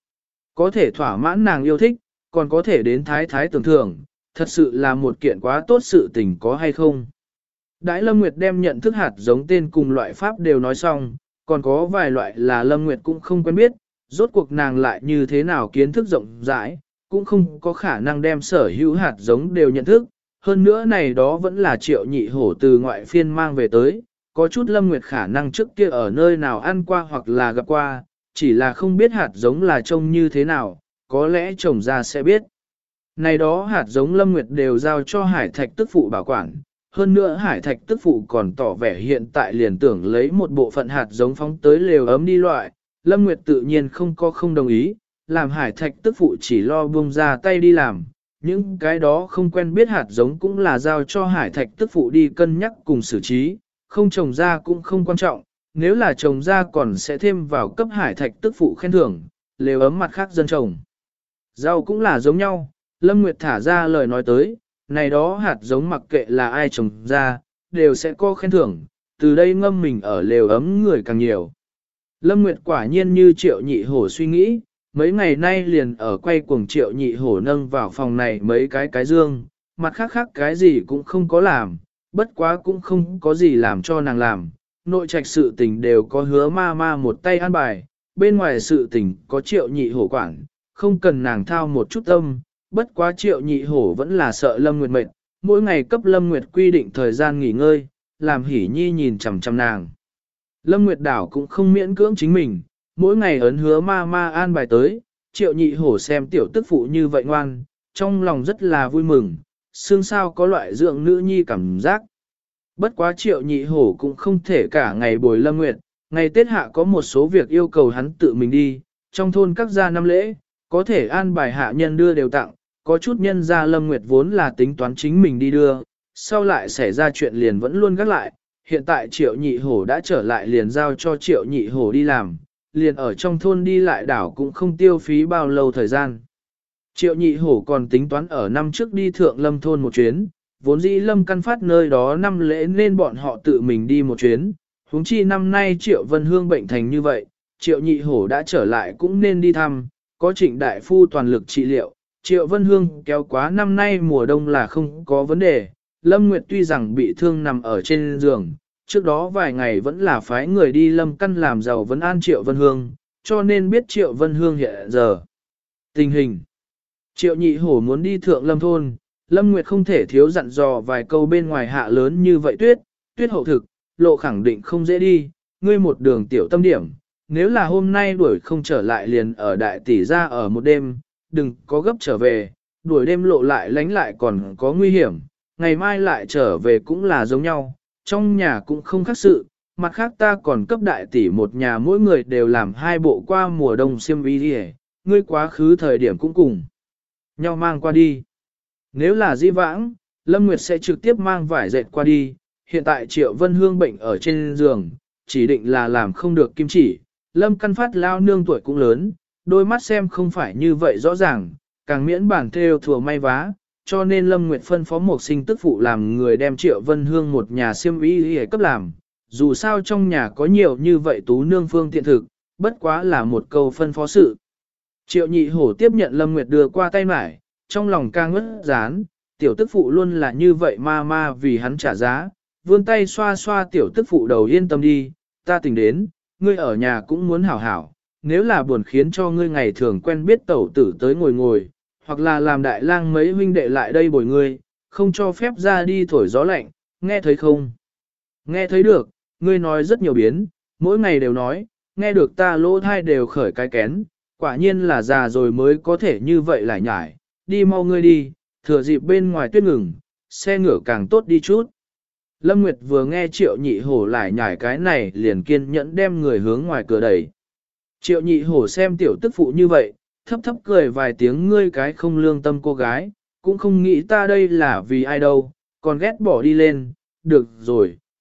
có thể thỏa mãn nàng yêu thích, còn có thể đến thái thái tưởng thưởng, thật sự là một kiện quá tốt sự tình có hay không. Đãi Lâm Nguyệt đem nhận thức hạt giống tên cùng loại pháp đều nói xong, còn có vài loại là Lâm Nguyệt cũng không quen biết, rốt cuộc nàng lại như thế nào kiến thức rộng rãi, cũng không có khả năng đem sở hữu hạt giống đều nhận thức. Hơn nữa này đó vẫn là Triệu Nhị Hổ từ ngoại phiên mang về tới, có chút Lâm Nguyệt khả năng trước kia ở nơi nào ăn qua hoặc là gặp qua, chỉ là không biết hạt giống là trông như thế nào, có lẽ trồng ra sẽ biết. Này đó hạt giống Lâm Nguyệt đều giao cho Hải Thạch tức phụ bảo quản, hơn nữa Hải Thạch tức phụ còn tỏ vẻ hiện tại liền tưởng lấy một bộ phận hạt giống phóng tới lều ấm đi loại, Lâm Nguyệt tự nhiên không đồng ý, làm Hải Thạch tức phụ chỉ lo buông ra tay đi làm, những cái đó không quen biết hạt giống cũng là giao cho Hải Thạch tức phụ đi cân nhắc cùng xử trí, không trồng ra cũng không quan trọng, nếu là trồng ra còn sẽ thêm vào cấp Hải Thạch tức phụ khen thưởng, lều ấm mặt khác dân trồng. Rau cũng là giống nhau, Lâm Nguyệt thả ra lời nói tới, này đó hạt giống mặc kệ là ai trồng ra, đều sẽ có khen thưởng, từ đây ngâm mình ở lều ấm người càng nhiều. Lâm Nguyệt quả nhiên như Triệu Nhị Hổ suy nghĩ, mấy ngày nay liền ở quay cuồng Triệu Nhị Hổ nâng vào phòng này mấy cái dương, mặt khác khác cái gì cũng không có làm, bất quá cũng không có gì làm cho nàng làm, nội trạch sự tình đều có hứa ma ma một tay an bài, bên ngoài sự tình có Triệu Nhị Hổ quản, không cần nàng thao một chút tâm, bất quá Triệu Nhị Hổ vẫn là sợ Lâm Nguyệt mệt, mỗi ngày cấp Lâm Nguyệt quy định thời gian nghỉ ngơi, làm Hỉ Nhi nhìn chằm chằm nàng. Lâm Nguyệt Đảo cũng không miễn cưỡng chính mình, mỗi ngày ấn hứa ma ma an bài tới, Triệu Nhị Hổ xem tiểu tức phụ như vậy ngoan, trong lòng rất là vui mừng, xương sao có loại dưỡng nữ nhi cảm giác. Bất quá Triệu Nhị Hổ cũng không thể cả ngày bồi Lâm Nguyệt, ngày Tết hạ có một số việc yêu cầu hắn tự mình đi, trong thôn các gia năm lễ, có thể an bài hạ nhân đưa đều tặng, có chút nhân gia Lâm Nguyệt vốn là tính toán chính mình đi đưa, sau lại xảy ra chuyện liền vẫn luôn gác lại, hiện tại Triệu Nhị Hổ đã trở lại liền giao cho Triệu Nhị Hổ đi làm, liền ở trong thôn đi lại đảo cũng không tiêu phí bao lâu thời gian. Triệu Nhị Hổ còn tính toán ở năm trước đi Thượng Lâm thôn một chuyến, vốn dĩ Lâm Căn Phát nơi đó năm lễ nên bọn họ tự mình đi một chuyến, huống chi năm nay Triệu Vân Hương bệnh thành như vậy, Triệu Nhị Hổ đã trở lại cũng nên đi thăm, có Trịnh Đại Phu toàn lực trị liệu, Triệu Vân Hương kéo quá năm nay mùa đông là không có vấn đề, Lâm Nguyệt tuy rằng bị thương nằm ở trên giường, trước đó vài ngày vẫn là phái người đi Lâm Căn làm giàu vấn an Triệu Vân Hương, cho nên biết Triệu Vân Hương hiện giờ. Tình hình Triệu Nhị Hổ muốn đi Thượng Lâm thôn, Lâm Nguyệt không thể thiếu dặn dò vài câu bên ngoài hạ lớn như vậy tuyết hậu thực, lộ khẳng định không dễ đi, ngươi một đường tiểu tâm điểm, nếu là hôm nay đuổi không trở lại liền ở đại tỷ ra ở một đêm, đừng có gấp trở về, đuổi đêm lộ lại lánh lại còn có nguy hiểm, ngày mai lại trở về cũng là giống nhau, trong nhà cũng không khác sự, mặt khác ta còn cấp đại tỷ một nhà mỗi người đều làm 2 bộ qua mùa đông xiêm y đi, ngươi quá khứ thời điểm cũng cùng nhau mang qua đi. Nếu là di vãng, Lâm Nguyệt sẽ trực tiếp mang vải dệt qua đi, hiện tại Triệu Vân Hương bệnh ở trên giường, chỉ định là làm không được kim chỉ, Lâm Căn Phát lao nương tuổi cũng lớn, đôi mắt xem không phải như vậy rõ ràng, càng miễn bản theo thừa may vá, cho nên Lâm Nguyệt phân phó một sinh tức phụ làm người đem Triệu Vân Hương một nhà xiêm y để cấp làm, dù sao trong nhà có nhiều như vậy tú nương phương tiện thực, bất quá là một câu phân phó sự. Triệu Nhị Hổ tiếp nhận Lâm Nguyệt đưa qua tay mải, trong lòng càng ngất rán, tiểu tức phụ luôn là như vậy ma ma vì hắn trả giá, vươn tay xoa xoa tiểu tức phụ đầu yên tâm đi, ta tỉnh đến, ngươi ở nhà cũng muốn hảo hảo, nếu là buồn khiến cho ngươi ngày thường quen biết tẩu tử tới ngồi ngồi, hoặc là làm đại lang mấy huynh đệ lại đây bồi ngươi, không cho phép ra đi thổi gió lạnh, nghe thấy không? Nghe thấy được, ngươi nói rất nhiều biến, mỗi ngày đều nói, nghe được ta lỗ thai đều khởi cái kén, quả nhiên là già rồi mới có thể như vậy lại nhải, đi mau ngươi đi, thừa dịp bên ngoài tuyết ngừng, xe ngựa càng tốt đi chút. Lâm Nguyệt vừa nghe Triệu Nhị Hổ lại nhải cái này liền kiên nhẫn đem người hướng ngoài cửa đẩy. Triệu Nhị Hổ xem tiểu tức phụ như vậy, thấp thấp cười vài tiếng ngươi cái không lương tâm cô gái, cũng không nghĩ ta đây là vì ai đâu, còn ghét bỏ đi lên, được rồi,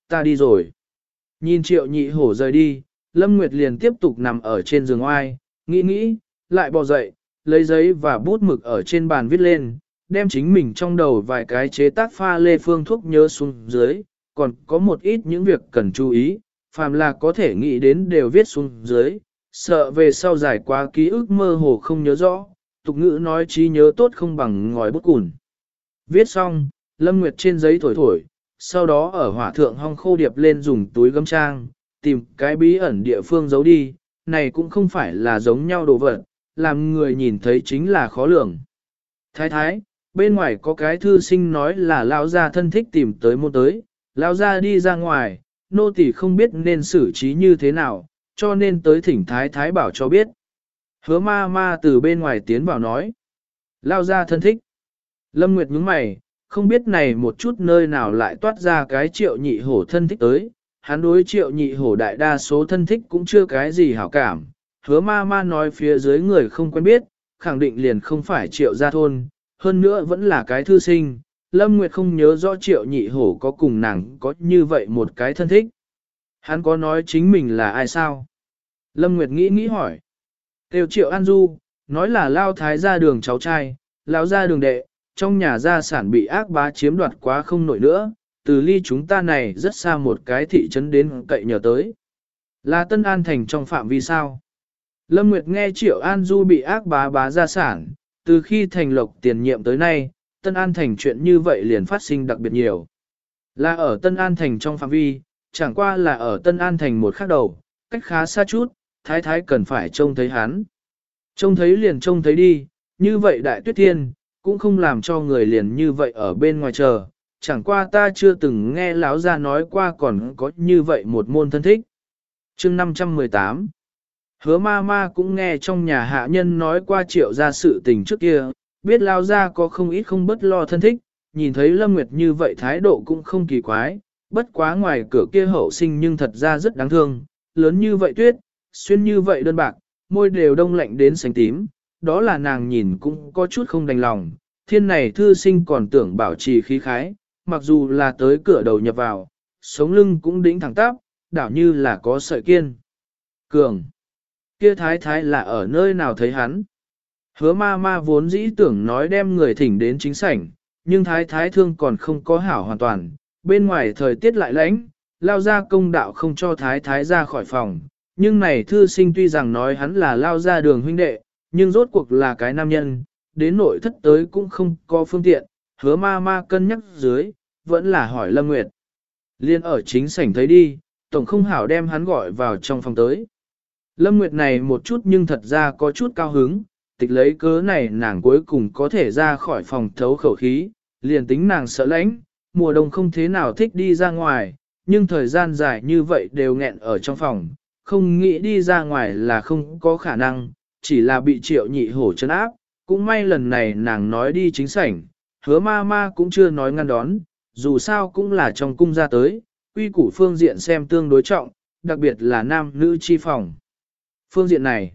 ta đi rồi. Nhìn Triệu Nhị Hổ rời đi, Lâm Nguyệt liền tiếp tục nằm ở trên giường oai, nghĩ, lại bò dậy, lấy giấy và bút mực ở trên bàn viết lên, đem chính mình trong đầu vài cái chế tác pha lê phương thuốc nhớ xuống dưới, còn có một ít những việc cần chú ý, phàm là có thể nghĩ đến đều viết xuống dưới, sợ về sau giải quá ký ức mơ hồ không nhớ rõ, tục ngữ nói trí nhớ tốt không bằng ngòi bút cùn. Viết xong, Lâm Nguyệt trên giấy thổi thổi, sau đó ở hỏa thượng hong khô điệp lên dùng túi gấm trang, tìm cái bí ẩn địa phương giấu đi, này cũng không phải là giống nhau đồ vật, làm người nhìn thấy chính là khó lường. Thái thái, bên ngoài có cái thư sinh nói là lão gia thân thích tìm tới môn tới, lão gia đi ra ngoài, nô tỳ không biết nên xử trí như thế nào, cho nên tới thỉnh thái thái bảo cho biết. Hứa ma ma từ bên ngoài tiến vào nói. Lão gia thân thích. Lâm Nguyệt nhướng mày, không biết này một chút nơi nào lại toát ra cái Triệu Nhị Hổ thân thích tới, hắn đối Triệu Nhị Hổ đại đa số thân thích cũng chưa cái gì hảo cảm. Hứa ma ma nói phía dưới người không quen biết, khẳng định liền không phải Triệu gia thôn, hơn nữa vẫn là cái thư sinh. Lâm Nguyệt không nhớ rõ Triệu Nhị Hổ có cùng nàng có như vậy một cái thân thích. Hắn có nói chính mình là ai sao? Lâm Nguyệt nghĩ hỏi. Kêu Triệu An Du, nói là lao thái gia đường cháu trai, lao gia đường đệ, trong nhà gia sản bị ác bá chiếm đoạt quá không nổi nữa, từ ly chúng ta này rất xa một cái thị trấn đến cậy nhờ tới. Là Tân An Thành trong phạm vi sao? Lâm Nguyệt nghe Triệu An Du bị ác bá gia sản, từ khi thành lộc tiền nhiệm tới nay, Tân An Thành chuyện như vậy liền phát sinh đặc biệt nhiều. Là ở Tân An Thành trong phạm vi, chẳng qua là ở Tân An Thành một khắc đầu, cách khá xa chút, thái thái cần phải trông thấy hắn. Trông thấy liền trông thấy đi, như vậy Đại Tuyết Thiên, cũng không làm cho người liền như vậy ở bên ngoài chờ, chẳng qua ta chưa từng nghe lão gia nói qua còn có như vậy một môn thân thích. Chương 518 Hứa ma ma cũng nghe trong nhà hạ nhân nói qua Triệu gia sự tình trước kia, biết lão gia có không ít không bất lo thân thích, nhìn thấy Lâm Nguyệt như vậy thái độ cũng không kỳ quái, bất quá ngoài cửa kia hậu sinh nhưng thật ra rất đáng thương, lớn như vậy tuyết, xuyên như vậy đơn bạc, môi đều đông lạnh đến xanh tím, đó là nàng nhìn cũng có chút không đành lòng, thiên này thư sinh còn tưởng bảo trì khí khái, mặc dù là tới cửa đầu nhập vào, sống lưng cũng đĩnh thẳng tắp, đảo như là có sợi kiên. Cường, kia thái thái là ở nơi nào thấy hắn? Hứa ma ma vốn dĩ tưởng nói đem người thỉnh đến chính sảnh, nhưng thái thái thương còn không có hảo hoàn toàn, bên ngoài thời tiết lại lạnh, lao ra công đạo không cho thái thái ra khỏi phòng, nhưng này thư sinh tuy rằng nói hắn là lao ra đường huynh đệ, nhưng rốt cuộc là cái nam nhân, đến nội thất tới cũng không có phương tiện, hứa ma ma cân nhắc dưới, vẫn là hỏi Lâm Nguyệt. Liên ở chính sảnh thấy đi, tổng không hảo đem hắn gọi vào trong phòng tới. Lâm Nguyệt này một chút nhưng thật ra có chút cao hứng, tịch lấy cớ này nàng cuối cùng có thể ra khỏi phòng thấu khẩu khí, liền tính nàng sợ lãnh, mùa đông không thế nào thích đi ra ngoài, nhưng thời gian dài như vậy đều nghẹn ở trong phòng, không nghĩ đi ra ngoài là không có khả năng, chỉ là bị Triệu Nhị Hổ trấn áp, cũng may lần này nàng nói đi chính sảnh, hứa ma ma cũng chưa nói ngăn đón, dù sao cũng là trong cung ra tới, quy củ phương diện xem tương đối trọng, đặc biệt là nam nữ chi phòng. Phương diện này,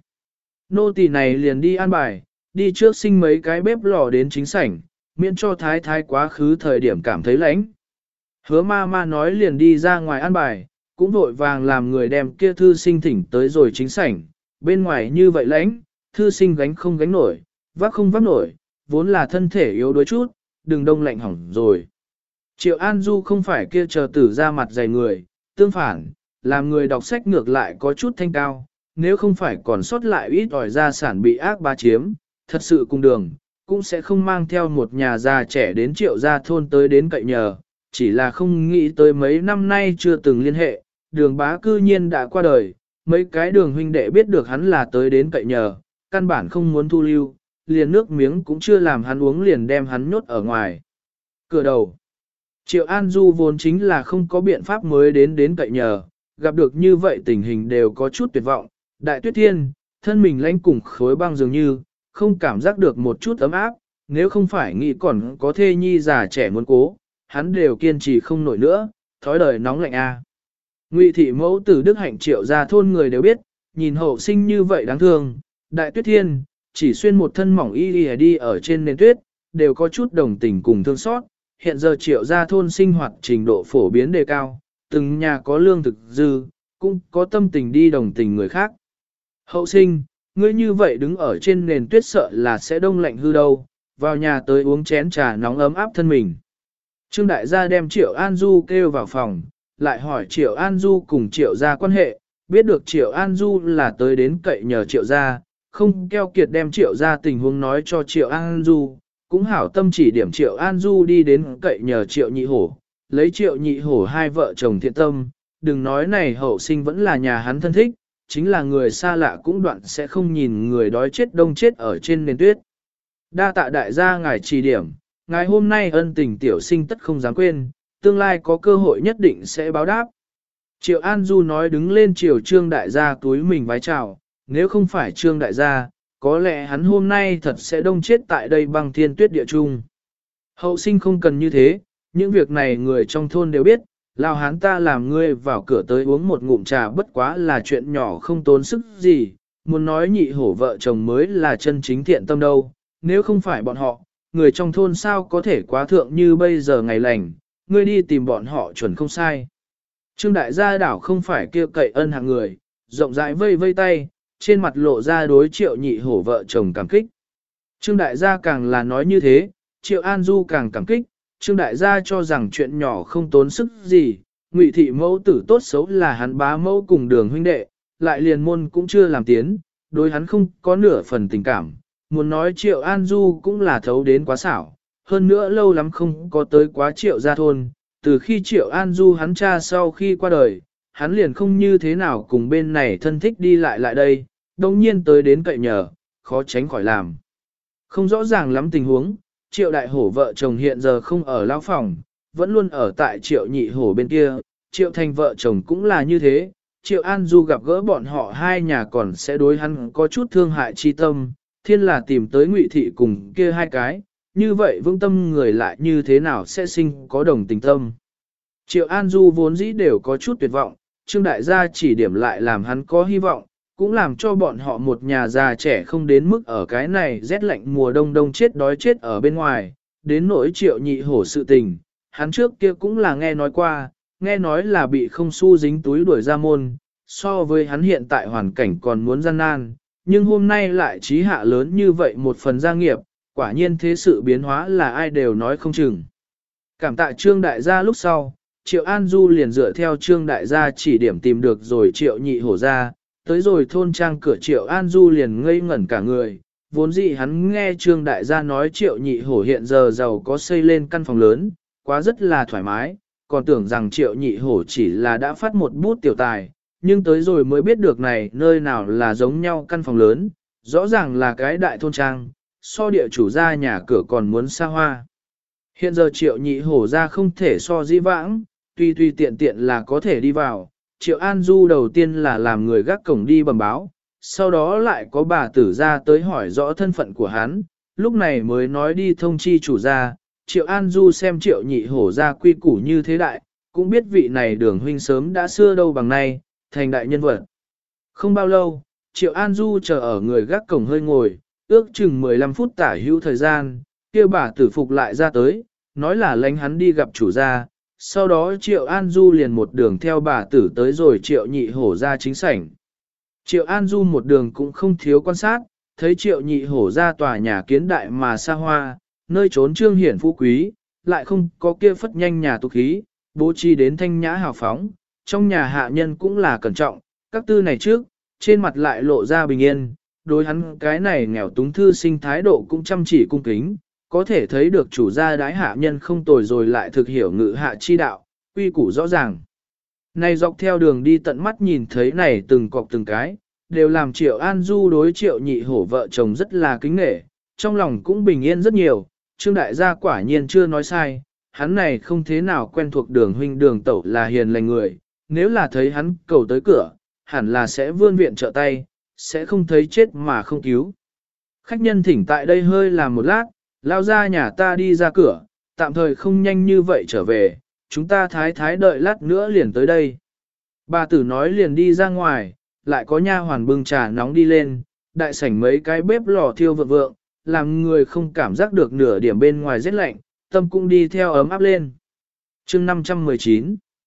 nô tỳ này liền đi an bài, đi trước sinh mấy cái bếp lò đến chính sảnh, miễn cho thái thái quá khứ thời điểm cảm thấy lạnh. Hứa ma ma nói liền đi ra ngoài an bài, cũng vội vàng làm người đem kia thư sinh thỉnh tới rồi chính sảnh, bên ngoài như vậy lạnh, thư sinh gánh không gánh nổi, vác không vác nổi, vốn là thân thể yếu đuối chút, đừng đông lạnh hỏng rồi. Triệu An Du không phải kia chờ tử ra mặt dày người, tương phản, làm người đọc sách ngược lại có chút thanh cao, nếu không phải còn sót lại ít ỏi gia sản bị ác bá chiếm, thật sự cùng đường, cũng sẽ không mang theo một nhà già trẻ đến Triệu gia thôn tới đến cậy nhờ, chỉ là không nghĩ tới mấy năm nay chưa từng liên hệ, đường bá cư nhiên đã qua đời, mấy cái đường huynh đệ biết được hắn là tới đến cậy nhờ, căn bản không muốn thu lưu, liền nước miếng cũng chưa làm hắn uống liền đem hắn nhốt ở ngoài. Cửa đầu, Triệu An Du vốn chính là không có biện pháp mới đến cậy nhờ, gặp được như vậy tình hình đều có chút tuyệt vọng, Đại Tuyết Thiên, thân mình lãnh cùng khối băng dường như, không cảm giác được một chút ấm áp, nếu không phải nghĩ còn có thê nhi già trẻ muốn cố, hắn đều kiên trì không nổi nữa, thói đời nóng lạnh a. Ngụy thị mẫu tử Đức Hạnh Triệu gia thôn người đều biết, nhìn hậu sinh như vậy đáng thương, Đại Tuyết Thiên, chỉ xuyên một thân mỏng y đi ở trên nền tuyết, đều có chút đồng tình cùng thương xót, hiện giờ Triệu gia thôn sinh hoạt trình độ phổ biến đề cao, từng nhà có lương thực dư, cũng có tâm tình đi đồng tình người khác. Hậu sinh, ngươi như vậy đứng ở trên nền tuyết sợ là sẽ đông lạnh hư đâu, vào nhà tới uống chén trà nóng ấm áp thân mình. Trương đại gia đem Triệu An Du kêu vào phòng, lại hỏi Triệu An Du cùng Triệu gia quan hệ, biết được Triệu An Du là tới đến cậy nhờ Triệu gia, không keo kiệt đem Triệu gia tình huống nói cho Triệu An Du, cũng hảo tâm chỉ điểm Triệu An Du đi đến cậy nhờ Triệu Nhị Hổ, lấy Triệu Nhị Hổ hai vợ chồng thiện tâm, đừng nói này hậu sinh vẫn là nhà hắn thân thích, chính là người xa lạ cũng đoạn sẽ không nhìn người đói chết đông chết ở trên nền tuyết. Đa tạ đại gia ngài chỉ điểm, ngài hôm nay ân tình tiểu sinh tất không dám quên, tương lai có cơ hội nhất định sẽ báo đáp. Triệu An Du nói đứng lên chiều Trương đại gia túi mình vái chào, nếu không phải Trương đại gia, có lẽ hắn hôm nay thật sẽ đông chết tại đây băng thiên tuyết địa trung. Hậu sinh không cần như thế, những việc này người trong thôn đều biết, lao hán ta làm ngươi vào cửa tới uống một ngụm trà bất quá là chuyện nhỏ không tốn sức gì, muốn nói nhị hổ vợ chồng mới là chân chính thiện tâm đâu, nếu không phải bọn họ, người trong thôn sao có thể quá thượng như bây giờ ngày lành, ngươi đi tìm bọn họ chuẩn không sai. Trương đại gia đảo không phải kêu cậy ân hạng người, rộng rãi vây vây tay, trên mặt lộ ra đối Triệu Nhị Hổ vợ chồng cảm kích. Trương đại gia càng là nói như thế, Triệu An Du càng cảm kích, Trương đại gia cho rằng chuyện nhỏ không tốn sức gì, Ngụy thị mẫu tử tốt xấu là hắn bá mẫu cùng Đường huynh đệ, lại liền môn cũng chưa làm tiến, đối hắn không có nửa phần tình cảm, muốn nói Triệu An Du cũng là thấu đến quá xảo, hơn nữa lâu lắm không có tới quá Triệu gia thôn, từ khi Triệu An Du hắn cha sau khi qua đời, hắn liền không như thế nào cùng bên này thân thích đi lại đây, đồng nhiên tới đến cậy nhờ, khó tránh khỏi làm. Không rõ ràng lắm tình huống, Triệu Đại Hổ vợ chồng hiện giờ không ở lao phòng, vẫn luôn ở tại Triệu Nhị Hổ bên kia, Triệu Thành vợ chồng cũng là như thế, Triệu An Du gặp gỡ bọn họ hai nhà còn sẽ đối hắn có chút thương hại chi tâm, thiên là tìm tới Ngụy thị cùng kia hai cái, như vậy vững tâm người lại như thế nào sẽ sinh có đồng tình tâm. Triệu An Du vốn dĩ đều có chút tuyệt vọng, Trương đại gia chỉ điểm lại làm hắn có hy vọng, cũng làm cho bọn họ một nhà già trẻ không đến mức ở cái này rét lạnh mùa đông đông chết đói chết ở bên ngoài, đến nỗi Triệu Nhị Hổ sự tình, hắn trước kia cũng là nghe nói qua, nghe nói là bị không xu dính túi đuổi ra môn, so với hắn hiện tại hoàn cảnh còn muốn gian nan, nhưng hôm nay lại trí hạ lớn như vậy một phần gia nghiệp, quả nhiên thế sự biến hóa là ai đều nói không chừng. Cảm tạ Trương đại gia lúc sau, Triệu An Du liền dựa theo Trương đại gia chỉ điểm tìm được rồi Triệu Nhị Hổ ra, tới rồi thôn trang cửa Triệu An Du liền ngây ngẩn cả người, vốn dĩ hắn nghe Trương đại gia nói Triệu Nhị Hổ hiện giờ giàu có xây lên căn phòng lớn, quá rất là thoải mái, còn tưởng rằng Triệu Nhị Hổ chỉ là đã phát một bút tiểu tài, nhưng tới rồi mới biết được này nơi nào là giống nhau căn phòng lớn, rõ ràng là cái đại thôn trang, so địa chủ gia nhà cửa còn muốn xa hoa. Hiện giờ Triệu Nhị Hổ ra không thể so dĩ vãng, tuy tiện tiện là có thể đi vào, Triệu An Du đầu tiên là làm người gác cổng đi bẩm báo, sau đó lại có bà tử ra tới hỏi rõ thân phận của hắn, lúc này mới nói đi thông chi chủ gia, Triệu An Du xem Triệu Nhị Hổ ra quy củ như thế đại, cũng biết vị này Đường huynh sớm đã xưa đâu bằng nay, thành đại nhân vật. Không bao lâu, Triệu An Du chờ ở người gác cổng hơi ngồi, ước chừng 15 phút tả hữu thời gian, kia bà tử phục lại ra tới, nói là lánh hắn đi gặp chủ gia. Sau đó Triệu An Du liền một đường theo bà tử tới rồi Triệu Nhị Hổ ra chính sảnh. Triệu An Du một đường cũng không thiếu quan sát, thấy Triệu Nhị Hổ ra tòa nhà kiến đại mà xa hoa, nơi trốn trương hiển phú quý, lại không có kia phất nhanh nhà tục khí, bố trí đến thanh nhã hào phóng, trong nhà hạ nhân cũng là cẩn trọng, các tư này trước, trên mặt lại lộ ra bình yên, đối hắn cái này nghèo túng thư sinh thái độ cũng chăm chỉ cung kính, có thể thấy được chủ gia đái hạ nhân không tồi rồi lại thực hiểu ngự hạ chi đạo, quy củ rõ ràng. Này dọc theo đường đi tận mắt nhìn thấy này từng cọc từng cái, đều làm Triệu An Du đối Triệu Nhị Hổ vợ chồng rất là kính nể, trong lòng cũng bình yên rất nhiều, Trương đại gia quả nhiên chưa nói sai, hắn này không thế nào quen thuộc Đường huynh Đường tẩu là hiền lành người, nếu là thấy hắn cầu tới cửa, hẳn là sẽ vươn viện trợ tay, sẽ không thấy chết mà không cứu. Khách nhân thỉnh tại đây hơi làm một lát, lao ra nhà ta đi ra cửa, tạm thời không nhanh như vậy trở về, chúng ta thái đợi lát nữa liền tới đây. Bà tử nói liền đi ra ngoài, lại có nha hoàn bưng trà nóng đi lên, đại sảnh mấy cái bếp lò thiêu vượng vượng, làm người không cảm giác được nửa điểm bên ngoài rét lạnh, tâm cũng đi theo ấm áp lên. Chương 519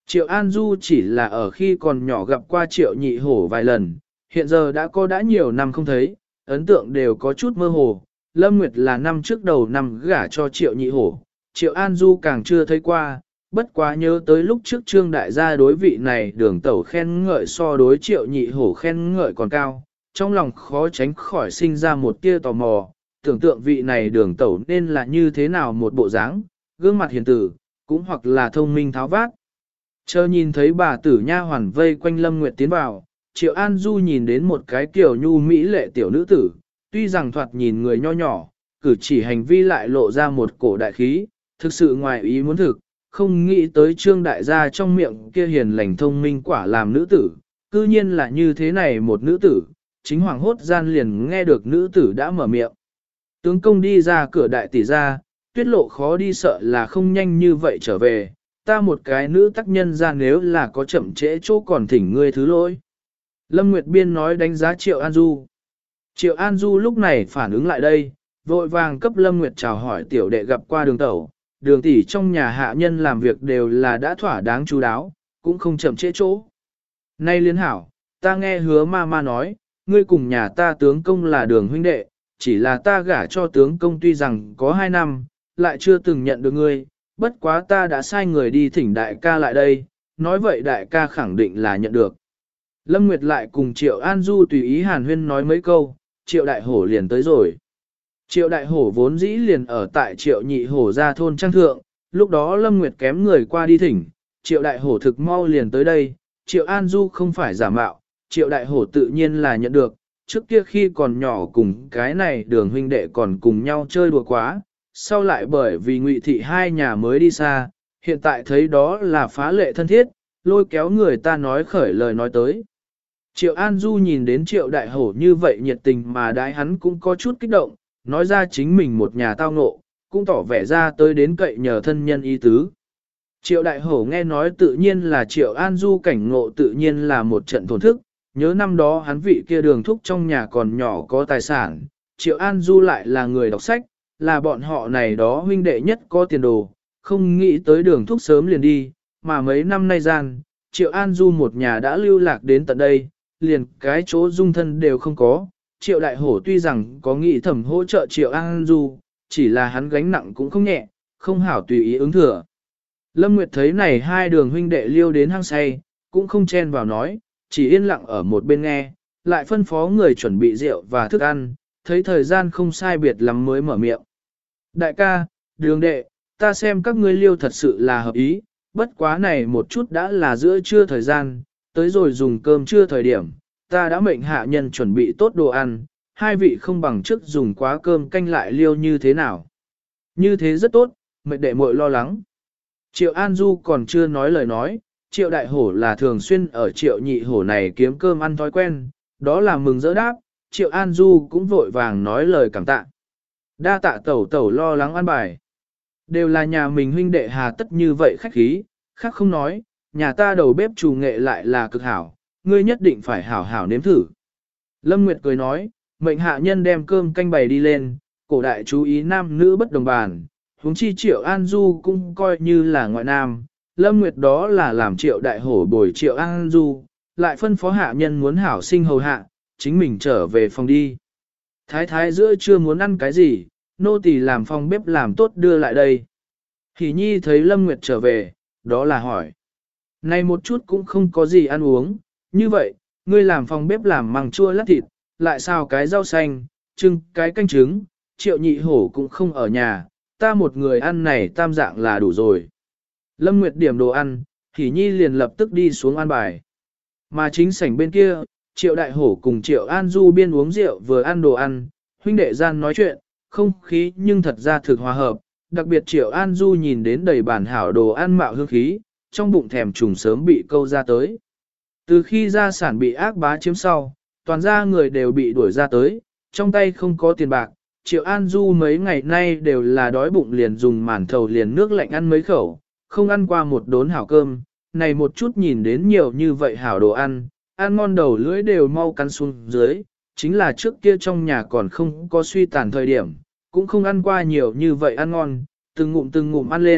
Triệu An Du chỉ là ở khi còn nhỏ gặp qua Triệu Nhị Hổ vài lần, hiện giờ đã nhiều năm không thấy, ấn tượng đều có chút mơ hồ. Lâm Nguyệt là năm trước đầu năm gả cho Triệu Nhị Hổ, Triệu An Du càng chưa thấy qua, bất quá nhớ tới lúc trước Trương Đại gia đối vị này Đường Tẩu khen ngợi so đối Triệu Nhị Hổ khen ngợi còn cao, trong lòng khó tránh khỏi sinh ra một tia tò mò, tưởng tượng vị này Đường Tẩu nên là như thế nào một bộ dáng, gương mặt hiền tử, cũng hoặc là thông minh tháo vát. Chờ nhìn thấy bà tử nha hoàn vây quanh Lâm Nguyệt tiến vào, Triệu An Du nhìn đến một cái kiểu nhu mỹ lệ tiểu nữ tử, tuy rằng thoạt nhìn người nho nhỏ, cử chỉ hành vi lại lộ ra một cổ đại khí, thực sự ngoài ý muốn thực, không nghĩ tới Trương Đại gia trong miệng kia hiền lành thông minh quả làm nữ tử, cư nhiên là như thế này một nữ tử, chính hoàng hốt gian liền nghe được nữ tử đã mở miệng. Tướng công đi ra cửa đại tỷ ra, Tuyết Lộ khó đi sợ là không nhanh như vậy trở về, ta một cái nữ tác nhân ra nếu là có chậm trễ chỗ còn thỉnh ngươi thứ lỗi. Lâm Nguyệt Biên nói đánh giá Triệu An Du. Triệu An Du lúc này phản ứng lại đây, vội vàng cấp Lâm Nguyệt chào hỏi tiểu đệ gặp qua Đường Tẩu, Đường tỷ trong nhà hạ nhân làm việc đều là đã thỏa đáng chú đáo, cũng không chậm trễ chỗ. Nay Liên Hảo, ta nghe hứa ma nói, ngươi cùng nhà ta tướng công là Đường huynh đệ, chỉ là ta gả cho tướng công tuy rằng có 2 năm, lại chưa từng nhận được ngươi, bất quá ta đã sai người đi thỉnh đại ca lại đây, nói vậy đại ca khẳng định là nhận được. Lâm Nguyệt lại cùng Triệu An Du tùy ý hàn huyên nói mấy câu, Triệu Đại Hổ liền tới rồi. Triệu Đại Hổ vốn dĩ liền ở tại Triệu Nhị Hổ ra thôn trang thượng, lúc đó Lâm Nguyệt kém người qua đi thỉnh, Triệu Đại Hổ thực mau liền tới đây, Triệu An Du không phải giả mạo, Triệu Đại Hổ tự nhiên là nhận được, trước kia khi còn nhỏ cùng cái này Đường huynh đệ còn cùng nhau chơi đùa quá, sau lại bởi vì Ngụy thị hai nhà mới đi xa, hiện tại thấy đó là phá lệ thân thiết, lôi kéo người ta nói khởi lời nói tới. Triệu An Du nhìn đến Triệu Đại Hổ như vậy nhiệt tình mà đái hắn cũng có chút kích động, nói ra chính mình một nhà tao ngộ, cũng tỏ vẻ ra tới đến cậy nhờ thân nhân ý tứ. Triệu Đại Hổ nghe nói tự nhiên là Triệu An Du cảnh ngộ tự nhiên là một trận thổn thức, nhớ năm đó hắn vị kia Đường thúc trong nhà còn nhỏ có tài sản, Triệu An Du lại là người đọc sách, là bọn họ này đó huynh đệ nhất có tiền đồ, không nghĩ tới Đường thúc sớm liền đi, mà mấy năm nay gian, Triệu An Du một nhà đã lưu lạc đến tận đây, liền cái chỗ dung thân đều không có. Triệu Đại Hổ tuy rằng có nghĩ thẩm hỗ trợ Triệu An Du, chỉ là hắn gánh nặng cũng không nhẹ, không hảo tùy ý ứng thừa. Lâm Nguyệt thấy này hai Đường huynh đệ liêu đến hăng say, cũng không chen vào nói, chỉ yên lặng ở một bên nghe, lại phân phó người chuẩn bị rượu và thức ăn, thấy thời gian không sai biệt lắm mới mở miệng. Đại ca, Đường đệ, ta xem các ngươi liêu thật sự là hợp ý, bất quá này một chút đã là giữa trưa thời gian, tới rồi dùng cơm trưa thời điểm, ta đã mệnh hạ nhân chuẩn bị tốt đồ ăn, hai vị không bằng trước dùng quá cơm canh lại liêu như thế nào. Như thế rất tốt, mệnh đệ muội lo lắng. Triệu An Du còn chưa nói lời nói, Triệu Đại Hổ là thường xuyên ở Triệu Nhị Hổ này kiếm cơm ăn thói quen, đó là mừng rỡ đáp, Triệu An Du cũng vội vàng nói lời cảm tạ. Đa tạ tẩu tẩu lo lắng ăn bài. Đều là nhà mình huynh đệ hà tất như vậy khách khí, khác không nói, nhà ta đầu bếp chủ nghệ lại là cực hảo, ngươi nhất định phải hảo hảo nếm thử. Lâm Nguyệt cười nói, mệnh hạ nhân đem cơm canh bày đi lên, cổ đại chú ý nam nữ bất đồng bàn, huống chi Triệu An Du cũng coi như là ngoại nam, Lâm Nguyệt đó là làm Triệu Đại Hổ bồi Triệu An Du, lại phân phó hạ nhân muốn hảo sinh hầu hạ, chính mình trở về phòng đi. Thái thái giữa chưa muốn ăn cái gì, nô tỳ làm phòng bếp làm tốt đưa lại đây. Hỷ Nhi thấy Lâm Nguyệt trở về, đó là hỏi. Này một chút cũng không có gì ăn uống, như vậy, ngươi làm phòng bếp làm măng chua lát thịt, lại xào cái rau xanh, trưng cái canh trứng, Triệu Nhị Hổ cũng không ở nhà, ta một người ăn này tam dạng là đủ rồi. Lâm Nguyệt điểm đồ ăn, Hỷ Nhi liền lập tức đi xuống ăn bài. Mà chính sảnh bên kia, Triệu Đại Hổ cùng Triệu An Du biên uống rượu vừa ăn đồ ăn, huynh đệ gian nói chuyện, không khí nhưng thật ra thực hòa hợp, đặc biệt Triệu An Du nhìn đến đầy bản hảo đồ ăn mạo hương khí, trong bụng thèm trùng sớm bị câu ra tới. Từ khi gia sản bị ác bá chiếm sau, toàn gia người đều bị đuổi ra tới, trong tay không có tiền bạc, Triệu An Du mấy ngày nay đều là đói bụng liền dùng màn thầu liền nước lạnh ăn mấy khẩu, không ăn qua một đốn hảo cơm, này một chút nhìn đến nhiều như vậy hảo đồ ăn ngon đầu lưỡi đều mau cắn xuống dưới, chính là trước kia trong nhà còn không có suy tàn thời điểm, cũng không ăn qua nhiều như vậy ăn ngon, từng ngụm ăn lên,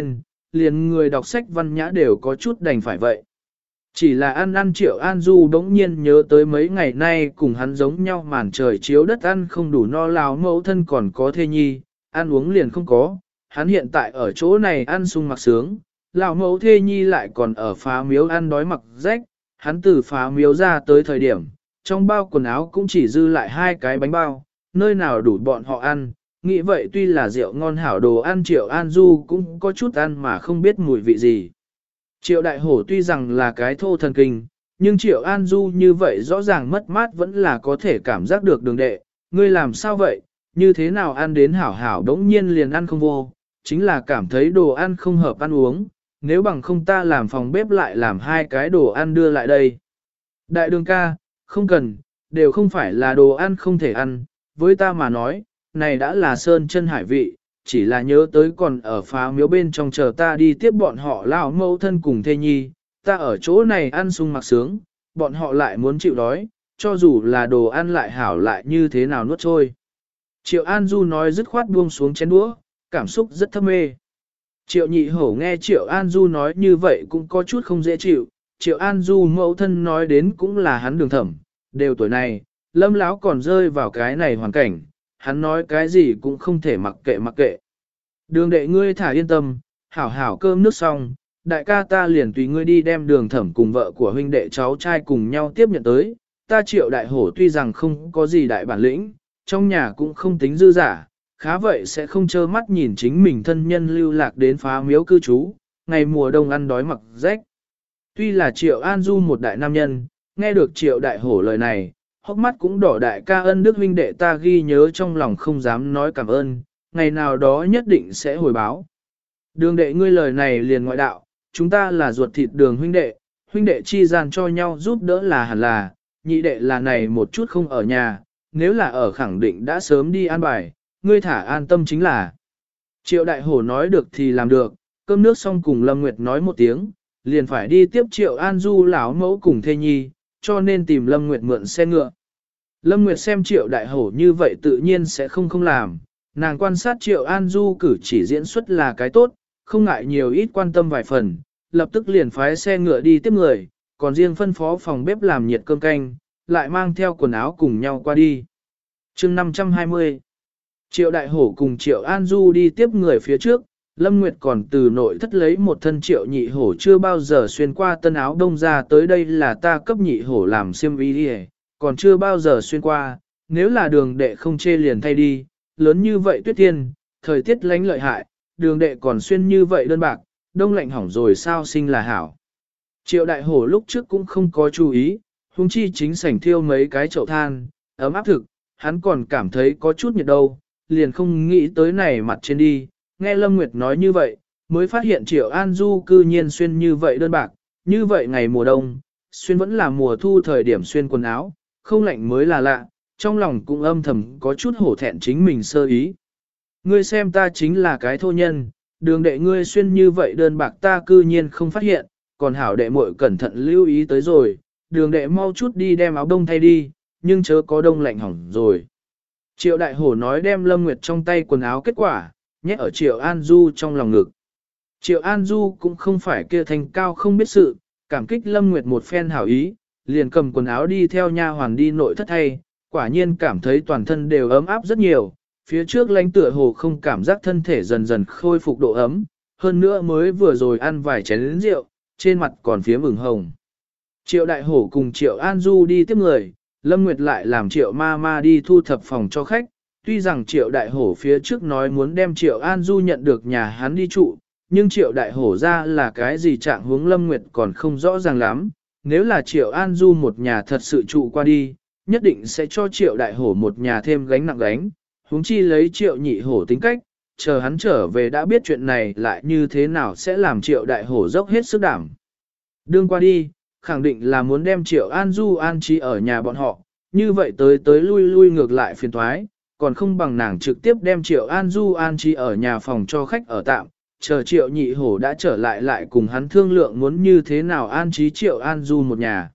liền người đọc sách văn nhã đều có chút đành phải vậy. Chỉ là ăn Triệu An Du bỗng nhiên nhớ tới mấy ngày nay cùng hắn giống nhau màn trời chiếu đất ăn không đủ no láo mẫu thân còn có thê nhi, ăn uống liền không có, hắn hiện tại ở chỗ này ăn sung mặc sướng, lão mẫu thê nhi lại còn ở phá miếu ăn đói mặc rách, hắn từ phá miếu ra tới thời điểm, trong bao quần áo cũng chỉ dư lại 2 cái bánh bao, nơi nào đủ bọn họ ăn, nghĩ vậy tuy là rượu ngon hảo đồ ăn Triệu An Du cũng có chút ăn mà không biết mùi vị gì. Triệu Đại Hổ tuy rằng là cái thô thần kinh, nhưng Triệu An Du như vậy rõ ràng mất mát vẫn là có thể cảm giác được đường đệ, ngươi làm sao vậy, như thế nào ăn đến hảo hảo đống nhiên liền ăn không vô, chính là cảm thấy đồ ăn không hợp ăn uống, nếu bằng không ta làm phòng bếp lại làm 2 cái đồ ăn đưa lại đây. Đại đường ca, không cần, đều không phải là đồ ăn không thể ăn, với ta mà nói, này đã là sơn chân hải vị, chỉ là nhớ tới còn ở phá miếu bên trong chờ ta đi tiếp bọn họ lão mẫu thân cùng thê nhi, ta ở chỗ này ăn sung mặc sướng, bọn họ lại muốn chịu đói, cho dù là đồ ăn lại hảo lại như thế nào nuốt trôi. Triệu An Du nói dứt khoát buông xuống chén đũa, cảm xúc rất thâm mê. Triệu Nhị Hổ nghe Triệu An Du nói như vậy cũng có chút không dễ chịu, Triệu An Du mẫu thân nói đến cũng là hắn đường thẩm, đều tuổi này, Lâm lão còn rơi vào cái này hoàn cảnh, hắn nói cái gì cũng không thể mặc kệ. Đường đệ ngươi thả yên tâm, hảo hảo cơm nước xong, đại ca ta liền tùy ngươi đi đem đường thẩm cùng vợ của huynh đệ cháu trai cùng nhau tiếp nhận tới, ta Triệu Đại Hổ tuy rằng không có gì đại bản lĩnh, trong nhà cũng không tính dư giả, khá vậy sẽ không trơ mắt nhìn chính mình thân nhân lưu lạc đến phá miếu cư trú, ngày mùa đông ăn đói mặc rách. Tuy là Triệu An Du một đại nam nhân, nghe được Triệu Đại Hổ lời này, hốc mắt cũng đỏ, đại ca ân đức huynh đệ ta ghi nhớ trong lòng không dám nói cảm ơn, ngày nào đó nhất định sẽ hồi báo. Đường đệ ngươi lời này liền ngoại đạo, chúng ta là ruột thịt đường huynh đệ chi gian cho nhau giúp đỡ là hẳn là, nhị đệ là này một chút không ở nhà, nếu là ở khẳng định đã sớm đi an bài, ngươi thả an tâm chính là. Triệu Đại Hổ nói được thì làm được, cơm nước xong cùng Lâm Nguyệt nói một tiếng, liền phải đi tiếp Triệu An Du lão mẫu cùng thê nhi, cho nên tìm Lâm Nguyệt mượn xe ngựa. Lâm Nguyệt xem Triệu Đại Hổ như vậy tự nhiên sẽ không làm, nàng quan sát Triệu An Du cử chỉ diễn xuất là cái tốt, không ngại nhiều ít quan tâm vài phần, lập tức liền phái xe ngựa đi tiếp người, còn riêng phân phó phòng bếp làm nhiệt cơm canh, lại mang theo quần áo cùng nhau qua đi. chương 520 Triệu Đại Hổ cùng Triệu An Du đi tiếp người phía trước, Lâm Nguyệt còn từ nội thất lấy một thân Triệu Nhị Hổ chưa bao giờ xuyên qua tân áo đông ra tới đây là ta cấp Nhị Hổ làm xiêm y đi, còn chưa bao giờ xuyên qua, nếu là đường đệ không chê liền thay đi, lớn như vậy tuyết thiên, thời tiết lánh lợi hại, đường đệ còn xuyên như vậy đơn bạc, đông lạnh hỏng rồi sao sinh là hảo. Triệu Đại Hổ lúc trước cũng không có chú ý, huống chi chính sảnh thiêu mấy cái chậu than, ấm áp thực, hắn còn cảm thấy có chút nhiệt đâu, liền không nghĩ tới này mặt trên đi, nghe Lâm Nguyệt nói như vậy, mới phát hiện Triệu An Du cư nhiên xuyên như vậy đơn bạc, như vậy ngày mùa đông, xuyên vẫn là mùa thu thời điểm xuyên quần áo, không lạnh mới là lạ, trong lòng cũng âm thầm có chút hổ thẹn chính mình sơ ý. Ngươi xem ta chính là cái thô nhân, đường đệ ngươi xuyên như vậy đơn bạc ta cư nhiên không phát hiện, còn hảo đệ muội cẩn thận lưu ý tới rồi, đường đệ mau chút đi đem áo đông thay đi, nhưng chớ có đông lạnh hỏng rồi. Triệu Đại Hổ nói đem Lâm Nguyệt trong tay quần áo kết quả, nhét ở Triệu An Du trong lòng ngực. Triệu An Du cũng không phải kia thành cao không biết sự, cảm kích Lâm Nguyệt một phen hảo ý, liền cầm quần áo đi theo nha hoàn đi nội thất thay, quả nhiên cảm thấy toàn thân đều ấm áp rất nhiều, phía trước lãnh tựa hồ không cảm giác thân thể dần dần khôi phục độ ấm, hơn nữa mới vừa rồi ăn vài chén rượu, trên mặt còn phía ửng hồng. Triệu Đại Hổ cùng Triệu An Du đi tiếp người, Lâm Nguyệt lại làm Triệu ma ma đi thu thập phòng cho khách, tuy rằng Triệu Đại Hổ phía trước nói muốn đem Triệu An Du nhận được nhà hắn đi trụ, nhưng Triệu Đại Hổ ra là cái gì trạng huống Lâm Nguyệt còn không rõ ràng lắm, nếu là Triệu An Du một nhà thật sự trụ qua đi, nhất định sẽ cho Triệu Đại Hổ một nhà thêm gánh nặng gánh, huống chi lấy Triệu Nhị Hổ tính cách, chờ hắn trở về đã biết chuyện này lại như thế nào sẽ làm Triệu Đại Hổ dốc hết sức đảm. Đương qua đi, khẳng định là muốn đem Triệu An Du an trí ở nhà bọn họ, như vậy tới lui ngược lại phiền thoái, còn không bằng nàng trực tiếp đem Triệu An Du an trí ở nhà phòng cho khách ở tạm, chờ Triệu Nhị Hổ đã trở lại cùng hắn thương lượng muốn như thế nào an trí Triệu An Du một nhà.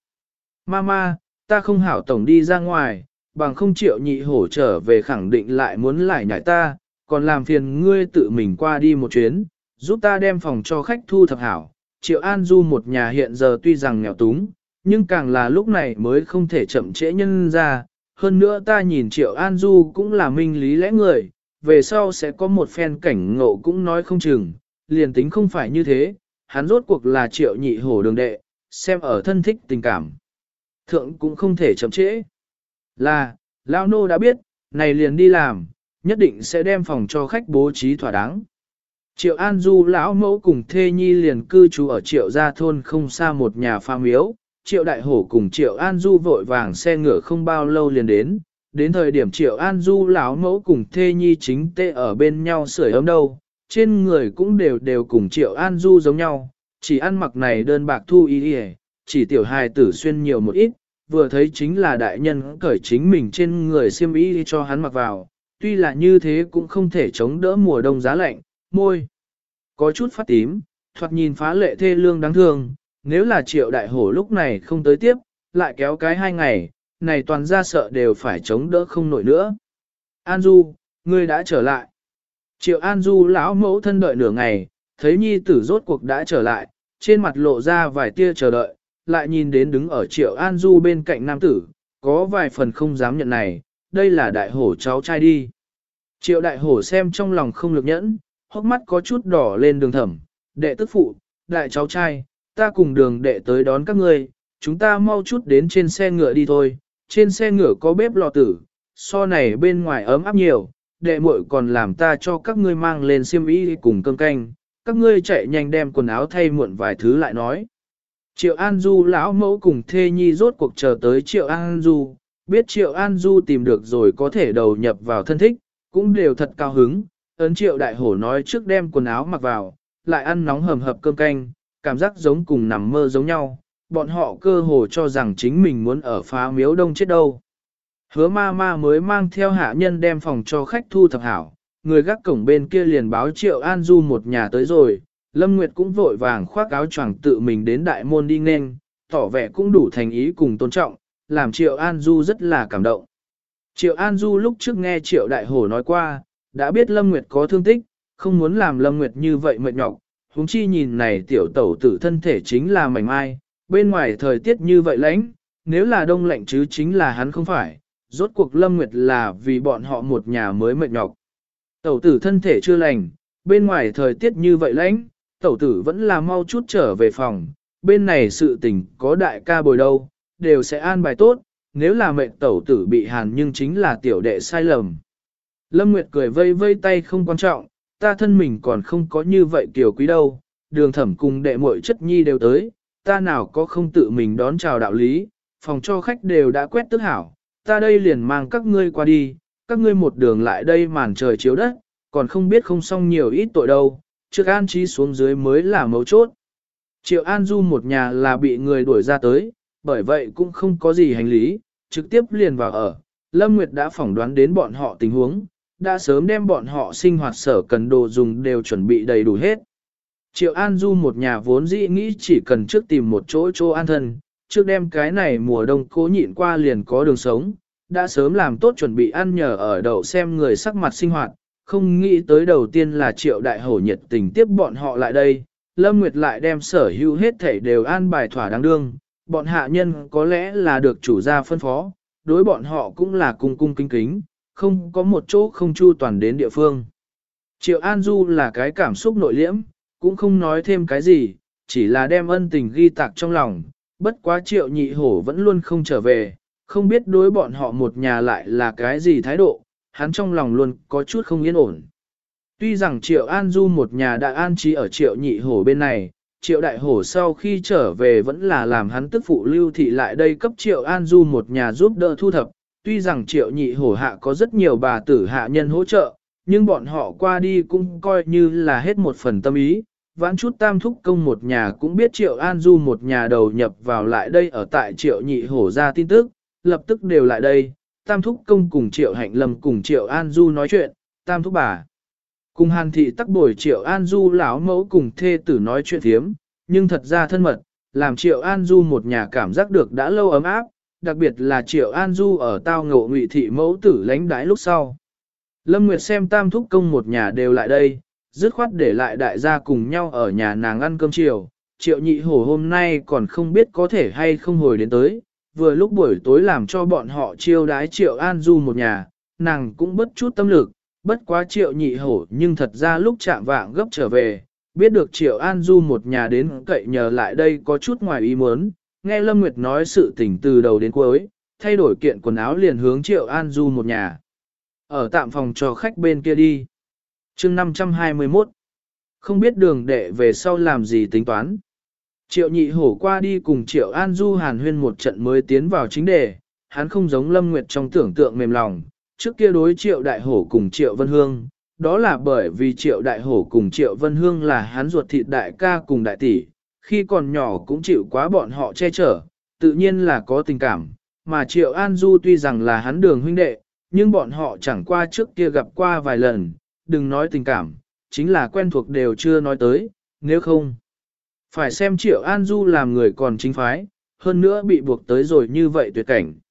Mama, ta không hảo tổng đi ra ngoài, bằng không Triệu Nhị Hổ trở về khẳng định lại muốn lại nhảy ta, còn làm phiền ngươi tự mình qua đi một chuyến, giúp ta đem phòng cho khách thu thập hảo. Triệu An Du một nhà hiện giờ tuy rằng nghèo túng, nhưng càng là lúc này mới không thể chậm trễ nhân ra. Hơn nữa ta nhìn Triệu An Du cũng là minh lý lẽ người, về sau sẽ có một phen cảnh ngộ cũng nói không chừng, liền tính không phải như thế, hắn rốt cuộc là Triệu Nhị Hổ đường đệ, xem ở thân thích tình cảm. Thượng cũng không thể chậm trễ. Là, Lao Nô đã biết, này liền đi làm, nhất định sẽ đem phòng cho khách bố trí thỏa đáng. Triệu An Du lão mẫu cùng thê nhi liền cư trú ở Triệu gia thôn không xa một nhà pha miếu. Triệu Đại Hổ cùng Triệu An Du vội vàng xe ngựa không bao lâu liền đến thời điểm Triệu An Du lão mẫu cùng thê nhi chính tê ở bên nhau sưởi ấm đâu, trên người cũng đều cùng Triệu An Du giống nhau, chỉ ăn mặc này đơn bạc thu y đi, chỉ tiểu hài tử xuyên nhiều một ít, vừa thấy chính là đại nhân cởi chính mình trên người xiêm y cho hắn mặc vào, tuy là như thế cũng không thể chống đỡ mùa đông giá lạnh, môi có chút phát tím, thoạt nhìn phá lệ thê lương đáng thương, nếu là Triệu Đại Hổ lúc này không tới tiếp, lại kéo cái 2 ngày, này toàn ra sợ đều phải chống đỡ không nổi nữa. An Du, ngươi đã trở lại. Triệu An Du lão mẫu thân đợi nửa ngày, thấy nhi tử rốt cuộc đã trở lại, trên mặt lộ ra vài tia chờ đợi, lại nhìn đến đứng ở Triệu An Du bên cạnh nam tử, có vài phần không dám nhận này, đây là Đại Hổ cháu trai đi. Triệu Đại Hổ xem trong lòng không lực nhẫn, hốc mắt có chút đỏ lên đường thẩm, đệ tức phụ, đại cháu trai, ta cùng đường đệ tới đón các ngươi, chúng ta mau chút đến trên xe ngựa đi thôi, trên xe ngựa có bếp lò tử, so này bên ngoài ấm áp nhiều, đệ muội còn làm ta cho các ngươi mang lên xiêm y cùng cơm canh, các ngươi chạy nhanh đem quần áo thay muộn vài thứ lại nói. Triệu An Du lão mẫu cùng thê nhi rốt cuộc chờ tới Triệu An Du, biết Triệu An Du tìm được rồi có thể đầu nhập vào thân thích, cũng đều thật cao hứng, ấn Triệu Đại Hổ nói trước đem quần áo mặc vào, lại ăn nóng hầm hập cơm canh, cảm giác giống cùng nằm mơ giống nhau, bọn họ cơ hồ cho rằng chính mình muốn ở phá miếu đông chết đâu. Hứa ma ma mới mang theo hạ nhân đem phòng cho khách thu thập hảo, người gác cổng bên kia liền báo Triệu An Du một nhà tới rồi, Lâm Nguyệt cũng vội vàng khoác áo choàng tự mình đến đại môn đi nên, tỏ vẻ cũng đủ thành ý cùng tôn trọng, làm Triệu An Du rất là cảm động. Triệu An Du lúc trước nghe Triệu Đại Hổ nói qua, đã biết Lâm Nguyệt có thương tích, không muốn làm Lâm Nguyệt như vậy mệt nhọc, huống chi nhìn này tiểu tẩu tử thân thể chính là mảnh mai, bên ngoài thời tiết như vậy lạnh, nếu là đông lạnh chứ chính là hắn không phải, rốt cuộc Lâm Nguyệt là vì bọn họ một nhà mới mệt nhọc. Tẩu tử thân thể chưa lành, bên ngoài thời tiết như vậy lạnh, tẩu tử vẫn là mau chút trở về phòng, bên này sự tình có đại ca bồi đâu, đều sẽ an bài tốt, nếu là mệnh tẩu tử bị hàn nhưng chính là tiểu đệ sai lầm. Lâm Nguyệt cười vây vây tay không quan trọng, ta thân mình còn không có như vậy tiểu quý đâu, đường thẩm cùng đệ muội chất nhi đều tới, ta nào có không tự mình đón chào đạo lý, phòng cho khách đều đã quét tước hảo, ta đây liền mang các ngươi qua đi, các ngươi một đường lại đây màn trời chiếu đất, còn không biết không xong nhiều ít tội đâu, trước an trí xuống dưới mới là mấu chốt. Triệu An Du một nhà là bị người đuổi ra tới, bởi vậy cũng không có gì hành lý, trực tiếp liền vào ở. Lâm Nguyệt đã phỏng đoán đến bọn họ tình huống, đã sớm đem bọn họ sinh hoạt sở cần đồ dùng đều chuẩn bị đầy đủ hết. Triệu An Du một nhà vốn dĩ nghĩ chỉ cần trước tìm một chỗ an thân, trước đem cái này mùa đông cố nhịn qua liền có đường sống, đã sớm làm tốt chuẩn bị ăn nhờ ở đậu xem người sắc mặt sinh hoạt, không nghĩ tới đầu tiên là Triệu Đại Hổ nhiệt tình tiếp bọn họ lại đây, Lâm Nguyệt lại đem sở hữu hết thảy đều an bài thỏa đáng đương, bọn hạ nhân có lẽ là được chủ gia phân phó, đối bọn họ cũng là cung cung kính kính, không có một chỗ không chu toàn đến địa phương. Triệu An Du là cái cảm xúc nội liễm, cũng không nói thêm cái gì, chỉ là đem ân tình ghi tạc trong lòng, bất quá Triệu Nhị Hổ vẫn luôn không trở về, không biết đối bọn họ một nhà lại là cái gì thái độ, hắn trong lòng luôn có chút không yên ổn. Tuy rằng Triệu An Du một nhà đã an trí ở Triệu Nhị Hổ bên này, Triệu Đại Hổ sau khi trở về vẫn là làm hắn tức phụ lưu thị lại đây cấp Triệu An Du một nhà giúp đỡ thu thập. Tuy rằng Triệu Nhị Hổ hạ có rất nhiều bà tử hạ nhân hỗ trợ, nhưng bọn họ qua đi cũng coi như là hết một phần tâm ý. Vãn chút Tam Thúc Công một nhà cũng biết Triệu An Du một nhà đầu nhập vào lại đây ở tại Triệu Nhị Hổ ra tin tức, lập tức đều lại đây. Tam Thúc Công cùng Triệu Hạnh Lâm cùng Triệu An Du nói chuyện, Tam Thúc bà. Cùng Hàn Thị tắc bồi Triệu An Du lão mẫu cùng thê tử nói chuyện thiếm, nhưng thật ra thân mật, làm Triệu An Du một nhà cảm giác được đã lâu ấm áp, đặc biệt là Triệu An Du ở tao ngộ Ngụy Thị mẫu tử lãnh đãi lúc sau. Lâm Nguyệt xem Tam Thúc Công một nhà đều lại đây, dứt khoát để lại đại gia cùng nhau ở nhà nàng ăn cơm chiều. Triệu nhị hổ hôm nay còn không biết có thể hay không hồi đến tới, vừa lúc buổi tối làm cho bọn họ chiêu đái Triệu An Du một nhà, nàng cũng bất chút tâm lực, bất quá Triệu nhị hổ nhưng thật ra lúc chạm vạng gấp trở về, biết được Triệu An Du một nhà đến cậy nhờ lại đây có chút ngoài ý muốn, nghe Lâm Nguyệt nói sự tình từ đầu đến cuối, thay đổi kiện quần áo liền hướng Triệu An Du một nhà. Ở tạm phòng cho khách bên kia đi. chương 521. Không biết đường đệ về sau làm gì tính toán. Triệu nhị hổ qua đi cùng Triệu An Du hàn huyên một trận mới tiến vào chính đề, hắn không giống Lâm Nguyệt trong tưởng tượng mềm lòng, trước kia đối Triệu Đại Hổ cùng Triệu Vân Hương, đó là bởi vì Triệu Đại Hổ cùng Triệu Vân Hương là hắn ruột thịt đại ca cùng đại tỷ, khi còn nhỏ cũng chịu quá bọn họ che chở, tự nhiên là có tình cảm, mà Triệu An Du tuy rằng là hắn đường huynh đệ, nhưng bọn họ chẳng qua trước kia gặp qua vài lần, đừng nói tình cảm, chính là quen thuộc đều chưa nói tới, nếu không. Phải xem Triệu An Du làm người còn chính phái, hơn nữa bị buộc tới rồi như vậy tuyệt cảnh.